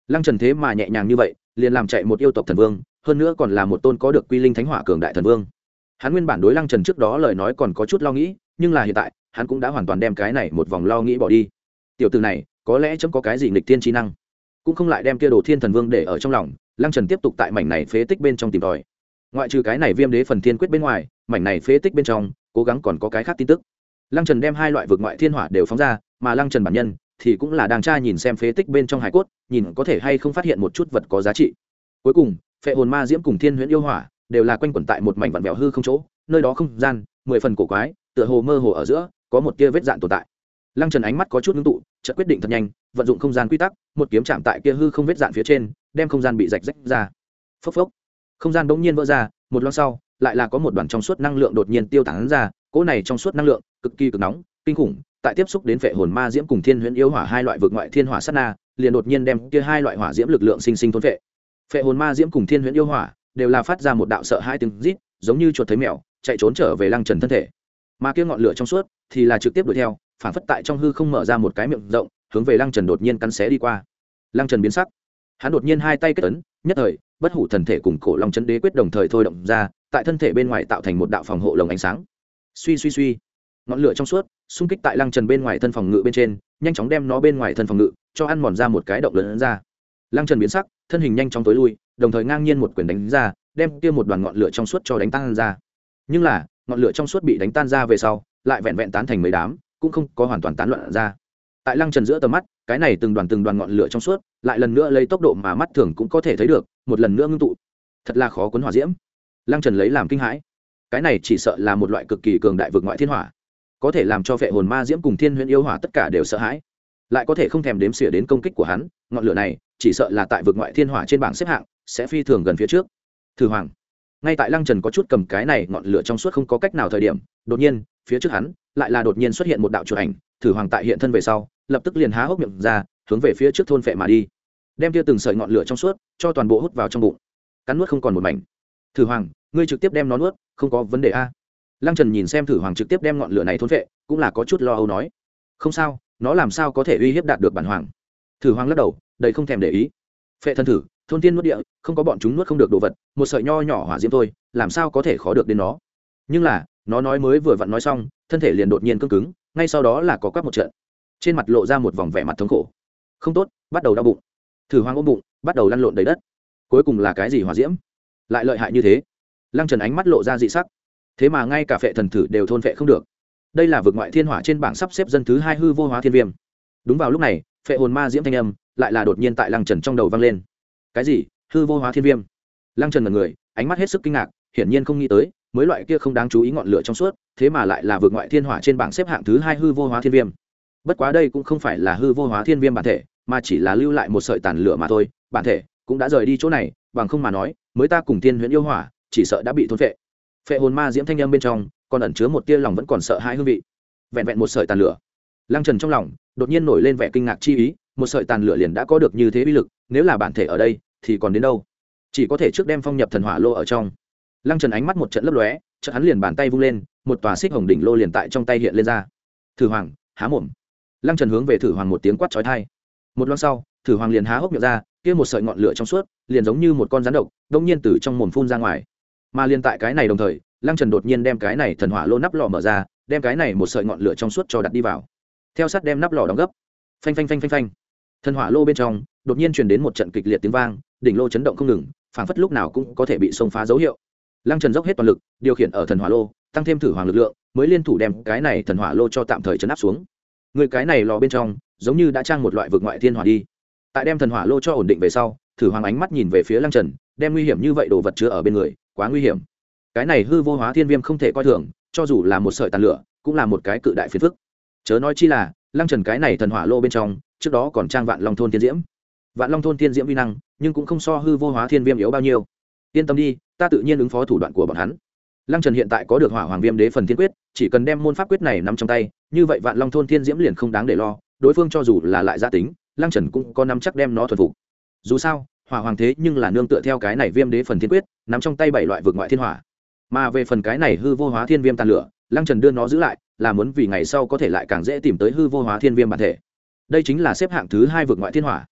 Lăng Trần thế mà nhẹ nhàng như vậy liền làm chạy một yêu tộc thần vương, hơn nữa còn là một tôn có được quy linh thánh hỏa cường đại thần vương. Hắn nguyên bản đối Lăng Trần trước đó lời nói còn có chút lo nghĩ, nhưng là hiện tại hắn cũng đã hoàn toàn đem cái này một vòng lo nghĩ bỏ đi. Tiểu tử này có lẽ chấm có cái gì nghịch tiên trí năng, cũng không lại đem kia đồ thiên thần vương để ở trong lòng. Lăng Trần tiếp tục tại mảnh này phế tích bên trong tìm tòi. Ngoại trừ cái này viêm đế phần thiên quyết bên ngoài, mảnh này phế tích bên trong cố gắng còn có cái khác tin tức. Lăng Trần đem hai loại vực ngoại thiên hỏa đều phóng ra, mà Lăng Trần bản nhân thì cũng là đang tra nhìn xem phế tích bên trong hải cốt, nhìn có thể hay không phát hiện một chút vật có giá trị. Cuối cùng phệ hồn ma diễm cùng thiên huyễn yêu hỏa đều là quanh quẩn tại một mảnh vặn vẹo hư không chỗ, nơi đó không gian mười phần cổ quái, tựa hồ mơ hồ ở giữa có một tia vết dạn tồn tại. Lăng Trần ánh mắt có chút ngưng tụ, chợt quyết định thật nhanh, vận dụng không gian quy tắc, một kiếm chạm tại kia hư không vết dạn phía trên, đem không gian bị rạch rách ra. Phốc phốc, không gian bỗng nhiên vỡ ra, một lát sau, lại là có một đoàn trong suốt năng lượng đột nhiên tiêu tán ra, cỗ này trong suốt năng lượng cực kỳ cực nóng, kinh khủng, tại tiếp xúc đến phệ hồn ma diễm cùng thiên huyễn yêu hỏa hai loại vực ngoại thiên hỏa sát na, liền đột nhiên đem kia hai loại hỏa diễm lực lượng sinh sinh thôn phệ. Phệ hồn ma diễm cùng thiên huyễn yêu hỏa đều là phát ra một đạo sợ hãi tiếng rít, giống như chuột thấy mèo, chạy trốn trở về Lăng Trần thân thể. Mà kia ngọn lửa trong suốt thì là trực tiếp đuổi theo, phản phất tại trong hư không mở ra một cái miệng rộng, hướng về Lăng Trần đột nhiên cắn xé đi qua. Lăng Trần biến sắc, hắn đột nhiên hai tay kết ấn, nhất thời bất hủ thần thể cùng cổ long chấn đế quyết đồng thời thôi động ra, tại thân thể bên ngoài tạo thành một đạo phòng hộ lồng ánh sáng. Suy suy suy, ngọn lửa trong suốt xung kích tại Lăng Trần bên ngoài thân phòng ngự bên trên, nhanh chóng đem nó bên ngoài thân phòng ngự cho ăn mòn ra một cái động lớn ra. Lăng Trần biến sắc, thân hình nhanh chóng tối lui, đồng thời ngang nhiên một quyền đánh ra, đem kia một đoàn ngọn lửa trong suốt cho đánh tan ra. Nhưng là ngọn lửa trong suốt bị đánh tan ra về sau, lại vẹn vẹn tán thành mấy đám, cũng không có hoàn toàn tán loạn ra. Tại Lăng Trần giữa tầm mắt, cái này từng đoàn từng đoàn ngọn lửa trong suốt lại lần nữa lấy tốc độ mà mắt thường cũng có thể thấy được, một lần nữa ngưng tụ. Thật là khó cuốn hỏa diễm. Lăng Trần lấy làm kinh hãi. Cái này chỉ sợ là một loại cực kỳ cường đại vực ngoại thiên hỏa, có thể làm cho phệ hồn ma diễm cùng thiên huyễn yêu hỏa tất cả đều sợ hãi, lại có thể không thèm đếm xỉa đến công kích của hắn. Ngọn lửa này chỉ sợ là tại vực ngoại thiên hỏa trên bảng xếp hạng sẽ phi thường gần phía trước. Thử Hoàng, ngay tại Lăng Trần có chút cầm cái này ngọn lửa trong suốt không có cách nào thời điểm, đột nhiên phía trước hắn lại là đột nhiên xuất hiện một đạo chuột ảnh. Thử Hoàng tại hiện thân về sau, lập tức liền há hốc miệng ra, hướng về phía trước thôn phệ mà đi, đem kia từng sợi ngọn lửa trong suốt cho toàn bộ hút vào trong bụng, cắn nuốt không còn một mảnh. Thử Hoàng, ngươi trực tiếp đem nó nuốt, không có vấn đề a? Lăng Trần nhìn xem Thử Hoàng trực tiếp đem ngọn lửa này thôn phệ, cũng là có chút lo âu nói, không sao, nó làm sao có thể uy hiếp đạt được bản hoàng. Thử Hoàng lắc đầu, đầy không thèm để ý. Phệ thân thử, thôn tiên nuốt địa, không có bọn chúng nuốt không được đồ vật, một sợi nho nhỏ hỏa diễm thôi, làm sao có thể khó được đến nó. Nhưng là nó nói mới vừa vặn nói xong, thân thể liền đột nhiên cứng cứng, ngay sau đó là có quắc một trận, trên mặt lộ ra một vòng vẻ mặt thống khổ. Không tốt, bắt đầu đau bụng. Thử Hoàng ôm bụng, bắt đầu lăn lộn đầy đất. Cuối cùng là cái gì hỏa diễm lại lợi hại như thế? Lăng Trần ánh mắt lộ ra dị sắc, thế mà ngay cả phệ thần thử đều thôn phệ không được. Đây là vực ngoại thiên hỏa trên bảng sắp xếp dân thứ hai hư vô hóa thiên viêm. Đúng vào lúc này, phệ hồn ma diễm thanh âm lại là đột nhiên tại Lăng Trần trong đầu vang lên. Cái gì? Hư vô hóa thiên viêm? Lăng Trần ngẩn người, ánh mắt hết sức kinh ngạc, hiển nhiên không nghĩ tới mới loại kia không đáng chú ý ngọn lửa trong suốt, thế mà lại là vực ngoại thiên hỏa trên bảng xếp hạng thứ hai hư vô hóa thiên viêm. Bất quá đây cũng không phải là hư vô hóa thiên viêm bản thể, mà chỉ là lưu lại một sợi tàn lửa mà thôi, bản thể cũng đã rời đi chỗ này, bằng không mà nói mới ta cùng thiên huyễn yêu hỏa chỉ sợ đã bị thôn phệ. Phệ hồn ma diễm thanh âm bên trong còn ẩn chứa một tia lòng vẫn còn sợ hãi hương vị. Vẹn vẹn một sợi tàn lửa. Lăng Trần trong lòng đột nhiên nổi lên vẻ kinh ngạc chi ý, một sợi tàn lửa liền đã có được như thế uy lực, nếu là bản thể ở đây thì còn đến đâu? Chỉ có thể trước đem phong nhập thần hỏa lô ở trong. Lăng Trần ánh mắt một trận lấp lóe, chợt hắn liền bàn tay vung lên, một tòa xích hồng đỉnh lô liền tại trong tay hiện lên ra. Thử Hoàng, há mồm. Lăng Trần hướng về Thử Hoàng một tiếng quát chói tai. Một lát sau, Thử Hoàng liền há hốc miệng ra, kia một sợi ngọn lửa trong suốt liền giống như một con rắn độc đống nhiên từ trong mồm phun ra ngoài. Mà liền tại cái này đồng thời, Lăng Trần đột nhiên đem cái này thần hỏa lô nắp lò mở ra, đem cái này một sợi ngọn lửa trong suốt cho đặt đi vào. Theo sát đem nắp lò đóng gấp. Phanh phanh phanh phanh phanh. Thần hỏa lô bên trong đột nhiên truyền đến một trận kịch liệt tiếng vang, đỉnh lô chấn động không ngừng, phảng phất lúc nào cũng có thể bị xông phá dấu hiệu. Lăng Trần dốc hết toàn lực điều khiển ở thần hỏa lô, tăng thêm Thử Hoàng lực lượng, mới liên thủ đem cái này thần hỏa lô cho tạm thời chấn áp xuống. Người cái này lò bên trong giống như đã trang một loại vực ngoại thiên hỏa đi. Tại đem thần hỏa lô cho ổn định về sau, Thử Hoàng ánh mắt nhìn về phía Lăng Trần, đem nguy hiểm như vậy đồ vật chứa ở bên người, quá nguy hiểm. Cái này hư vô hóa thiên viêm không thể coi thường, cho dù là một sợi tàn lửa cũng là một cái cự đại phiền phức. Chớ nói chi là Lăng Trần cái này thần hỏa lô bên trong trước đó còn trang Vạn Long thôn thiên diễm. Vạn Long thôn thiên diễm vi năng, nhưng cũng không so hư vô hóa thiên viêm yếu bao nhiêu. Yên tâm đi, ta tự nhiên ứng phó thủ đoạn của bọn hắn. Lăng Trần hiện tại có được Hỏa Hoàng Viêm Đế phần thiên quyết, chỉ cần đem môn pháp quyết này nắm trong tay, như vậy Vạn Long thôn thiên diễm liền không đáng để lo, đối phương cho dù là lại gia tính, Lăng Trần cũng có nắm chắc đem nó thuần phục. Dù sao, Hỏa Hoàng thế nhưng là nương tựa theo cái này Viêm Đế phần thiên quyết, nắm trong tay bảy loại vực ngoại thiên hỏa. Mà về phần cái này hư vô hóa thiên viêm tàn lửa, Lăng Trần đưa nó giữ lại, là muốn vì ngày sau có thể lại càng dễ tìm tới hư vô hóa thiên viêm bản thể. Đây chính là xếp hạng thứ hai vực ngoại thiên hỏa.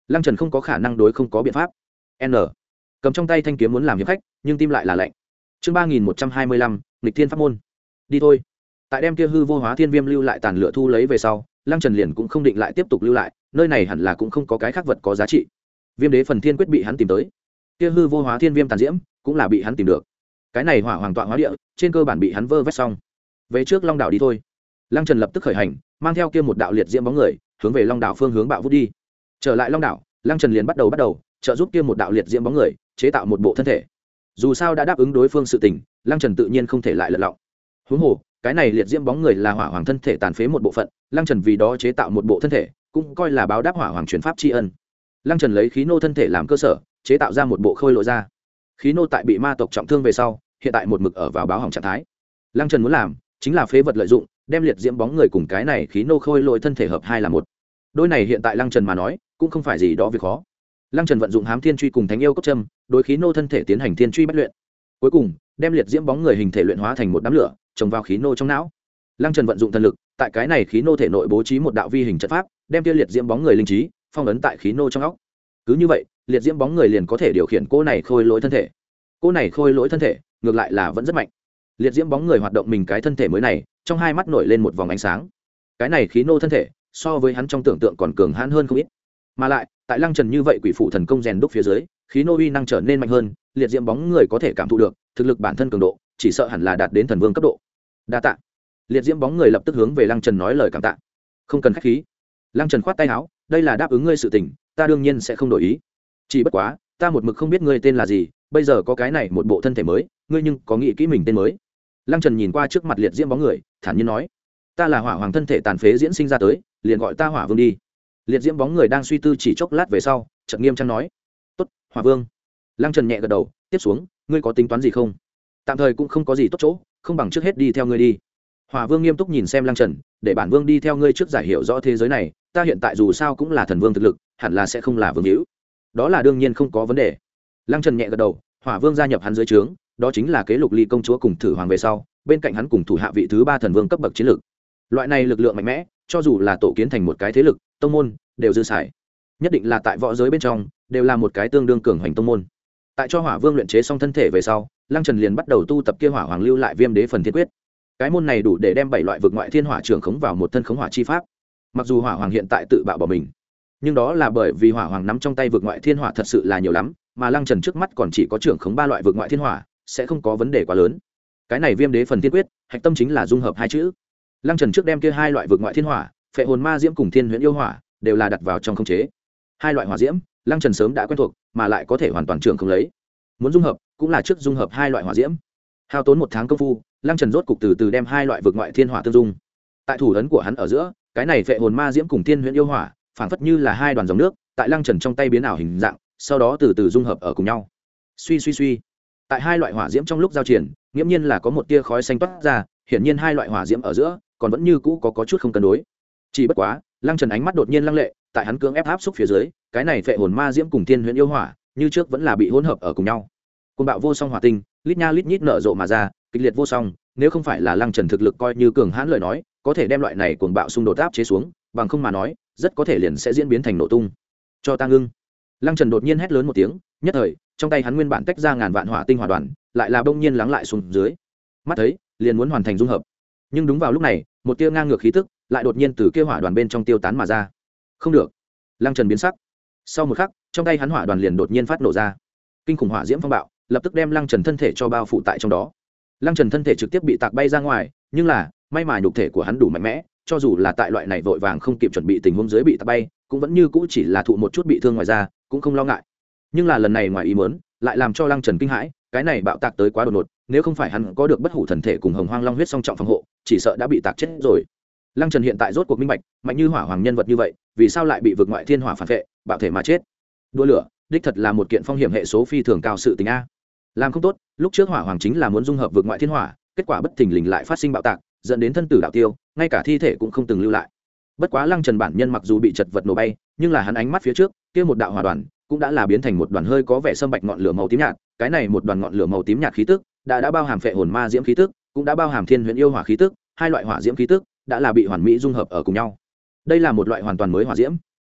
Lăng Trần không có khả năng đối không có biện pháp. N cầm trong tay thanh kiếm muốn làm hiệp khách, nhưng tim lại là lạnh. Chương ba nghìn một trăm hai mươi lăm, nghịch thiên pháp môn. Đi thôi. Tại đem kia hư vô hóa thiên viêm lưu lại tàn lửa thu lấy về sau, Lăng Trần liền cũng không định lại tiếp tục lưu lại, nơi này hẳn là cũng không có cái khác vật có giá trị. Viêm đế phần thiên quyết bị hắn tìm tới, kia hư vô hóa thiên viêm tàn diễm cũng là bị hắn tìm được. Cái này hỏa hoàng tọa hóa địa, trên cơ bản bị hắn vơ vét xong. Về trước Long đảo đi thôi. Lăng Trần lập tức khởi hành, mang theo kia một đạo liệt diễm bóng người, hướng về Long đảo phương hướng bạo vút đi. Trở lại Long đảo, Lăng Trần liền bắt đầu bắt đầu trợ giúp kia một đạo liệt diễm bóng người chế tạo một bộ thân thể. Dù sao đã đáp ứng đối phương sự tình, Lăng Trần tự nhiên không thể lại lật lọng. Huống hồ, cái này liệt diễm bóng người là hỏa hoàng thân thể tàn phế một bộ phận, Lăng Trần vì đó chế tạo một bộ thân thể, cũng coi là báo đáp hỏa hoàng truyền pháp tri ân. Lăng Trần lấy khí nô thân thể làm cơ sở, chế tạo ra một bộ khôi lỗi ra. Khí nô tại bị ma tộc trọng thương về sau, hiện tại một mực ở vào báo hỏng trạng thái. Lăng Trần muốn làm chính là phế vật lợi dụng, đem liệt diễm bóng người cùng cái này khí nô khôi lỗi thân thể hợp hai là một. Đôi này hiện tại Lăng Trần mà nói, cũng không phải gì đó việc khó. Lăng Trần vận dụng hám thiên truy cùng thánh yêu cốc châm, đối khí nô thân thể tiến hành thiên truy bất luyện. Cuối cùng, đem liệt diễm bóng người hình thể luyện hóa thành một đám lửa, trồng vào khí nô trong não. Lăng Trần vận dụng thần lực, tại cái này khí nô thể nội bố trí một đạo vi hình trận pháp, đem kia liệt diễm bóng người linh trí phong ấn tại khí nô trong óc. Cứ như vậy, liệt diễm bóng người liền có thể điều khiển cô này khôi lỗi thân thể. Cô này khôi lỗi thân thể, ngược lại là vẫn rất mạnh. Liệt diễm bóng người hoạt động mình cái thân thể mới này, trong hai mắt nổi lên một vòng ánh sáng. Cái này khí nô thân thể, so với hắn trong tưởng tượng còn cường hãn hơn không ít. Mà lại, tại Lăng Trần như vậy quỷ phụ thần công rèn đúc phía dưới, khí nô uy năng trở nên mạnh hơn, liệt diễm bóng người có thể cảm thụ được, thực lực bản thân cường độ, chỉ sợ hẳn là đạt đến thần vương cấp độ. Đa tạ. Liệt diễm bóng người lập tức hướng về Lăng Trần nói lời cảm tạ. Không cần khách khí. Lăng Trần khoát tay áo, đây là đáp ứng ngươi sự tình, ta đương nhiên sẽ không đổi ý. Chỉ bất quá, ta một mực không biết ngươi tên là gì, bây giờ có cái này một bộ thân thể mới, ngươi nhưng có nghĩ kỹ mình tên mới. Lăng Trần nhìn qua trước mặt liệt diễm bóng người, thản nhiên nói, ta là hỏa hoàng thân thể tàn phế diễn sinh ra tới, liền gọi ta hỏa vương đi. Liệt diễm bóng người đang suy tư chỉ chốc lát về sau, chợt nghiêm trang nói, tốt, hỏa vương. Lăng Trần nhẹ gật đầu, tiếp xuống, ngươi có tính toán gì không? Tạm thời cũng không có gì tốt chỗ, không bằng trước hết đi theo ngươi đi. Hỏa vương nghiêm túc nhìn xem Lăng Trần, để bản vương đi theo ngươi trước giải hiểu rõ thế giới này, ta hiện tại dù sao cũng là thần vương thực lực, hẳn là sẽ không là vương hữu. Đó là đương nhiên không có vấn đề. Lăng Trần nhẹ gật đầu, hỏa vương gia nhập hắn dưới trướng, đó chính là kế lục ly công chúa cùng thử hoàng về sau, bên cạnh hắn cùng thủ hạ vị thứ ba thần vương cấp bậc chiến lược. Loại này lực lượng mạnh mẽ, cho dù là tổ kiến thành một cái thế lực, tông môn đều dư xài. Nhất định là tại võ giới bên trong, đều là một cái tương đương cường hoành tông môn. Tại cho hỏa vương luyện chế xong thân thể về sau, Lăng Trần liền bắt đầu tu tập kia hỏa hoàng lưu lại viêm đế phần thiên quyết. Cái môn này đủ để đem bảy loại vực ngoại thiên hỏa trưởng khống vào một thân khống hỏa chi pháp. Mặc dù hỏa hoàng hiện tại tự bạo bỏ mình, nhưng đó là bởi vì hỏa hoàng nắm trong tay vực ngoại thiên hỏa thật sự là nhiều lắm, mà Lăng Trần trước mắt còn chỉ có trưởng khống ba loại vực ngoại thiên hỏa, sẽ không có vấn đề quá lớn. Cái này viêm đế phần thiên quyết, hạch tâm chính là dung hợp hai chữ. Lăng Trần trước đem kia hai loại vực ngoại thiên hỏa, phệ hồn ma diễm cùng thiên huyễn yêu hỏa, đều là đặt vào trong khống chế. Hai loại hỏa diễm, Lăng Trần sớm đã quen thuộc, mà lại có thể hoàn toàn trưởng không lấy. Muốn dung hợp, cũng là trước dung hợp hai loại hỏa diễm. Hao tốn một tháng công phu, Lăng Trần rốt cục từ từ đem hai loại vực ngoại thiên hỏa tương dung. Tại thủ ấn của hắn ở giữa, cái này phệ hồn ma diễm cùng thiên huyễn yêu hỏa, phảng phất như là hai đoàn dòng nước, tại Lăng Trần trong tay biến ảo hình dạng, sau đó từ từ dung hợp ở cùng nhau. Suy suy suy, tại hai loại hỏa diễm trong lúc giao triển, nghiễm nhiên là có một tia khói xanh toát ra, hiển nhiên hai loại hỏa diễm ở giữa, còn vẫn như cũ có có chút không cân đối. Chỉ bất quá, Lăng Trần ánh mắt đột nhiên lăng lệ, tại hắn cưỡng ép áp xúc phía dưới, cái này phệ hồn ma diễm cùng thiên huyễn yêu hỏa, như trước vẫn là bị hỗn hợp ở cùng nhau. Côn bạo vô song hỏa tinh, lít nha lít nhít nở rộ mà ra, kịch liệt vô song, nếu không phải là Lăng Trần thực lực coi như cường hãn lời nói, có thể đem loại này cuồng bạo xung đột áp chế xuống, bằng không mà nói, rất có thể liền sẽ diễn biến thành nổ tung. Cho ta ngưng. Lăng Trần đột nhiên hét lớn một tiếng, nhất thời, trong tay hắn nguyên bản tách ra ngàn vạn hỏa tinh hỏa đoàn, lại là bỗng nhiên lắng lại xuống dưới. Mắt thấy, liền muốn hoàn thành dung hợp. Nhưng đúng vào lúc này, một tia ngang ngược khí tức lại đột nhiên từ kia hỏa đoàn bên trong tiêu tán mà ra. Không được. Lăng Trần biến sắc. Sau một khắc, trong tay hắn hỏa đoàn liền đột nhiên phát nổ ra. Kinh khủng hỏa diễm phong bạo, lập tức đem Lăng Trần thân thể cho bao phủ tại trong đó. Lăng Trần thân thể trực tiếp bị tạc bay ra ngoài, nhưng là, may mà nhục thể của hắn đủ mạnh mẽ, cho dù là tại loại này vội vàng không kịp chuẩn bị tình huống dưới bị tạc bay, cũng vẫn như cũ chỉ là thụ một chút bị thương ngoài ra, cũng không lo ngại. Nhưng là lần này ngoài ý muốn, lại làm cho Lăng Trần kinh hãi, cái này bạo tạc tới quá đột ngột, nếu không phải hắn có được bất hủ thần thể cùng Hồng Hoang Long huyết song trọng phòng hộ, chỉ sợ đã bị tạc chết rồi. Lăng Trần hiện tại rốt cuộc minh bạch, mạnh như hỏa hoàng nhân vật như vậy, vì sao lại bị vực ngoại thiên hỏa phản vệ, bạo thể mà chết? Đua lửa, đích thật là một kiện phong hiểm hệ số phi thường cao sự tình a. Làm không tốt, lúc trước hỏa hoàng chính là muốn dung hợp vực ngoại thiên hỏa, kết quả bất thình lình lại phát sinh bạo tạc, dẫn đến thân tử đạo tiêu, ngay cả thi thể cũng không từng lưu lại. Bất quá Lăng Trần bản nhân mặc dù bị chật vật nổ bay, nhưng là hắn ánh mắt phía trước, kia một đạo hỏa đoàn, cũng đã là biến thành một đoàn hơi có vẻ sâm bạch ngọn lửa màu tím nhạt, cái này một đoàn ngọn lửa màu tím nhạt khí tức, đã đã bao hàm phệ hồn ma diễm khí tức, cũng đã bao hàm thiên huyễn yêu hỏa khí tức, hai loại hỏa diễm khí tức đã là bị hoàn mỹ dung hợp ở cùng nhau. Đây là một loại hoàn toàn mới hỏa diễm.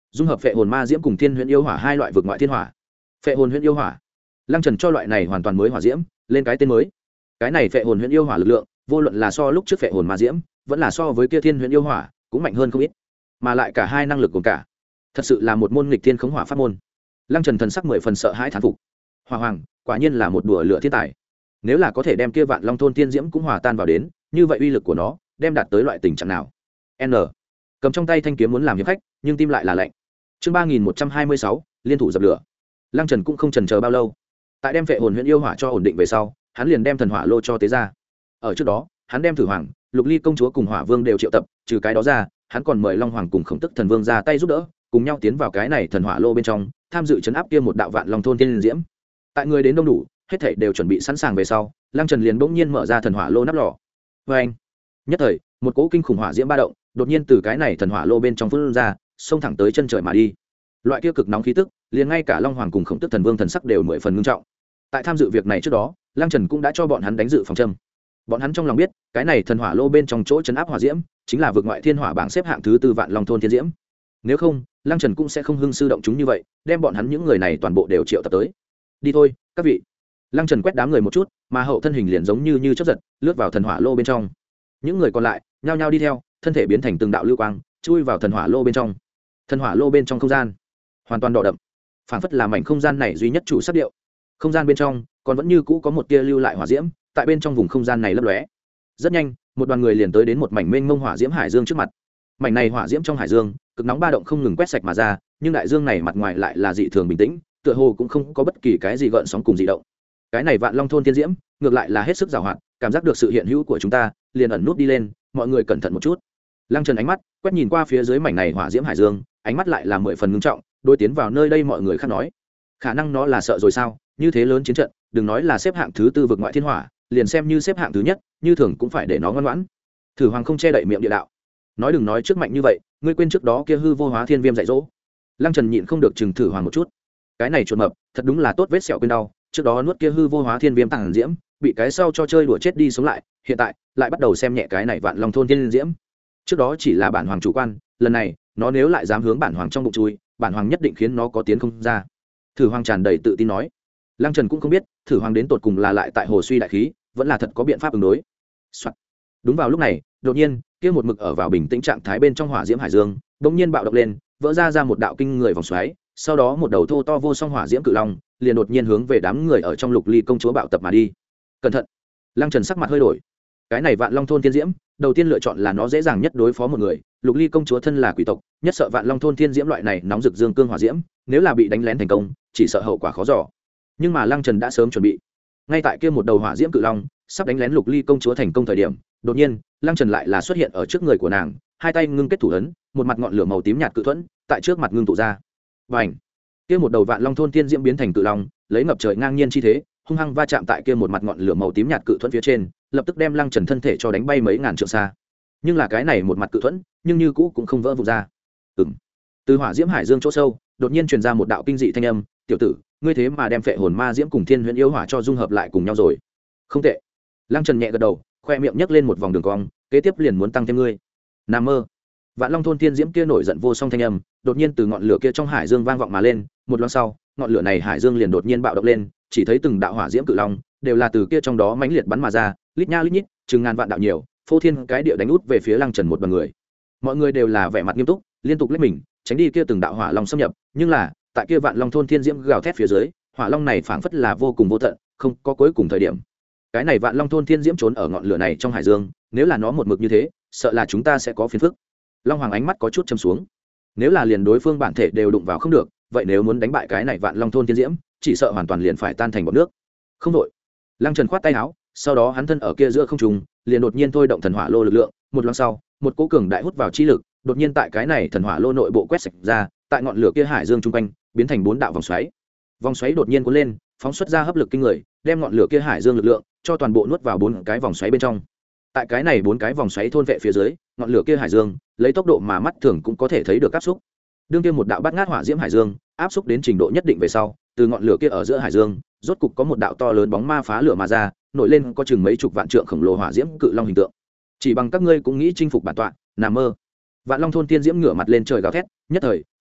dung hợp phệ hồn ma diễm cùng thiên huyễn yêu hỏa hai loại vực ngoại thiên hỏa. Phệ hồn huyễn yêu hỏa, Lăng Trần cho loại này hoàn toàn mới hỏa diễm lên cái tên mới. Cái này phệ hồn huyễn yêu hỏa lực lượng, vô luận là so lúc trước phệ hồn ma diễm, vẫn là so với kia thiên huyễn yêu hỏa, cũng mạnh hơn không ít. Mà lại cả hai năng lực cùng cả, thật sự là một môn nghịch thiên khống hỏa pháp môn. Lăng Trần thần sắc mười phần sợ hãi thán phục. Hỏa hoàng, quả nhiên là một đùa lửa thiên tài. Nếu là có thể đem kia Vạn Long thôn tiên diễm cũng hòa tan vào đến, như vậy uy lực của nó đem đạt tới loại tình trạng nào? N. Cầm trong tay thanh kiếm muốn làm hiệp khách, nhưng tim lại là lạnh. Chương ba nghìn một trăm hai mươi sáu, liên thủ dập lửa. Lăng Trần cũng không chần chờ bao lâu, tại đem phệ hồn huyễn yêu hỏa cho ổn định về sau, hắn liền đem thần hỏa lô cho tế ra. Ở trước đó, hắn đem Thử Hoàng, Lục Ly công chúa cùng Hỏa Vương đều triệu tập, trừ cái đó ra, hắn còn mời Long Hoàng cùng Khổng Tức thần vương ra tay giúp đỡ, cùng nhau tiến vào cái này thần hỏa lô bên trong, tham dự chấn áp kia một đạo Vạn Long thôn tiên diễm. Tại người đến đông đủ, hết thảy đều chuẩn bị sẵn sàng về sau, Lăng Trần liền bỗng nhiên mở ra thần hỏa lô nắp lò. Và anh, nhất thời, một cỗ kinh khủng hỏa diễm ba động, đột nhiên từ cái này thần hỏa lô bên trong phun ra, xông thẳng tới chân trời mà đi. Loại kia cực nóng khí tức, liền ngay cả Long Hoàng cùng Khổng Tức thần vương thần sắc đều mười phần nghiêm trọng. Tại tham dự việc này trước đó, Lăng Trần cũng đã cho bọn hắn đánh dự phòng châm. Bọn hắn trong lòng biết, cái này thần hỏa lô bên trong chỗ chấn áp hỏa diễm, chính là vực ngoại thiên hỏa bảng xếp hạng thứ tư Vạn Long thôn thiên diễm. Nếu không, Lăng Trần cũng sẽ không hưng sư động chúng như vậy, đem bọn hắn những người này toàn bộ đều triệu tập tới. Đi thôi, các vị. Lăng Trần quét đám người một chút, mà hậu thân hình liền giống như như chớp giật, lướt vào thần hỏa lô bên trong. Những người còn lại, nhao nhao đi theo, thân thể biến thành từng đạo lưu quang, chui vào thần hỏa lô bên trong. Thần hỏa lô bên trong không gian hoàn toàn đỏ đậm, phảng phất là mảnh không gian này duy nhất chủ sắc điệu. Không gian bên trong còn vẫn như cũ có một tia lưu lại hỏa diễm, tại bên trong vùng không gian này lấp lóe. Rất nhanh, một đoàn người liền tới đến một mảnh mênh mông hỏa diễm hải dương trước mặt. Mảnh này hỏa diễm trong hải dương, cực nóng ba động không ngừng quét sạch mà ra, nhưng đại dương này mặt ngoài lại là dị thường bình tĩnh, tựa hồ cũng không có bất kỳ cái gì gợn sóng cùng dị động. Cái này Vạn Long thôn tiên diễm, ngược lại là hết sức giàu hoạt, cảm giác được sự hiện hữu của chúng ta, liền ẩn nút đi lên, mọi người cẩn thận một chút. Lăng Trần ánh mắt quét nhìn qua phía dưới mảnh này hỏa diễm hải dương, ánh mắt lại là mười phần ngưng trọng, đối tiến vào nơi đây mọi người khác nói, khả năng nó là sợ rồi sao? Như thế lớn chiến trận, đừng nói là xếp hạng thứ tư vực ngoại thiên hỏa, liền xem như xếp hạng thứ nhất, như thường cũng phải để nó ngoan ngoãn. Thử Hoàng không che đậy miệng địa đạo, nói đừng nói trước mạnh như vậy, ngươi quên trước đó kia hư vô hóa thiên viêm dạy dỗ. Lăng Trần nhịn không được chừng Thử Hoàng một chút, cái này chuột mập, thật đúng là tốt vết sẹo quên đau, trước đó nuốt kia hư vô hóa thiên viêm tàng diễm, bị cái sau cho chơi đùa chết đi sống lại, hiện tại lại bắt đầu xem nhẹ cái này Vạn Long thôn thiên diễm. Trước đó chỉ là bản hoàng chủ quan, lần này nó nếu lại dám hướng bản hoàng trong bụng chui, bản hoàng nhất định khiến nó có tiến không ra. Thử Hoàng tràn đầy tự tin nói. Lăng Trần cũng không biết Thử Hoàng đến tột cùng là lại tại hồ suy đại khí, vẫn là thật có biện pháp ứng đối. Đúng vào lúc này, đột nhiên kia một mực ở vào bình tĩnh trạng thái bên trong hỏa diễm hải dương bỗng nhiên bạo động lên, vỡ ra ra một đạo kinh người vòng xoáy, sau đó một đầu thô to vô song hỏa diễm cự long liền đột nhiên hướng về đám người ở trong Lục Ly công chúa bạo tập mà đi. Cẩn thận! Lăng Trần sắc mặt hơi đổi. Cái này Vạn Long thôn thiên diễm, đầu tiên lựa chọn là nó dễ dàng nhất đối phó một người. Lục Ly công chúa thân là quỷ tộc, nhất sợ Vạn Long thôn thiên diễm loại này nóng rực dương cương hỏa diễm, nếu là bị đánh lén thành công, chỉ sợ hậu quả khó dò. Nhưng mà Lăng Trần đã sớm chuẩn bị. Ngay tại kia một đầu hỏa diễm cự long sắp đánh lén Lục Ly công chúa thành công thời điểm, đột nhiên Lăng Trần lại là xuất hiện ở trước người của nàng, hai tay ngưng kết thủ ấn, một mặt ngọn lửa màu tím nhạt cự thuẫn tại trước mặt ngưng tụ ra. Bành! Kia một đầu Vạn Long thôn thiên diễm biến thành cự long, lấy ngập trời ngang nhiên chi thế, hung hăng va chạm tại kia một mặt ngọn lửa màu tím nhạt cự thuẫn phía trên, lập tức đem Lăng Trần thân thể cho đánh bay mấy ngàn trượng xa. Nhưng là cái này một mặt cự thuẫn, nhưng như cũ cũng không vỡ vụn ra. Ừm. Từ hỏa diễm hải dương chỗ sâu, đột nhiên truyền ra một đạo kinh dị thanh âm, "Tiểu tử, ngươi thế mà đem phệ hồn ma diễm cùng thiên huyễn yêu hỏa cho dung hợp lại cùng nhau rồi." "Không tệ." Lăng Trần nhẹ gật đầu, khoe miệng nhấc lên một vòng đường cong, kế tiếp liền muốn tăng thêm ngươi. Nam mơ. Vạn Long thôn thiên diễm kia nổi giận vô song thanh âm, đột nhiên từ ngọn lửa kia trong hải dương vang vọng mà lên, một loáng sau, ngọn lửa này hải dương liền đột nhiên bạo động lên, chỉ thấy từng đạo hỏa diễm cự long đều là từ kia trong đó mãnh liệt bắn mà ra, lít nha lít nhít, chừng ngàn vạn đạo nhiều, phô thiên cái địa đánh út về phía Lăng Trần một đoàn người. Mọi người đều là vẻ mặt nghiêm túc, liên tục lách mình, tránh đi kia từng đạo hỏa long xâm nhập, nhưng là, tại kia Vạn Long thôn thiên diễm gào thét phía dưới, hỏa long này phảng phất là vô cùng vô tận, không có cuối cùng thời điểm. Cái này Vạn Long thôn thiên diễm trốn ở ngọn lửa này trong hải dương, nếu là nó một mực như thế, sợ là chúng ta sẽ có phiền phức. Long Hoàng ánh mắt có chút châm xuống. Nếu là liền đối phương bản thể đều đụng vào không được, vậy nếu muốn đánh bại cái này Vạn Long thôn thiên diễm, chỉ sợ hoàn toàn liền phải tan thành bọt nước. Không đổi. Lăng Trần khoát tay áo, sau đó hắn thân ở kia giữa không trung, liền đột nhiên thôi động thần hỏa lô lực lượng, một loáng sau, một cỗ cường đại hút vào chi lực, đột nhiên tại cái này thần hỏa lô nội bộ quét sạch ra, tại ngọn lửa kia hải dương trung quanh, biến thành bốn đạo vòng xoáy. Vòng xoáy đột nhiên cuốn lên, phóng xuất ra hấp lực kinh người, đem ngọn lửa kia hải dương lực lượng cho toàn bộ nuốt vào bốn cái vòng xoáy bên trong. Tại cái này bốn cái vòng xoáy thôn vệ phía dưới, ngọn lửa kia hải dương lấy tốc độ mà mắt thường cũng có thể thấy được áp xúc. Đương kia một đạo bát ngát hỏa diễm hải dương áp xúc đến trình độ nhất định về sau, từ ngọn lửa kia ở giữa hải dương, rốt cục có một đạo to lớn bóng ma phá lửa mà ra, nổi lên có chừng mấy chục vạn trượng khổng lồ hỏa diễm cự long hình tượng. Chỉ bằng các ngươi cũng nghĩ chinh phục bản tọa, nằm mơ. Vạn Long thôn tiên diễm ngửa mặt lên trời gào thét, nhất thời,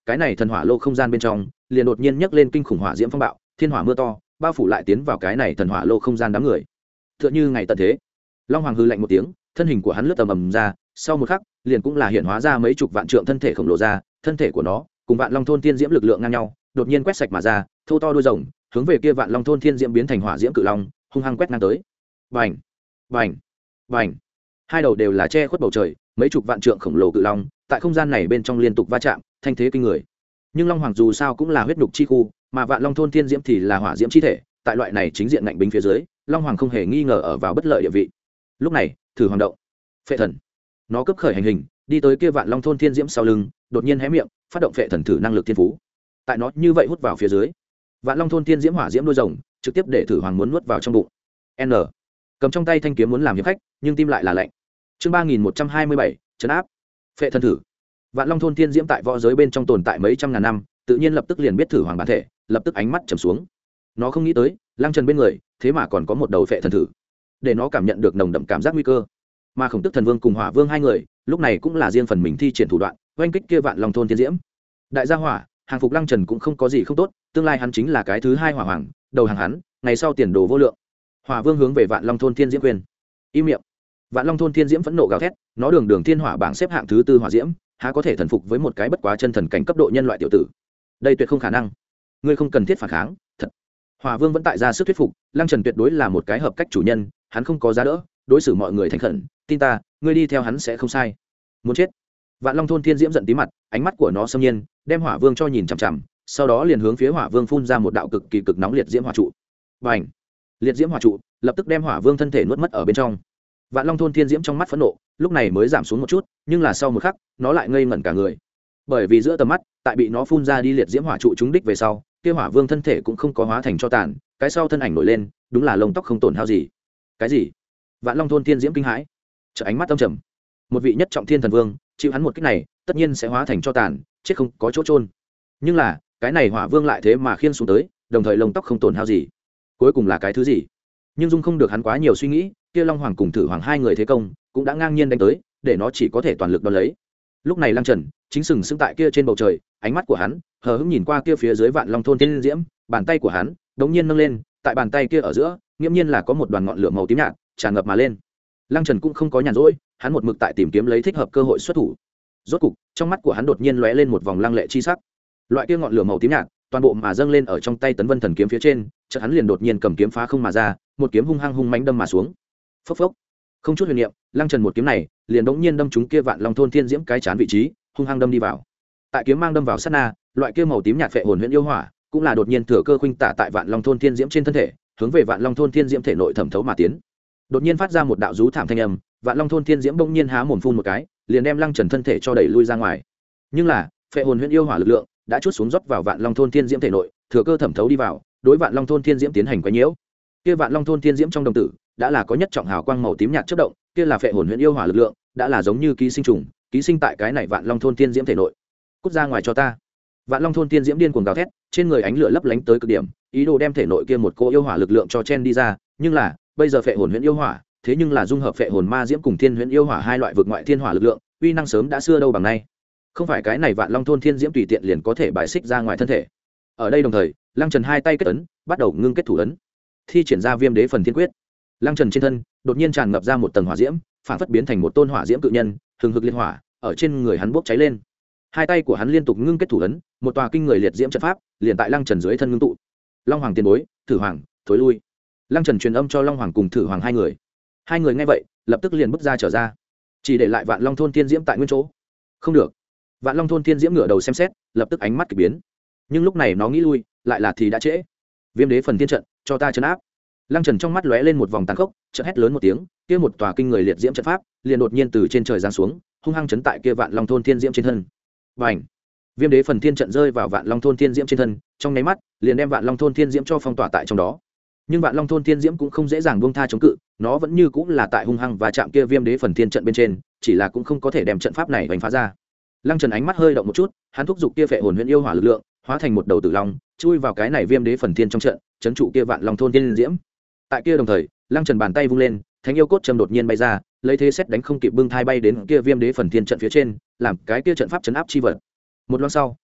cái này thần hỏa lô không gian bên trong liền đột nhiên nhấc lên kinh khủng hỏa diễm phong bạo, thiên hỏa mưa to bao phủ lại tiến vào cái này thần hỏa lô không gian đám người. Tựa như ngày tận thế. Long Hoàng hư lạnh một tiếng, thân hình của hắn lướt tầm ầm ra, sau một khắc liền cũng là hiện hóa ra mấy chục vạn trượng thân thể khổng lồ ra, thân thể của nó cùng vạn long thôn thiên diễm lực lượng ngang nhau, đột nhiên quét sạch mà ra, thô to đuôi rồng hướng về kia vạn long thôn thiên diễm biến thành hỏa diễm cự long, hung hăng quét ngang tới. Bành, bành, bành, hai đầu đều là che khuất bầu trời, mấy chục vạn trượng khổng lồ cự long tại không gian này bên trong liên tục va chạm, thanh thế kinh người. Nhưng Long Hoàng dù sao cũng là huyết nhục chi khu, mà vạn long thôn thiên diễm thì là hỏa diễm chi thể, tại loại này chính diện ngạnh bính phía dưới, Long Hoàng không hề nghi ngờ ở vào bất lợi địa vị. Lúc này thử hoàng động, phệ thần, nó cấp khởi hành hình đi tới kia vạn long thôn thiên diễm sau lưng, đột nhiên hé miệng phát động phệ thần thử năng lực thiên phú. Tại nó như vậy hút vào phía dưới, vạn long thôn thiên diễm hỏa diễm đuôi rồng trực tiếp để thử hoàng muốn nuốt vào trong bụng. N cầm trong tay thanh kiếm muốn làm hiệp khách, nhưng tim lại là lạnh. Chương ba nghìn một trăm hai mươi bảy trấn áp phệ thần thử. Vạn long thôn thiên diễm tại võ giới bên trong tồn tại mấy trăm ngàn năm, tự nhiên lập tức liền biết thử hoàng bản thể, lập tức ánh mắt trầm xuống. Nó không nghĩ tới Lăng Trần bên người thế mà còn có một đầu phệ thần thử, để nó cảm nhận được nồng đậm cảm giác nguy cơ. Mà Khổng Tức Thần Vương cùng Hỏa Vương hai người lúc này cũng là riêng phần mình thi triển thủ đoạn oanh kích kia vạn long thôn thiên diễm. Đại gia hỏa hàng phục Lăng Trần cũng không có gì không tốt, tương lai hắn chính là cái thứ hai hỏa hoàng, đầu hàng hắn ngày sau tiền đồ vô lượng. Hỏa Vương hướng về vạn long thôn thiên diễm quyền. Im miệng. Vạn long thôn thiên diễm phẫn nộ gào thét, nó đường đường thiên hỏa bảng xếp hạng thứ tư hỏa diễm, há có thể thần phục với một cái bất quá chân thần cảnh cấp độ nhân loại tiểu tử. Đây tuyệt không khả năng, ngươi không cần thiết phản kháng. Thật. Hỏa Vương vẫn tại ra sức thuyết phục Lăng Trần tuyệt đối là một cái hợp cách chủ nhân, hắn không có giá đỡ, đối xử mọi người thành khẩn, tin ta, ngươi đi theo hắn sẽ không sai. Muốn chết. Vạn long thôn thiên diễm giận tí mặt, ánh mắt của nó xâm nhiên, đem Hỏa Vương cho nhìn chằm chằm, sau đó liền hướng phía Hỏa Vương phun ra một đạo cực kỳ cực nóng liệt diễm hỏa trụ. Bành! Liệt diễm hỏa trụ lập tức đem Hỏa Vương thân thể nuốt mất ở bên trong. Vạn long thôn thiên diễm trong mắt phẫn nộ lúc này mới giảm xuống một chút, nhưng là sau một khắc nó lại ngây ngẩn cả người, bởi vì giữa tầm mắt tại bị nó phun ra đi liệt diễm hỏa trụ trúng đích về sau, kia Hỏa Vương thân thể cũng không có hóa thành cho tàn, cái sau thân ảnh nổi lên đúng là lông tóc không tổn hao gì. Cái gì? Vạn long thôn thiên diễm kinh hãi, trợ ánh mắt âm trầm. Một vị nhất trọng thiên thần vương chịu hắn một kích này tất nhiên sẽ hóa thành cho tàn, chết không có chỗ trôn. Nhưng là cái này Hỏa Vương lại thế mà khiên xuống tới, đồng thời lông tóc không tổn hao gì. Cuối cùng là cái thứ gì? Nhưng dung không được hắn quá nhiều suy nghĩ, kia Long Hoàng cùng Thử Hoàng hai người thế công cũng đã ngang nhiên đánh tới, để nó chỉ có thể toàn lực đón lấy. Lúc này Lăng Trần chính sừng sững tại kia trên bầu trời, ánh mắt của hắn hờ hững nhìn qua kia phía dưới vạn long thôn thiên diễm, bàn tay của hắn đống nhiên nâng lên, tại bàn tay kia ở giữa nghiễm nhiên là có một đoàn ngọn lửa màu tím nhạt tràn ngập mà lên. Lăng Trần cũng không có nhàn rỗi, hắn một mực tại tìm kiếm lấy thích hợp cơ hội xuất thủ. Rốt cục trong mắt của hắn đột nhiên lóe lên một vòng lăng lệ chi sắc. Loại kia ngọn lửa màu tím nhạt toàn bộ mà dâng lên ở trong tay Tấn Vân Thần kiếm phía trên, chợt hắn liền đột nhiên cầm kiếm phá không mà ra, một kiếm hung hăng hung mãnh đâm mà xuống. Phốc phốc. Không chút huyền niệm, Lăng Trần một kiếm này liền đống nhiên đâm trúng kia vạn long thôn thiên diễm cái chán vị trí, hung hăng đâm đi vào. Tại kiếm mang đâm vào sát na, loại kia màu tím nhạt phệ hồn huyễn yêu hỏa cũng là đột nhiên thừa cơ khuynh tả tại vạn long thôn thiên diễm trên thân thể, hướng về vạn long thôn thiên diễm thể nội thẩm thấu mà tiến. Đột nhiên phát ra một đạo rú thảm thanh âm, vạn long thôn thiên diễm bỗng nhiên há mồm phun một cái, liền đem Lăng Trần thân thể cho đẩy lui ra ngoài. Nhưng là phệ hồn huyễn yêu hỏa lực lượng đã chút xuống rót vào vạn long thôn thiên diễm thể nội, thừa cơ thẩm thấu đi vào, đối vạn long thôn thiên diễm tiến hành quấy nhiễu. Kia vạn long thôn thiên diễm trong đồng tử đã là có nhất trọng hào quang màu tím nhạt chớp động, kia là phệ hồn huyễn yêu hỏa lực lượng, đã là giống như ký sinh trùng, ký sinh tại cái này vạn long thôn thiên diễm thể nội. Cút ra ngoài cho ta! Vạn long thôn thiên diễm điên cuồng gào thét, trên người ánh lửa lấp lánh tới cực điểm, ý đồ đem thể nội kia một cô yêu hỏa lực lượng cho chen đi ra, nhưng là bây giờ phệ hồn huyễn yêu hỏa thế nhưng là dung hợp phệ hồn ma diễm cùng thiên huyễn yêu hỏa hai loại vực ngoại thiên hỏa lực lượng, uy năng sớm đã xưa đâu bằng nay. Không phải cái này vạn long thôn thiên diễm tùy tiện liền có thể bài xích ra ngoài thân thể. Ở đây đồng thời, Lăng Trần hai tay kết ấn, bắt đầu ngưng kết thủ ấn, thi triển ra viêm đế phần thiên quyết. Lăng Trần trên thân đột nhiên tràn ngập ra một tầng hỏa diễm, phản phất biến thành một tôn hỏa diễm cự nhân, hừng hực liệt hỏa ở trên người hắn bốc cháy lên. Hai tay của hắn liên tục ngưng kết thủ ấn, một tòa kinh người liệt diễm trận pháp liền tại Lăng Trần dưới thân ngưng tụ. Long Hoàng tiền bối, Thử Hoàng, thối lui. Lăng Trần truyền âm cho Long Hoàng cùng Thử Hoàng hai người. Hai người nghe vậy, lập tức liền bước ra trở ra, chỉ để lại vạn long thôn thiên diễm tại nguyên chỗ. Không được. Vạn long thôn thiên diễm ngửa đầu xem xét, lập tức ánh mắt kỳ biến. Nhưng lúc này nó nghĩ lui, lại là thì đã trễ. Viêm đế phần thiên trận, cho ta trấn áp. Lăng Trần trong mắt lóe lên một vòng tàn khốc, chợt hét lớn một tiếng, kia một tòa kinh người liệt diễm trận pháp liền đột nhiên từ trên trời giáng xuống, hung hăng chấn tại kia vạn long thôn thiên diễm trên thân. Bành! Viêm đế phần thiên trận rơi vào vạn long thôn thiên diễm trên thân, trong nháy mắt liền đem vạn long thôn thiên diễm cho phong tỏa tại trong đó. Nhưng vạn long thôn thiên diễm cũng không dễ dàng buông tha chống cự, nó vẫn như cũng là tại hung hăng và chạm kia viêm đế phần thiên trận bên trên, chỉ là cũng không có thể đem trận pháp này đánh phá ra. Lăng Trần ánh mắt hơi động một chút, hắn thúc giục kia phệ hồn huyễn yêu hỏa lực lượng, hóa thành một đầu tử long, chui vào cái này viêm đế phần thiên trong trận, chấn trụ kia vạn long thôn thiên diễm. Tại kia đồng thời, Lăng Trần bàn tay vung lên, thánh yêu cốt châm đột nhiên bay ra, lấy thế xét đánh không kịp bưng thai bay đến kia viêm đế phần thiên trận phía trên, làm cái kia trận pháp chấn áp chi vật. Một loan sau,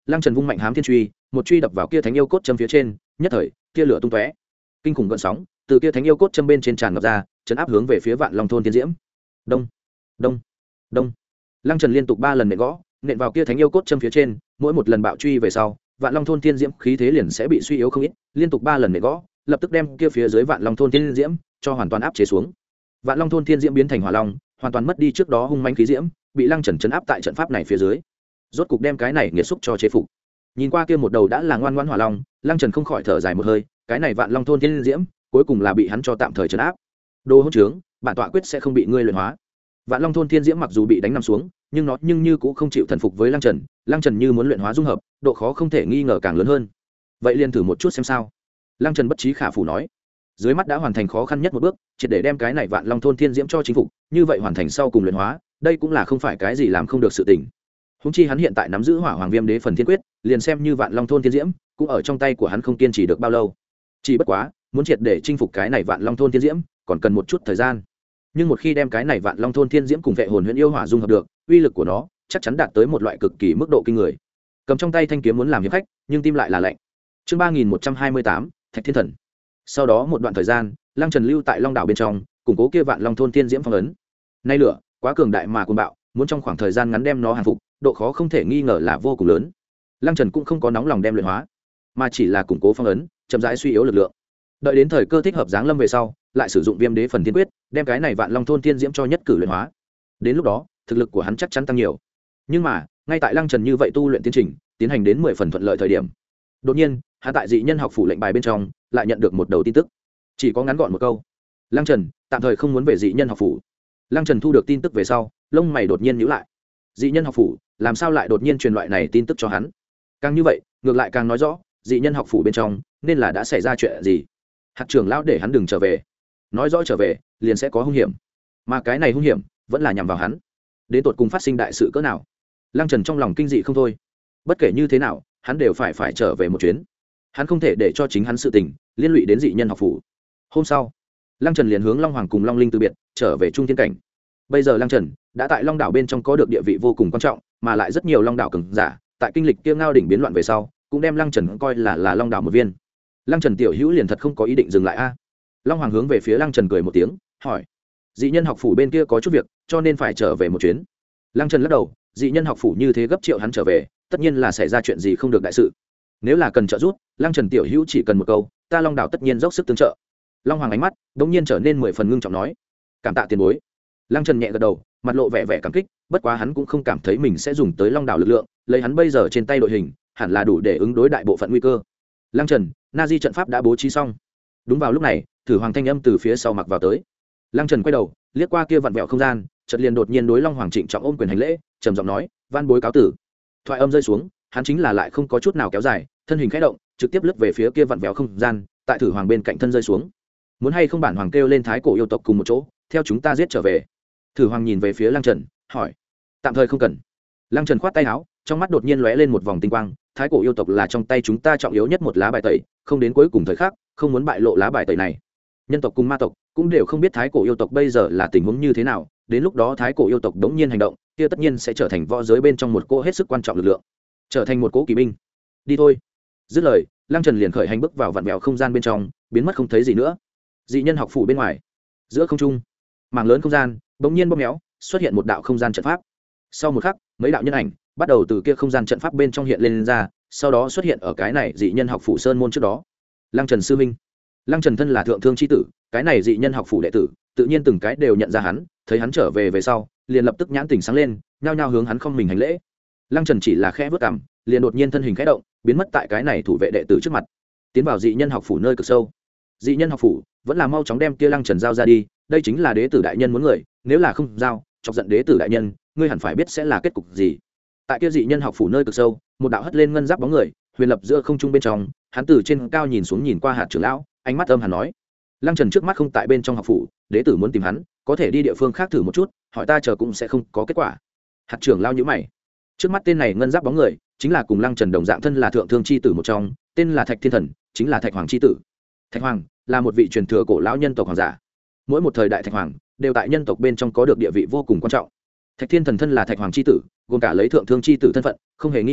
Lăng Trần vung mạnh hám thiên truy, một truy đập vào kia thánh yêu cốt châm phía trên, nhất thời tia lửa tung tóe, kinh khủng gợn sóng từ kia thánh yêu cốt châm bên trên tràn ngập ra, chấn áp hướng về phía Vạn Long thôn tiên diễm. Đông, đông, đông. Lăng Trần liên tục ba lần nện gõ, nện vào kia thánh yêu cốt châm phía trên, mỗi một lần bạo truy về sau, Vạn Long thôn tiên diễm khí thế liền sẽ bị suy yếu không ít, liên tục ba lần nện gõ, lập tức đem kia phía dưới Vạn Long thôn tiên diễm cho hoàn toàn áp chế xuống. Vạn Long thôn tiên diễm biến thành hỏa long, hoàn toàn mất đi trước đó hung mãnh khí diễm, bị Lăng Trần chấn áp tại trận pháp này phía dưới. Rốt cục đem cái này nghiệt xúc cho chế phục. Nhìn qua kia một đầu đã là ngoan ngoãn hỏa long, Lăng Trần không khỏi thở dài một hơi, cái này Vạn Long thôn tiên diễm, cuối cùng là bị hắn cho tạm thời trấn áp. Đồ hỗn trướng, bản tọa quyết sẽ không bị ngươi luyện hóa. Vạn Long thôn tiên diễm mặc dù bị đánh nằm xuống, nhưng nó nhưng như cũng không chịu thần phục với Lăng Trần, Lăng Trần như muốn luyện hóa dung hợp, độ khó không thể nghi ngờ càng lớn hơn. Vậy liền thử một chút xem sao. Lăng Trần bất trí khả phủ nói. Dưới mắt đã hoàn thành khó khăn nhất một bước, triệt để đem cái này Vạn Long thôn tiên diễm cho chính phục, như vậy hoàn thành sau cùng luyện hóa, đây cũng là không phải cái gì làm không được sự tình. Húng chi hắn hiện tại nắm giữ Hỏa Hoàng Viêm Đế phần thiên quyết, liền xem như Vạn Long thôn tiên diễm, cũng ở trong tay của hắn không kiên trì được bao lâu. Chỉ bất quá, muốn triệt để chinh phục cái này Vạn Long thôn tiên diễm, còn cần một chút thời gian. Nhưng một khi đem cái này Vạn Long thôn tiên diễm cùng Vệ hồn huyễn yêu hỏa dung hợp được, uy lực của nó chắc chắn đạt tới một loại cực kỳ mức độ kinh người. Cầm trong tay thanh kiếm muốn làm hiệp khách, nhưng tim lại là lạnh. Chương ba nghìn một trăm hai mươi tám, Thạch Thiên Thần. Sau đó một đoạn thời gian, Lăng Trần lưu tại Long đảo bên trong, củng cố kia Vạn Long thôn tiên diễm phong ấn. Nay lửa quá cường đại mà cuồng bạo, muốn trong khoảng thời gian ngắn đem nó hàng phục, độ khó không thể nghi ngờ là vô cùng lớn. Lăng Trần cũng không có nóng lòng đem luyện hóa, mà chỉ là củng cố phong ấn, chậm rãi suy yếu lực lượng. Đợi đến thời cơ thích hợp giáng lâm về sau, lại sử dụng Viêm Đế phần thiên quyết, đem cái này Vạn Long thôn tiên diễm cho nhất cử luyện hóa. Đến lúc đó, thực lực của hắn chắc chắn tăng nhiều. Nhưng mà, ngay tại Lăng Trần như vậy tu luyện tiến trình, tiến hành đến mười phần thuận lợi thời điểm, đột nhiên, hắn tại dị nhân học phủ lệnh bài bên trong, lại nhận được một đầu tin tức. Chỉ có ngắn gọn một câu: Lăng Trần tạm thời không muốn về dị nhân học phủ. Lăng Trần thu được tin tức về sau, lông mày đột nhiên nhíu lại. Dị nhân học phủ, làm sao lại đột nhiên truyền loại này tin tức cho hắn? Càng như vậy, ngược lại càng nói rõ, dị nhân học phủ bên trong nên là đã xảy ra chuyện gì. Hạt trưởng lão để hắn đừng trở về, nói rõ trở về liền sẽ có hung hiểm, mà cái này hung hiểm vẫn là nhằm vào hắn. Đến tột cùng phát sinh đại sự cỡ nào? Lăng Trần trong lòng kinh dị không thôi. Bất kể như thế nào, hắn đều phải phải trở về một chuyến. Hắn không thể để cho chính hắn sự tình liên lụy đến dị nhân học phủ. Hôm sau, Lăng Trần liền hướng Long Hoàng cùng Long Linh từ biệt, trở về Trung Thiên cảnh. Bây giờ Lăng Trần đã tại Long đảo bên trong có được địa vị vô cùng quan trọng, mà lại rất nhiều Long đảo cường giả, tại kinh lịch kia ngao đỉnh biến loạn về sau, cũng đem Lăng Trần coi là là Long đảo một viên. Lăng Trần tiểu hữu liền thật không có ý định dừng lại a? Long Hoàng hướng về phía Lăng Trần cười một tiếng, hỏi: dị nhân học phủ bên kia có chút việc, cho nên phải trở về một chuyến. Lăng Trần lắc đầu, dị nhân học phủ như thế gấp triệu hắn trở về, tất nhiên là xảy ra chuyện gì không được đại sự. Nếu là cần trợ giúp, Lăng Trần tiểu hữu chỉ cần một câu, ta Long đảo tất nhiên dốc sức tương trợ. Long Hoàng ánh mắt đống nhiên trở nên mười phần ngưng trọng nói: cảm tạ tiền bối. Lăng Trần nhẹ gật đầu, mặt lộ vẻ vẻ cảm kích, bất quá hắn cũng không cảm thấy mình sẽ dùng tới Long đảo lực lượng, lấy hắn bây giờ trên tay đội hình, hẳn là đủ để ứng đối đại bộ phận nguy cơ. Lăng Trần, Na Di trận pháp đã bố trí xong. Đúng vào lúc này, Thử Hoàng thanh âm từ phía sau mặc vào tới. Lăng Trần quay đầu, liếc qua kia vặn vẹo không gian, chợt liền đột nhiên đối Long Hoàng trịnh trọng ôm quyền hành lễ, trầm giọng nói: van bối cáo tử. Thoại âm rơi xuống, hắn chính là lại không có chút nào kéo dài, thân hình khẽ động, trực tiếp lướt về phía kia vặn vẹo không gian, tại Thử Hoàng bên cạnh thân rơi xuống. Muốn hay không bản hoàng kêu lên thái cổ yêu tộc cùng một chỗ, theo chúng ta giết trở về? Thử Hoàng nhìn về phía Lăng Trần, hỏi. Tạm thời không cần. Lăng Trần khoát tay áo, trong mắt đột nhiên lóe lên một vòng tinh quang, thái cổ yêu tộc là trong tay chúng ta trọng yếu nhất một lá bài tẩy, không đến cuối cùng thời khắc, không muốn bại lộ lá bài tẩy này. Nhân tộc cùng ma tộc cũng đều không biết thái cổ yêu tộc bây giờ là tình huống như thế nào, đến lúc đó thái cổ yêu tộc đống nhiên hành động, kia tất nhiên sẽ trở thành võ giới bên trong một cỗ hết sức quan trọng lực lượng, trở thành một cỗ kỳ binh. Đi thôi. Dứt lời, Lăng Trần liền khởi hành bước vào vạn vẹo không gian bên trong, biến mất không thấy gì nữa. Dị nhân học phủ bên ngoài, giữa không trung, mảng lớn không gian bỗng nhiên bóp méo, xuất hiện một đạo không gian trận pháp. Sau một khắc, mấy đạo nhân ảnh bắt đầu từ kia không gian trận pháp bên trong hiện lên, lên ra, sau đó xuất hiện ở cái này dị nhân học phủ sơn môn trước đó. Lăng Trần sư minh. Lăng Trần thân là thượng thương chi tử, cái này dị nhân học phủ đệ tử, tự nhiên từng cái đều nhận ra hắn, thấy hắn trở về về sau, liền lập tức nhãn tỉnh sáng lên, nhao nhao hướng hắn không mình hành lễ. Lăng Trần chỉ là khẽ vút cằm, liền đột nhiên thân hình khẽ động, biến mất tại cái này thủ vệ đệ tử trước mặt, tiến vào dị nhân học phủ nơi cực sâu. Dị nhân học phủ vẫn là mau chóng đem kia Lăng Trần giao ra đi, đây chính là đế tử đại nhân muốn người, nếu là không giao, chọc giận đế tử đại nhân, ngươi hẳn phải biết sẽ là kết cục gì. Tại kia dị nhân học phủ nơi cực sâu, một đạo hất lên ngân giáp bóng người, huyền lập giữa không trung bên trong, hắn từ trên cao nhìn xuống nhìn qua hạt trưởng lão, ánh mắt âm hàn nói: Lăng Trần trước mắt không tại bên trong học phủ, đế tử muốn tìm hắn, có thể đi địa phương khác thử một chút, hỏi ta chờ cũng sẽ không có kết quả. Hạt trưởng lão nhíu mày. Trước mắt tên này ngân giáp bóng người, chính là cùng Lăng Trần đồng dạng thân là thượng thương chi tử một trong, tên là Thạch Thiên Thần, chính là Thạch Hoàng chi tử. Thạch Hoàng là một vị truyền thừa cổ lão nhân tộc hoàng giả. Mỗi một thời đại Thạch Hoàng đều tại nhân tộc bên trong có được địa vị vô cùng quan trọng. Thạch Thiên Thần thân là Thạch Hoàng chi tử, gồm cả lấy thượng thương chi tử thân phận, không hề nghi ngờ,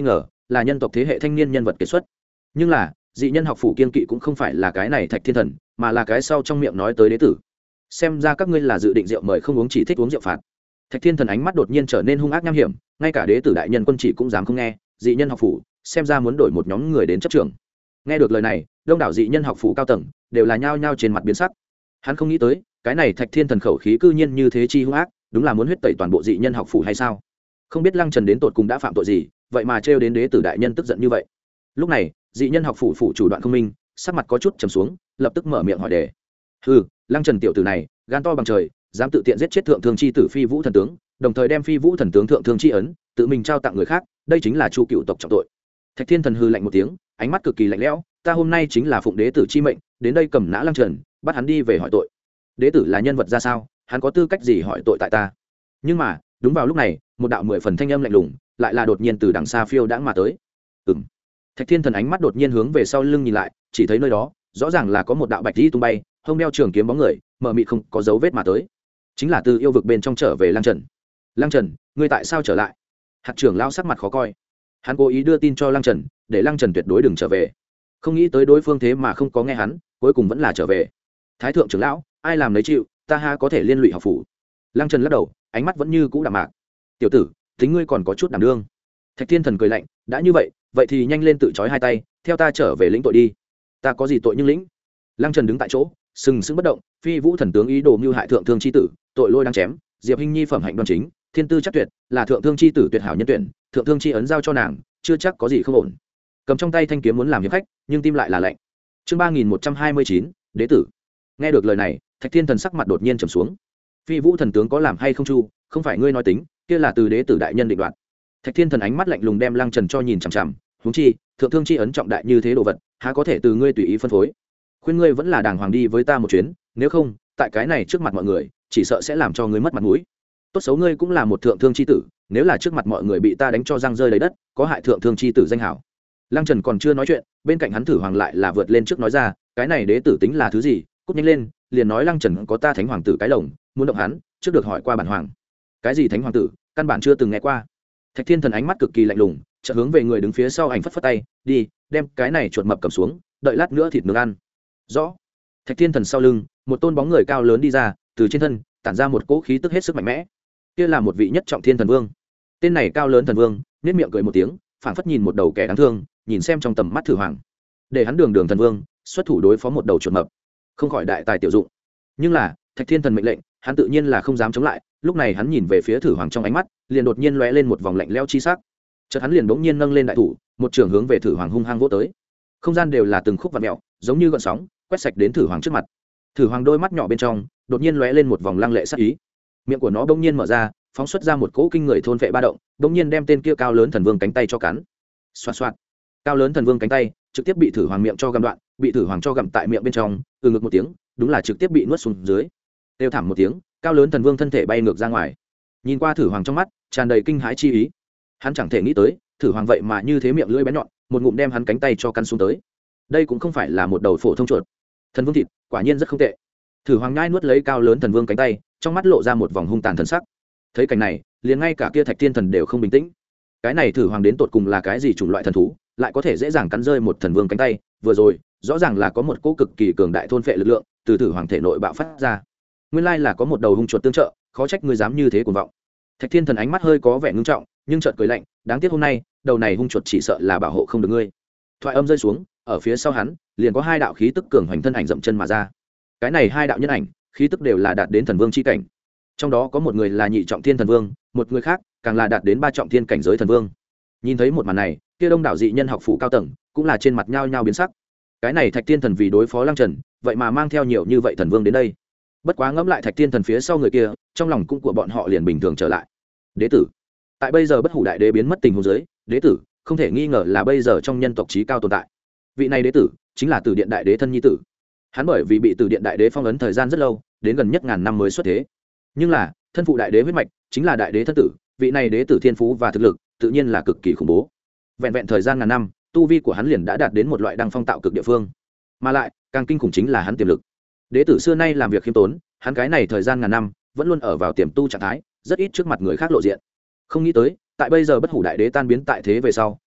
là nhân tộc thế hệ thanh niên nhân vật kiệt xuất. Nhưng là dị nhân học phủ kiên kỵ cũng không phải là cái này Thạch Thiên Thần, mà là cái sau trong miệng nói tới đế tử. Xem ra các ngươi là dự định rượu mời không uống, chỉ thích uống rượu phạt. Thạch Thiên Thần ánh mắt đột nhiên trở nên hung ác nham hiểm, ngay cả đế tử đại nhân quân chỉ cũng dám không nghe. Dị nhân học phủ xem ra muốn đổi một nhóm người đến chấp trưởng. Nghe được lời này, đông đảo dị nhân học phủ cao tầng đều là nhao nhao trên mặt biến sắc. Hắn không nghĩ tới cái này Thạch Thiên Thần khẩu khí cư nhiên như thế chi hung ác, đúng là muốn huyết tẩy toàn bộ dị nhân học phủ hay sao? Không biết Lăng Trần đến tột cùng đã phạm tội gì, vậy mà trêu đến đế tử đại nhân tức giận như vậy. Lúc này dị nhân học phủ phủ chủ Đoạn Không Minh sắc mặt có chút trầm xuống, lập tức mở miệng hỏi đề. Hừ, Lăng Trần tiểu tử này gan to bằng trời, dám tự tiện giết chết thượng thương chi tử Phi Vũ thần tướng, đồng thời đem Phi Vũ thần tướng thượng thương chi ấn tự mình trao tặng người khác, đây chính là chu cựu tộc trọng tội. Thạch Thiên Thần hừ lạnh một tiếng, ánh mắt cực kỳ lạnh lẽo, ta hôm nay chính là phụng đế tử chi mệnh đến đây cầm nã Lăng Trần, bắt hắn đi về hỏi tội. Đế tử là nhân vật ra sao, hắn có tư cách gì hỏi tội tại ta? Nhưng mà đúng vào lúc này, một đạo mười phần thanh âm lạnh lùng lại là đột nhiên từ đằng xa phiêu đãng mà tới. Ừm. Thạch Thiên Thần ánh mắt đột nhiên hướng về sau lưng nhìn lại, chỉ thấy nơi đó rõ ràng là có một đạo bạch y tung bay, hông đeo trường kiếm bóng người, mờ mịt không có dấu vết mà tới. Chính là từ yêu vực bên trong trở về Lăng Trần. Lăng Trần, ngươi tại sao trở lại? Hạt trưởng lão sắc mặt khó coi. Hắn cố ý đưa tin cho Lăng Trần, để Lăng Trần tuyệt đối đừng trở về. Không nghĩ tới đối phương thế mà không có nghe hắn, cuối cùng vẫn là trở về. Thái thượng trưởng lão, ai làm lấy chịu, ta ha có thể liên lụy học phủ. Lăng Trần lắc đầu, ánh mắt vẫn như cũ đạm mạc. Tiểu tử, tính ngươi còn có chút đảm đương. Thạch Thiên Thần cười lạnh, đã như vậy, vậy thì nhanh lên tự trói hai tay, theo ta trở về lĩnh tội đi. Ta có gì tội nhưng lĩnh? Lăng Trần đứng tại chỗ, sừng sững bất động. Phi Vũ thần tướng ý đồ mưu hại thượng thương chi tử, tội lôi đang chém. Diệp Hinh Nhi phẩm hạnh đoan chính, thiên tư chắc tuyệt, là thượng thương chi tử tuyệt hảo nhân tuyển, thượng thương chi ấn giao cho nàng, chưa chắc có gì không ổn. Cầm trong tay thanh kiếm muốn làm hiệp khách, nhưng tim lại là lạnh. Chương ba nghìn một trăm hai mươi chín, đế tử. Nghe được lời này, Thạch Thiên Thần sắc mặt đột nhiên trầm xuống. Phi Vũ thần tướng có làm hay không chu, không phải ngươi nói tính, kia là từ đế tử đại nhân định đoạt. Thạch Thiên Thần ánh mắt lạnh lùng đem Lăng Trần cho nhìn chằm chằm, huống chi, thượng thương chi ấn trọng đại như thế đồ vật, há có thể từ ngươi tùy ý phân phối. Khuyên ngươi vẫn là đàng hoàng đi với ta một chuyến, nếu không, tại cái này trước mặt mọi người, chỉ sợ sẽ làm cho ngươi mất mặt mũi. Tốt xấu ngươi cũng là một thượng thương chi tử, nếu là trước mặt mọi người bị ta đánh cho răng rơi đầy đất, có hại thượng thương chi tử danh hảo. Lăng Trần còn chưa nói chuyện, bên cạnh hắn Thử Hoàng lại là vượt lên trước nói ra, cái này đế tử tính là thứ gì, cút nhanh lên, liền nói Lăng Trần có ta thánh hoàng tử cái lồng, muốn động hắn, trước được hỏi qua bản hoàng. Cái gì thánh hoàng tử, căn bản chưa từng nghe qua. Thạch Thiên Thần ánh mắt cực kỳ lạnh lùng, chợt hướng về người đứng phía sau ảnh phất phất tay, đi, đem cái này chuột mập cầm xuống, đợi lát nữa thịt nướng ăn. Rõ. Thạch Thiên Thần sau lưng, một tôn bóng người cao lớn đi ra, từ trên thân tản ra một cỗ khí tức hết sức mạnh mẽ. Kia là một vị nhất trọng thiên thần vương. Tên này cao lớn thần vương, nhếch miệng cười một tiếng, phảng phất nhìn một đầu kẻ đáng thương, nhìn xem trong tầm mắt Thử Hoàng. Để hắn đường đường thần vương, xuất thủ đối phó một đầu chuột mập, không khỏi đại tài tiểu dụng. Nhưng là, Thạch Thiên Thần mệnh lệnh, hắn tự nhiên là không dám chống lại, lúc này hắn nhìn về phía Thử Hoàng trong ánh mắt, liền đột nhiên lóe lên một vòng lạnh lẽo chi sắc. Chợt hắn liền bỗng nhiên nâng lên đại thủ, một trường hướng về Thử Hoàng hung hăng vỗ tới. Không gian đều là từng khúc vặn mèo, giống như gợn sóng, quét sạch đến Thử Hoàng trước mặt. Thử Hoàng đôi mắt nhỏ bên trong, đột nhiên lóe lên một vòng lăng lệ sắc ý. Miệng của nó bỗng nhiên mở ra, phóng xuất ra một cỗ kinh người thôn vệ ba động, bỗng nhiên đem tên kia cao lớn thần vương cánh tay cho cắn. Xoạt xoạt. Cao lớn thần vương cánh tay trực tiếp bị Thử Hoàng miệng cho gặm đoạn, bị Thử Hoàng cho gặm tại miệng bên trong, từ ngực một tiếng, đúng là trực tiếp bị nuốt xuống dưới. Kêu thảm một tiếng, cao lớn thần vương thân thể bay ngược ra ngoài. Nhìn qua Thử Hoàng trong mắt tràn đầy kinh hãi chi ý. Hắn chẳng thể nghĩ tới, Thử Hoàng vậy mà như thế miệng lưỡi bén nhọn, một ngụm đem hắn cánh tay cho cắn xuống tới. Đây cũng không phải là một đầu phổ thông chuột. Thần vương thịt, quả nhiên rất không tệ. Thử Hoàng nhai nuốt lấy cao lớn thần vương cánh tay, trong mắt lộ ra một vòng hung tàn thần sắc. Thấy cảnh này, liền ngay cả kia Thạch Thiên Thần đều không bình tĩnh. Cái này Thử Hoàng đến tột cùng là cái gì chủng loại thần thú, lại có thể dễ dàng cắn rơi một thần vương cánh tay, vừa rồi, rõ ràng là có một cỗ cực kỳ cường đại thôn phệ lực lượng từ Thử Hoàng thể nội bạo phát ra. Nguyên lai là có một đầu hung chuột tương trợ, khó trách ngươi dám như thế cuồng vọng. Thạch Thiên Thần ánh mắt hơi có vẻ ngưng trọng, nhưng chợt cười lạnh, đáng tiếc hôm nay, đầu này hung chuột chỉ sợ là bảo hộ không được ngươi. Thoại âm rơi xuống, ở phía sau hắn, liền có hai đạo khí tức cường hoành thân ảnh dậm chân mà ra. Cái này hai đạo nhân ảnh, khí tức đều là đạt đến thần vương chi cảnh. Trong đó có một người là nhị trọng thiên thần vương, một người khác càng là đạt đến ba trọng thiên cảnh giới thần vương. Nhìn thấy một màn này, kia đông đảo dị nhân học phủ cao tầng cũng là trên mặt nhao nhao biến sắc. Cái này Thạch Thiên Thần vì đối phó Lăng Trần, vậy mà mang theo nhiều như vậy thần vương đến đây. Bất quá ngẫm lại Thạch Thiên Thần phía sau người kia, trong lòng cũng của bọn họ liền bình thường trở lại. Đế tử, tại bây giờ bất hủ đại đế biến mất tình huống dưới, đế tử không thể nghi ngờ là bây giờ trong nhân tộc trí cao tồn tại. Vị này đế tử chính là Tử Điện đại đế thân nhi tử. Hắn bởi vì bị Tử Điện đại đế phong ấn thời gian rất lâu, đến gần nhất ngàn năm mới xuất thế. Nhưng là thân phụ đại đế huyết mạch, chính là đại đế thân tử, vị này đế tử thiên phú và thực lực tự nhiên là cực kỳ khủng bố. Vẹn vẹn thời gian ngàn năm, tu vi của hắn liền đã đạt đến một loại đăng phong tạo cực địa phương. Mà lại càng kinh khủng chính là hắn tiềm lực. Đế tử xưa nay làm việc khiêm tốn, hắn cái này thời gian ngàn năm vẫn luôn ở vào tiềm tu trạng thái, rất ít trước mặt người khác lộ diện. Không nghĩ tới, tại bây giờ bất hủ đại đế tan biến tại thế về sau,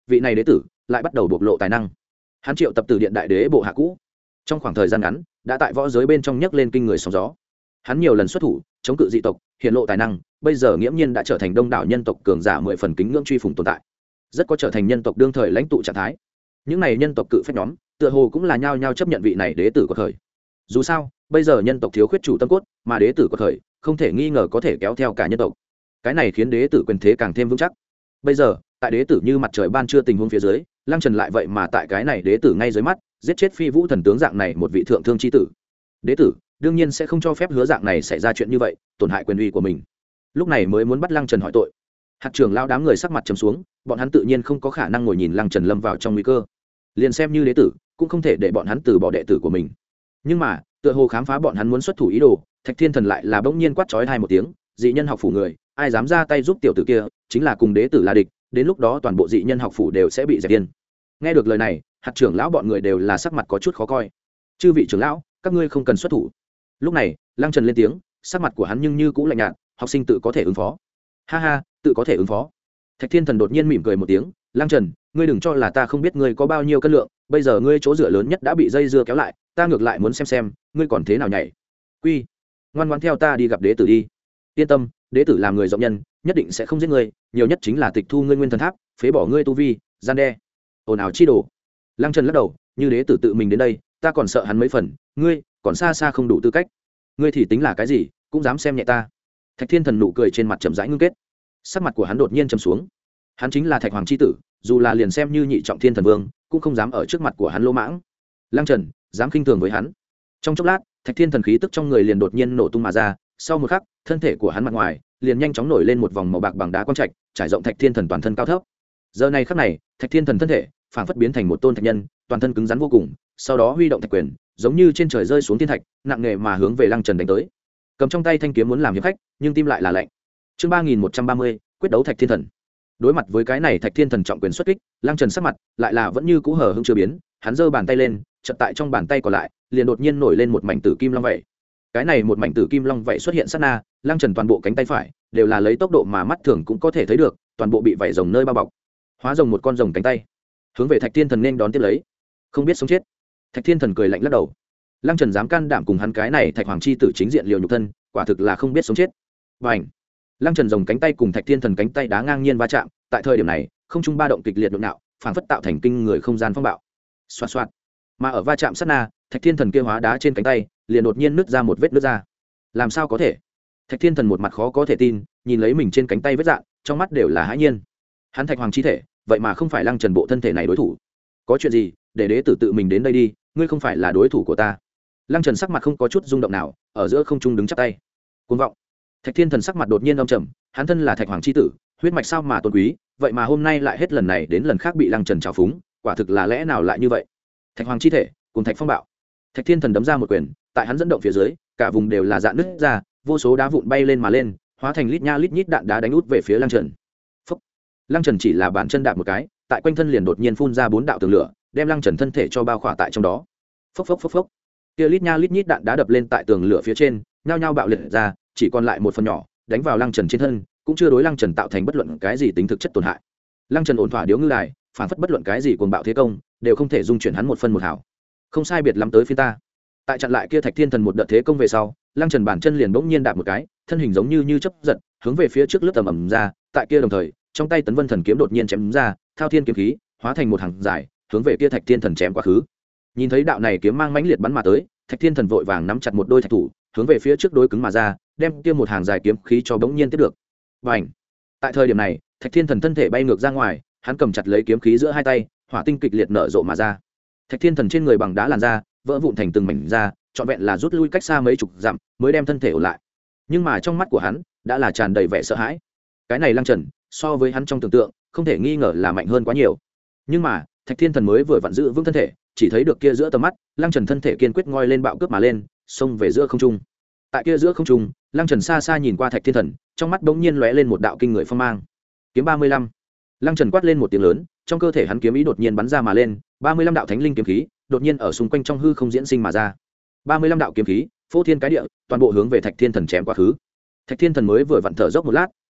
vị này đế tử lại bắt đầu bộc lộ tài năng. Hắn triệu tập từ điện đại đế bộ hạ cũ, trong khoảng thời gian ngắn đã tại võ giới bên trong nhấc lên kinh người sóng gió. Hắn nhiều lần xuất thủ chống cự dị tộc, hiện lộ tài năng, bây giờ nghiễm nhiên đã trở thành đông đảo nhân tộc cường giả mười phần kính ngưỡng truy phủng tồn tại, rất có trở thành nhân tộc đương thời lãnh tụ trạng thái. Những này nhân tộc cự phách nhóm tựa hồ cũng là nhao nhao chấp nhận vị này đế tử của thời. Dù sao bây giờ nhân tộc thiếu khuyết chủ tâm cốt, mà đế tử của thời không thể nghi ngờ có thể kéo theo cả nhân tộc, cái này khiến đế tử quyền thế càng thêm vững chắc. Bây giờ tại đế tử như mặt trời ban trưa tình huống phía dưới, Lăng Trần lại vậy mà tại cái này đế tử ngay dưới mắt giết chết phi vũ thần tướng dạng này một vị thượng thương chi tử. Đế tử đương nhiên sẽ không cho phép hứa dạng này xảy ra chuyện như vậy, tổn hại quyền uy của mình. Lúc này mới muốn bắt Lăng Trần hỏi tội. Hạt trưởng lao đám người sắc mặt trầm xuống, bọn hắn tự nhiên không có khả năng ngồi nhìn Lăng Trần lâm vào trong nguy cơ, liền xem như đế tử cũng không thể để bọn hắn từ bỏ đệ tử của mình. Nhưng mà tựa hồ khám phá bọn hắn muốn xuất thủ ý đồ, Thạch Thiên Thần lại là bỗng nhiên quát chói hai một tiếng, dị nhân học phủ người, ai dám ra tay giúp tiểu tử kia chính là cùng đế tử là địch, đến lúc đó toàn bộ dị nhân học phủ đều sẽ bị dẹp điên. Nghe được lời này, hạt trưởng lão bọn người đều là sắc mặt có chút khó coi. Chư vị trưởng lão, các ngươi không cần xuất thủ. Lúc này Lăng Trần lên tiếng, sắc mặt của hắn nhưng như cũng lạnh nhạt, học sinh tự có thể ứng phó. Ha ha, tự có thể ứng phó. Thạch Thiên Thần đột nhiên mỉm cười một tiếng, Lăng Trần, ngươi đừng cho là ta không biết ngươi có bao nhiêu cân lượng, bây giờ ngươi chỗ dựa lớn nhất đã bị dây dưa kéo lại, ta ngược lại muốn xem xem ngươi còn thế nào nhảy. Quy, ngoan ngoãn theo ta đi gặp đế tử đi. Yên tâm, đế tử làm người rộng nhân, nhất định sẽ không giết ngươi, nhiều nhất chính là tịch thu ngươi nguyên thần tháp, phế bỏ ngươi tu vi, gian đe. Ồn ào chi đồ. Lăng Trần lắc đầu, như đế tử tự mình đến đây, ta còn sợ hắn mấy phần, ngươi còn xa xa không đủ tư cách. Ngươi thì tính là cái gì, cũng dám xem nhẹ ta. Thạch Thiên Thần nụ cười trên mặt chậm rãi ngưng kết, sắc mặt của hắn đột nhiên trầm xuống. Hắn chính là Thạch Hoàng chi tử, dù là liền xem như nhị trọng thiên thần vương cũng không dám ở trước mặt của hắn lỗ mãng. Lăng Trần dám khinh thường với hắn. Trong chốc lát Thạch Thiên Thần khí tức trong người liền đột nhiên nổ tung mà ra, sau một khắc thân thể của hắn mặt ngoài liền nhanh chóng nổi lên một vòng màu bạc bằng đá quang trạch, trải rộng Thạch Thiên Thần toàn thân cao thấp. Giờ này khắc này Thạch Thiên Thần thân thể phảng phất biến thành một tôn thạch nhân, toàn thân cứng rắn vô cùng, sau đó huy động thạch quyền giống như trên trời rơi xuống thiên thạch, nặng nề mà hướng về Lăng Trần đánh tới. Cầm trong tay thanh kiếm muốn làm hiệp khách, nhưng tim lại là lạnh. Chương ba nghìn một trăm ba mươi, quyết đấu Thạch Thiên Thần. Đối mặt với cái này Thạch Thiên Thần trọng quyền xuất kích, Lăng Trần sắc mặt lại là vẫn như cũ hờ hững chưa biến, hắn giơ bàn tay lên, chợt tại trong bàn tay còn lại liền đột nhiên nổi lên một mảnh tử kim long vậy. Cái này một mảnh tử kim long vậy xuất hiện sát na, Lăng Trần toàn bộ cánh tay phải đều là lấy tốc độ mà mắt thường cũng có thể thấy được, toàn bộ bị vảy rồng nơi bao bọc, hóa rồng một con rồng cánh tay, hướng về Thạch Thiên Thần nên đón tiếp lấy. Không biết sống chết. Thạch Thiên Thần cười lạnh lắc đầu. Lăng Trần dám can đảm cùng hắn cái này Thạch Hoàng chi tử chính diện liều nhục thân, quả thực là không biết sống chết. Bành! Lăng Trần rồng cánh tay cùng Thạch Thiên Thần cánh tay đá ngang nhiên va chạm, tại thời điểm này, không trung ba động kịch liệt nhộn nhạo, phảng phất tạo thành kinh người không gian phong bạo. Xoạt xoạt. Mà ở va chạm sát na, Thạch Thiên Thần kia hóa đá trên cánh tay, liền đột nhiên nứt ra một vết nứt ra. Làm sao có thể? Thạch Thiên Thần một mặt khó có thể tin, nhìn lấy mình trên cánh tay vết rạn, trong mắt đều là hãi nhiên. Hắn Thạch Hoàng chi thể, vậy mà không phải Lăng Trần bộ thân thể này đối thủ. Có chuyện gì, để đế tử tự mình đến đây đi, ngươi không phải là đối thủ của ta. Lăng Trần sắc mặt không có chút rung động nào, ở giữa không trung đứng chắp tay. Cuồng vọng. Thạch Thiên Thần sắc mặt đột nhiên âm trầm, hắn thân là Thạch Hoàng chi tử, huyết mạch sao mà tôn quý, vậy mà hôm nay lại hết lần này đến lần khác bị Lăng Trần trào phúng, quả thực là lẽ nào lại như vậy? Thạch Hoàng chi thể, cùng Thạch Phong bạo. Thạch Thiên Thần đấm ra một quyền, tại hắn dẫn động phía dưới, cả vùng đều là dạn nứt ra, vô số đá vụn bay lên mà lên, hóa thành lít nha lít nhít đạn đá đánh út về phía Lăng Trần. Phốc. Lăng Trần chỉ là bàn chân đạp một cái, tại quanh thân liền đột nhiên phun ra bốn đạo tường lửa, đem Lăng Trần thân thể cho bao khỏa tại trong đó. Phốc phốc phốc phốc. Kia lít nha lít nhít đạn đá đập lên tại tường lửa phía trên, nhao nhao bạo liệt ra, chỉ còn lại một phần nhỏ, đánh vào Lăng Trần trên thân, cũng chưa đối Lăng Trần tạo thành bất luận cái gì tính thực chất tổn hại. Lăng Trần ổn thỏa điếu ngư đài, phản phất bất luận cái gì cuồng bạo thế công, đều không thể dung chuyển hắn một phân một hào. Không sai biệt lắm tới phía ta. Tại chặn lại kia Thạch Thiên Thần một đợt thế công về sau, Lăng Trần bản chân liền bỗng nhiên đạp một cái, thân hình giống như như chớp giật, hướng về phía trước lướt tầm ầm ra, tại kia đồng thời, trong tay Tấn Vân Thần kiếm đột nhiên chém ra, thao thiên kiếm khí, hóa thành một hàng dài, hướng về kia Thạch Thiên Thần chém quá khứ. Nhìn thấy đạo này kiếm mang mãnh liệt bắn mà tới, Thạch Thiên Thần vội vàng nắm chặt một đôi thạch thủ, hướng về phía trước đối cứng mà ra, đem kia một hàng dài kiếm khí cho bỗng nhiên tiếp được. Bành! Tại thời điểm này, Thạch Thiên Thần thân thể bay ngược ra ngoài, hắn cầm chặt lấy kiếm khí giữa hai tay, hỏa tinh kịch liệt nở rộ mà ra. Thạch Thiên Thần trên người bằng đá làn ra, vỡ vụn thành từng mảnh ra, trọn vẹn là rút lui cách xa mấy chục dặm, mới đem thân thể ổn lại. Nhưng mà trong mắt của hắn đã là tràn đầy vẻ sợ hãi. Cái này Lăng Trần, so với hắn trong tưởng tượng, không thể nghi ngờ là mạnh hơn quá nhiều. Nhưng mà, Thạch Thiên Thần mới vừa vặn giữ vững thân thể, chỉ thấy được kia giữa tầm mắt, Lăng Trần thân thể kiên quyết ngoi lên bạo cướp mà lên, xông về giữa không trung. Tại kia giữa không trung, Lăng Trần xa xa nhìn qua Thạch Thiên Thần, trong mắt bỗng nhiên lóe lên một đạo kinh người phong mang. Kiếm ba mươi lăm. Lăng Trần quát lên một tiếng lớn, trong cơ thể hắn kiếm ý đột nhiên bắn ra mà lên, ba mươi lăm đạo thánh linh kiếm khí, đột nhiên ở xung quanh trong hư không diễn sinh mà ra. ba mươi lăm đạo kiếm khí, phô thiên cái địa, toàn bộ hướng về Thạch Thiên Thần chém quá khứ. Thạch Thiên Thần mới vừa vặn thở dốc một lát,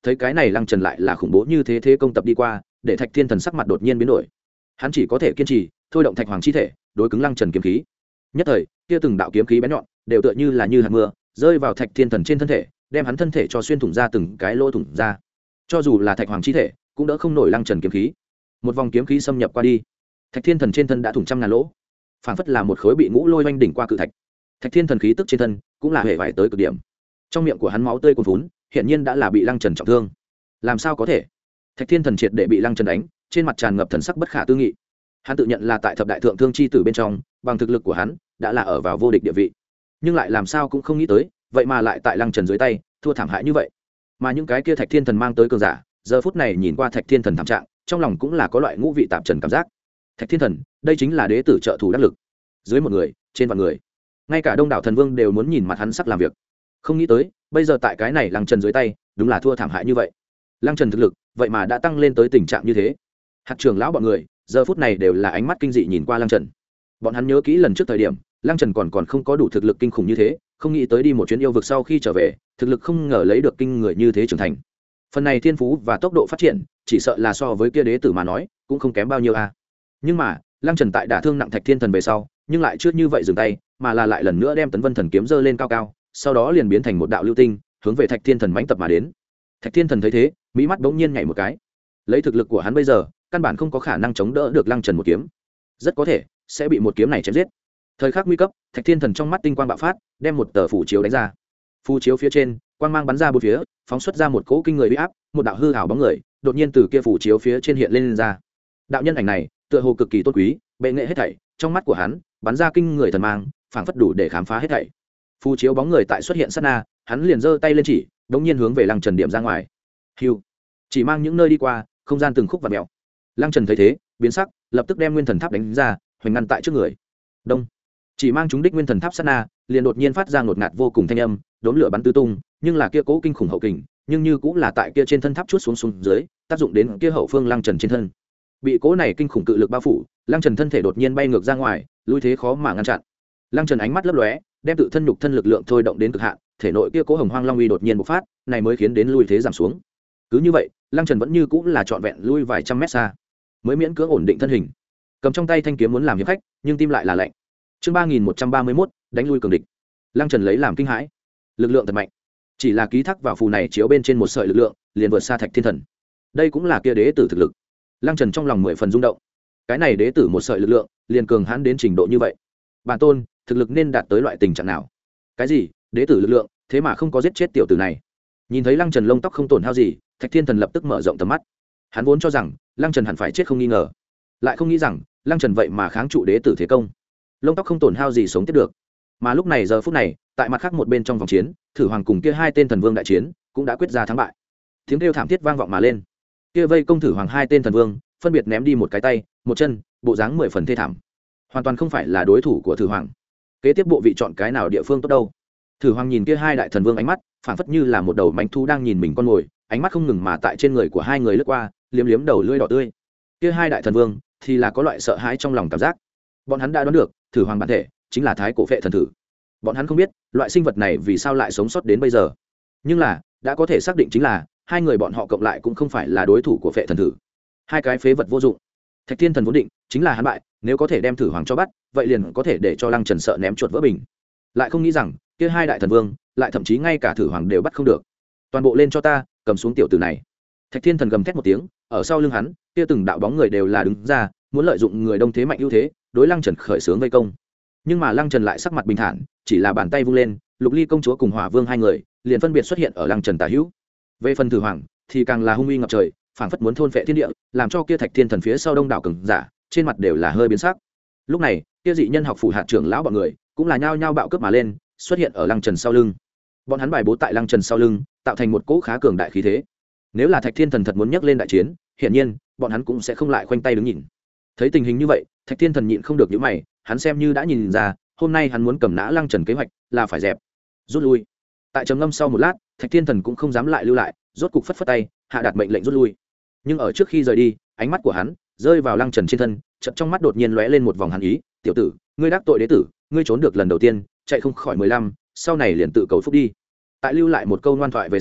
thấy cái này lăng trần lại là khủng bố như thế thế công tập đi qua, để Thạch Thiên Thần sắc mặt đột nhiên biến đổi. Hắn chỉ có thể kiên trì thôi động thạch hoàng chi thể đối cứng lăng trần kiếm khí. Nhất thời kia từng đạo kiếm khí bén nhọn đều tựa như là như hạt mưa rơi vào Thạch Thiên Thần trên thân thể, đem hắn thân thể cho xuyên thủng ra từng cái lỗ thủng ra. Cho dù là thạch hoàng chi thể cũng đỡ không nổi lăng trần kiếm khí. Một vòng kiếm khí xâm nhập qua đi, Thạch Thiên Thần trên thân đã thủng trăm ngàn lỗ, phảng phất là một khối bị ngũ lôi oanh đỉnh qua cự thạch. Thạch Thiên Thần khí tức trên thân cũng là hề vải tới cực điểm, trong miệng của hắn máu tươi cuồn vốn, hiện nhiên đã là bị lăng trần trọng thương. Làm sao có thể? Thạch Thiên Thần triệt để bị lăng trần đánh, trên mặt tràn ngập thần sắc bất khả tư nghị. Hắn tự nhận là tại thập đại thượng thương chi tử bên trong, bằng thực lực của hắn đã là ở vào vô địch địa vị, nhưng lại làm sao cũng không nghĩ tới, vậy mà lại tại lăng trần dưới tay thua thảm hại như vậy. Mà những cái kia Thạch Thiên Thần mang tới cường giả, giờ phút này nhìn qua Thạch Thiên Thần thảm trạng, trong lòng cũng là có loại ngũ vị tạp trần cảm giác. Thạch Thiên Thần, đây chính là đế tử trợ thủ đắc lực, dưới một người trên vạn người, ngay cả đông đảo thần vương đều muốn nhìn mặt hắn sắc làm việc. Không nghĩ tới bây giờ tại cái này lăng trần dưới tay đúng là thua thảm hại như vậy. Lăng trần thực lực vậy mà đã tăng lên tới tình trạng như thế. Hạt trưởng lão bọn người giờ phút này đều là ánh mắt kinh dị nhìn qua lăng trần. Bọn hắn nhớ kỹ lần trước thời điểm lăng trần còn còn không có đủ thực lực kinh khủng như thế, không nghĩ tới đi một chuyến yêu vực sau khi trở về, thực lực không ngờ lấy được kinh người như thế trưởng thành. Phần này thiên phú và tốc độ phát triển chỉ sợ là so với kia đế tử mà nói cũng không kém bao nhiêu a. Nhưng mà lăng trần tại đả thương nặng Thạch Thiên Thần về sau, nhưng lại chưa như vậy dừng tay, mà là lại lần nữa đem Tấn Vân Thần kiếm giơ lên cao cao, sau đó liền biến thành một đạo lưu tinh hướng về Thạch Thiên Thần mãnh tập mà đến. Thạch Thiên Thần thấy thế, mỹ mắt bỗng nhiên nhảy một cái. Lấy thực lực của hắn bây giờ, căn bản không có khả năng chống đỡ được lăng trần một kiếm, rất có thể sẽ bị một kiếm này chém giết. Thời khắc nguy cấp, Thạch Thiên Thần trong mắt tinh quang bạo phát, đem một tờ phù chiếu đánh ra. Phù chiếu phía trên quang mang bắn ra bốn phía, phóng xuất ra một cỗ kinh người uy áp, một đạo hư ảo bóng người đột nhiên từ kia phù chiếu phía trên hiện lên, lên ra. Đạo nhân ảnh này tựa hồ cực kỳ tôn quý, bệ nghệ hết thảy, trong mắt của hắn bắn ra kinh người thần mang, phảng phất đủ để khám phá hết thảy. Phù chiếu bóng người tại xuất hiện sát na, hắn liền giơ tay lên chỉ, đống nhiên hướng về lăng trần điểm ra ngoài. Hưu, chỉ mang những nơi đi qua, không gian từng khúc và mèo. Lăng trần thấy thế, biến sắc, lập tức đem nguyên thần tháp đánh ra, hoành ngăn tại trước người. Đông, chỉ mang chúng đích nguyên thần tháp sát na, liền đột nhiên phát ra ngột ngạt vô cùng thanh âm, đốn lửa bắn tứ tung, nhưng là kia cố kinh khủng hậu kình, nhưng như cũng là tại kia trên thân tháp chuốt xuống xuống dưới, tác dụng đến kia hậu phương lăng trần trên thân. Bị cố này kinh khủng cự lực bao phủ, lăng trần thân thể đột nhiên bay ngược ra ngoài, lui thế khó mà ngăn chặn. Lăng trần ánh mắt lấp lóe, đem tự thân nhục thân lực lượng thôi động đến cực hạn, thể nội kia cố hồng hoang long uy đột nhiên bộc phát, này mới khiến đến lui thế giảm xuống. Cứ như vậy, lăng trần vẫn như cũng là trọn vẹn lui vài trăm mét xa, mới miễn cưỡng ổn định thân hình, cầm trong tay thanh kiếm muốn làm hiệp khách, nhưng tim lại là lạnh. Chương ba nghìn một trăm ba mươi mốt, đánh lui cường địch. Lăng trần lấy làm kinh hãi, lực lượng thật mạnh, chỉ là ký thác vào phù này chiếu bên trên một sợi lực lượng, liền vượt xa Thạch Thiên Thần. Đây cũng là kia đế tử thực lực. Lăng trần trong lòng mười phần rung động, cái này đế tử một sợi lực lượng liền cường hãn đến trình độ như vậy. Bản tôn thực lực nên đạt tới loại tình trạng nào? Cái gì đế tử lực lượng, thế mà không có giết chết tiểu tử này? Nhìn thấy lăng trần lông tóc không tổn hao gì, Thạch Thiên Thần lập tức mở rộng tầm mắt. Hắn vốn cho rằng lăng trần hẳn phải chết không nghi ngờ, lại không nghĩ rằng lăng trần vậy mà kháng trụ đế tử thế công, lông tóc không tổn hao gì sống tiếp được. Mà lúc này giờ phút này, tại mặt khác một bên trong vòng chiến, Thử Hoàng cùng kia hai tên thần vương đại chiến cũng đã quyết ra thắng bại. Tiếng kêu thảm thiết vang vọng mà lên. Kia vây công Thử Hoàng hai tên thần vương phân biệt ném đi một cái tay, một chân, bộ dáng mười phần thê thảm, hoàn toàn không phải là đối thủ của Thử Hoàng. Kế tiếp bộ vị chọn cái nào địa phương tốt đâu? Thử Hoàng nhìn kia hai đại thần vương ánh mắt phảng phất như là một đầu mánh thú đang nhìn mình con mồi, ánh mắt không ngừng mà tại trên người của hai người lướt qua, liếm liếm đầu lưỡi đỏ tươi. Kia hai đại thần vương thì là có loại sợ hãi trong lòng cảm giác. Bọn hắn đã đoán được Thử Hoàng bản thể chính là thái cổ phệ thần thử. Bọn hắn không biết loại sinh vật này vì sao lại sống sót đến bây giờ, nhưng là đã có thể xác định chính là hai người bọn họ cộng lại cũng không phải là đối thủ của phệ thần thử. Hai cái phế vật vô dụng. Thạch Thiên Thần vốn định chính là hắn bại, nếu có thể đem Thử Hoàng cho bắt, vậy liền có thể để cho lăng trần sợ ném chuột vỡ bình. Lại không nghĩ rằng kia hai đại thần vương lại thậm chí ngay cả Thử Hoàng đều bắt không được. Toàn bộ lên cho ta, cầm xuống tiểu tử này. Thạch Thiên Thần gầm thét một tiếng, ở sau lưng hắn kia từng đạo bóng người đều là đứng ra, muốn lợi dụng người đông thế mạnh ưu thế đối lăng trần khởi xướng vây công. Nhưng mà lăng trần lại sắc mặt bình thản, chỉ là bàn tay vung lên, Lục Ly công chúa cùng Hỏa Vương hai người liền phân biệt xuất hiện ở lăng trần tả hữu. Về phần Thử Hoàng thì càng là hung uy ngập trời, phảng phất muốn thôn phệ thiên địa, làm cho kia Thạch Thiên Thần phía sau đông đảo cường giả trên mặt đều là hơi biến sắc. Lúc này kia dị nhân học phủ hạt trưởng lão bọn người cũng là nhao nhao bạo cướp mà lên, xuất hiện ở lăng trần sau lưng. Bọn hắn bài bố tại lăng trần sau lưng, tạo thành một cỗ khá cường đại khí thế. Nếu là Thạch Thiên Thần thật muốn nhấc lên đại chiến, hiển nhiên bọn hắn cũng sẽ không lại khoanh tay đứng nhìn. Thấy tình hình như vậy, Thạch Thiên Thần nhịn không được nhíu mày, hắn xem như đã nhìn ra, hôm nay hắn muốn cầm nã lăng trần kế hoạch là phải dẹp, rút lui. Tại trầm ngâm sau một lát, Thạch Thiên Thần cũng không dám lại lưu lại, rốt cục phất phất tay, hạ đạt mệnh lệnh rút lui. Nhưng ở trước khi rời đi, ánh mắt của hắn rơi vào lăng trần trên thân, chợt trong mắt đột nhiên lóe lên một vòng hàn ý. Tiểu tử, ngươi đắc tội đế tử, ngươi trốn được lần đầu tiên, chạy không khỏi mười lăm, sau này liền tự cầu phúc đi. Tại lưu lại một câu ngoan thoại về sau,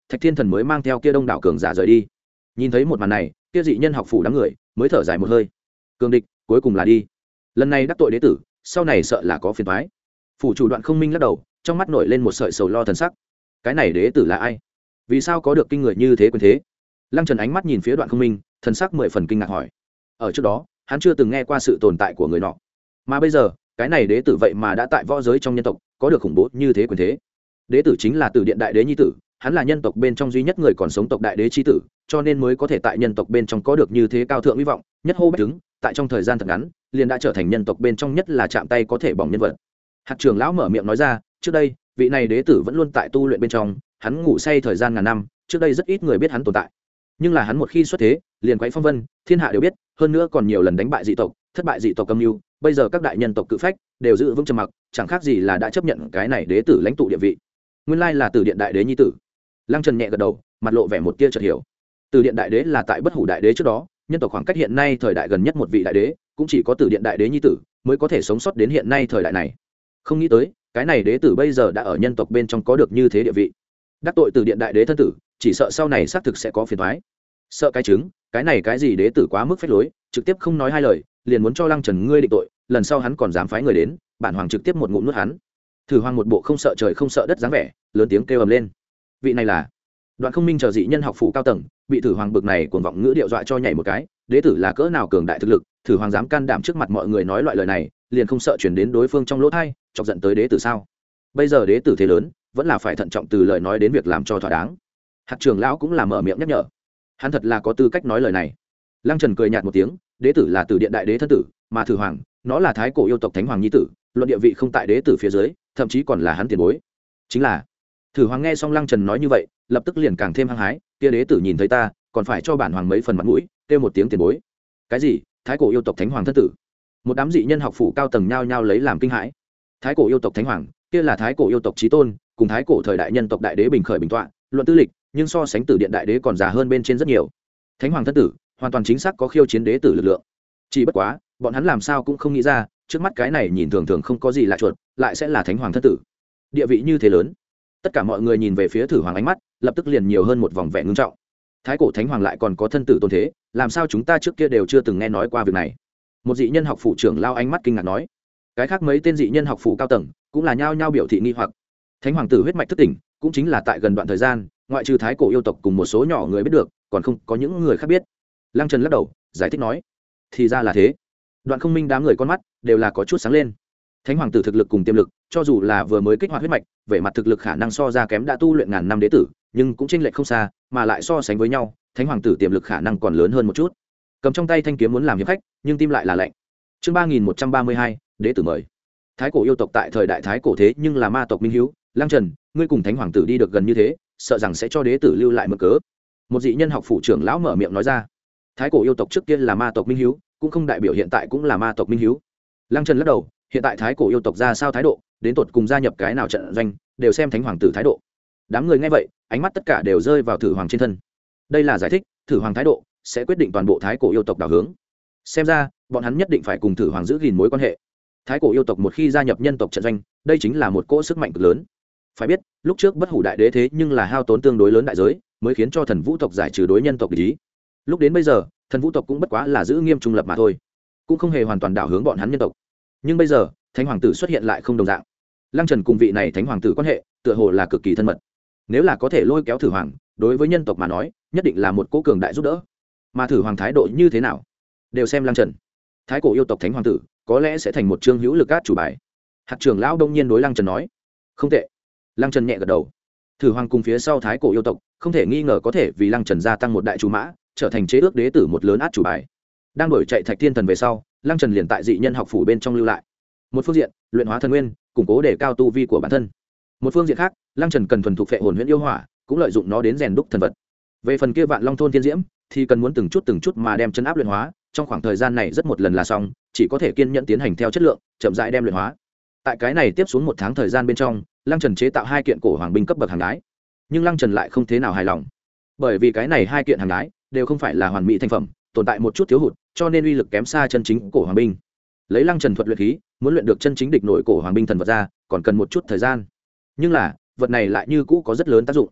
Thạch Thiên Thần mới mang theo kia đông đảo cường giả rời đi. Nhìn thấy một màn này, kia dị nhân học phủ đám người mới thở dài một hơi. Cường địch cuối cùng là đi, lần này đắc tội đế tử, sau này sợ là có phiền toái. Phủ chủ Đoạn Không Minh lắc đầu, trong mắt nổi lên một sợi sầu lo thần sắc. Cái này đế tử là ai? Vì sao có được kinh người như thế quyền thế? Lăng Trần ánh mắt nhìn phía Đoạn Không Minh, thần sắc mười phần kinh ngạc hỏi. Ở trước đó, hắn chưa từng nghe qua sự tồn tại của người nọ, mà bây giờ, cái này đế tử vậy mà đã tại võ giới trong nhân tộc có được khủng bố như thế quyền thế. Đế tử chính là Tử Điện đại đế nhi tử, hắn là nhân tộc bên trong duy nhất người còn sống tộc đại đế chi tử, cho nên mới có thể tại nhân tộc bên trong có được như thế cao thượng hy vọng, nhất hô bách đứng, tại trong thời gian thật ngắn, liền đã trở thành nhân tộc bên trong nhất là chạm tay có thể bỏng nhân vật. Hạt trưởng lão mở miệng nói ra, trước đây, vị này đế tử vẫn luôn tại tu luyện bên trong, hắn ngủ say thời gian ngàn năm, trước đây rất ít người biết hắn tồn tại. Nhưng là hắn một khi xuất thế, liền quấy phong vân, thiên hạ đều biết, hơn nữa còn nhiều lần đánh bại dị tộc, thất bại dị tộc âm mưu, bây giờ các đại nhân tộc cự phách đều giữ vững trầm mặc, chẳng khác gì là đã chấp nhận cái này đế tử lãnh tụ địa vị. Nguyên lai là Tử Điện đại đế nhi tử. Lăng Trần nhẹ gật đầu, mặt lộ vẻ một tia chợt hiểu. Tử Điện đại đế là tại Bất Hủ đại đế trước đó, nhân tộc khoảng cách hiện nay thời đại gần nhất một vị đại đế, cũng chỉ có Tử Điện đại đế nhi tử mới có thể sống sót đến hiện nay thời đại này. Không nghĩ tới, cái này đế tử bây giờ đã ở nhân tộc bên trong có được như thế địa vị. Đắc tội Tử Điện đại đế thân tử, chỉ sợ sau này xác thực sẽ có phiền toái. Sợ cái chứng, cái này cái gì đế tử quá mức phách lối, trực tiếp không nói hai lời, liền muốn cho Lăng Trần ngươi định tội, lần sau hắn còn dám phái người đến, bản hoàng trực tiếp một ngụm nuốt hắn. Thử Hoàng một bộ không sợ trời không sợ đất dáng vẻ, lớn tiếng kêu ầm lên. Vị này là Đoạn Không Minh chờ dị nhân học phủ cao tầng, bị Thử Hoàng bực này cuồng vọng ngữ điệu dọa cho nhảy một cái, đế tử là cỡ nào cường đại thực lực, Thử Hoàng dám can đảm trước mặt mọi người nói loại lời này, liền không sợ truyền đến đối phương trong lỗ tai, chọc giận tới đế tử sao? Bây giờ đế tử thế lớn, vẫn là phải thận trọng từ lời nói đến việc làm cho thỏa đáng. Hạt trưởng lão cũng là mở miệng nhắc nhở, hắn thật là có tư cách nói lời này. Lăng Trần cười nhạt một tiếng, đế tử là Tử Điện đại đế thân tử, mà Thử Hoàng, nó là thái cổ yêu tộc thánh hoàng nhi tử, luận địa vị không tại đế tử phía dưới, thậm chí còn là hắn tiền bối. Chính là Thử Hoàng nghe xong Lăng Trần nói như vậy, lập tức liền càng thêm hăng hái, kia đế tử nhìn thấy ta, còn phải cho bản hoàng mấy phần mặt mũi, kêu một tiếng tiền bối. Cái gì? Thái cổ yêu tộc thánh hoàng thân tử? Một đám dị nhân học phủ cao tầng nhao nhao lấy làm kinh hãi. Thái cổ yêu tộc thánh hoàng, kia là thái cổ yêu tộc chí tôn, cùng thái cổ thời đại nhân tộc đại đế bình khởi bình tọa, luận tư lịch, nhưng so sánh Tử Điện đại đế còn già hơn bên trên rất nhiều. Thánh hoàng thân tử, hoàn toàn chính xác có khiêu chiến đế tử lực lượng. Chỉ bất quá, bọn hắn làm sao cũng không nghĩ ra, trước mắt cái này nhìn thường thường không có gì lạ chuột, lại sẽ là thánh hoàng thân tử. Địa vị như thế lớn. Tất cả mọi người nhìn về phía Thử Hoàng ánh mắt, lập tức liền nhiều hơn một vòng vẻ ngưng trọng. Thái cổ thánh hoàng lại còn có thân tử tôn thế, làm sao chúng ta trước kia đều chưa từng nghe nói qua việc này? Một dị nhân học phủ trưởng lao ánh mắt kinh ngạc nói. Cái khác mấy tên dị nhân học phủ cao tầng cũng là nhao nhao biểu thị nghi hoặc. Thánh hoàng tử huyết mạch thức tỉnh, cũng chính là tại gần đoạn thời gian, ngoại trừ thái cổ yêu tộc cùng một số nhỏ người biết được, còn không có những người khác biết. Lăng Trần lắc đầu, giải thích nói, thì ra là thế. Đoạn Không Minh đám người con mắt đều là có chút sáng lên. Thánh hoàng tử thực lực cùng tiềm lực, cho dù là vừa mới kích hoạt huyết mạch, về mặt thực lực khả năng so ra kém đã tu luyện ngàn năm đế tử, nhưng cũng chênh lệch không xa, mà lại so sánh với nhau, thánh hoàng tử tiềm lực khả năng còn lớn hơn một chút. Cầm trong tay thanh kiếm muốn làm hiệp khách, nhưng tim lại là lạnh. Chương ba nghìn một trăm ba mươi hai, đế tử mời. Thái cổ yêu tộc tại thời đại thái cổ thế nhưng là ma tộc minh hiếu, Lăng Trần, ngươi cùng thánh hoàng tử đi được gần như thế, sợ rằng sẽ cho đế tử lưu lại mực cớ. Một dị nhân học phủ trưởng lão mở miệng nói ra. Thái cổ yêu tộc trước kia là ma tộc minh hiếu, cũng không đại biểu hiện tại cũng là ma tộc minh hiếu. Lăng Trần lắc đầu, hiện tại thái cổ yêu tộc ra sao thái độ, đến tột cùng gia nhập cái nào trận doanh, đều xem thánh hoàng tử thái độ. Đám người nghe vậy, ánh mắt tất cả đều rơi vào Thử Hoàng trên thân. Đây là giải thích, Thử Hoàng thái độ sẽ quyết định toàn bộ thái cổ yêu tộc đảo hướng. Xem ra, bọn hắn nhất định phải cùng Thử Hoàng giữ gìn mối quan hệ. Thái cổ yêu tộc một khi gia nhập nhân tộc trận doanh, đây chính là một cỗ sức mạnh cực lớn. Phải biết, lúc trước Bất Hủ đại đế thế nhưng là hao tốn tương đối lớn đại giới, mới khiến cho thần vũ tộc giải trừ đối nhân tộc địch ý. Lúc đến bây giờ, thần vũ tộc cũng bất quá là giữ nghiêm trung lập mà thôi, cũng không hề hoàn toàn đảo hướng bọn hắn nhân tộc. Nhưng bây giờ, thánh hoàng tử xuất hiện lại không đồng dạng. Lăng Trần cùng vị này thánh hoàng tử quan hệ tựa hồ là cực kỳ thân mật. Nếu là có thể lôi kéo Thử Hoàng, đối với nhân tộc mà nói, nhất định là một cỗ cường đại giúp đỡ. Mà Thử Hoàng thái độ như thế nào, đều xem Lăng Trần. Thái cổ yêu tộc thánh hoàng tử có lẽ sẽ thành một chương hữu lực át chủ bài. Hạt trưởng lão đông nhiên đối Lăng Trần nói, không tệ. Lăng Trần nhẹ gật đầu. Thử Hoàng cùng phía sau thái cổ yêu tộc không thể nghi ngờ có thể vì Lăng Trần gia tăng một đại chủ mã, trở thành chế ước đế tử một lớn át chủ bài. Đang đổi chạy Thạch Thiên Thần về sau, Lăng Trần liền tại dị nhân học phủ bên trong lưu lại. Một phương diện, luyện hóa thần nguyên, củng cố để cao tu vi của bản thân. Một phương diện khác, Lăng Trần cần thuần thục phệ hồn huyễn yêu hỏa, cũng lợi dụng nó đến rèn đúc thần vật. Về phần kia Vạn Long thôn thiên diễm, thì cần muốn từng chút từng chút mà đem chân áp luyện hóa, trong khoảng thời gian này rất một lần là xong, chỉ có thể kiên nhẫn tiến hành theo chất lượng, chậm rãi đem luyện hóa. Tại cái này tiếp xuống một tháng thời gian bên trong, Lăng Trần chế tạo hai kiện cổ hoàng binh cấp bậc hàng đái, nhưng Lăng Trần lại không thế nào hài lòng, bởi vì cái này hai kiện hàng đái đều không phải là hoàn mỹ thành phẩm, tồn tại một chút thiếu hụt, cho nên uy lực kém xa chân chính cổ hoàng binh. Lấy Lăng Trần thuật luyện khí, muốn luyện được chân chính địch nội cổ hoàng binh thần vật ra, còn cần một chút thời gian. Nhưng là, vật này lại như cũ có rất lớn tác dụng.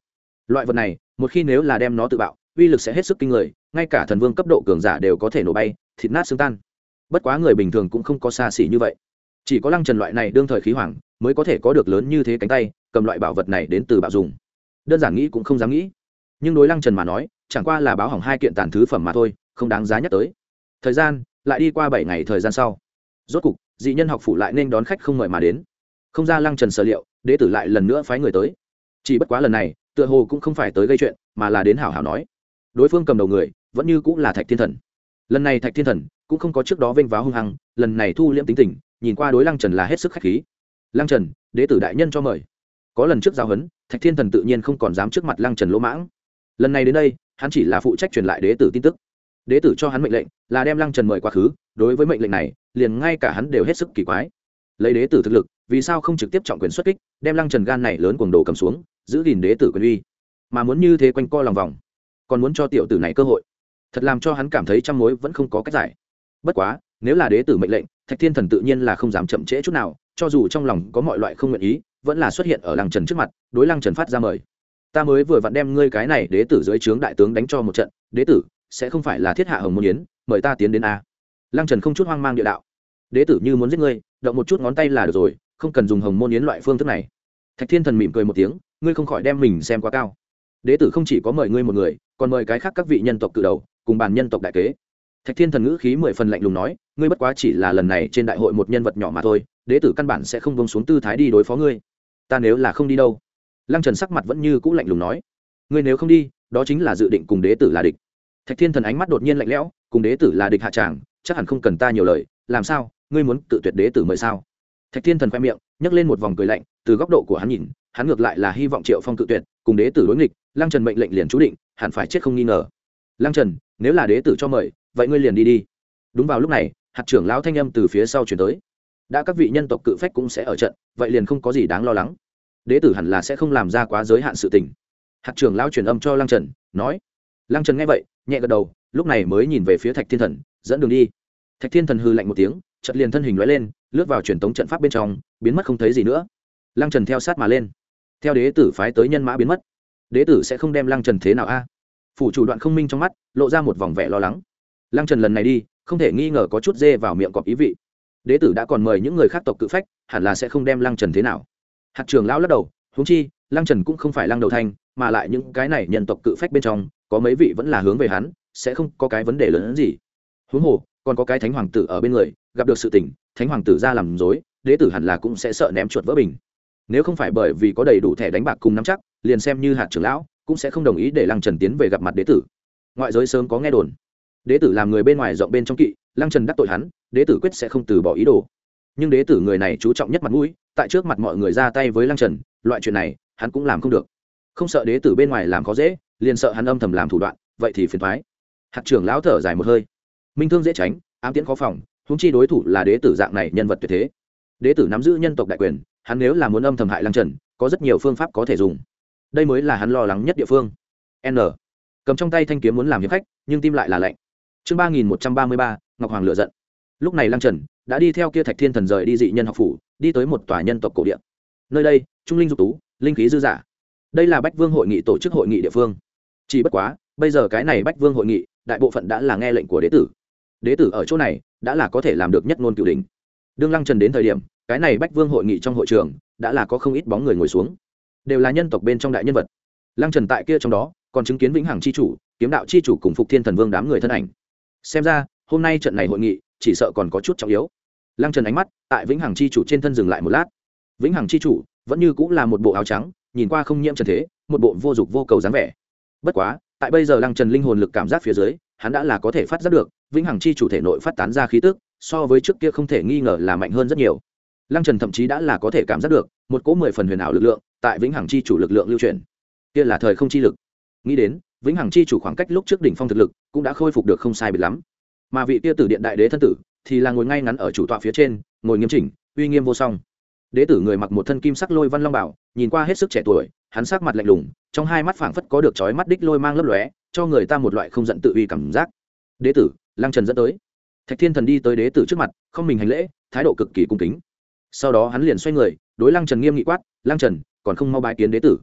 loại vật này một khi nếu là đem nó tự bạo uy lực sẽ hết sức kinh người, ngay cả thần vương cấp độ cường giả đều có thể nổ bay thịt nát xương tan. Bất quá người bình thường cũng không có xa xỉ như vậy, chỉ có Lăng Trần loại này đương thời khí hoàng mới có thể có được lớn như thế cánh tay cầm loại bảo vật này đến từ bạo dùng. Đơn giản nghĩ cũng không dám nghĩ, nhưng đối Lăng Trần mà nói chẳng qua là báo hỏng hai kiện tàn thứ phẩm mà thôi, không đáng giá nhắc tới. Thời gian lại đi qua bảy ngày thời gian sau, rốt cục dị nhân học phủ lại nên đón khách không mời mà đến. Không ra Lăng Trần sở liệu, đế tử lại lần nữa phái người tới. Chỉ bất quá lần này tựa hồ cũng không phải tới gây chuyện, mà là đến hảo hảo nói. Đối phương cầm đầu người vẫn như cũng là Thạch Thiên Thần. Lần này Thạch Thiên Thần cũng không có trước đó vênh váo hung hăng, lần này thu liễm tính tình, nhìn qua đối Lăng Trần là hết sức khách khí. Lăng Trần, đế tử đại nhân cho mời. Có lần trước giao huấn, Thạch Thiên Thần tự nhiên không còn dám trước mặt Lăng Trần lỗ mãng. Lần này đến đây, hắn chỉ là phụ trách truyền lại đế tử tin tức. Đế tử cho hắn mệnh lệnh là đem Lăng Trần mời quá khứ, đối với mệnh lệnh này, liền ngay cả hắn đều hết sức kỳ quái. Lấy đế tử thực lực, vì sao không trực tiếp trọng quyền xuất kích, đem Lăng Trần gan này lớn cuồng đồ cầm xuống, giữ gìn đế tử quyền uy, mà muốn như thế quanh co lòng vòng, còn muốn cho tiểu tử này cơ hội, thật làm cho hắn cảm thấy trăm mối vẫn không có cách giải. Bất quá, nếu là đế tử mệnh lệnh, Thạch Thiên Thần tự nhiên là không dám chậm trễ chút nào, cho dù trong lòng có mọi loại không nguyện ý, vẫn là xuất hiện ở Lăng Trần trước mặt, đối Lăng Trần phát ra mời. Ta mới vừa vặn đem ngươi cái này đế tử dưới trướng đại tướng đánh cho một trận, đế tử sẽ không phải là thiết hạ hồng môn yến, mời ta tiến đến a. Lăng Trần không chút hoang mang địa đạo. Đế tử như muốn giết ngươi, động một chút ngón tay là được rồi, không cần dùng hồng môn yến loại phương thức này. Thạch Thiên Thần mỉm cười một tiếng, ngươi không khỏi đem mình xem quá cao. Đế tử không chỉ có mời ngươi một người, còn mời cái khác các vị nhân tộc cự đầu cùng bàn nhân tộc đại kế. Thạch Thiên Thần ngữ khí mười phần lạnh lùng nói, ngươi bất quá chỉ là lần này trên đại hội một nhân vật nhỏ mà thôi, đế tử căn bản sẽ không buông xuống tư thái đi đối phó ngươi. Ta nếu là không đi đâu? Lăng Trần sắc mặt vẫn như cũ lạnh lùng nói, ngươi nếu không đi, đó chính là dự định cùng đế tử là địch. Thạch Thiên Thần ánh mắt đột nhiên lạnh lẽo, cùng đế tử là địch hạ tràng, chắc hẳn không cần ta nhiều lời, làm sao, ngươi muốn tự tuyệt đế tử mời sao? Thạch Thiên Thần khoe miệng nhấc lên một vòng cười lạnh, từ góc độ của hắn nhìn, hắn ngược lại là hy vọng Triệu Phong tự tuyệt, cùng đế tử đối nghịch, Lăng Trần mệnh lệnh liền chú định, hẳn phải chết không nghi ngờ. Lăng Trần, nếu là đế tử cho mời, vậy ngươi liền đi đi. Đúng vào lúc này, hạt trưởng lão thanh âm từ phía sau truyền tới. Đã các vị nhân tộc cự phách cũng sẽ ở trận, vậy liền không có gì đáng lo lắng. Đế tử hẳn là sẽ không làm ra quá giới hạn sự tình. Hạt trưởng lão truyền âm cho Lăng Trần, nói. Lăng Trần nghe vậy, nhẹ gật đầu, lúc này mới nhìn về phía Thạch Thiên Thần, dẫn đường đi. Thạch Thiên Thần hừ lạnh một tiếng, chợt liền thân hình lóe lên, lướt vào truyền tống trận pháp bên trong, biến mất không thấy gì nữa. Lăng Trần theo sát mà lên, theo đế tử phái tới nhân mã biến mất. Đế tử sẽ không đem Lăng Trần thế nào a? Phủ chủ Đoạn Không Minh trong mắt lộ ra một vòng vẻ lo lắng. Lăng Trần lần này đi, không thể nghi ngờ có chút dê vào miệng cọp ý vị. Đế tử đã còn mời những người khác tộc cự phách, hẳn là sẽ không đem Lăng Trần thế nào. Hạt trưởng lão lắc đầu, huống chi, Lăng Trần cũng không phải Lăng Đầu Thanh, mà lại những cái này nhân tộc cự phách bên trong, có mấy vị vẫn là hướng về hắn, sẽ không có cái vấn đề lớn hơn gì. Huống hồ, còn có cái thánh hoàng tử ở bên người, gặp được sự tình, thánh hoàng tử ra làm dối, đế tử hẳn là cũng sẽ sợ ném chuột vỡ bình. Nếu không phải bởi vì có đầy đủ thẻ đánh bạc cùng nắm chắc, liền xem như hạt trưởng lão cũng sẽ không đồng ý để Lăng Trần tiến về gặp mặt đế tử. Ngoại giới sớm có nghe đồn, đế tử làm người bên ngoài rộng bên trong kỵ, Lăng Trần đắc tội hắn, đế tử quyết sẽ không từ bỏ ý đồ. Nhưng đế tử người này chú trọng nhất mặt mũi, tại trước mặt mọi người ra tay với Lăng Trần, loại chuyện này hắn cũng làm không được. Không sợ đế tử bên ngoài làm khó dễ, liền sợ hắn âm thầm làm thủ đoạn, vậy thì phiền toái. Hạt trưởng lão thở dài một hơi, minh thương dễ tránh, ám tiễn khó phòng, huống chi đối thủ là đế tử dạng này nhân vật tuyệt thế. Đế tử nắm giữ nhân tộc đại quyền, hắn nếu là muốn âm thầm hại Lăng Trần, có rất nhiều phương pháp có thể dùng. Đây mới là hắn lo lắng nhất địa phương. N cầm trong tay thanh kiếm muốn làm hiệp khách, nhưng tim lại là lạnh. Chương ba nghìn một trăm ba mươi ba, Ngọc Hoàng lựa giận. Lúc này Lăng Trần đã đi theo kia Thạch Thiên Thần rời đi dị nhân học phủ, đi tới một tòa nhân tộc cổ địa. Nơi đây, trung linh dục tú, linh khí dư dả. Đây là Bách Vương hội nghị tổ chức hội nghị địa phương. Chỉ bất quá, bây giờ cái này Bách Vương hội nghị, đại bộ phận đã là nghe lệnh của đế tử. Đế tử ở chỗ này, đã là có thể làm được nhất ngôn cửu đỉnh. Đương Lăng Trần đến thời điểm, cái này Bách Vương hội nghị trong hội trường, đã là có không ít bóng người ngồi xuống, đều là nhân tộc bên trong đại nhân vật. Lăng Trần tại kia trong đó, còn chứng kiến Vĩnh Hằng chi chủ, Kiếm đạo chi chủ cùng Phục Thiên Thần Vương đám người thân ảnh. Xem ra, hôm nay trận này hội nghị, chỉ sợ còn có chút trọng yếu. Lăng Trần ánh mắt tại Vĩnh Hằng chi chủ trên thân dừng lại một lát. Vĩnh Hằng chi chủ vẫn như cũng là một bộ áo trắng, nhìn qua không nhiễm trần thế, một bộ vô dục vô cầu dáng vẻ. Bất quá, tại bây giờ Lăng Trần linh hồn lực cảm giác phía dưới, hắn đã là có thể phát giác được, Vĩnh Hằng chi chủ thể nội phát tán ra khí tức, so với trước kia không thể nghi ngờ là mạnh hơn rất nhiều. Lăng Trần thậm chí đã là có thể cảm giác được một cỗ mười phần huyền ảo lực lượng tại Vĩnh Hằng chi chủ lực lượng lưu chuyển. Kia là thời không chi lực. Nghĩ đến, Vĩnh Hằng chi chủ khoảng cách lúc trước đỉnh phong thực lực cũng đã khôi phục được không sai biệt lắm. Mà vị kia Tử Điện đại đế thân tử thì là ngồi ngay ngắn ở chủ tọa phía trên, ngồi nghiêm chỉnh, uy nghiêm vô song. Đế tử người mặc một thân kim sắc lôi văn long bảo, nhìn qua hết sức trẻ tuổi, hắn sắc mặt lạnh lùng, trong hai mắt phảng phất có được chói mắt đích lôi mang lấp lóe, cho người ta một loại không giận tự uy cảm giác. Đế tử, Lăng Trần dẫn tới. Thạch Thiên Thần đi tới đế tử trước mặt, không mình hành lễ, thái độ cực kỳ cung kính. Sau đó hắn liền xoay người, đối Lăng Trần nghiêm nghị quát, "Lăng Trần, còn không mau bái kiến đế tử."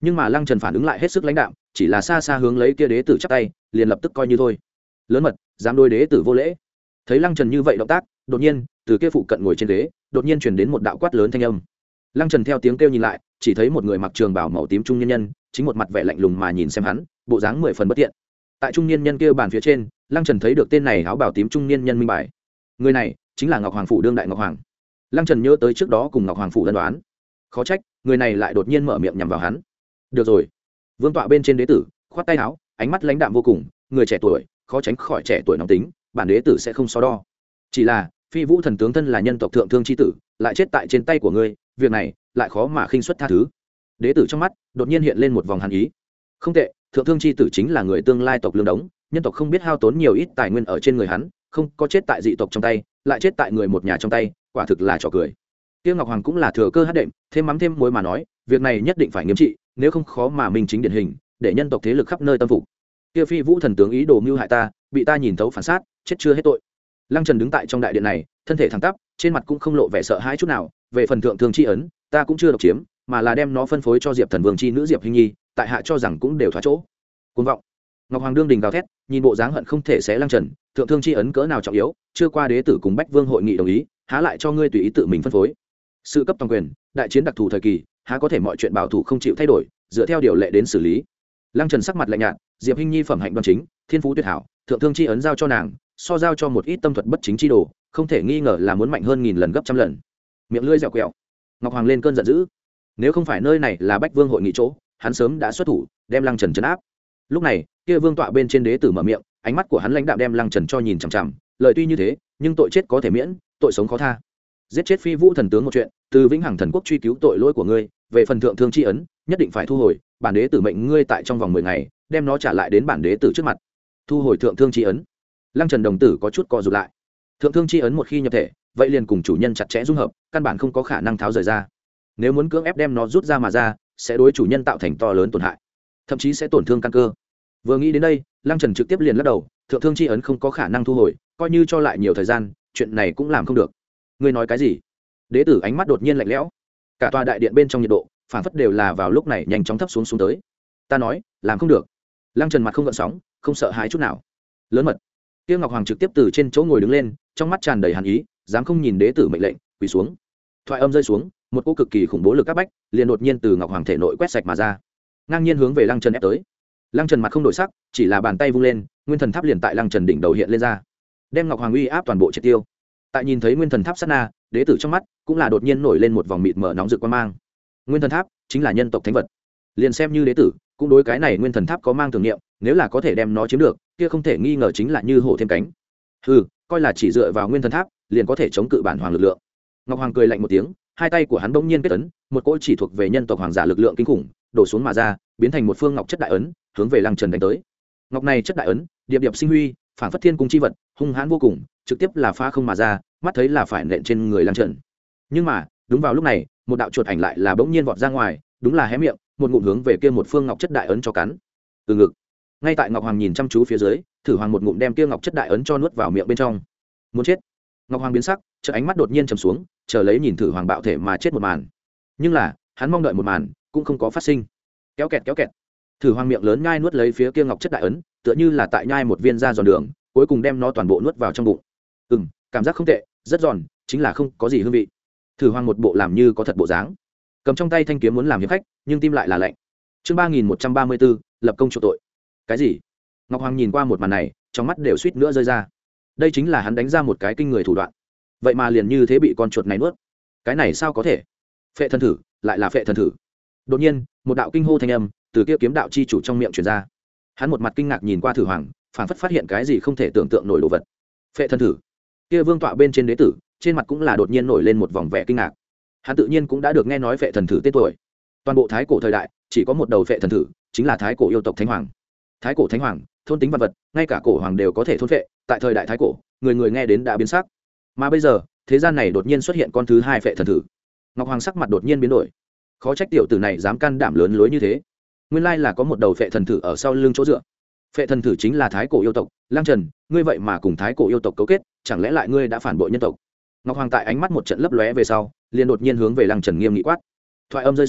nhưng mà lăng trần phản ứng lại hết sức lãnh đạm, chỉ là xa xa hướng lấy kia đế tử chắp tay, liền lập tức coi như thôi. Lớn mật dám đối đế tử vô lễ. Thấy lăng trần như vậy động tác, đột nhiên từ kia phụ cận ngồi trên ghế đột nhiên truyền đến một đạo quát lớn thanh âm. Lăng trần theo tiếng kêu nhìn lại, chỉ thấy một người mặc trường bào màu tím trung niên nhân, chính một mặt vẻ lạnh lùng mà nhìn xem hắn, bộ dáng mười phần bất tiện. Tại trung niên nhân kia bàn phía trên, lăng trần thấy được tên này áo bào tím trung niên nhân minh bài. Người này chính là Ngọc Hoàng phủ đương đại Ngọc Hoàng. Lăng trần nhớ tới trước đó cùng Ngọc Hoàng phủ ân đoán, khó trách người này lại đột nhiên mở miệng nhằm vào hắn. Được rồi. Vương tọa bên trên đế tử khoát tay áo, ánh mắt lãnh đạm vô cùng, người trẻ tuổi khó tránh khỏi trẻ tuổi nóng tính, bản đế tử sẽ không so đo. Chỉ là Phi Vũ thần tướng thân là nhân tộc thượng thương chi tử, lại chết tại trên tay của ngươi, việc này lại khó mà khinh suất tha thứ. Đế tử trong mắt đột nhiên hiện lên một vòng hàn ý. Không tệ, thượng thương chi tử chính là người tương lai tộc lương đống, nhân tộc không biết hao tốn nhiều ít tài nguyên ở trên người hắn, không có chết tại dị tộc trong tay, lại chết tại người một nhà trong tay, quả thực là trò cười. Tiêu Ngọc Hoàng cũng là thừa cơ hát đệm, thêm mắm thêm muối mà nói, việc này nhất định phải nghiêm trị, nếu không khó mà minh chính điển hình, để nhân tộc thế lực khắp nơi tâm phục. Kia Phi Vũ thần tướng ý đồ mưu hại ta, bị ta nhìn thấu phản sát, chết chưa hết tội. Lăng Trần đứng tại trong đại điện này, thân thể thẳng tắp, trên mặt cũng không lộ vẻ sợ hãi chút nào. Về phần thượng thương chi ấn, ta cũng chưa độc chiếm, mà là đem nó phân phối cho Diệp Thần Vương chi nữ Diệp Hinh Nhi, tại hạ cho rằng cũng đều thoát chỗ. Cuồng vọng. Ngọc Hoàng đương đình gào thét, nhìn bộ dáng hận không thể xé Lăng Trần, thượng thương chi ấn cỡ nào trọng yếu, chưa qua đế tử cùng Bách Vương hội nghị đồng ý, há lại cho ngươi tùy ý tự mình phân phối. Sự cấp toàn quyền, đại chiến đặc thù thời kỳ, há có thể mọi chuyện bảo thủ không chịu thay đổi, dựa theo điều lệ đến xử lý. Lăng Trần sắc mặt lạnh nhạt, Diệp Hinh Nhi phẩm hạnh đoan chính, thiên phú tuyệt hảo, thượng thương chi ấn giao cho nàng, so giao cho một ít tâm thuật bất chính chi đồ, không thể nghi ngờ là muốn mạnh hơn nghìn lần gấp trăm lần. Miệng lưỡi dẻo quẹo. Ngọc Hoàng lên cơn giận dữ. Nếu không phải nơi này là Bách Vương hội nghị chỗ, hắn sớm đã xuất thủ, đem Lăng Trần trấn áp. Lúc này, kia vương tọa bên trên đế tử mở miệng, ánh mắt của hắn lãnh đạm đem Lăng Trần cho nhìn chằm chằm, lời tuy như thế, nhưng tội chết có thể miễn, tội sống khó tha. Giết chết Phi Vũ thần tướng một chuyện, từ Vĩnh Hằng thần quốc truy cứu tội lỗi của ngươi, về phần thượng thương chi ấn, nhất định phải thu hồi, bản đế tử mệnh ngươi tại trong vòng mười ngày, đem nó trả lại đến bản đế tử trước mặt. Thu hồi thượng thương chi ấn. Lăng Trần đồng tử có chút co rụt lại. Thượng thương chi ấn một khi nhập thể, vậy liền cùng chủ nhân chặt chẽ dung hợp, căn bản không có khả năng tháo rời ra. Nếu muốn cưỡng ép đem nó rút ra mà ra, sẽ đối chủ nhân tạo thành to lớn tổn hại, thậm chí sẽ tổn thương căn cơ. Vừa nghĩ đến đây, Lăng Trần trực tiếp liền lắc đầu, thượng thương chi ấn không có khả năng thu hồi, coi như cho lại nhiều thời gian, chuyện này cũng làm không được. Ngươi nói cái gì? Đế tử ánh mắt đột nhiên lạnh lẽo. Cả tòa đại điện bên trong nhiệt độ, phản phất đều là vào lúc này nhanh chóng thấp xuống xuống tới. Ta nói, làm không được. Lăng Trần mặt không gợn sóng, không sợ hãi chút nào. Lớn mật. Tiêu Ngọc Hoàng trực tiếp từ trên chỗ ngồi đứng lên, trong mắt tràn đầy hàn ý, dám không nhìn đế tử mệnh lệnh, quỳ xuống. Thoại âm rơi xuống, một cỗ cực kỳ khủng bố lực áp bách liền đột nhiên từ Ngọc Hoàng thể nội quét sạch mà ra, ngang nhiên hướng về Lăng Trần ép tới. Lăng Trần mặt không đổi sắc, chỉ là bàn tay vung lên, nguyên thần tháp liền tại Lăng Trần đỉnh đầu hiện lên ra, đem Ngọc Hoàng uy áp toàn bộ triệt tiêu. Tại nhìn thấy nguyên thần tháp sát na, đế tử trong mắt cũng là đột nhiên nổi lên một vòng mịt mờ nóng rực quan mang. Nguyên thần tháp chính là nhân tộc thánh vật, liền xem như đế tử cũng đối cái này nguyên thần tháp có mang tưởng niệm, nếu là có thể đem nó chiếm được, kia không thể nghi ngờ chính là như hổ thêm cánh. Hừ, coi là chỉ dựa vào nguyên thần tháp liền có thể chống cự bản hoàng lực lượng. Ngọc Hoàng cười lạnh một tiếng, hai tay của hắn bỗng nhiên kết ấn, một cỗ chỉ thuộc về nhân tộc hoàng giả lực lượng kinh khủng đổ xuống mà ra, biến thành một phương ngọc chất đại ấn, hướng về Lăng Trần đánh tới. Ngọc này chất đại ấn, điệp điệp sinh huy, phản phất thiên cung chi vật, hung hãn vô cùng, trực tiếp là phá không mà ra, mắt thấy là phải nện trên người Lăng Trần. Nhưng mà, đúng vào lúc này, một đạo chuột ảnh lại là bỗng nhiên vọt ra ngoài, đúng là hé miệng, một ngụm hướng về kia một phương ngọc chất đại ấn cho cắn. Từ ngực. Ngay tại Ngọc Hoàng nhìn chăm chú phía dưới, Thử Hoàng một ngụm đem kia ngọc chất đại ấn cho nuốt vào miệng bên trong. Muốn chết. Ngọc Hoàng biến sắc, chợt ánh mắt đột nhiên trầm xuống, chờ lấy nhìn Thử Hoàng bạo thể mà chết một màn. Nhưng là, hắn mong đợi một màn cũng không có phát sinh. Kéo kẹt kéo kẹt. Thử Hoàng miệng lớn nhai nuốt lấy phía kia ngọc chất đại ấn, tựa như là tại nhai một viên da giòn đường, cuối cùng đem nó toàn bộ nuốt vào trong bụng. Ừm, cảm giác không tệ, rất giòn, chính là không có gì hương vị. Thử Hoàng một bộ làm như có thật bộ dáng, cầm trong tay thanh kiếm muốn làm hiệp khách, nhưng tim lại là lạnh. Chương ba nghìn một trăm ba mươi bốn, lập công chỗ tội. Cái gì? Ngọc Hoàng nhìn qua một màn này, trong mắt đều suýt nữa rơi ra. Đây chính là hắn đánh ra một cái kinh người thủ đoạn, vậy mà liền như thế bị con chuột này nuốt. Cái này sao có thể? Phệ thần thử, lại là phệ thần thử. Đột nhiên, một đạo kinh hô thanh âm từ kia kiếm đạo chi chủ trong miệng truyền ra. Hắn một mặt kinh ngạc nhìn qua Thử Hoàng, phảng phất phát hiện cái gì không thể tưởng tượng nổi đồ vật. Phệ thần thử. Kia vương tọa bên trên đế tử, trên mặt cũng là đột nhiên nổi lên một vòng vẻ kinh ngạc. Hắn tự nhiên cũng đã được nghe nói phệ thần thử tên tuổi. Toàn bộ thái cổ thời đại, chỉ có một đầu phệ thần thử, chính là thái cổ yêu tộc thánh hoàng. Thái cổ thánh hoàng, thôn tính vật vật, ngay cả cổ hoàng đều có thể thôn phệ, tại thời đại thái cổ, người người nghe đến đã biến sắc. Mà bây giờ, thế gian này đột nhiên xuất hiện con thứ hai phệ thần thử. Ngọc Hoàng sắc mặt đột nhiên biến đổi. Khó trách tiểu tử này dám can đảm lớn lối như thế. Nguyên lai là có một đầu phệ thần thử ở sau lưng chỗ dựa. Phệ thần thử chính là thái cổ yêu tộc, Lăng Trần, ngươi vậy mà cùng thái cổ yêu tộc cấu kết, chẳng lẽ lại ngươi đã phản bội nhân tộc? Ngọc Hoàng tại ánh mắt một trận lấp lóe về sau, liền đột nhiên hướng về Lăng Trần nghiêm nghị quát. Thoại âm rơi xuống,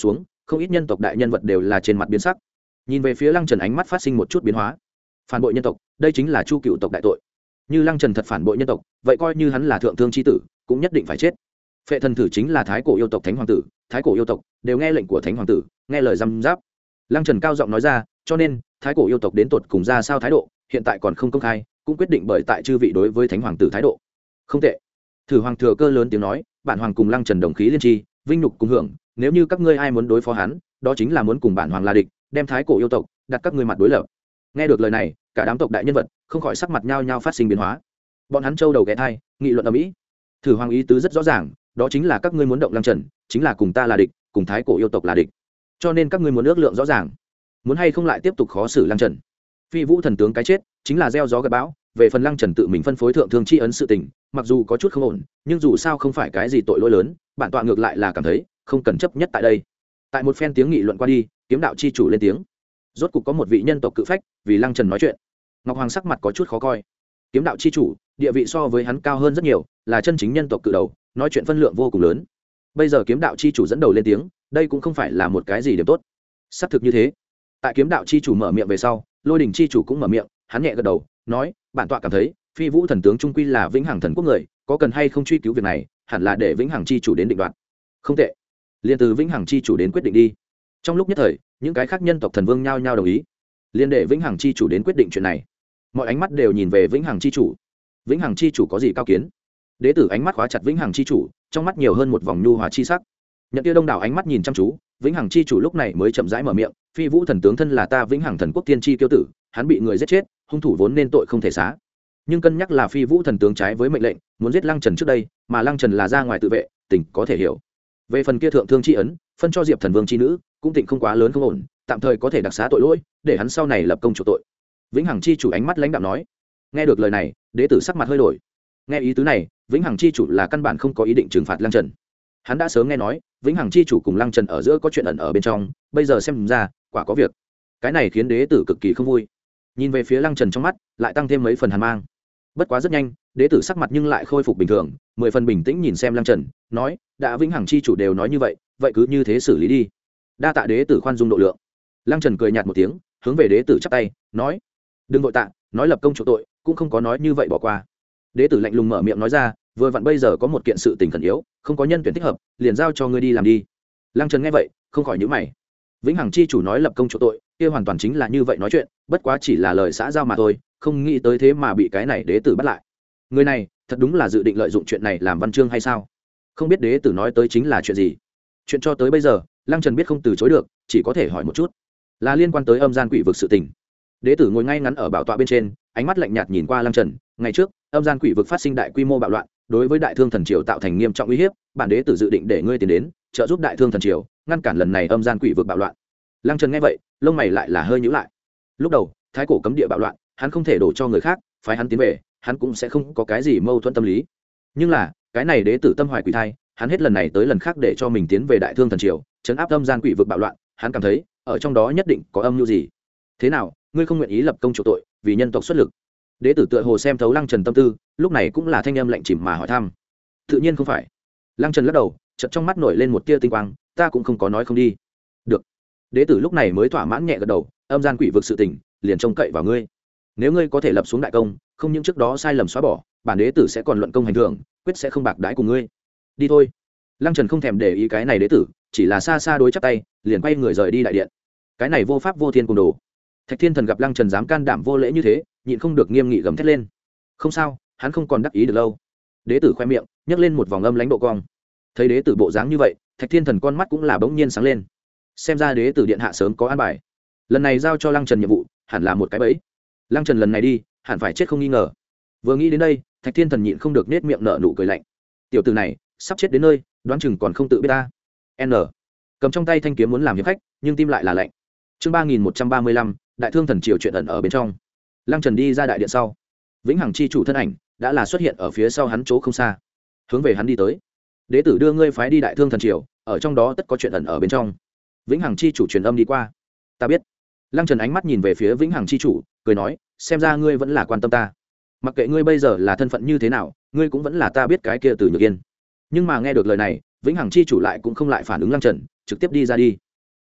không ít nhân tộc đại nhân vật đều là trên mặt biến sắc, nhìn về phía lăng trần ánh mắt phát sinh một chút biến hóa. Phản bội nhân tộc, đây chính là chu cựu tộc đại tội. Như lăng trần thật phản bội nhân tộc, vậy coi như hắn là thượng thương c h i tử cũng nhất định phải chết. Phệ thần thử chính là thái cổ yêu tộc thánh hoàng tử, thái cổ yêu tộc đều nghe lệnh của thánh hoàng tử, nghe lời răm giáp. Lăng trần cao giọng nói ra, cho nên thái cổ yêu tộc đến tột cùng ra sao thái độ hiện tại còn không công khai, cũng quyết định bởi tại chư vị đối với thánh hoàng tử thái độ. Không tệ. Thử hoàng thừa cơ lớn tiếng nói, bản hoàng cùng lăng trần đồng khí liên tri, vinh nhục cùng hưởng, nếu như các ngươi ai muốn đối phó hắn, đó chính là muốn cùng bản hoàng là địch, đem thái cổ yêu tộc đặt các ngươi mặt đối lập. Nghe được lời này, cả đám tộc đại nhân vật không khỏi sắc mặt nhao nhao phát sinh biến hóa. Bọn hắn trâu đầu ghé thai, nghị luận ở mỹ. Thử hoàng ý tứ rất rõ ràng, đó chính là các ngươi muốn động lăng trần, chính là cùng ta là địch, cùng thái cổ yêu tộc là địch, cho nên các ngươi muốn ước lượng rõ ràng, muốn hay không lại tiếp tục khó xử lăng trần. Phi vũ thần tướng cái chết chính là gieo gió gặt bão, về phần lăng trần tự mình phân phối thượng thương tri ấn sự tình, mặc dù có chút không ổn, nhưng dù sao không phải cái gì tội lỗi lớn, bản tọa ngược lại là cảm thấy không cần chấp nhất tại đây. Tại một phen tiếng nghị luận qua đi, kiếm đạo chi chủ lên tiếng. Rốt cục có một vị nhân tộc cự phách vì lăng trần nói chuyện. Ngọc Hoàng sắc mặt có chút khó coi. Kiếm đạo chi chủ địa vị so với hắn cao hơn rất nhiều, là chân chính nhân tộc cự đầu, nói chuyện phân lượng vô cùng lớn. Bây giờ kiếm đạo chi chủ dẫn đầu lên tiếng, đây cũng không phải là một cái gì điểm tốt. Xác thực như thế. Tại kiếm đạo chi chủ mở miệng về sau, Lôi Đình chi chủ cũng mở miệng, hắn nhẹ gật đầu, nói, bản tọa cảm thấy, Phi Vũ thần tướng trung quy là vĩnh hằng thần quốc người, có cần hay không truy cứu việc này, hẳn là để vĩnh hằng chi chủ đến định đoạt. Không tệ. Liên từ vĩnh hằng chi chủ đến quyết định đi. Trong lúc nhất thời, những cái khác nhân tộc thần vương nhao nhao đồng ý, liên để vĩnh hằng chi chủ đến quyết định chuyện này. Mọi ánh mắt đều nhìn về vĩnh hằng chi chủ. Vĩnh hằng chi chủ có gì cao kiến? Đế tử ánh mắt khóa chặt vĩnh hằng chi chủ, trong mắt nhiều hơn một vòng nhu hòa chi sắc. Nhận kia đông đảo ánh mắt nhìn chăm chú, vĩnh hằng chi chủ lúc này mới chậm rãi mở miệng, Phi Vũ thần tướng thân là ta vĩnh hằng thần quốc tiên tri kiêu tử, hắn bị người giết chết, hung thủ vốn nên tội không thể xá, nhưng cân nhắc là Phi Vũ thần tướng trái với mệnh lệnh muốn giết lăng trần trước đây, mà lăng trần là ra ngoài tự vệ, tình có thể hiểu. Về phần kia thượng thương chi ấn phân cho diệp thần vương chi nữ, cũng tình không quá lớn không ổn, tạm thời có thể đặc xá tội lỗi, để hắn sau này lập công chủ tội. Vĩnh hằng chi chủ ánh mắt lãnh đạm nói. Nghe được lời này, đế tử sắc mặt hơi đổi. Nghe ý tứ này, vĩnh hằng chi chủ là căn bản không có ý định trừng phạt lăng trần. Hắn đã sớm nghe nói vĩnh hằng chi chủ cùng lăng trần ở giữa có chuyện ẩn ở bên trong, bây giờ xem ra quả có việc. Cái này khiến đế tử cực kỳ không vui, nhìn về phía lăng trần trong mắt lại tăng thêm mấy phần hàn mang. Bất quá rất nhanh, đế tử sắc mặt nhưng lại khôi phục bình thường, mười phần bình tĩnh nhìn xem lăng trần, nói, đã vĩnh hằng chi chủ đều nói như vậy, vậy cứ như thế xử lý đi. Đa tạ đế tử khoan dung độ lượng. Lăng trần cười nhạt một tiếng, hướng về đế tử chắp tay, nói, đừng vội tạ, nói lập công chủ tội cũng không có nói như vậy bỏ qua. Đế tử lạnh lùng mở miệng nói ra, vừa vặn bây giờ có một kiện sự tình khẩn yếu, không có nhân tuyển thích hợp, liền giao cho ngươi đi làm đi. Lăng trần nghe vậy không khỏi nhíu mày. Vĩnh hằng chi chủ nói lập công chủ tội, kia hoàn toàn chính là như vậy nói chuyện, bất quá chỉ là lời xã giao mà thôi, không nghĩ tới thế mà bị cái này đế tử bắt lại. Người này thật đúng là dự định lợi dụng chuyện này làm văn chương hay sao? Không biết đế tử nói tới chính là chuyện gì. Chuyện cho tới bây giờ, Lăng Trần biết không từ chối được, chỉ có thể hỏi một chút, là liên quan tới âm gian quỷ vực sự tình. Đế tử ngồi ngay ngắn ở bảo tọa bên trên, ánh mắt lạnh nhạt nhìn qua Lăng Trần. Ngày trước, âm gian quỷ vực phát sinh đại quy mô bạo loạn, đối với đại thương thần triều tạo thành nghiêm trọng uy hiếp, bản đế tử dự định để ngươi tiến đến trợ giúp đại thương thần triều ngăn cản lần này âm gian quỷ vực bạo loạn. Lăng Trần nghe vậy, lông mày lại là hơi nhíu lại. Lúc đầu, thái cổ cấm địa bạo loạn, hắn không thể đổ cho người khác, phái hắn tiến về, hắn cũng sẽ không có cái gì mâu thuẫn tâm lý. Nhưng là, cái này đế tử tâm hoài quỷ thai, hắn hết lần này tới lần khác để cho mình tiến về đại thương thần triều, trấn áp âm gian quỷ vực bạo loạn, hắn cảm thấy, ở trong đó nhất định có âm mưu gì. Thế nào, ngươi không nguyện ý lập công chủ tội, vì nhân tộc xuất lực? Đế tử tựa hồ xem thấu Lăng Trần tâm tư, lúc này cũng là thanh âm lạnh chìm mà hỏi thăm. Tự nhiên không phải. Lăng Trần lắc đầu, chợt trong mắt nổi lên một tia tinh quang, ta cũng không có nói không đi. Được. Đế tử lúc này mới thỏa mãn nhẹ gật đầu, âm gian quỷ vực sự tình, liền trông cậy vào ngươi. Nếu ngươi có thể lập xuống đại công, không những trước đó sai lầm xóa bỏ, bản đế tử sẽ còn luận công hành thưởng, quyết sẽ không bạc đãi cùng ngươi. Đi thôi. Lăng Trần không thèm để ý cái này đế tử, chỉ là xa xa đối chắp tay, liền quay người rời đi đại điện. Cái này vô pháp vô thiên cùng đồ. Thạch Thiên Thần gặp Lăng Trần dám can đảm vô lễ như thế, nhịn không được nghiêm nghị gầm thét lên. Không sao, hắn không còn đắc ý được lâu. Đế tử khoe miệng, nhấc lên một vòng âm lãnh độ cong. Thấy đế tử bộ dáng như vậy, Thạch Thiên Thần con mắt cũng là bỗng nhiên sáng lên. Xem ra đế tử điện hạ sớm có an bài. Lần này giao cho Lăng Trần nhiệm vụ, hẳn là một cái bẫy. Lăng Trần lần này đi, hẳn phải chết không nghi ngờ. Vừa nghĩ đến đây, Thạch Thiên Thần nhịn không được nết miệng nở nụ cười lạnh. Tiểu tử này, sắp chết đến nơi, đoán chừng còn không tự biết ta. N. Cầm trong tay thanh kiếm muốn làm hiệp khách, nhưng tim lại là lạnh. Chương ba nghìn một trăm ba mươi lăm, Đại Thương Thần Triều chuyện ẩn ở bên trong. Lăng Trần đi ra đại điện sau, Vĩnh Hằng chi chủ thân ảnh đã là xuất hiện ở phía sau hắn chỗ không xa, hướng về hắn đi tới. Đế tử đưa ngươi phái đi Đại Thương Thần Triều, ở trong đó tất có chuyện ẩn ở bên trong. Vĩnh Hằng chi chủ truyền âm đi qua. Ta biết. Lăng Trần ánh mắt nhìn về phía Vĩnh Hằng chi chủ, cười nói, xem ra ngươi vẫn là quan tâm ta. Mặc kệ ngươi bây giờ là thân phận như thế nào, ngươi cũng vẫn là ta biết cái kia Từ Nhược Yên. Nhưng mà nghe được lời này, Vĩnh Hằng chi chủ lại cũng không lại phản ứng Lăng Trần, trực tiếp đi ra đi.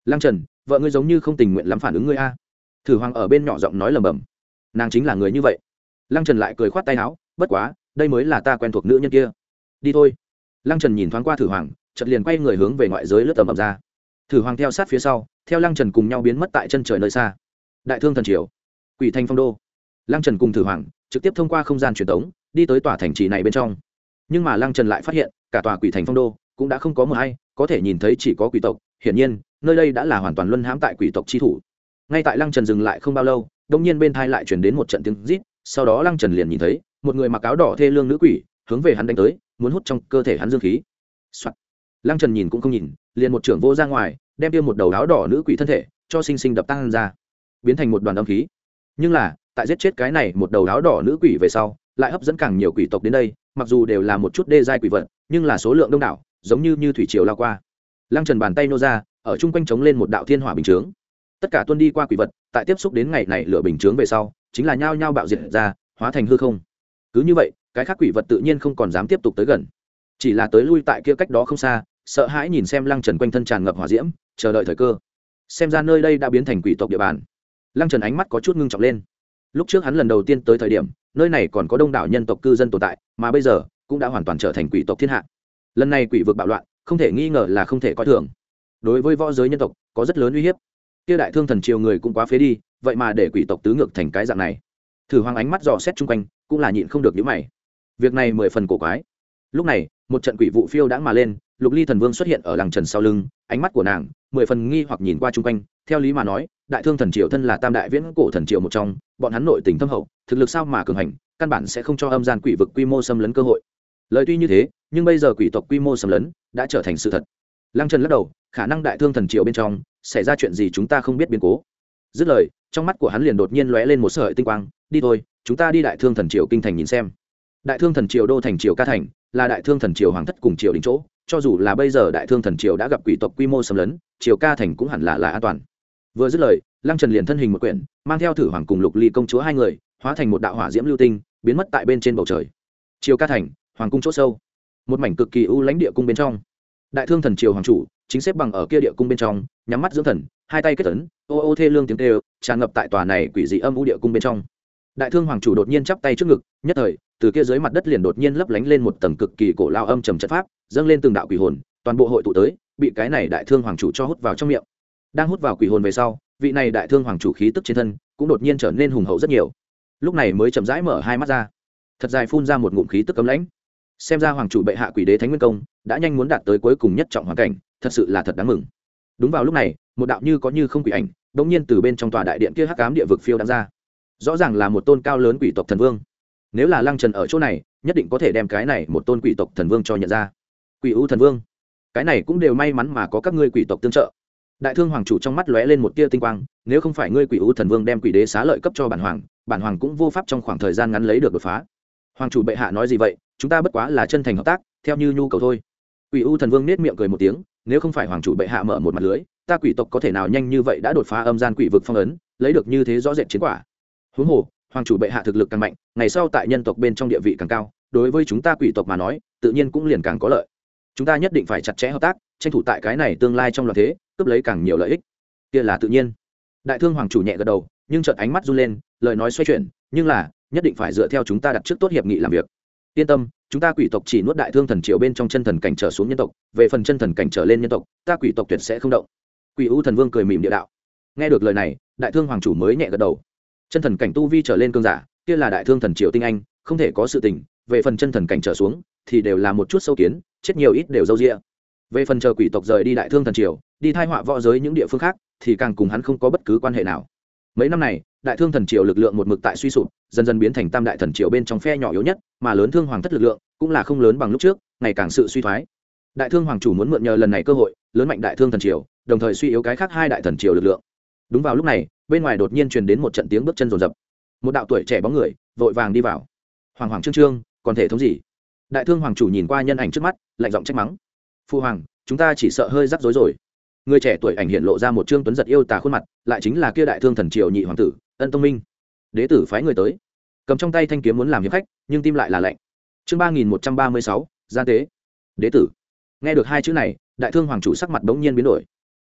Lăng Trần, vợ ngươi giống như không tình nguyện lắm phản ứng ngươi a. Thử Hoàng ở bên nhỏ giọng nói lầm bầm. Nàng chính là người như vậy. Lăng Trần lại cười khoát tay áo, bất quá, đây mới là ta quen thuộc nữ nhân kia. Đi thôi. Lăng Trần nhìn thoáng qua Thử Hoàng, chợt liền quay người hướng về ngoại giới lướt tầm ầm ra. Thử Hoàng theo sát phía sau, theo Lăng Trần cùng nhau biến mất tại chân trời nơi xa. Đại Thương Thần Triều, Quỷ Thành Phong Đô. Lăng Trần cùng Thử Hoàng trực tiếp thông qua không gian truyền tống, đi tới tòa thành trì này bên trong. Nhưng mà Lăng Trần lại phát hiện, cả tòa Quỷ Thành Phong Đô cũng đã không có một ai có thể nhìn thấy, chỉ có quỷ tộc. Hiển nhiên, nơi đây đã là hoàn toàn luân hãm tại quỷ tộc chi thủ. Ngay tại Lăng Trần dừng lại không bao lâu, đột nhiên bên tai lại truyền đến một trận tiếng rít, sau đó Lăng Trần liền nhìn thấy một người mặc áo đỏ thê lương nữ quỷ hướng về hắn đánh tới, muốn hút trong cơ thể hắn dương khí. Soạt. Lăng Trần nhìn cũng không nhìn, liền một trưởng vô ra ngoài, đem kia một đầu áo đỏ nữ quỷ thân thể cho sinh sinh đập tan ra, biến thành một đoàn âm khí. Nhưng là, tại giết chết cái này một đầu áo đỏ nữ quỷ về sau, lại hấp dẫn càng nhiều quỷ tộc đến đây, mặc dù đều là một chút đê giai quỷ vật, nhưng là số lượng đông đảo, giống như như thủy triều lao qua. Lăng Trần bàn tay nô ra, ở trung quanh chống lên một đạo thiên hỏa bình chướng. Tất cả tuôn đi qua quỷ vật, tại tiếp xúc đến ngày này lửa bình chướng về sau, chính là nhao nhao bạo diệt ra, hóa thành hư không. Cứ như vậy, cái khác quỷ vật tự nhiên không còn dám tiếp tục tới gần, chỉ là tới lui tại kia cách đó không xa, sợ hãi nhìn xem Lăng Trần quanh thân tràn ngập hỏa diễm, chờ đợi thời cơ. Xem ra nơi đây đã biến thành quỷ tộc địa bàn. Lăng Trần ánh mắt có chút ngưng trọng lên. Lúc trước hắn lần đầu tiên tới thời điểm, nơi này còn có đông đảo nhân tộc cư dân tồn tại, mà bây giờ cũng đã hoàn toàn trở thành quỷ tộc thiên hạ. Lần này quỷ vực bạo loạn, không thể nghi ngờ là không thể coi thường. Đối với võ giới nhân tộc có rất lớn uy hiếp. Kia Đại Thương Thần Triều người cũng quá phế đi, vậy mà để quỷ tộc tứ ngược thành cái dạng này. Thử Hoàng ánh mắt dò xét chung quanh, cũng là nhịn không được nhíu mày. Việc này mười phần cổ quái. Lúc này, một trận quỷ vụ phiêu đãng mà lên, Lục Ly Thần Vương xuất hiện ở Lăng Trần sau lưng, ánh mắt của nàng mười phần nghi hoặc nhìn qua chung quanh. Theo lý mà nói, Đại Thương Thần Triều thân là tam đại viễn cổ thần triều một trong, bọn hắn nội tình thâm hậu, thực lực sao mà cường hành, căn bản sẽ không cho âm gian quỷ vực quy mô xâm lấn cơ hội. Lời tuy như thế, nhưng bây giờ quỷ tộc quy mô xâm lấn đã trở thành sự thật. Lăng Trần lắc đầu, khả năng Đại Thương Thần Triều bên trong xảy ra chuyện gì chúng ta không biết biến cố. Dứt lời, trong mắt của hắn liền đột nhiên lóe lên một sợi tinh quang, đi thôi, chúng ta đi Đại Thương Thần Triều kinh thành nhìn xem. Đại Thương Thần Triều đô thành triều ca thành, là Đại Thương Thần Triều hoàng thất cùng triều đình chỗ, cho dù là bây giờ Đại Thương Thần Triều đã gặp quỷ tộc quy mô xâm lấn, triều ca thành cũng hẳn là là an toàn. Vừa dứt lời, Lăng Trần liền thân hình một quyển, mang theo Thử Hoàng cùng Lục Ly công chúa hai người, hóa thành một đạo hỏa diễm lưu tinh, biến mất tại bên trên bầu trời. Triều ca thành, hoàng cung chỗ sâu, một mảnh cực kỳ u lãnh địa cung bên trong. Đại Thương Thần Triều hoàng chủ chính xếp bằng ở kia địa cung bên trong, nhắm mắt dưỡng thần, hai tay kết ấn, ô ô thê lương tiếng kêu tràn ngập tại tòa này quỷ dị âm u địa cung bên trong. Đại Thương hoàng chủ đột nhiên chắp tay trước ngực, nhất thời, từ kia dưới mặt đất liền đột nhiên lấp lánh lên một tầng cực kỳ cổ lao âm trầm trận pháp, dâng lên từng đạo quỷ hồn, toàn bộ hội tụ tới, bị cái này Đại Thương hoàng chủ cho hút vào trong miệng. Đang hút vào quỷ hồn về sau, vị này Đại Thương hoàng chủ khí tức trên thân cũng đột nhiên trở nên hùng hậu rất nhiều. Lúc này mới chậm rãi mở hai mắt ra, thật dài phun ra một ngụm khí tức cấm lãnh. Xem ra hoàng chủ bệ hạ quỷ đế thánh nguyên công đã nhanh muốn đạt tới cuối cùng nhất trọng hoàn cảnh, thật sự là thật đáng mừng. Đúng vào lúc này, một đạo như có như không quỷ ảnh đột nhiên từ bên trong tòa đại điện kia hắc ám địa vực phiêu đang ra. Rõ ràng là một tôn cao lớn quỷ tộc thần vương. Nếu là Lăng Trần ở chỗ này, nhất định có thể đem cái này một tôn quỷ tộc thần vương cho nhận ra. Quỷ U thần vương, cái này cũng đều may mắn mà có các ngươi quỷ tộc tương trợ. Đại Thương hoàng chủ trong mắt lóe lên một tia tinh quang, nếu không phải ngươi quỷ U thần vương đem quỷ đế xá lợi cấp cho bản hoàng, bản hoàng cũng vô pháp trong khoảng thời gian ngắn lấy được đột phá. Hoàng chủ bệ hạ nói gì vậy, chúng ta bất quá là chân thành hợp tác, theo như nhu cầu thôi. Quỷ U thần vương nét miệng cười một tiếng, nếu không phải hoàng chủ bệ hạ mở một mặt lưới, ta quỷ tộc có thể nào nhanh như vậy đã đột phá âm gian quỷ vực phong ấn, lấy được như thế rõ rệt chiến quả. Huống hồ, hoàng chủ bệ hạ thực lực càng mạnh, ngày sau tại nhân tộc bên trong địa vị càng cao, đối với chúng ta quỷ tộc mà nói, tự nhiên cũng liền càng có lợi. Chúng ta nhất định phải chặt chẽ hợp tác, tranh thủ tại cái này tương lai trong loạn thế, cướp lấy càng nhiều lợi ích. Kia là tự nhiên. Đại Thương hoàng chủ nhẹ gật đầu, nhưng chợt ánh mắt run lên, lời nói xoay chuyển, nhưng là nhất định phải dựa theo chúng ta đặt trước tốt hiệp nghị làm việc. Yên tâm, chúng ta quỷ tộc chỉ nuốt Đại Thương thần triều bên trong chân thần cảnh trở xuống nhân tộc, về phần chân thần cảnh trở lên nhân tộc, ta quỷ tộc tuyệt sẽ không động. Quỷ U thần vương cười mỉm địa đạo. Nghe được lời này, Đại Thương hoàng chủ mới nhẹ gật đầu. Chân thần cảnh tu vi trở lên cương giả, kia là Đại Thương thần triều tinh anh, không thể có sự tình, về phần chân thần cảnh trở xuống thì đều là một chút sâu kiến, chết nhiều ít đều dâu dịa. Về phần chờ quỷ tộc rời đi Đại Thương thần triều, đi thai họa võ giới những địa phương khác, thì càng cùng hắn không có bất cứ quan hệ nào. Mấy năm này, Đại Thương thần triều lực lượng một mực tại suy sụp, dần dần biến thành tam đại thần triều bên trong phe nhỏ yếu nhất, mà lớn Thương hoàng thất lực lượng cũng là không lớn bằng lúc trước, ngày càng sự suy thoái. Đại Thương hoàng chủ muốn mượn nhờ lần này cơ hội, lớn mạnh Đại Thương thần triều, đồng thời suy yếu cái khác hai đại thần triều lực lượng. Đúng vào lúc này, bên ngoài đột nhiên truyền đến một trận tiếng bước chân rồn rập. Một đạo tuổi trẻ bóng người vội vàng đi vào. Hoàng hoàng trương trương, còn thể thống gì? Đại Thương hoàng chủ nhìn qua nhân ảnh trước mắt, lạnh giọng trách mắng. Phu hoàng, chúng ta chỉ sợ hơi rắc rối rồi. Người trẻ tuổi ảnh hiện lộ ra một trương tuấn giật yêu tà khuôn mặt, lại chính là kia Đại Thương thần triều nhị hoàng tử Ân Tông Minh. Đế tử phái người tới, cầm trong tay thanh kiếm muốn làm hiệp khách, nhưng tim lại là lạnh. Chương ba nghìn một trăm ba mươi sáu, gian tế. Đế tử. Nghe được hai chữ này, Đại Thương hoàng chủ sắc mặt bỗng nhiên biến đổi.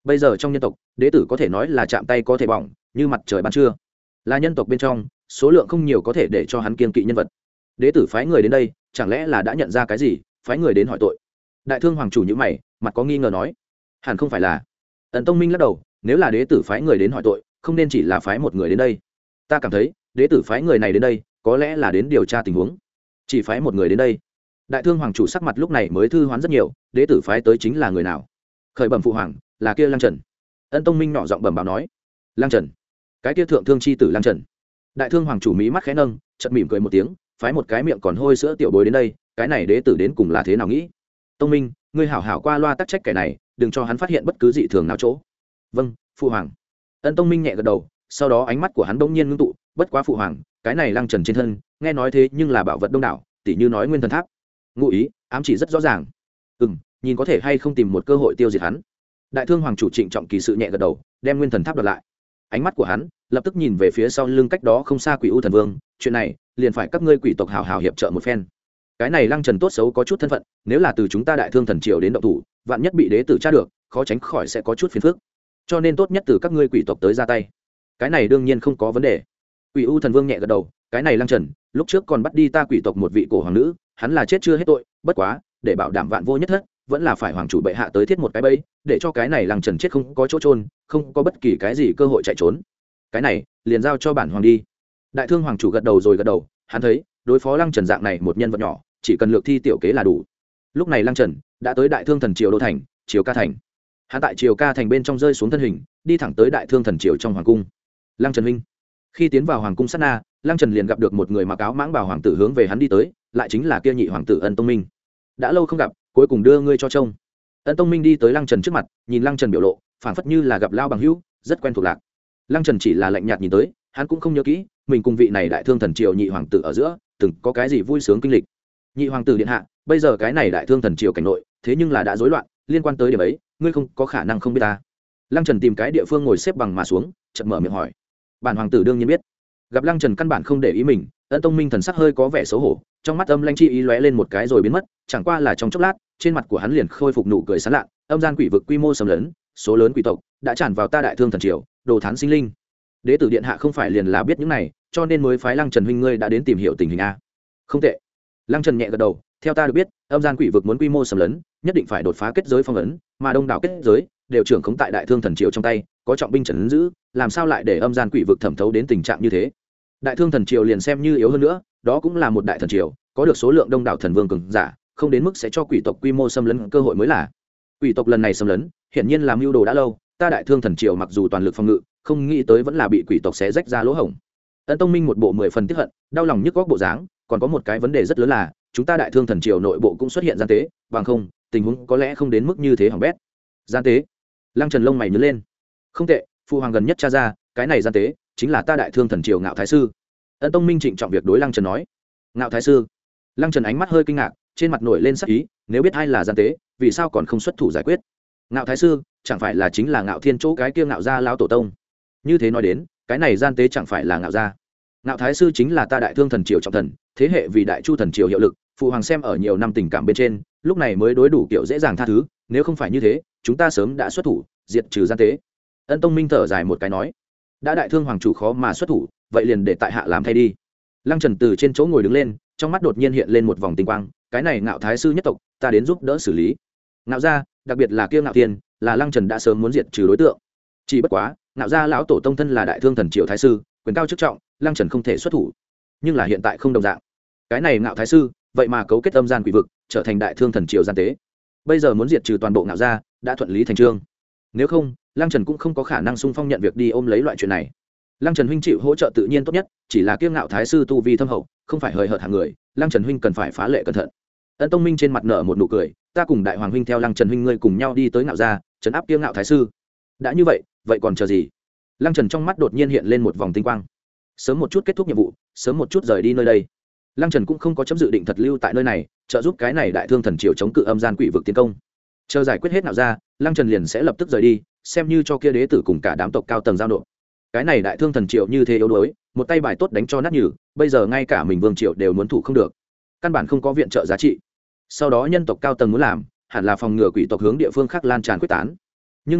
bây giờ trong nhân tộc đế tử có thể nói là chạm tay có thể bỏng như mặt trời ban trưa, là nhân tộc bên trong số lượng không nhiều có thể để cho hắn kiên kỵ nhân vật. Đế tử phái người đến đây chẳng lẽ là đã nhận ra cái gì, phái người đến hỏi tội? Đại thương hoàng chủ nhữ mày, mặt có nghi ngờ nói, hẳn không phải là. Ẩn Tông Minh lắc đầu, nếu là đế tử phái người đến hỏi tội không nên chỉ là phái một người đến đây. Ta cảm thấy đế tử phái người này đến đây có lẽ là đến điều tra tình huống. Chỉ phái một người đến đây. Đại thương hoàng chủ sắc mặt lúc này mới thư hoán rất nhiều, đế tử phái tới chính là người nào? Khởi bẩm phụ hoàng, là kia Lăng Trần. Ân Tông Minh nhỏ giọng bẩm báo nói. Lăng Trần? Cái kia thượng thương chi tử Lăng Trần? Đại thương hoàng chủ mí mắt khẽ nâng, chợt mỉm cười một tiếng, phái một cái miệng còn hôi sữa tiểu bối đến đây, cái này đế tử đến cùng là thế nào nghĩ? Tông Minh, ngươi hảo hảo qua loa tắc trách kẻ này, đừng cho hắn phát hiện bất cứ dị thường nào chỗ. Vâng, phụ hoàng. Ân Tông Minh nhẹ gật đầu, sau đó ánh mắt của hắn bỗng nhiên ngưng tụ, bất quá phụ hoàng, cái này Lăng Trần trên thân, nghe nói thế nhưng là bảo vật đông đảo, tỷ như nói Nguyên Thần Tháp. Ngụ ý, ám chỉ rất rõ ràng. Ừm, nhìn có thể hay không tìm một cơ hội tiêu diệt hắn. Đại thương hoàng chủ trịnh trọng kỳ sự nhẹ gật đầu, đem Nguyên Thần Tháp đoạt lại. Ánh mắt của hắn lập tức nhìn về phía sau lưng cách đó không xa Quỷ U Thần Vương, chuyện này liền phải các ngươi quỷ tộc hào hào hiệp trợ một phen. Cái này Lăng Trần tốt xấu có chút thân phận, nếu là từ chúng ta Đại Thương thần triều đến động thủ, vạn nhất bị đế tử tra được, khó tránh khỏi sẽ có chút phiền phức. Cho nên tốt nhất từ các ngươi quỷ tộc tới ra tay. Cái này đương nhiên không có vấn đề. Quỷ U Thần Vương nhẹ gật đầu, cái này Lăng Trần, lúc trước còn bắt đi ta quỷ tộc một vị cổ hoàng nữ, hắn là chết chưa hết tội, bất quá, để bảo đảm vạn vô nhất thất, vẫn là phải hoàng chủ bệ hạ tới thiết một cái bẫy, để cho cái này Lăng Trần chết không có chỗ trôn, không có bất kỳ cái gì cơ hội chạy trốn. Cái này, liền giao cho bản hoàng đi. Đại thương hoàng chủ gật đầu rồi gật đầu, hắn thấy, đối phó Lăng Trần dạng này một nhân vật nhỏ, chỉ cần lược thi tiểu kế là đủ. Lúc này Lăng Trần đã tới Đại Thương thần triều đô thành, Triều Ca thành. Hắn tại Triều Ca thành bên trong rơi xuống thân hình, đi thẳng tới Đại Thương thần triều trong hoàng cung. Lăng Trần huynh. Khi tiến vào hoàng cung sát na, Lăng Trần liền gặp được một người mặc áo mãng bào hoàng tử hướng về hắn đi tới, lại chính là kia nhị hoàng tử Ân Tông Minh. Đã lâu không gặp, cuối cùng đưa ngươi cho trông. Ân Tông Minh đi tới Lăng Trần trước mặt, nhìn Lăng Trần biểu lộ, phảng phất như là gặp lao bằng hữu, rất quen thuộc lạc. Lăng Trần chỉ là lạnh nhạt nhìn tới, hắn cũng không nhớ kỹ, mình cùng vị này Đại Thương thần triều nhị hoàng tử ở giữa, từng có cái gì vui sướng kinh lịch. Nhị hoàng tử điện hạ, bây giờ cái này Đại Thương thần triều cảnh nội, thế nhưng là đã rối loạn, liên quan tới điểm ấy, ngươi không có khả năng không biết ta. Lăng Trần tìm cái địa phương ngồi xếp bằng mà xuống, chợt mở miệng hỏi. Bản hoàng tử đương nhiên biết. Gặp Lăng Trần căn bản không để ý mình, Ân Tông Minh thần sắc hơi có vẻ xấu hổ, trong mắt âm lanh chi ý lóe lên một cái rồi biến mất, chẳng qua là trong chốc lát, trên mặt của hắn liền khôi phục nụ cười sán lạ, âm gian quỷ vực quy mô xâm lấn, số lớn quỷ tộc đã tràn vào ta Đại Thương thần triều, đồ thán sinh linh. Đế tử điện hạ không phải liền là biết những này, cho nên mới phái Lăng Trần huynh ngươi đã đến tìm hiểu tình hình a. Không tệ. Lăng Trần nhẹ gật đầu, theo ta được biết, âm gian quỷ vực muốn quy mô xâm lấn, nhất định phải đột phá kết giới phong ấn, mà đông đảo kết giới đều trưởng khống tại Đại Thương thần triều trong tay, có trọng binh trấn giữ, làm sao lại để âm gian quỷ vực thẩm thấu đến tình trạng như thế? Đại Thương thần triều liền xem như yếu hơn nữa, đó cũng là một đại thần triều, có được số lượng đông đảo thần vương cường giả, không đến mức sẽ cho quỷ tộc quy mô xâm lấn cơ hội mới là. Quỷ tộc lần này xâm lấn, hiển nhiên làm mưu đồ đã lâu, ta Đại Thương thần triều mặc dù toàn lực phòng ngự, không nghĩ tới vẫn là bị quỷ tộc xé rách ra lỗ hổng. Ân Tông Minh một bộ mười phần tiếc hận, đau lòng nhức góc bộ dáng, còn có một cái vấn đề rất lớn là, chúng ta Đại Thương thần triều nội bộ cũng xuất hiện gian tế, bằng không, tình huống có lẽ không đến mức như thế hỏng bét. Gian tế? Lăng Trần lông mày nhướng lên. Không tệ, phụ hoàng gần nhất tra ra, cái này gian tế chính là ta Đại Thương thần triều Ngạo thái sư. Ân Tông Minh trịnh trọng việc đối Lăng Trần nói. Ngạo thái sư? Lăng Trần ánh mắt hơi kinh ngạc, trên mặt nổi lên sắc ý, nếu biết ai là gian tế, vì sao còn không xuất thủ giải quyết? Ngạo thái sư chẳng phải là chính là Ngạo Thiên chỗ cái kia Ngạo gia lão tổ tông? Như thế nói đến, cái này gian tế chẳng phải là Ngạo gia? Ngạo thái sư chính là ta Đại Thương thần triều trọng thần, thế hệ vì Đại Chu thần triều hiệu lực, phụ hoàng xem ở nhiều năm tình cảm bên trên, lúc này mới đối đủ kiểu dễ dàng tha thứ, nếu không phải như thế, chúng ta sớm đã xuất thủ, diệt trừ gian tế. Ân Tông Minh thở dài một cái nói, đã Đại Thương hoàng chủ khó mà xuất thủ, vậy liền để tại hạ làm thay đi. Lăng Trần từ trên chỗ ngồi đứng lên, trong mắt đột nhiên hiện lên một vòng tinh quang, cái này Ngạo thái sư nhất tộc, ta đến giúp đỡ xử lý. Ngạo gia, đặc biệt là kia Ngạo Thiên, là Lăng Trần đã sớm muốn diệt trừ đối tượng. Chỉ bất quá, Ngạo gia lão tổ tông thân là Đại Thương thần triều thái sư, quyền cao chức trọng, Lăng Trần không thể xuất thủ. Nhưng là hiện tại không đồng dạng. Cái này Ngạo thái sư, vậy mà cấu kết âm gian quỷ vực, trở thành Đại Thương thần triều gian tế. Bây giờ muốn diệt trừ toàn bộ Ngạo gia, đã thuận lý thành chương. Nếu không, Lăng Trần cũng không có khả năng xung phong nhận việc đi ôm lấy loại chuyện này. Lăng Trần huynh chịu hỗ trợ tự nhiên tốt nhất, chỉ là kiêu ngạo thái sư tu vi thâm hậu, không phải hời hợt hàng người, Lăng Trần huynh cần phải phá lệ cẩn thận. Ân Tông Minh trên mặt nở một nụ cười, ta cùng đại hoàng huynh theo Lăng Trần huynh ngươi cùng nhau đi tới Ngạo gia, trấn áp kiêu ngạo thái sư. Đã như vậy, vậy còn chờ gì? Lăng Trần trong mắt đột nhiên hiện lên một vòng tinh quang. Sớm một chút kết thúc nhiệm vụ, sớm một chút rời đi nơi đây. Lăng Trần cũng không có chấm dự định thật lưu tại nơi này, trợ giúp cái này Đại Thương thần triều chống cự âm gian quỷ vực tiến công. Chờ giải quyết hết Ngạo gia, Lăng Trần liền sẽ lập tức rời đi, xem như cho kia đế tử cùng cả đám tộc cao tầng giao nộp. Cái này Đại Thương thần triều như thế yếu đuối, một tay bài tốt đánh cho nát nhừ, bây giờ ngay cả mình vương triều đều muốn thủ không được, căn bản không có viện trợ giá trị. Sau đó nhân tộc cao tầng muốn làm, hẳn là phòng ngừa quỷ tộc hướng địa phương khác lan tràn quyết tán. Nhưng mà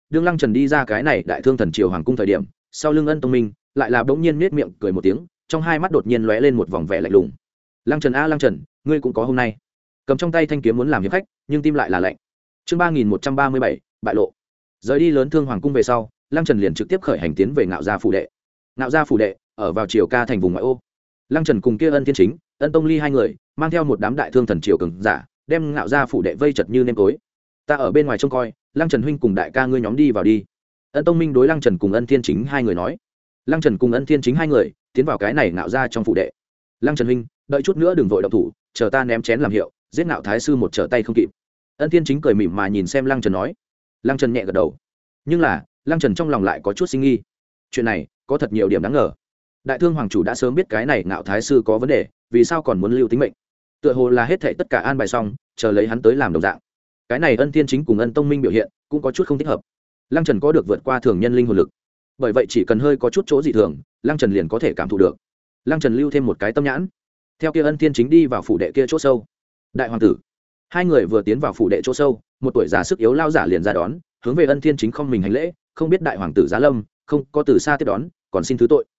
đương Lăng Trần đi ra cái này đại thương thần triều hoàng cung thời điểm, sau lưng Ân Tông Minh lại là bỗng nhiên nết miệng cười một tiếng, trong hai mắt đột nhiên lóe lên một vòng vẻ lạnh lùng. Lăng Trần a Lăng Trần, ngươi cũng có hôm nay. Cầm trong tay thanh kiếm muốn làm hiệp khách, nhưng tim lại là lạnh. Chương ba nghìn một trăm ba mươi bảy, bại lộ. Rời đi lớn thương hoàng cung về sau, Lăng Trần liền trực tiếp khởi hành tiến về Ngạo Gia phủ đệ. Ngạo Gia phủ đệ ở vào triều ca thành vùng ngoại ô. Lăng Trần cùng kia Ân Thiên Chính, Ân Tông Ly hai người mang theo một đám đại thương thần triều cường giả, đem Ngạo Gia phủ đệ vây chật như nêm tối. Ta ở bên ngoài trông coi, Lăng Trần huynh cùng đại ca ngươi nhóm đi vào đi. Ân Tông Minh đối Lăng Trần cùng Ân Thiên Chính hai người nói. Lăng Trần cùng Ân Thiên Chính hai người tiến vào cái này Ngạo Gia trong phủ đệ. Lăng Trần huynh, đợi chút nữa đừng vội động thủ, chờ ta ném chén làm hiệu, giết Ngạo thái sư một trở tay không kịp. Ân Thiên Chính cười mỉm mà nhìn xem Lăng Trần nói. Lăng Trần nhẹ gật đầu, nhưng là Lăng Trần trong lòng lại có chút sinh nghi. Chuyện này có thật nhiều điểm đáng ngờ. Đại thương hoàng chủ đã sớm biết cái này Ngạo thái sư có vấn đề, vì sao còn muốn lưu tính mệnh? Tựa hồ là hết thảy tất cả an bài xong, chờ lấy hắn tới làm đồng dạng. Cái này Ân Thiên Chính cùng Ân Tông Minh biểu hiện cũng có chút không thích hợp. Lăng Trần có được vượt qua thường nhân linh hồn lực, bởi vậy chỉ cần hơi có chút chỗ dị thường, Lăng Trần liền có thể cảm thụ được. Lăng Trần lưu thêm một cái tâm nhãn, theo kia Ân Thiên Chính đi vào phủ đệ kia chỗ sâu. Đại hoàng tử, hai người vừa tiến vào phủ đệ chỗ sâu, một tuổi già sức yếu lao giả liền ra đón, hướng về Ân Thiên Chính không mình hành lễ, không biết đại hoàng tử giá lâm, không có từ xa tiếp đón, còn xin thứ tội.